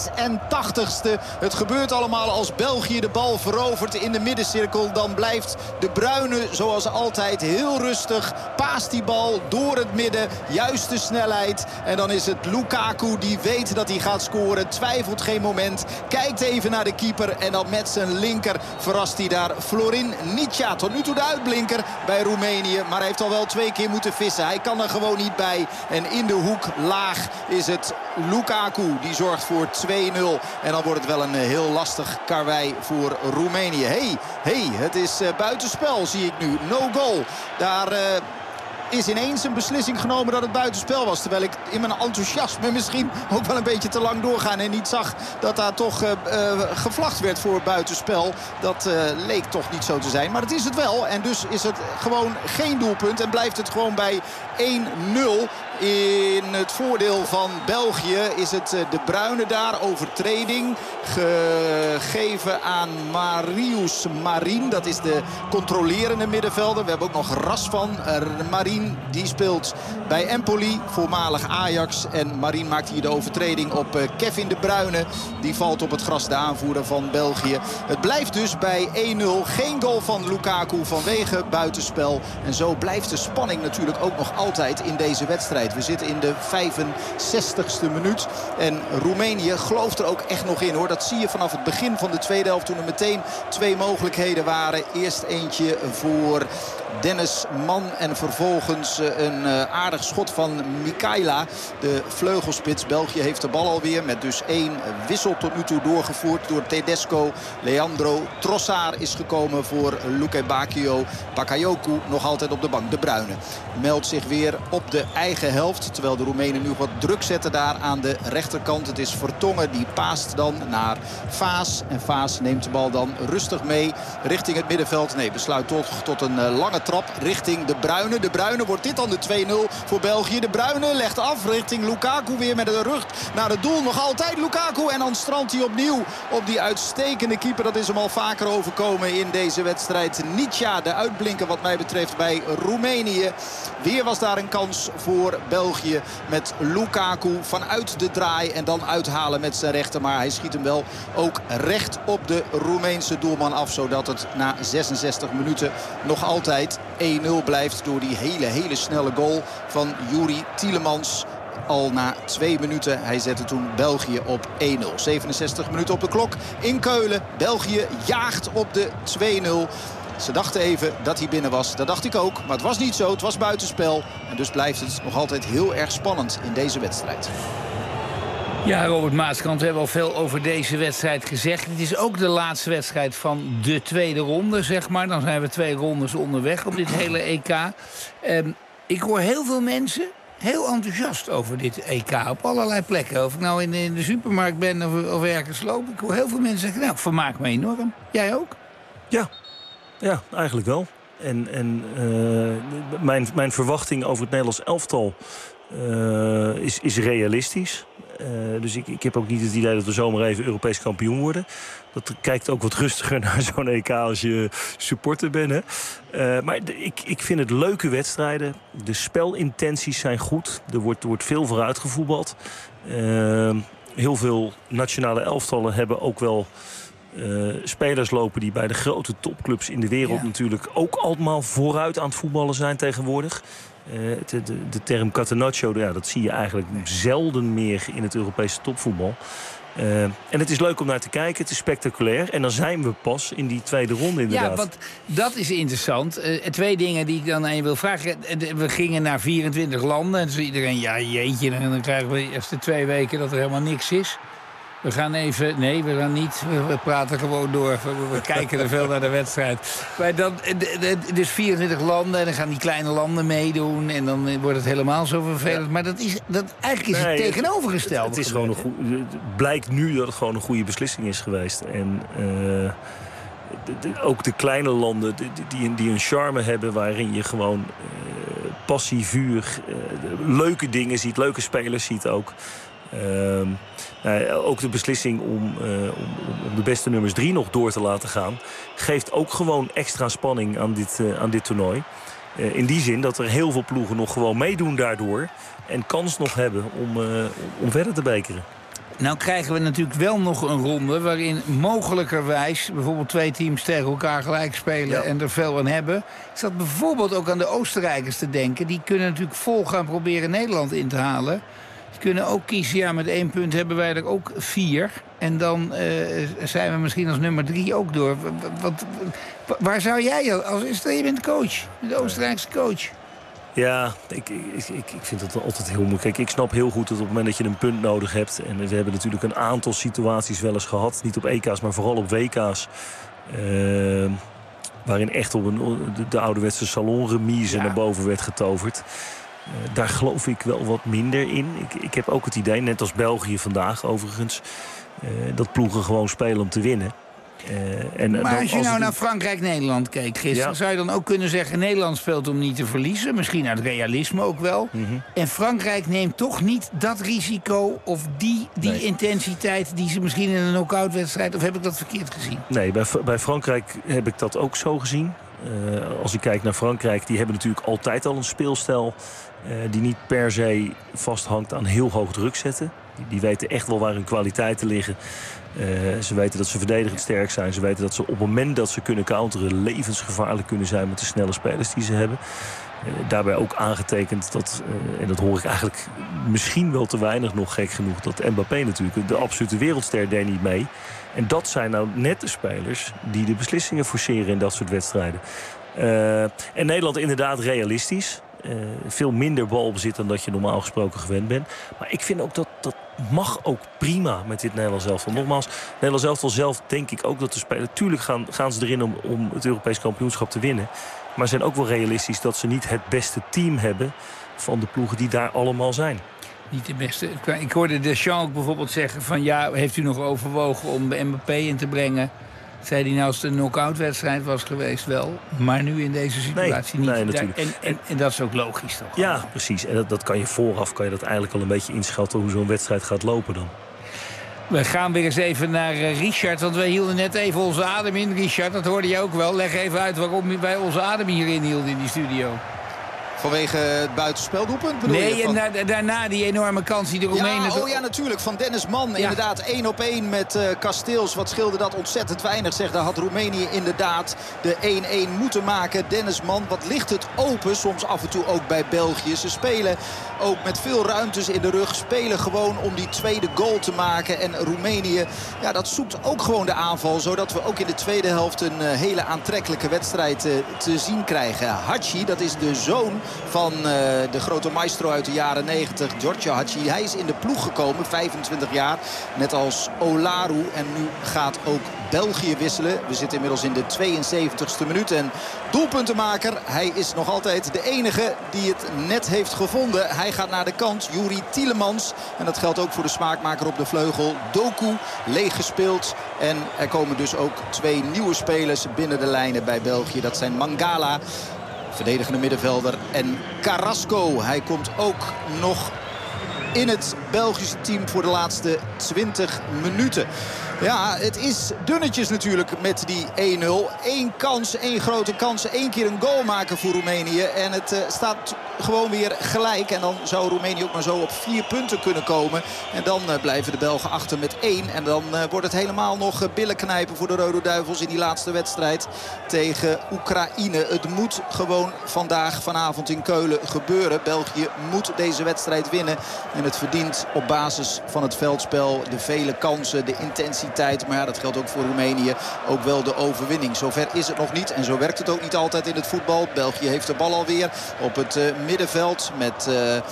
86e. Het gebeurt allemaal als België de bal verovert in de middencirkel. Dan blijft de Bruyne zoals altijd heel rustig. Paast die bal door het midden. Juiste snelheid. En dan is het Lukaku die weet dat hij gaat scoren. Twijfelt geen moment. Kijkt even naar de keeper. En dan met zijn linker verrast hij daar Florin Nicea. Tot nu toe de uitblinker bij Roemenië. Maar hij heeft al wel 2 keer moeten vissen. Hij kan er gewoon niet bij. En in de hoek laag is het Lukaku. Die zorgt voor 2-0. En dan wordt het wel een heel lastig karwei voor Roemenië. Hey, het is buitenspel zie ik nu. No goal. Daar is ineens een beslissing genomen dat het buitenspel was. Terwijl ik in mijn enthousiasme misschien ook wel een beetje te lang doorgaan. En niet zag dat daar toch gevlacht werd voor buitenspel. Dat leek toch niet zo te zijn. Maar het is het wel. En dus is het gewoon geen doelpunt. En blijft het gewoon bij 1-0. In het voordeel van België is het De Bruyne daar. Overtreding gegeven aan Marius Marin. Dat is de controlerende middenvelder. We hebben ook nog Razvan Marin. Die speelt bij Empoli, voormalig Ajax. En Marin maakt hier de overtreding op Kevin De Bruyne. Die valt op het gras, de aanvoerder van België. Het blijft dus bij 1-0. Geen goal van Lukaku vanwege buitenspel. En zo blijft de spanning natuurlijk ook nog altijd in deze wedstrijd. We zitten in de 65ste minuut. En Roemenië gelooft er ook echt nog in, hoor. Dat zie je vanaf het begin van de tweede helft, toen er meteen 2 mogelijkheden waren. Eerst eentje voor Dennis Mann en vervolgens een aardig schot van Mikaela, de vleugelspits. België heeft de bal alweer met dus 1 wissel tot nu toe doorgevoerd door Tedesco. Leandro Trossard is gekomen voor Luke Bakayoko nog altijd op de bank. De Bruyne meldt zich weer op de eigen helft, terwijl de Roemenen nu wat druk zetten daar aan de rechterkant. Het is Vertongen die paast dan naar Vaas. En Vaas neemt de bal dan rustig mee richting het middenveld. Nee, besluit toch tot een lange trap richting De Bruyne. De Bruyne, wordt dit dan de 2-0 voor België. De Bruyne legt af richting Lukaku, weer met de rug naar het doel. Nog altijd Lukaku en dan strandt hij opnieuw op die uitstekende keeper. Dat is hem al vaker overkomen in deze wedstrijd. Nietzsche, de uitblinker wat mij betreft bij Roemenië. Weer was daar een kans voor België met Lukaku vanuit de draai en dan uithalen met zijn rechter. Maar hij schiet hem wel ook recht op de Roemeense doelman af, zodat het na 66 minuten nog altijd 1-0 blijft door die hele snelle goal van Yuri Tielemans. Al na 2 minuten. Hij zette toen België op 1-0. 67 minuten op de klok in Keulen. België jaagt op de 2-0. Ze dachten even dat hij binnen was. Dat dacht ik ook. Maar het was niet zo. Het was buitenspel. En dus blijft het nog altijd heel erg spannend in deze wedstrijd. Ja, Robert Maaskant, we hebben al veel over deze wedstrijd gezegd. Het is ook de laatste wedstrijd van de tweede ronde, zeg maar. Dan zijn we 2 rondes onderweg op dit hele EK. Ik hoor heel veel mensen heel enthousiast over dit EK op allerlei plekken. Of ik nou in de supermarkt ben of ergens loop. Ik hoor heel veel mensen zeggen, nou, vermaak me enorm. Jij ook? Ja, eigenlijk wel. En mijn verwachting over het Nederlands elftal is realistisch. Dus ik heb ook niet het idee dat we zomaar even Europees kampioen worden. Dat kijkt ook wat rustiger naar zo'n EK als je supporter bent. Hè? Maar ik vind het leuke wedstrijden. De spelintenties zijn goed. Er wordt veel vooruit gevoetbald. Heel veel nationale elftallen hebben ook wel spelers lopen die bij de grote topclubs in de wereld natuurlijk ook allemaal vooruit aan het voetballen zijn tegenwoordig. De term catenaccio, dat zie je eigenlijk zelden meer in het Europese topvoetbal. En het is leuk om naar te kijken, het is spectaculair. En dan zijn we pas in die tweede ronde inderdaad. Ja, want dat is interessant. 2 dingen die ik dan aan je wil vragen. We gingen naar 24 landen. En dus iedereen, ja jeetje, en dan krijgen we eerst de 2 weken dat er helemaal niks is. We gaan even... Nee, we gaan niet. We praten gewoon door. We kijken er veel naar de wedstrijd. Maar dan, dus 24 landen en dan gaan die kleine landen meedoen. En dan wordt het helemaal zo vervelend. Maar eigenlijk is het tegenovergesteld. Het is gewoon het blijkt nu dat het gewoon een goede beslissing is geweest. En ook de kleine landen die een charme hebben waarin je gewoon passie, vuur, leuke dingen ziet, leuke spelers ziet ook. Ook de beslissing om de beste nummers 3 nog door te laten gaan geeft ook gewoon extra spanning aan dit toernooi. In die zin dat er heel veel ploegen nog gewoon meedoen daardoor en kans nog hebben om verder te bekeren. Nou krijgen we natuurlijk wel nog een ronde waarin mogelijkerwijs bijvoorbeeld 2 teams tegen elkaar gelijk spelen en er veel aan hebben. Ik zat bijvoorbeeld ook aan de Oostenrijkers te denken. Die kunnen natuurlijk vol gaan proberen Nederland in te halen. Die kunnen ook kiezen, met 1 punt hebben wij er ook 4. En dan zijn we misschien als nummer 3 ook door. Waar zou jij, je bent coach, de Oostenrijkse coach. Ja, ik vind het altijd heel moeilijk. Kijk, ik snap heel goed dat op het moment dat je een punt nodig hebt. En we hebben natuurlijk een aantal situaties wel eens gehad. Niet op EK's, maar vooral op WK's. waarin echt op de ouderwetse salonremise naar boven werd getoverd. Daar geloof ik wel wat minder in. Ik heb ook het idee, net als België vandaag overigens, dat ploegen gewoon spelen om te winnen. Maar als je nou naar Frankrijk-Nederland keek gisteren, zou je dan ook kunnen zeggen, Nederland speelt om niet te verliezen. Misschien uit realisme ook wel. En Frankrijk neemt toch niet dat risico of die intensiteit die ze misschien in een knock-out wedstrijd, of heb ik dat verkeerd gezien? Nee, bij Frankrijk heb ik dat ook zo gezien. Als ik kijk naar Frankrijk, die hebben natuurlijk altijd al een speelstijl die niet per se vasthangt aan heel hoog druk zetten. Die weten echt wel waar hun kwaliteiten liggen. Ze weten dat ze verdedigend sterk zijn. Ze weten dat ze op het moment dat ze kunnen counteren levensgevaarlijk kunnen zijn met de snelle spelers die ze hebben. Daarbij ook aangetekend dat, en dat hoor ik eigenlijk misschien wel te weinig nog, gek genoeg, dat Mbappé natuurlijk, de absolute wereldster, deed niet mee. En dat zijn nou net de spelers die de beslissingen forceren in dat soort wedstrijden. En Nederland inderdaad realistisch. Veel minder balbezit dan dat je normaal gesproken gewend bent. Maar ik vind ook dat mag ook prima met dit Nederlands elftal. Nogmaals, Nederlands elftal zelf denk ik ook dat de spelers, tuurlijk gaan ze erin om het Europees kampioenschap te winnen. Maar zijn ook wel realistisch dat ze niet het beste team hebben van de ploegen die daar allemaal zijn. Niet de beste. Ik hoorde Deschamps ook bijvoorbeeld zeggen van ja, heeft u nog overwogen om Mbappé in te brengen? Zei hij nou als het een knock-out wedstrijd was geweest wel. Maar nu in deze situatie niet. Nee, natuurlijk. En dat is ook logisch toch? Ja, precies. En dat kan je vooraf dat eigenlijk al een beetje inschatten hoe zo'n wedstrijd gaat lopen dan. We gaan weer eens even naar Richard, want wij hielden net even onze adem in. Richard, dat hoorde je ook wel. Leg even uit waarom wij onze adem hierin hielden in die studio. Vanwege het buitenspeldoelpunt bedoel je? Nee, en daarna die enorme kans die de Roemenen... Ja, natuurlijk. Van Dennis Mann. Inderdaad, 1-op-1 met Kasteels. Wat scheelde dat ontzettend weinig, zeg. Daar had Roemenië inderdaad de 1-1 moeten maken. Dennis Mann, wat ligt het open. Soms af en toe ook bij België. Ze spelen ook met veel ruimtes in de rug. Spelen gewoon om die tweede goal te maken. En Roemenië, ja, dat zoekt ook gewoon de aanval. Zodat we ook in de tweede helft een hele aantrekkelijke wedstrijd te zien krijgen. Hachi, dat is de zoon van de grote maestro uit de jaren 90, Giorgio Hachi. Hij is in de ploeg gekomen, 25 jaar, net als Olaru. En nu gaat ook België wisselen. We zitten inmiddels in de 72e minuut. En doelpuntenmaker, hij is nog altijd de enige die het net heeft gevonden. Hij gaat naar de kant, Youri Tielemans. En dat geldt ook voor de smaakmaker op de vleugel, Doku. Leeg gespeeld. En er komen dus ook twee nieuwe spelers binnen de lijnen bij België. Dat zijn Mangala, verdedigende middenvelder, en Carrasco. Hij komt ook nog in het Belgische team voor de laatste 20 minuten. Ja, het is dunnetjes natuurlijk met die 1-0. Eén kans, één grote kans, 1 keer een goal maken voor Roemenië. En het staat gewoon weer gelijk. En dan zou Roemenië ook maar zo op 4 punten kunnen komen. En dan blijven de Belgen achter met 1. En dan wordt het helemaal nog billen knijpen voor de Rode Duivels in die laatste wedstrijd tegen Oekraïne. Het moet gewoon vanavond in Keulen gebeuren. België moet deze wedstrijd winnen. En het verdient op basis van het veldspel, de vele kansen, de intensiteit. Maar ja, dat geldt ook voor Roemenië. Ook wel de overwinning. Zover is het nog niet. En zo werkt het ook niet altijd in het voetbal. België heeft de bal alweer op het middenveld. Met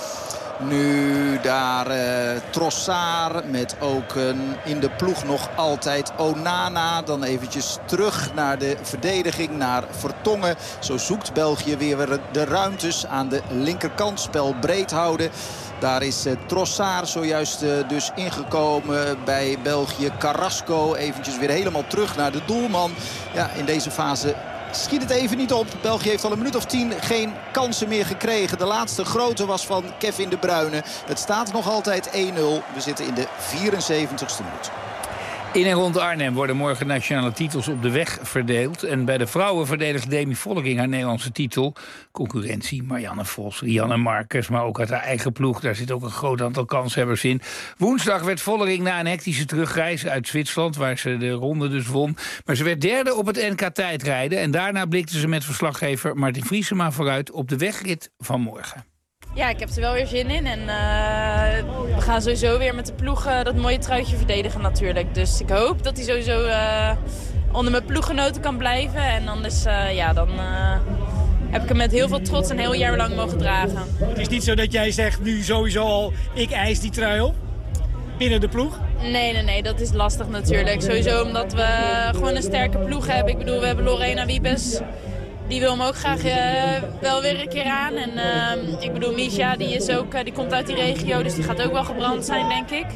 nu daar Trossard. Met ook in de ploeg nog altijd Onana. Dan eventjes terug naar de verdediging. Naar Vertongen. Zo zoekt België weer de ruimtes aan de linkerkant. Spel breed houden. Daar is Trossard zojuist dus ingekomen bij België. Carrasco eventjes weer helemaal terug naar de doelman. Ja, in deze fase schiet het even niet op. België heeft al een minuut of 10 geen kansen meer gekregen. De laatste grote was van Kevin De Bruyne. Het staat nog altijd 1-0. We zitten in de 74ste minuut. In en rond Arnhem worden morgen nationale titels op de weg verdeeld. En bij de vrouwen verdedigt Demi Vollering haar Nederlandse titel. Concurrentie, Marianne Vos, Rianne Marcus, maar ook uit haar eigen ploeg. Daar zit ook een groot aantal kanshebbers in. Woensdag werd Vollering na een hectische terugreis uit Zwitserland, waar ze de ronde dus won. Maar ze werd derde op het NK tijdrijden. En daarna blikte ze met verslaggever Martin Vriesema vooruit op de wegrit van morgen. Ja, ik heb er wel weer zin in. En we gaan sowieso weer met de ploeg dat mooie truitje verdedigen natuurlijk. Dus ik hoop dat hij sowieso onder mijn ploeggenoten kan blijven. En anders dan heb ik hem met heel veel trots een heel jaar lang mogen dragen. Het is niet zo dat jij zegt nu sowieso al, ik eis die trui op binnen de ploeg? Nee, dat is lastig natuurlijk. Sowieso omdat we gewoon een sterke ploeg hebben. Ik bedoel, we hebben Lorena Wiebes. Die wil hem ook graag wel weer een keer aan. En ik bedoel, Misha, die komt uit die regio, dus die gaat ook wel gebrand zijn, denk ik.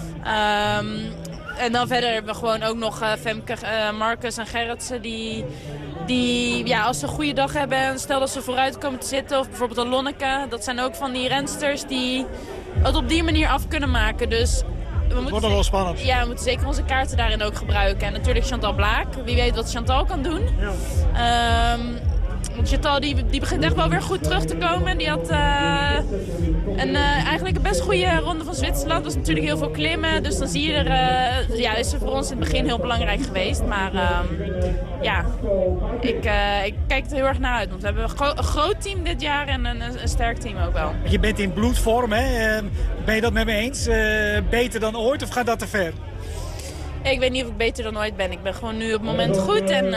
En dan verder hebben we gewoon ook nog Femke, Marcus en Gerritsen die ja, als ze een goede dag hebben en stel dat ze vooruit komen te zitten, of bijvoorbeeld een Lonneke, dat zijn ook van die rensters die het op die manier af kunnen maken. Dus het wordt nog wel spannend. Ja, we moeten zeker onze kaarten daarin ook gebruiken. En natuurlijk Chantal Blaak. Wie weet wat Chantal kan doen. Ja. Want Chantal die begint echt wel weer goed terug te komen. Die had eigenlijk een best goede ronde van Zwitserland. Er was natuurlijk heel veel klimmen. Dus dan zie je er... is er voor ons in het begin heel belangrijk geweest. Maar ik kijk er heel erg naar uit. Want we hebben een groot team dit jaar en een sterk team ook wel. Je bent in bloedvorm, hè? Ben je dat met me eens? Beter dan ooit of gaat dat te ver? Ik weet niet of ik beter dan ooit ben. Ik ben gewoon nu op het moment goed. En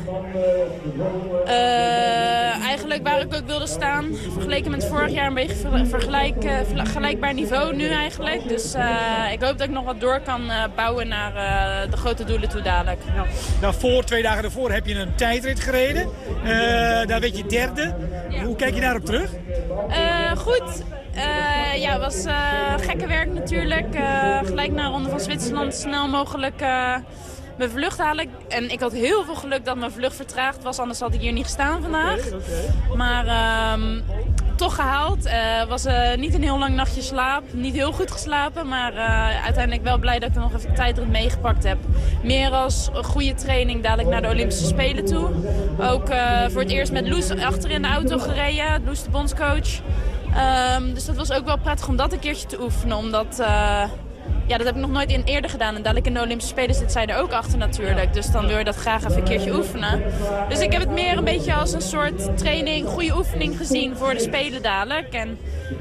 eigenlijk waar ik ook wilde staan, vergeleken met vorig jaar een beetje gelijkbaar niveau nu eigenlijk. Dus ik hoop dat ik nog wat door kan bouwen naar de grote doelen toe dadelijk. Nou, 2 dagen daarvoor heb je een tijdrit gereden. Daar werd je derde. Ja. Hoe kijk je daarop terug? Goed. Het was gekke werk natuurlijk. Gelijk na de Ronde van Zwitserland snel mogelijk mijn vlucht halen. En ik had heel veel geluk dat mijn vlucht vertraagd was. Anders had ik hier niet gestaan vandaag. Okay. Maar toch gehaald. Was niet een heel lang nachtje slaap. Niet heel goed geslapen. Maar uiteindelijk wel blij dat ik er nog even de tijdrit meegepakt heb. Meer als een goede training dadelijk naar de Olympische Spelen toe. Ook voor het eerst met Loes achter in de auto gereden. Loes de bondscoach. Dus dat was ook wel prettig om dat een keertje te oefenen. Omdat, dat heb ik nog nooit eerder gedaan. En dadelijk in de Olympische Spelen zit zij er ook achter natuurlijk. Dus dan wil je dat graag even een keertje oefenen. Dus ik heb het meer een beetje als een soort training, goede oefening gezien voor de Spelen dadelijk. En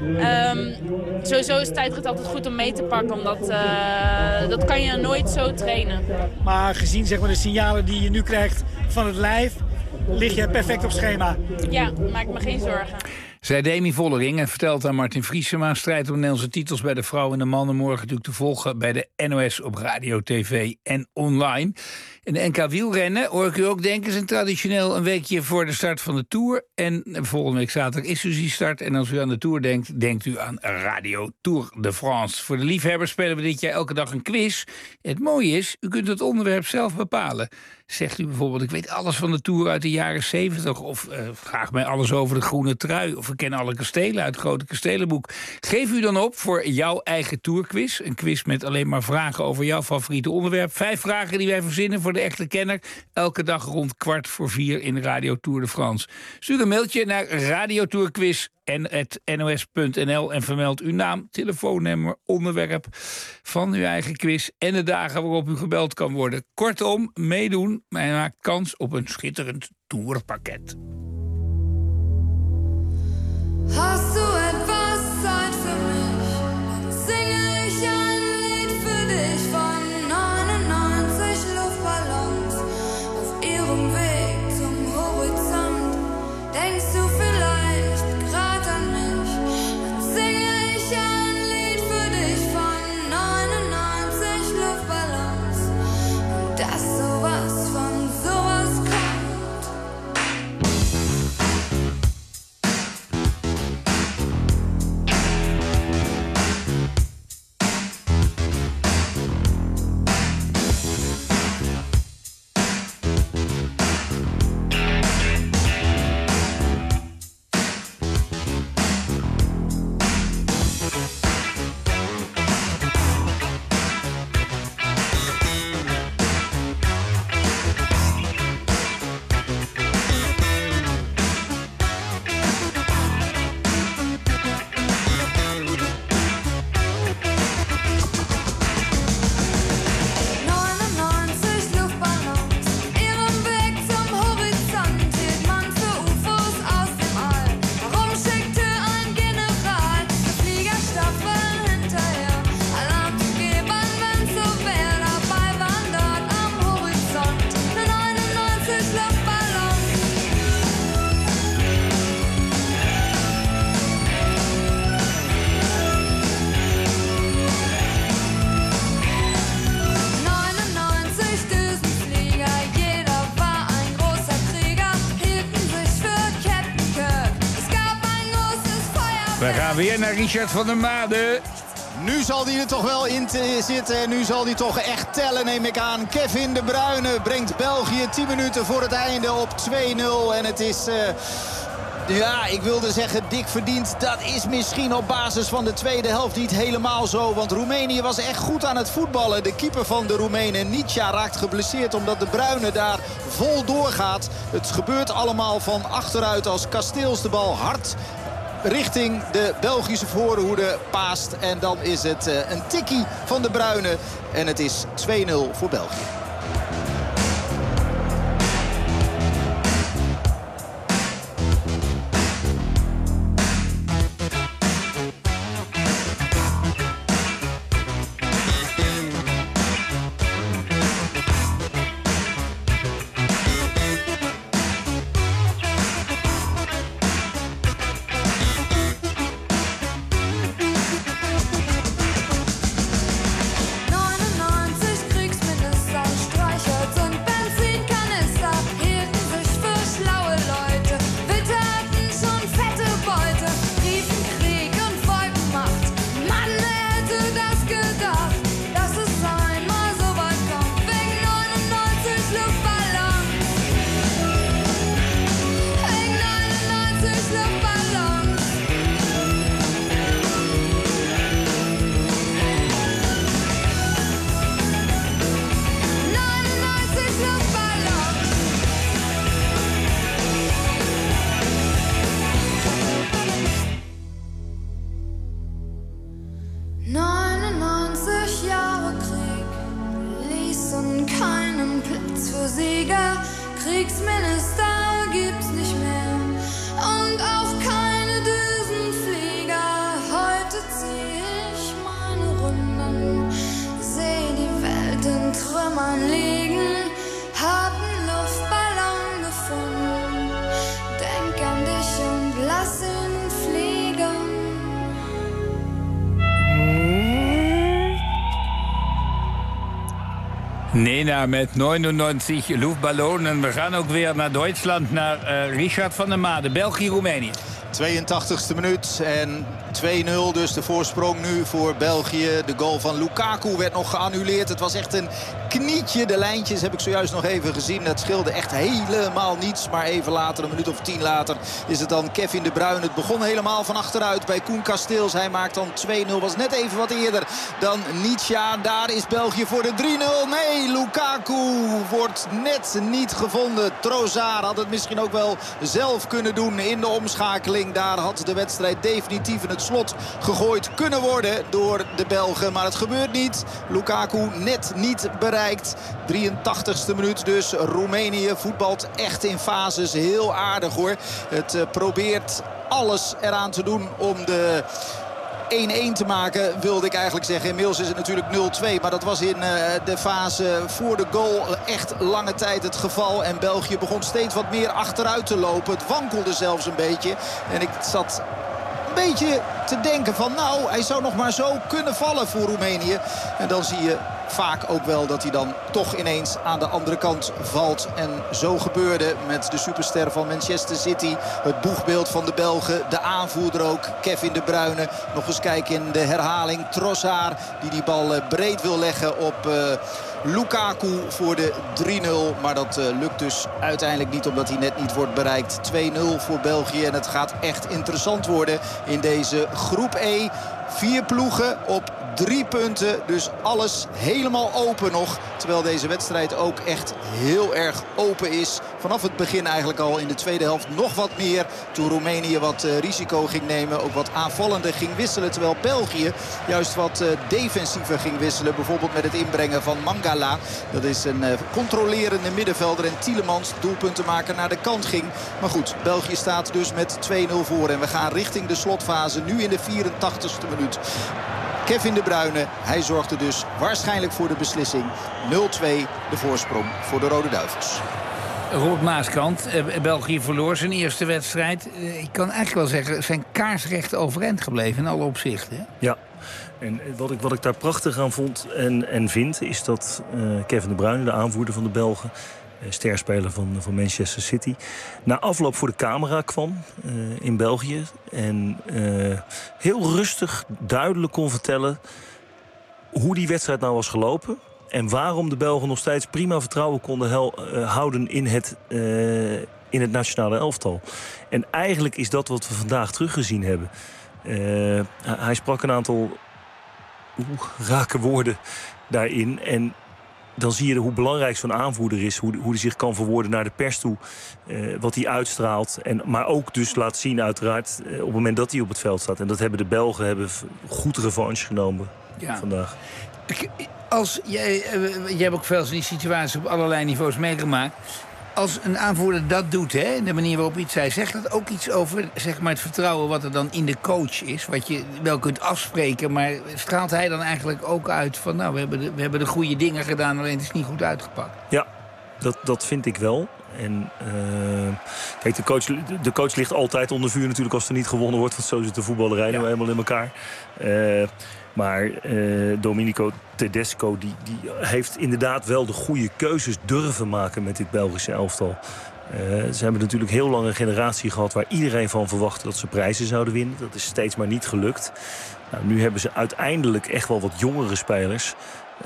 sowieso is tijdrit altijd goed om mee te pakken. Omdat dat kan je nooit zo trainen. Maar gezien zeg maar, de signalen die je nu krijgt van het lijf, lig je perfect op schema. Ja, maak me geen zorgen. Zij Demi Vollering en vertelt aan Martin Vriesema. Strijd om Nederlandse titels bij de vrouwen en de mannen. Morgen natuurlijk te volgen bij de NOS op radio, tv en online. En de NK wielrennen, hoor ik u ook denken, zijn traditioneel een weekje voor de start van de Tour. En volgende week zaterdag is dus die start. En als u aan de Tour denkt, denkt u aan Radio Tour de France. Voor de liefhebbers spelen we dit jaar elke dag een quiz. Het mooie is, u kunt het onderwerp zelf bepalen. Zegt u bijvoorbeeld, ik weet alles van de Tour uit de jaren 70... of vraag mij alles over de groene trui... of ik ken alle kastelen uit het Grote Kastelenboek. Geef u dan op voor jouw eigen Tourquiz. Een quiz met alleen maar vragen over jouw favoriete onderwerp. 5 vragen die wij verzinnen voor de echte kenner. Elke dag rond 3:15 in Radio Tour de France. Stuur een mailtje naar radiotourquiz@nos.nl en vermeld uw naam, telefoonnummer, onderwerp van uw eigen quiz en de dagen waarop u gebeld kan worden. Kortom, meedoen, maar je maakt kans op een schitterend tourpakket. Hast du etwas Zeit für mich? Dann singe ich ein Lied für dich von 99 Luftballons auf ihrem Weg zum Horizont. Denkst du vielleicht grad an mich? Dann singe ich ein Lied für dich von 99 Luftballons und dass sowas von sowas kommt. We gaan weer naar Richard van der Made. Nu zal hij er toch wel in zitten en nu zal hij toch echt tellen, neem ik aan. Kevin De Bruyne brengt België 10 minuten voor het einde op 2-0. En het is... Ja, ik wilde zeggen dik verdiend. Dat is misschien op basis van de tweede helft niet helemaal zo. Want Roemenië was echt goed aan het voetballen. De keeper van de Roemenen, Nicea, raakt geblesseerd omdat De Bruyne daar vol doorgaat. Het gebeurt allemaal van achteruit als Casteels de bal hard richting de Belgische voorhoede paast. En dan is het een tikkie van De Bruyne. En het is 2-0 voor België. Kriegsminister gibt's nicht mehr und auch keine Düsenflieger. Heute zieh ich meine Runden, seh die Welt in Trümmern liegen, hab einen Luftballon gefunden, denk an dich und lass ihn fliegen. Nena met 99 Luftballonen. We gaan ook weer naar Duitsland, naar Richard van der Made. België-Roemenië. 82e minuut en 2-0 dus de voorsprong nu voor België. De goal van Lukaku werd nog geannuleerd. Het was echt een knietje. De lijntjes heb ik zojuist nog even gezien. Dat scheelde echt helemaal niets. Maar even later, een minuut of 10 later, is het dan Kevin De Bruyne. Het begon helemaal van achteruit bij Koen Casteels. Hij maakt dan 2-0. Was net even wat eerder dan Nicea. Daar is België voor de 3-0. Nee, Lukaku wordt net niet gevonden. Trossard had het misschien ook wel zelf kunnen doen in de omschakeling. Daar had de wedstrijd definitief in het slot gegooid kunnen worden door de Belgen. Maar het gebeurt niet. Lukaku net niet bereikt. 83e minuut dus. Roemenië voetbalt echt in fases heel aardig hoor. Het probeert alles eraan te doen om de 1-1 te maken, wilde ik eigenlijk zeggen. Inmiddels is het natuurlijk 0-2. Maar dat was in de fase voor de goal echt lange tijd het geval. En België begon steeds wat meer achteruit te lopen. Het wankelde zelfs een beetje. En ik zat een beetje te denken van nou, hij zou nog maar zo kunnen vallen voor Roemenië. En dan zie je vaak ook wel dat hij dan toch ineens aan de andere kant valt. En zo gebeurde met de superster van Manchester City. Het boegbeeld van de Belgen, de aanvoerder ook, Kevin De Bruyne. Nog eens kijken in de herhaling. Trossard die bal breed wil leggen op Lukaku voor de 3-0. Maar dat lukt dus uiteindelijk niet omdat hij net niet wordt bereikt. 2-0 voor België en het gaat echt interessant worden in deze groep E. 4 ploegen op 3 punten. Dus alles helemaal open nog. Terwijl deze wedstrijd ook echt heel erg open is. Vanaf het begin eigenlijk al in de tweede helft nog wat meer. Toen Roemenië wat risico ging nemen. Ook wat aanvallender ging wisselen. Terwijl België juist wat defensiever ging wisselen. Bijvoorbeeld met het inbrengen van Mangala. Dat is een controlerende middenvelder. En Tielemans, doelpuntenmaker, naar de kant ging. Maar goed, België staat dus met 2-0 voor. En we gaan richting de slotfase. Nu in de 84ste minuut. Kevin De Bruyne, hij zorgde dus waarschijnlijk voor de beslissing. 0-2 de voorsprong voor de Rode Duivels. Robert Maaskant, België verloor zijn eerste wedstrijd. Ik kan eigenlijk wel zeggen, zijn kaarsrecht overeind gebleven in alle opzichten. Hè? Ja, en wat ik daar prachtig aan vond en vind, is dat Kevin De Bruyne, de aanvoerder van de Belgen, sterspeler van Manchester City. Na afloop voor de camera kwam in België. En heel rustig, duidelijk kon vertellen hoe die wedstrijd nou was gelopen. En waarom de Belgen nog steeds prima vertrouwen konden houden in het nationale elftal. En eigenlijk is dat wat we vandaag teruggezien hebben. Hij sprak een aantal rake woorden daarin. En dan zie je hoe belangrijk zo'n aanvoerder is. Hoe hij zich kan verwoorden naar de pers toe. Wat hij uitstraalt. Maar ook dus laat zien uiteraard op het moment dat hij op het veld staat. En dat hebben de Belgen goed revanche genomen vandaag. Jij hebt ook veel van die situaties op allerlei niveaus meegemaakt. Als een aanvoerder dat doet, hè, de manier waarop hij het zei, zegt dat ook iets over zeg maar, het vertrouwen wat er dan in de coach is? Wat je wel kunt afspreken, maar straalt hij dan eigenlijk ook uit van nou, we hebben de goede dingen gedaan, alleen het is niet goed uitgepakt? Ja, dat vind ik wel. En kijk, de coach ligt altijd onder vuur natuurlijk als er niet gewonnen wordt. Want zo zit de voetballerij nou helemaal in elkaar. Maar Domenico Tedesco die heeft inderdaad wel de goede keuzes durven maken met dit Belgische elftal. Ze hebben natuurlijk heel lang een generatie gehad waar iedereen van verwachtte dat ze prijzen zouden winnen. Dat is steeds maar niet gelukt. Nou, nu hebben ze uiteindelijk echt wel wat jongere spelers.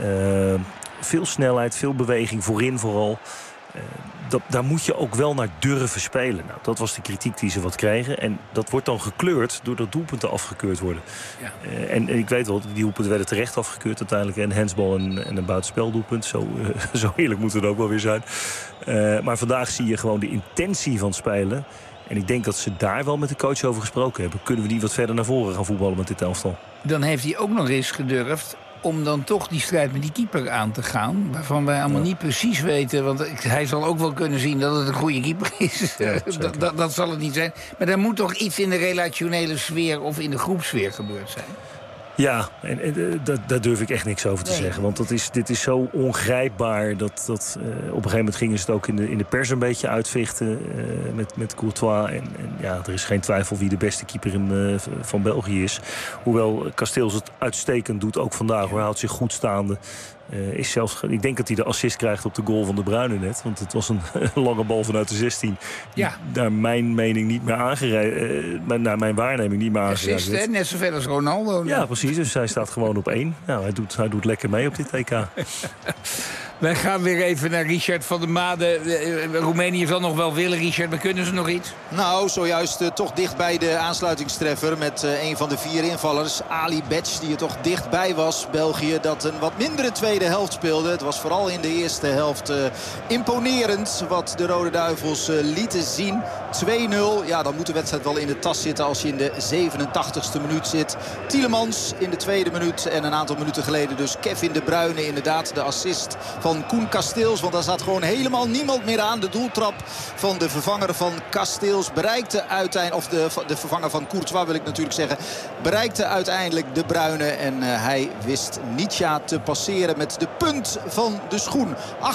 Veel snelheid, veel beweging voorin vooral. Daar moet je ook wel naar durven spelen. Nou, dat was de kritiek die ze wat kregen. En dat wordt dan gekleurd doordat doelpunten afgekeurd worden. Ja. En ik weet wel, die doelpunten werden terecht afgekeurd uiteindelijk. Een handsbal en een buitenspeldoelpunt. Zo eerlijk moet het ook wel weer zijn. Maar vandaag zie je gewoon de intentie van spelen. En ik denk dat ze daar wel met de coach over gesproken hebben. Kunnen we die wat verder naar voren gaan voetballen met dit elftal? Dan heeft hij ook nog eens gedurfd om dan toch die strijd met die keeper aan te gaan. Waarvan wij allemaal niet precies weten. Want hij zal ook wel kunnen zien dat het een goede keeper is. Ja, dat zal het niet zijn. Maar er moet toch iets in de relationele sfeer of in de groepsfeer gebeurd zijn? Ja, en daar durf ik echt niks over te zeggen. Want dit is zo ongrijpbaar. Dat op een gegeven moment gingen ze het ook in de pers een beetje uitvechten. Met Courtois. En ja, er is geen twijfel wie de beste keeper van België is. Hoewel Casteels het uitstekend doet, ook vandaag. Hoor. Hij houdt zich goed staande. Ik denk dat hij de assist krijgt op de goal van De Bruyne net. Want het was een lange bal vanuit de 16. Ja. Naar mijn mening niet meer aangereikt. Naar mijn waarneming niet meer aangereikt. Assist, net zoveel als Ronaldo. Ja, precies. Dus hij staat gewoon op 1. Nou, hij doet lekker mee op dit EK. Wij gaan weer even naar Richard van der Made. Roemenië zal nog wel willen, Richard, maar kunnen ze nog iets? Nou, zojuist toch dicht bij de aansluitingstreffer met een van de 4 invallers. Ali Betsch, die er toch dichtbij was. België dat een wat mindere tweede helft speelde. Het was vooral in de eerste helft imponerend wat de Rode Duivels lieten zien. 2-0, ja, dan moet de wedstrijd wel in de tas zitten als je in de 87ste minuut zit. Tielemans in de tweede minuut en een aantal minuten geleden dus Kevin De Bruyne, inderdaad de assist van Koen Casteels. Want daar zat gewoon helemaal niemand meer aan. De doeltrap van de vervanger van Casteels bereikte uiteindelijk, of de vervanger van Courtois wil ik natuurlijk zeggen, bereikte uiteindelijk De Bruyne. En hij wist Nietzsche te passeren met de punt van de schoen.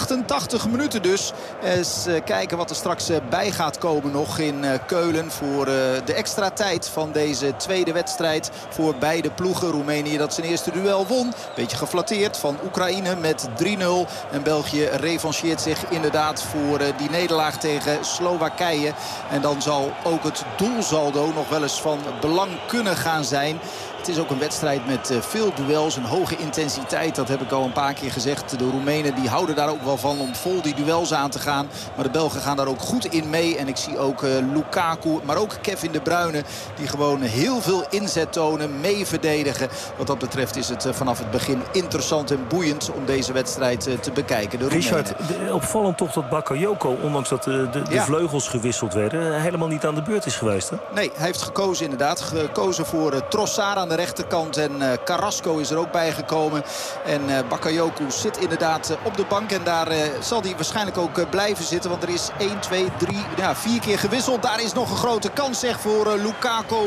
88 minuten dus. Eens kijken wat er straks bij gaat komen nog in Keulen voor de extra tijd van deze tweede wedstrijd voor beide ploegen. Roemenië dat zijn eerste duel won. Beetje geflatteerd van Oekraïne met 3-0. En België revancheert zich inderdaad voor die nederlaag tegen Slowakije. En dan zal ook het doelsaldo nog wel eens van belang kunnen gaan zijn. Het is ook een wedstrijd met veel duels, een hoge intensiteit. Dat heb ik al een paar keer gezegd. De Roemenen die houden daar ook wel van om vol die duels aan te gaan. Maar de Belgen gaan daar ook goed in mee. En ik zie ook Lukaku, maar ook Kevin De Bruyne, die gewoon heel veel inzet tonen, mee verdedigen. Wat dat betreft is het vanaf het begin interessant en boeiend om deze wedstrijd te bekijken. De Richard, opvallend toch dat Bakayoko, ondanks dat de vleugels gewisseld werden, helemaal niet aan de beurt is geweest. Hè? Nee, hij heeft gekozen inderdaad. Gekozen voor Trossard aan de rechterkant. En Carrasco is er ook bij gekomen. En Bakayoko zit inderdaad op de bank. En daar zal hij waarschijnlijk ook blijven zitten. Want er is 1, 2, 3, 4 keer gewisseld. Daar is nog een grote kans zeg voor Lukaku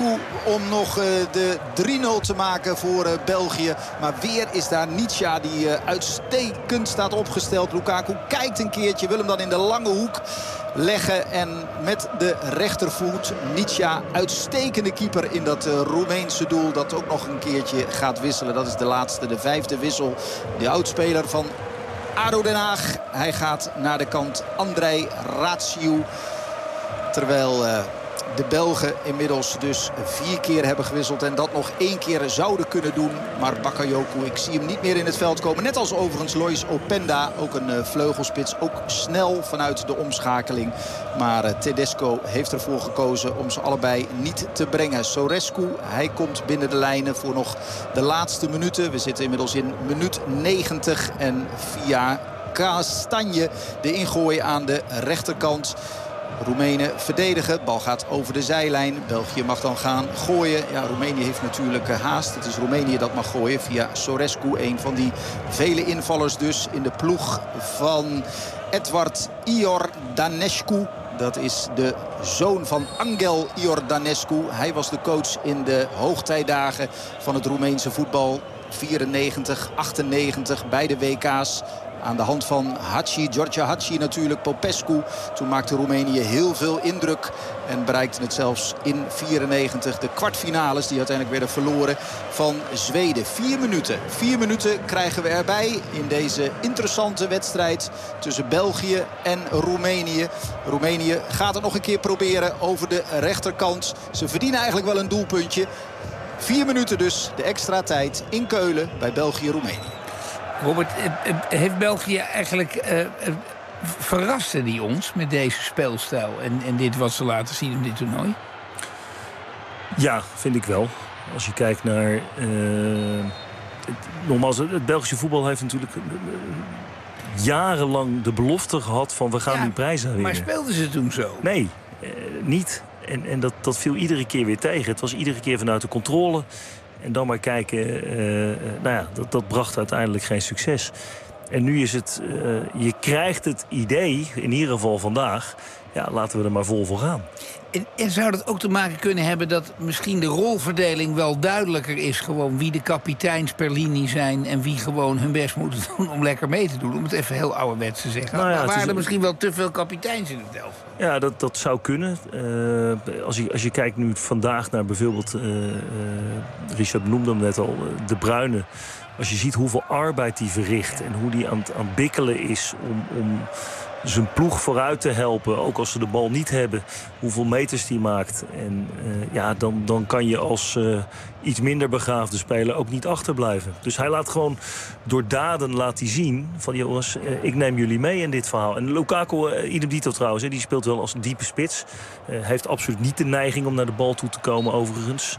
om nog de 3-0 te maken voor België. Maar weer is daar Nietzsche die uitstekend staat opgesteld. Lukaku kijkt een keertje, wil hem dan in de lange hoek leggen. En met de rechtervoet Nietzsche, uitstekende keeper in dat Roemeense doel. Dat ook nog een keertje gaat wisselen. Dat is de laatste, de 5e wissel. De oudspeler van ADO Den Haag. Hij gaat naar de kant Andrei Raciu. Terwijl de Belgen inmiddels dus 4 keer hebben gewisseld. En dat nog 1 keer zouden kunnen doen. Maar Bakayoko, ik zie hem niet meer in het veld komen. Net als overigens Lois Openda, ook een vleugelspits. Ook snel vanuit de omschakeling. Maar Tedesco heeft ervoor gekozen om ze allebei niet te brengen. Sorescu, hij komt binnen de lijnen voor nog de laatste minuten. We zitten inmiddels in minuut 90. En via Castagne de ingooi aan de rechterkant. Roemenen verdedigen. Bal gaat over de zijlijn. België mag dan gaan gooien. Ja, Roemenië heeft natuurlijk haast. Het is Roemenië dat mag gooien via Sorescu. Een van die vele invallers dus in de ploeg van Edward Iordanescu. Dat is de zoon van Angel Iordanescu. Hij was de coach in de hoogtijdagen van het Roemeense voetbal. 94, 98 bij de WK's. Aan de hand van George Hagi natuurlijk, Popescu. Toen maakte Roemenië heel veel indruk. En bereikte het zelfs in 94 de kwartfinales die uiteindelijk werden verloren van Zweden. 4 minuten. 4 minuten krijgen we erbij in deze interessante wedstrijd tussen België en Roemenië. Roemenië gaat het nog een keer proberen over de rechterkant. Ze verdienen eigenlijk wel een doelpuntje. 4 minuten dus, de extra tijd in Keulen bij België-Roemenië. Robert, heeft België eigenlijk verrasten die ons met deze speelstijl en dit wat ze laten zien in dit toernooi? Ja, vind ik wel. Als je kijkt naar... nogmaals, het Belgische voetbal heeft natuurlijk jarenlang de belofte gehad van we gaan die prijzen winnen. Maar speelden ze toen zo? Nee, niet. En dat viel iedere keer weer tegen. Het was iedere keer vanuit de controle. En dan maar kijken, dat bracht uiteindelijk geen succes. En nu is het, je krijgt het idee, in ieder geval vandaag, ja, laten we er maar vol voor gaan. En zou dat ook te maken kunnen hebben dat misschien de rolverdeling wel duidelijker is? Gewoon wie de kapiteins per linie zijn en wie gewoon hun best moeten doen om lekker mee te doen. Om het even heel ouderwets te zeggen. Nou ja, waren er misschien wel te veel kapiteins in het elftal? Ja, dat zou kunnen. Als je kijkt nu vandaag naar bijvoorbeeld, Richard noemde hem net al, De Bruyne. Als je ziet hoeveel arbeid hij verricht en hoe hij aan het bikkelen is om zijn ploeg vooruit te helpen, ook als ze de bal niet hebben, hoeveel meters die maakt. En dan kan je als iets minder begaafde speler ook niet achterblijven. Dus hij laat gewoon door daden laat hij zien van jongens, ik neem jullie mee in dit verhaal. En Lukaku, idem dito trouwens, die speelt wel als een diepe spits. Heeft absoluut niet de neiging om naar de bal toe te komen overigens.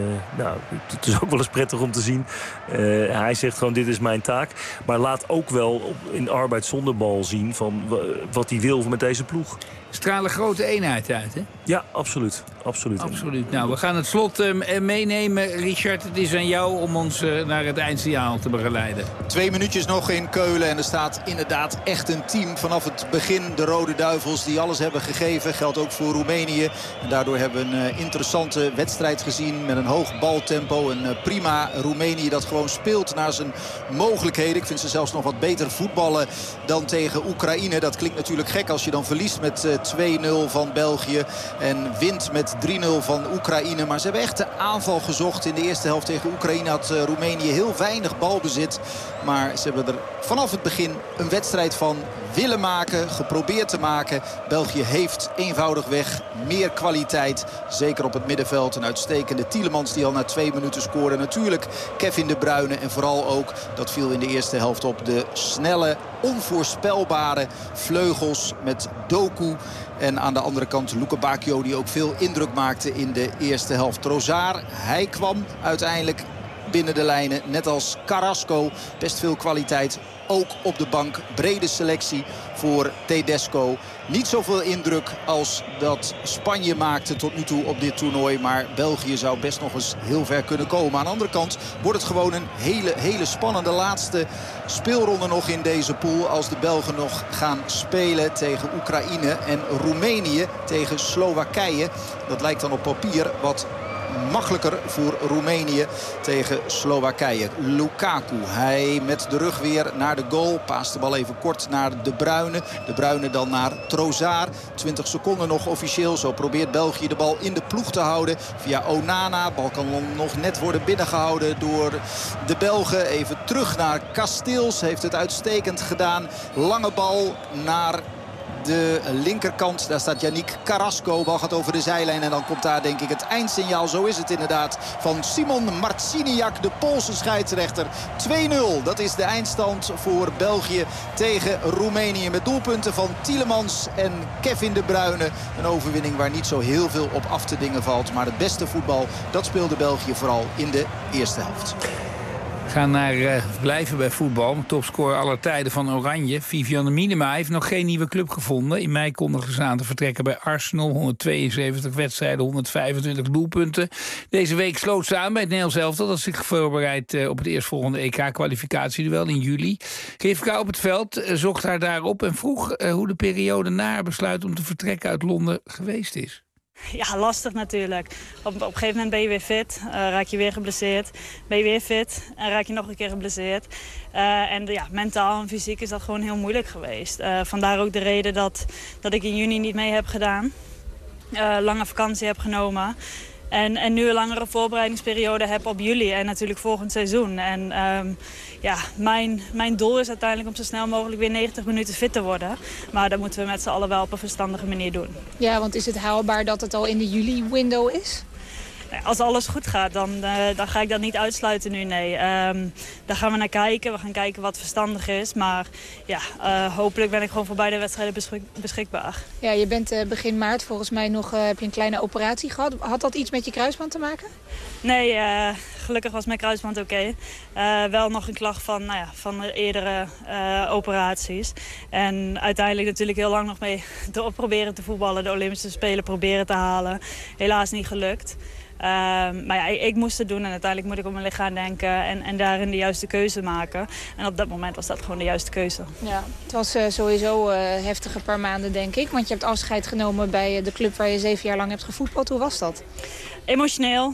Het is ook wel eens prettig om te zien. Hij zegt gewoon dit is mijn taak. Maar laat ook wel in arbeid zonder bal zien van wat hij wil met deze ploeg. Stralen grote eenheid uit, hè? Ja, absoluut. Nou, we gaan het slot meenemen. Richard, het is aan jou om ons naar het eindsignaal te begeleiden. 2 minuutjes nog in Keulen. En er staat inderdaad echt een team vanaf het begin. De Rode Duivels die alles hebben gegeven. Geldt ook voor Roemenië. En daardoor hebben we een interessante wedstrijd gezien. Met een hoog baltempo. Een prima Roemenië dat gewoon speelt naar zijn mogelijkheden. Ik vind ze zelfs nog wat beter voetballen dan tegen Oekraïne. Dat klinkt natuurlijk gek als je dan verliest met 2-0 van België. En wint met 3-0 van Oekraïne. Maar ze hebben echt de aanval gezocht. In de eerste helft tegen Oekraïne had Roemenië heel weinig balbezit. Maar ze hebben er vanaf het begin een wedstrijd van willen maken. Geprobeerd te maken. België heeft eenvoudigweg meer kwaliteit. Zeker op het middenveld. Een uitstekende Tielemans die al na 2 minuten scoorde. Natuurlijk Kevin De Bruyne. En vooral ook, dat viel in de eerste helft op, de snelle, onvoorspelbare vleugels met Doku. En aan de andere kant Luka Bacchio die ook veel indruk maakte in de eerste helft. Trossard, hij kwam uiteindelijk binnen de lijnen. Net als Carrasco. Best veel kwaliteit. Ook op de bank. Brede selectie voor Tedesco. Niet zoveel indruk als dat Spanje maakte tot nu toe op dit toernooi. Maar België zou best nog eens heel ver kunnen komen. Aan de andere kant wordt het gewoon een hele spannende laatste speelronde nog in deze pool. Als de Belgen nog gaan spelen tegen Oekraïne en Roemenië tegen Slowakije. Dat lijkt dan op papier wat makkelijker voor Roemenië tegen Slowakije. Lukaku, hij met de rug weer naar de goal. Paast de bal even kort naar De Bruyne. De Bruyne dan naar Trossard. 20 seconden nog officieel. Zo probeert België de bal in de ploeg te houden. Via Onana. Bal kan nog net worden binnengehouden door de Belgen. Even terug naar Casteels. Heeft het uitstekend gedaan. Lange bal naar de linkerkant. Daar staat Yannick Carrasco. Bal gaat over de zijlijn en dan komt daar denk ik het eindsignaal. Zo is het inderdaad van Simon Marciniak, de Poolse scheidsrechter. 2-0. Dat is de eindstand voor België tegen Roemenië. Met doelpunten van Tielemans en Kevin De Bruyne. Een overwinning waar niet zo heel veel op af te dingen valt. Maar het beste voetbal, dat speelde België vooral in de eerste helft. We gaan blijven bij voetbal. Topscorer aller tijden van Oranje. Vivianne Miedema heeft nog geen nieuwe club gevonden. In mei kondigde ze aan te vertrekken bij Arsenal. 172 wedstrijden, 125 doelpunten. Deze week sloot ze aan bij het Nederlands elftal. Dat zich voorbereidt op het eerstvolgende EK-kwalificatieduel in juli. GVK op het veld zocht haar daarop en vroeg hoe de periode na haar besluit om te vertrekken uit Londen geweest is. Ja, lastig natuurlijk. Op een gegeven moment ben je weer fit, raak je weer geblesseerd. Ben je weer fit en raak je nog een keer geblesseerd. En ja, mentaal en fysiek is dat gewoon heel moeilijk geweest. Vandaar ook de reden dat ik in juni niet mee heb gedaan. Lange vakantie heb genomen. En nu een langere voorbereidingsperiode heb op juli en natuurlijk volgend seizoen. En ja, mijn doel is uiteindelijk om zo snel mogelijk weer 90 minuten fit te worden. Maar dat moeten we met z'n allen wel op een verstandige manier doen. Ja, want is het haalbaar dat het al in de juli-window is? Als alles goed gaat, dan ga ik dat niet uitsluiten nu, nee. Daar gaan we naar kijken. We gaan kijken wat verstandig is. Maar ja, hopelijk ben ik gewoon voor beide wedstrijden beschikbaar. Ja, je bent begin maart volgens mij nog heb je een kleine operatie gehad. Had dat iets met je kruisband te maken? Nee, gelukkig was mijn kruisband oké. Wel nog een klacht van de eerdere operaties. En uiteindelijk natuurlijk heel lang nog mee door proberen te voetballen. De Olympische Spelen proberen te halen. Helaas niet gelukt. Maar ja, ik moest het doen en uiteindelijk moet ik op mijn lichaam denken en daarin de juiste keuze maken. En op dat moment was dat gewoon de juiste keuze. Ja, het was sowieso heftige paar maanden, denk ik. Want je hebt afscheid genomen bij de club waar je 7 jaar lang hebt gevoetbald. Hoe was dat? Emotioneel.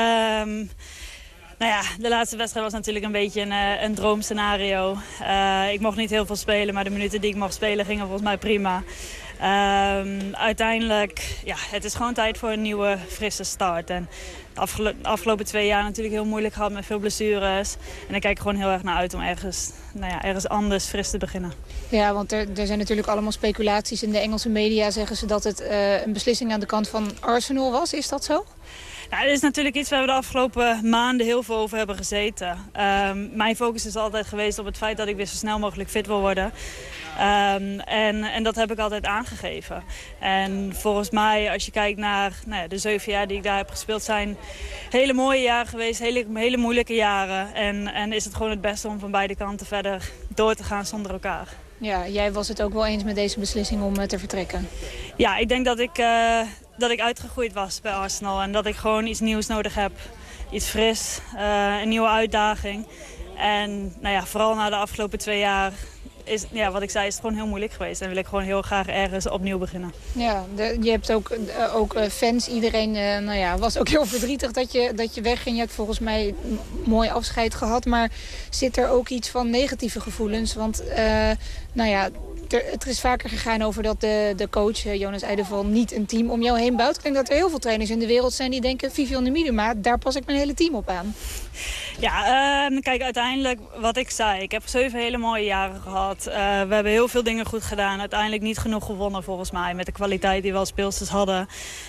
Nou ja, de laatste wedstrijd was natuurlijk een beetje een droomscenario. Ik mocht niet heel veel spelen, maar de minuten die ik mocht spelen gingen volgens mij prima. Uiteindelijk, ja, het is gewoon tijd voor een nieuwe, frisse start. En de afgelopen 2 jaar natuurlijk heel moeilijk gehad met veel blessures. En ik kijk er gewoon heel erg naar uit om ergens anders fris te beginnen. Ja, want er zijn natuurlijk allemaal speculaties. In de Engelse media zeggen ze dat het een beslissing aan de kant van Arsenal was. Is dat zo? Nou, dit is natuurlijk iets waar we de afgelopen maanden heel veel over hebben gezeten. Mijn focus is altijd geweest op het feit dat ik weer zo snel mogelijk fit wil worden. En dat heb ik altijd aangegeven. En volgens mij, als je kijkt naar de 7 jaar die ik daar heb gespeeld, zijn hele mooie jaren geweest, hele moeilijke jaren. En is het gewoon het beste om van beide kanten verder door te gaan zonder elkaar. Ja, jij was het ook wel eens met deze beslissing om te vertrekken? Ja, ik denk dat ik uitgegroeid was bij Arsenal en dat ik gewoon iets nieuws nodig heb. Iets fris, een nieuwe uitdaging. En vooral na de afgelopen 2 jaar is, wat ik zei, is het gewoon heel moeilijk geweest. En wil ik gewoon heel graag ergens opnieuw beginnen. Ja, je hebt ook fans. Iedereen was ook heel verdrietig dat je wegging. Je hebt volgens mij een mooi afscheid gehad. Maar zit er ook iets van negatieve gevoelens? Want het is vaker gegaan over dat de coach, Jonas Eidevall, niet een team om jou heen bouwt. Ik denk dat er heel veel trainers in de wereld zijn die denken, Vivianne Miedema, daar pas ik mijn hele team op aan. Ja, kijk, uiteindelijk wat ik zei. Ik heb 7 hele mooie jaren gehad. We hebben heel veel dingen goed gedaan. Uiteindelijk niet genoeg gewonnen volgens mij met de kwaliteit die we als speelsters hadden.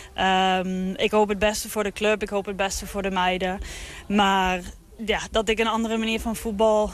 Ik hoop het beste voor de club. Ik hoop het beste voor de meiden. Maar ja, dat ik een andere manier van voetbal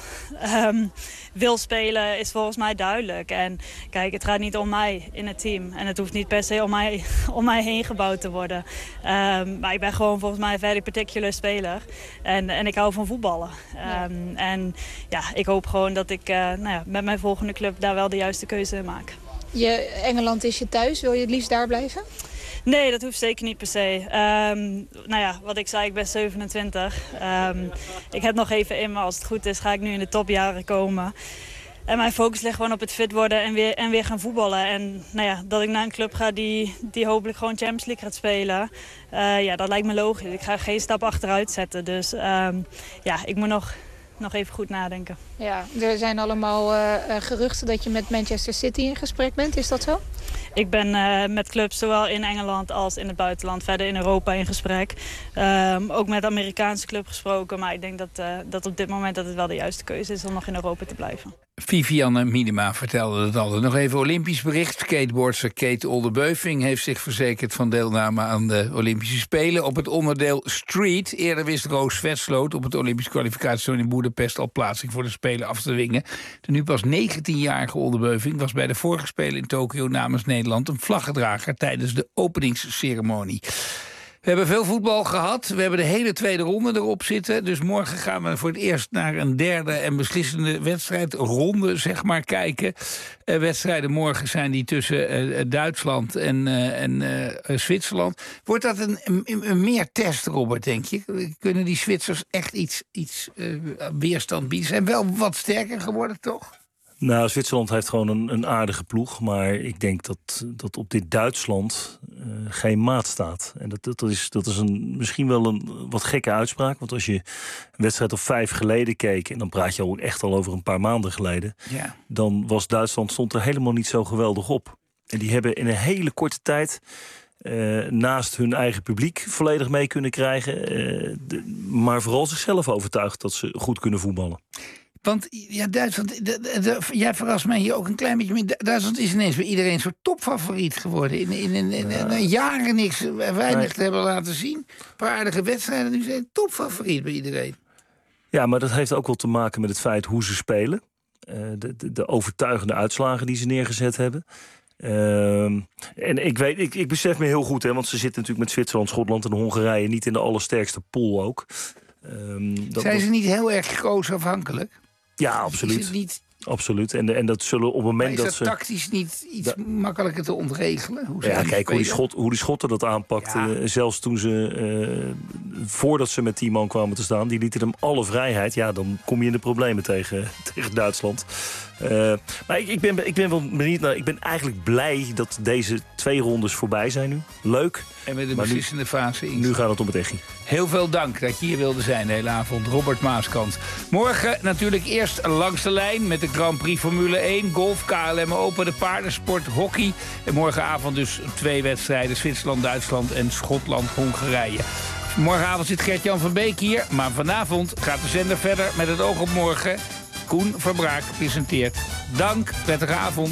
wil spelen is volgens mij duidelijk. En kijk, het gaat niet om mij in het team. En het hoeft niet per se om mij heen gebouwd te worden. Maar ik ben gewoon volgens mij een very particular speler. En ik hou van voetballen. En ja, ik hoop gewoon dat ik met mijn volgende club daar wel de juiste keuze in maak. Engeland is je thuis. Wil je het liefst daar blijven? Nee, dat hoeft zeker niet per se. Wat ik zei, ik ben 27. Ik heb nog even in me. Als het goed is, ga ik nu in de topjaren komen. En mijn focus ligt gewoon op het fit worden en weer gaan voetballen. En dat ik naar een club ga die hopelijk gewoon Champions League gaat spelen. Dat lijkt me logisch. Ik ga geen stap achteruit zetten. Dus ik moet nog even goed nadenken. Ja, er zijn allemaal geruchten dat je met Manchester City in gesprek bent. Is dat zo? Ik ben met clubs zowel in Engeland als in het buitenland, verder in Europa in gesprek. Ook met de Amerikaanse club gesproken. Maar ik denk dat op dit moment dat het wel de juiste keuze is om nog in Europa te blijven. Vivianne Miedema vertelde het al. Nog even Olympisch bericht. Skateboardster Kate Oldebeuving heeft zich verzekerd van deelname aan de Olympische Spelen op het onderdeel Street. Eerder wist Roos Vetsloot op het Olympisch kwalificatietoernooi in Boedapest al plaatsing voor de Spelen af te dwingen. De nu pas 19-jarige Oldebeuving was bij de vorige Spelen in Tokio namens Nederland een vlaggedrager tijdens de openingsceremonie. We hebben veel voetbal gehad. We hebben de hele tweede ronde erop zitten. Dus morgen gaan we voor het eerst naar een derde en beslissende wedstrijdronde, zeg maar, kijken. Wedstrijden morgen zijn die tussen Duitsland en Zwitserland. Wordt dat een meer test, Robert, denk je? Kunnen die Zwitsers echt iets weerstand bieden? Ze zijn wel wat sterker geworden, toch? Nou, Zwitserland heeft gewoon een aardige ploeg. Maar ik denk dat op dit Duitsland geen maat staat. En dat is misschien wel een wat gekke uitspraak. Want als je een wedstrijd of 5 geleden keek, en dan praat je ook echt al over een paar maanden geleden, dan was Duitsland stond er helemaal niet zo geweldig op. En die hebben in een hele korte tijd naast hun eigen publiek volledig mee kunnen krijgen. Maar vooral zichzelf overtuigd dat ze goed kunnen voetballen. Want Duitsland, jij verrast mij hier ook een klein beetje mee. Duitsland is ineens bij iedereen een soort topfavoriet geworden. In jaren weinig te hebben laten zien. Een paar aardige wedstrijden, nu zijn topfavoriet bij iedereen. Ja, maar dat heeft ook wel te maken met het feit hoe ze spelen. De overtuigende uitslagen die ze neergezet hebben. En ik besef me heel goed, want ze zitten natuurlijk met Zwitserland, Schotland en Hongarije niet in de allersterkste pool ook. Zijn ze niet heel erg koosafhankelijk? Ja, absoluut. Is het niet... Absoluut. En dat zullen op het moment dat ze... is dat tactisch niet iets makkelijker te ontregelen? Kijk, hoe die Schotten dat aanpakten. Ja. Zelfs toen ze, voordat ze met 10 man kwamen te staan, die lieten hem alle vrijheid. Ja, dan kom je in de problemen tegen Duitsland. Maar ik ben wel benieuwd naar. Ik ben eigenlijk blij dat deze 2 rondes voorbij zijn nu. Leuk. En met de beslissende fase in. Nu gaat het om het echi. Heel veel dank dat je hier wilde zijn de hele avond. Robert Maaskant. Morgen natuurlijk eerst langs de lijn met de Grand Prix Formule 1, golf, KLM Open, de paardensport, hockey. En morgenavond dus 2 wedstrijden. Zwitserland, Duitsland en Schotland, Hongarije. Morgenavond zit Gert-Jan van Beek hier. Maar vanavond gaat de zender verder met het oog op morgen. Koen Verbraak presenteert. Dank, prettige avond.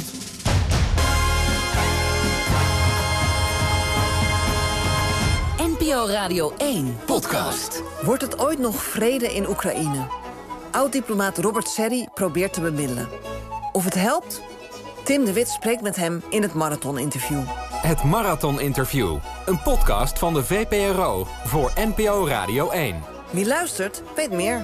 NPO Radio 1 podcast. Wordt het ooit nog vrede in Oekraïne? Oud-diplomaat Robert Serri probeert te bemiddelen. Of het helpt? Tim de Wit spreekt met hem in het Marathon-interview. Het Marathon-interview. Een podcast van de VPRO voor NPO Radio 1. Wie luistert, weet meer.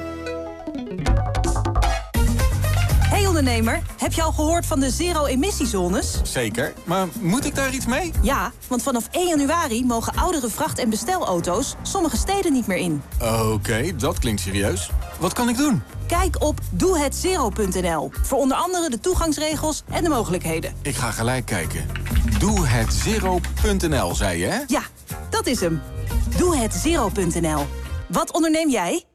Hey ondernemer, heb je al gehoord van de zero-emissiezones? Zeker, maar moet ik daar iets mee? Ja, want vanaf 1 januari mogen oudere vracht- en bestelauto's sommige steden niet meer in. Oké, dat klinkt serieus. Wat kan ik doen? Kijk op doehedzero.nl voor onder andere de toegangsregels en de mogelijkheden. Ik ga gelijk kijken. Doehedzero.nl, zei je, hè? Ja, dat is hem. Doehedzero.nl. Wat onderneem jij?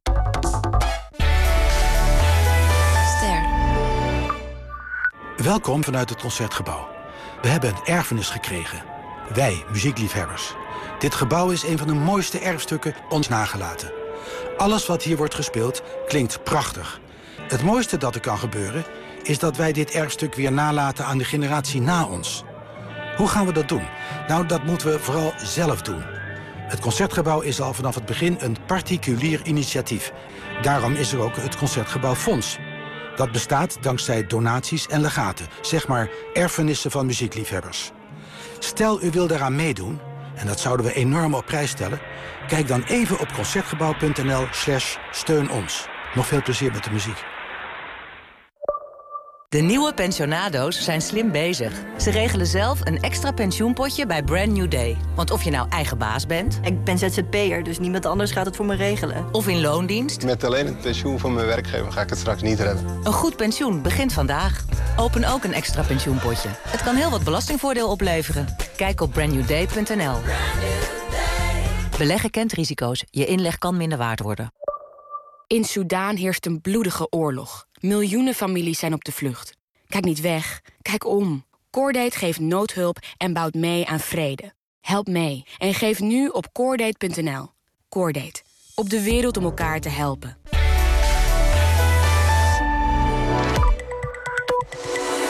Welkom vanuit het Concertgebouw. We hebben een erfenis gekregen. Wij, muziekliefhebbers. Dit gebouw is een van de mooiste erfstukken ons nagelaten. Alles wat hier wordt gespeeld klinkt prachtig. Het mooiste dat er kan gebeuren is dat wij dit erfstuk weer nalaten aan de generatie na ons. Hoe gaan we dat doen? Nou, dat moeten we vooral zelf doen. Het Concertgebouw is al vanaf het begin een particulier initiatief. Daarom is er ook het Concertgebouw Fonds. Dat bestaat dankzij donaties en legaten, zeg maar erfenissen van muziekliefhebbers. Stel u wil daaraan meedoen, en dat zouden we enorm op prijs stellen, kijk dan even op concertgebouw.nl/steun ons. Nog veel plezier met de muziek. De nieuwe pensionado's zijn slim bezig. Ze regelen zelf een extra pensioenpotje bij Brand New Day. Want of je nou eigen baas bent... Ik ben ZZP'er, dus niemand anders gaat het voor me regelen. Of in loondienst... Met alleen het pensioen van mijn werkgever ga ik het straks niet redden. Een goed pensioen begint vandaag. Open ook een extra pensioenpotje. Het kan heel wat belastingvoordeel opleveren. Kijk op brandnewday.nl. Beleggen kent risico's. Je inleg kan minder waard worden. In Soedan heerst een bloedige oorlog. Miljoenen families zijn op de vlucht. Kijk niet weg, kijk om. Cordate geeft noodhulp en bouwt mee aan vrede. Help mee en geef nu op Cordate.nl. Cordate, op de wereld om elkaar te helpen.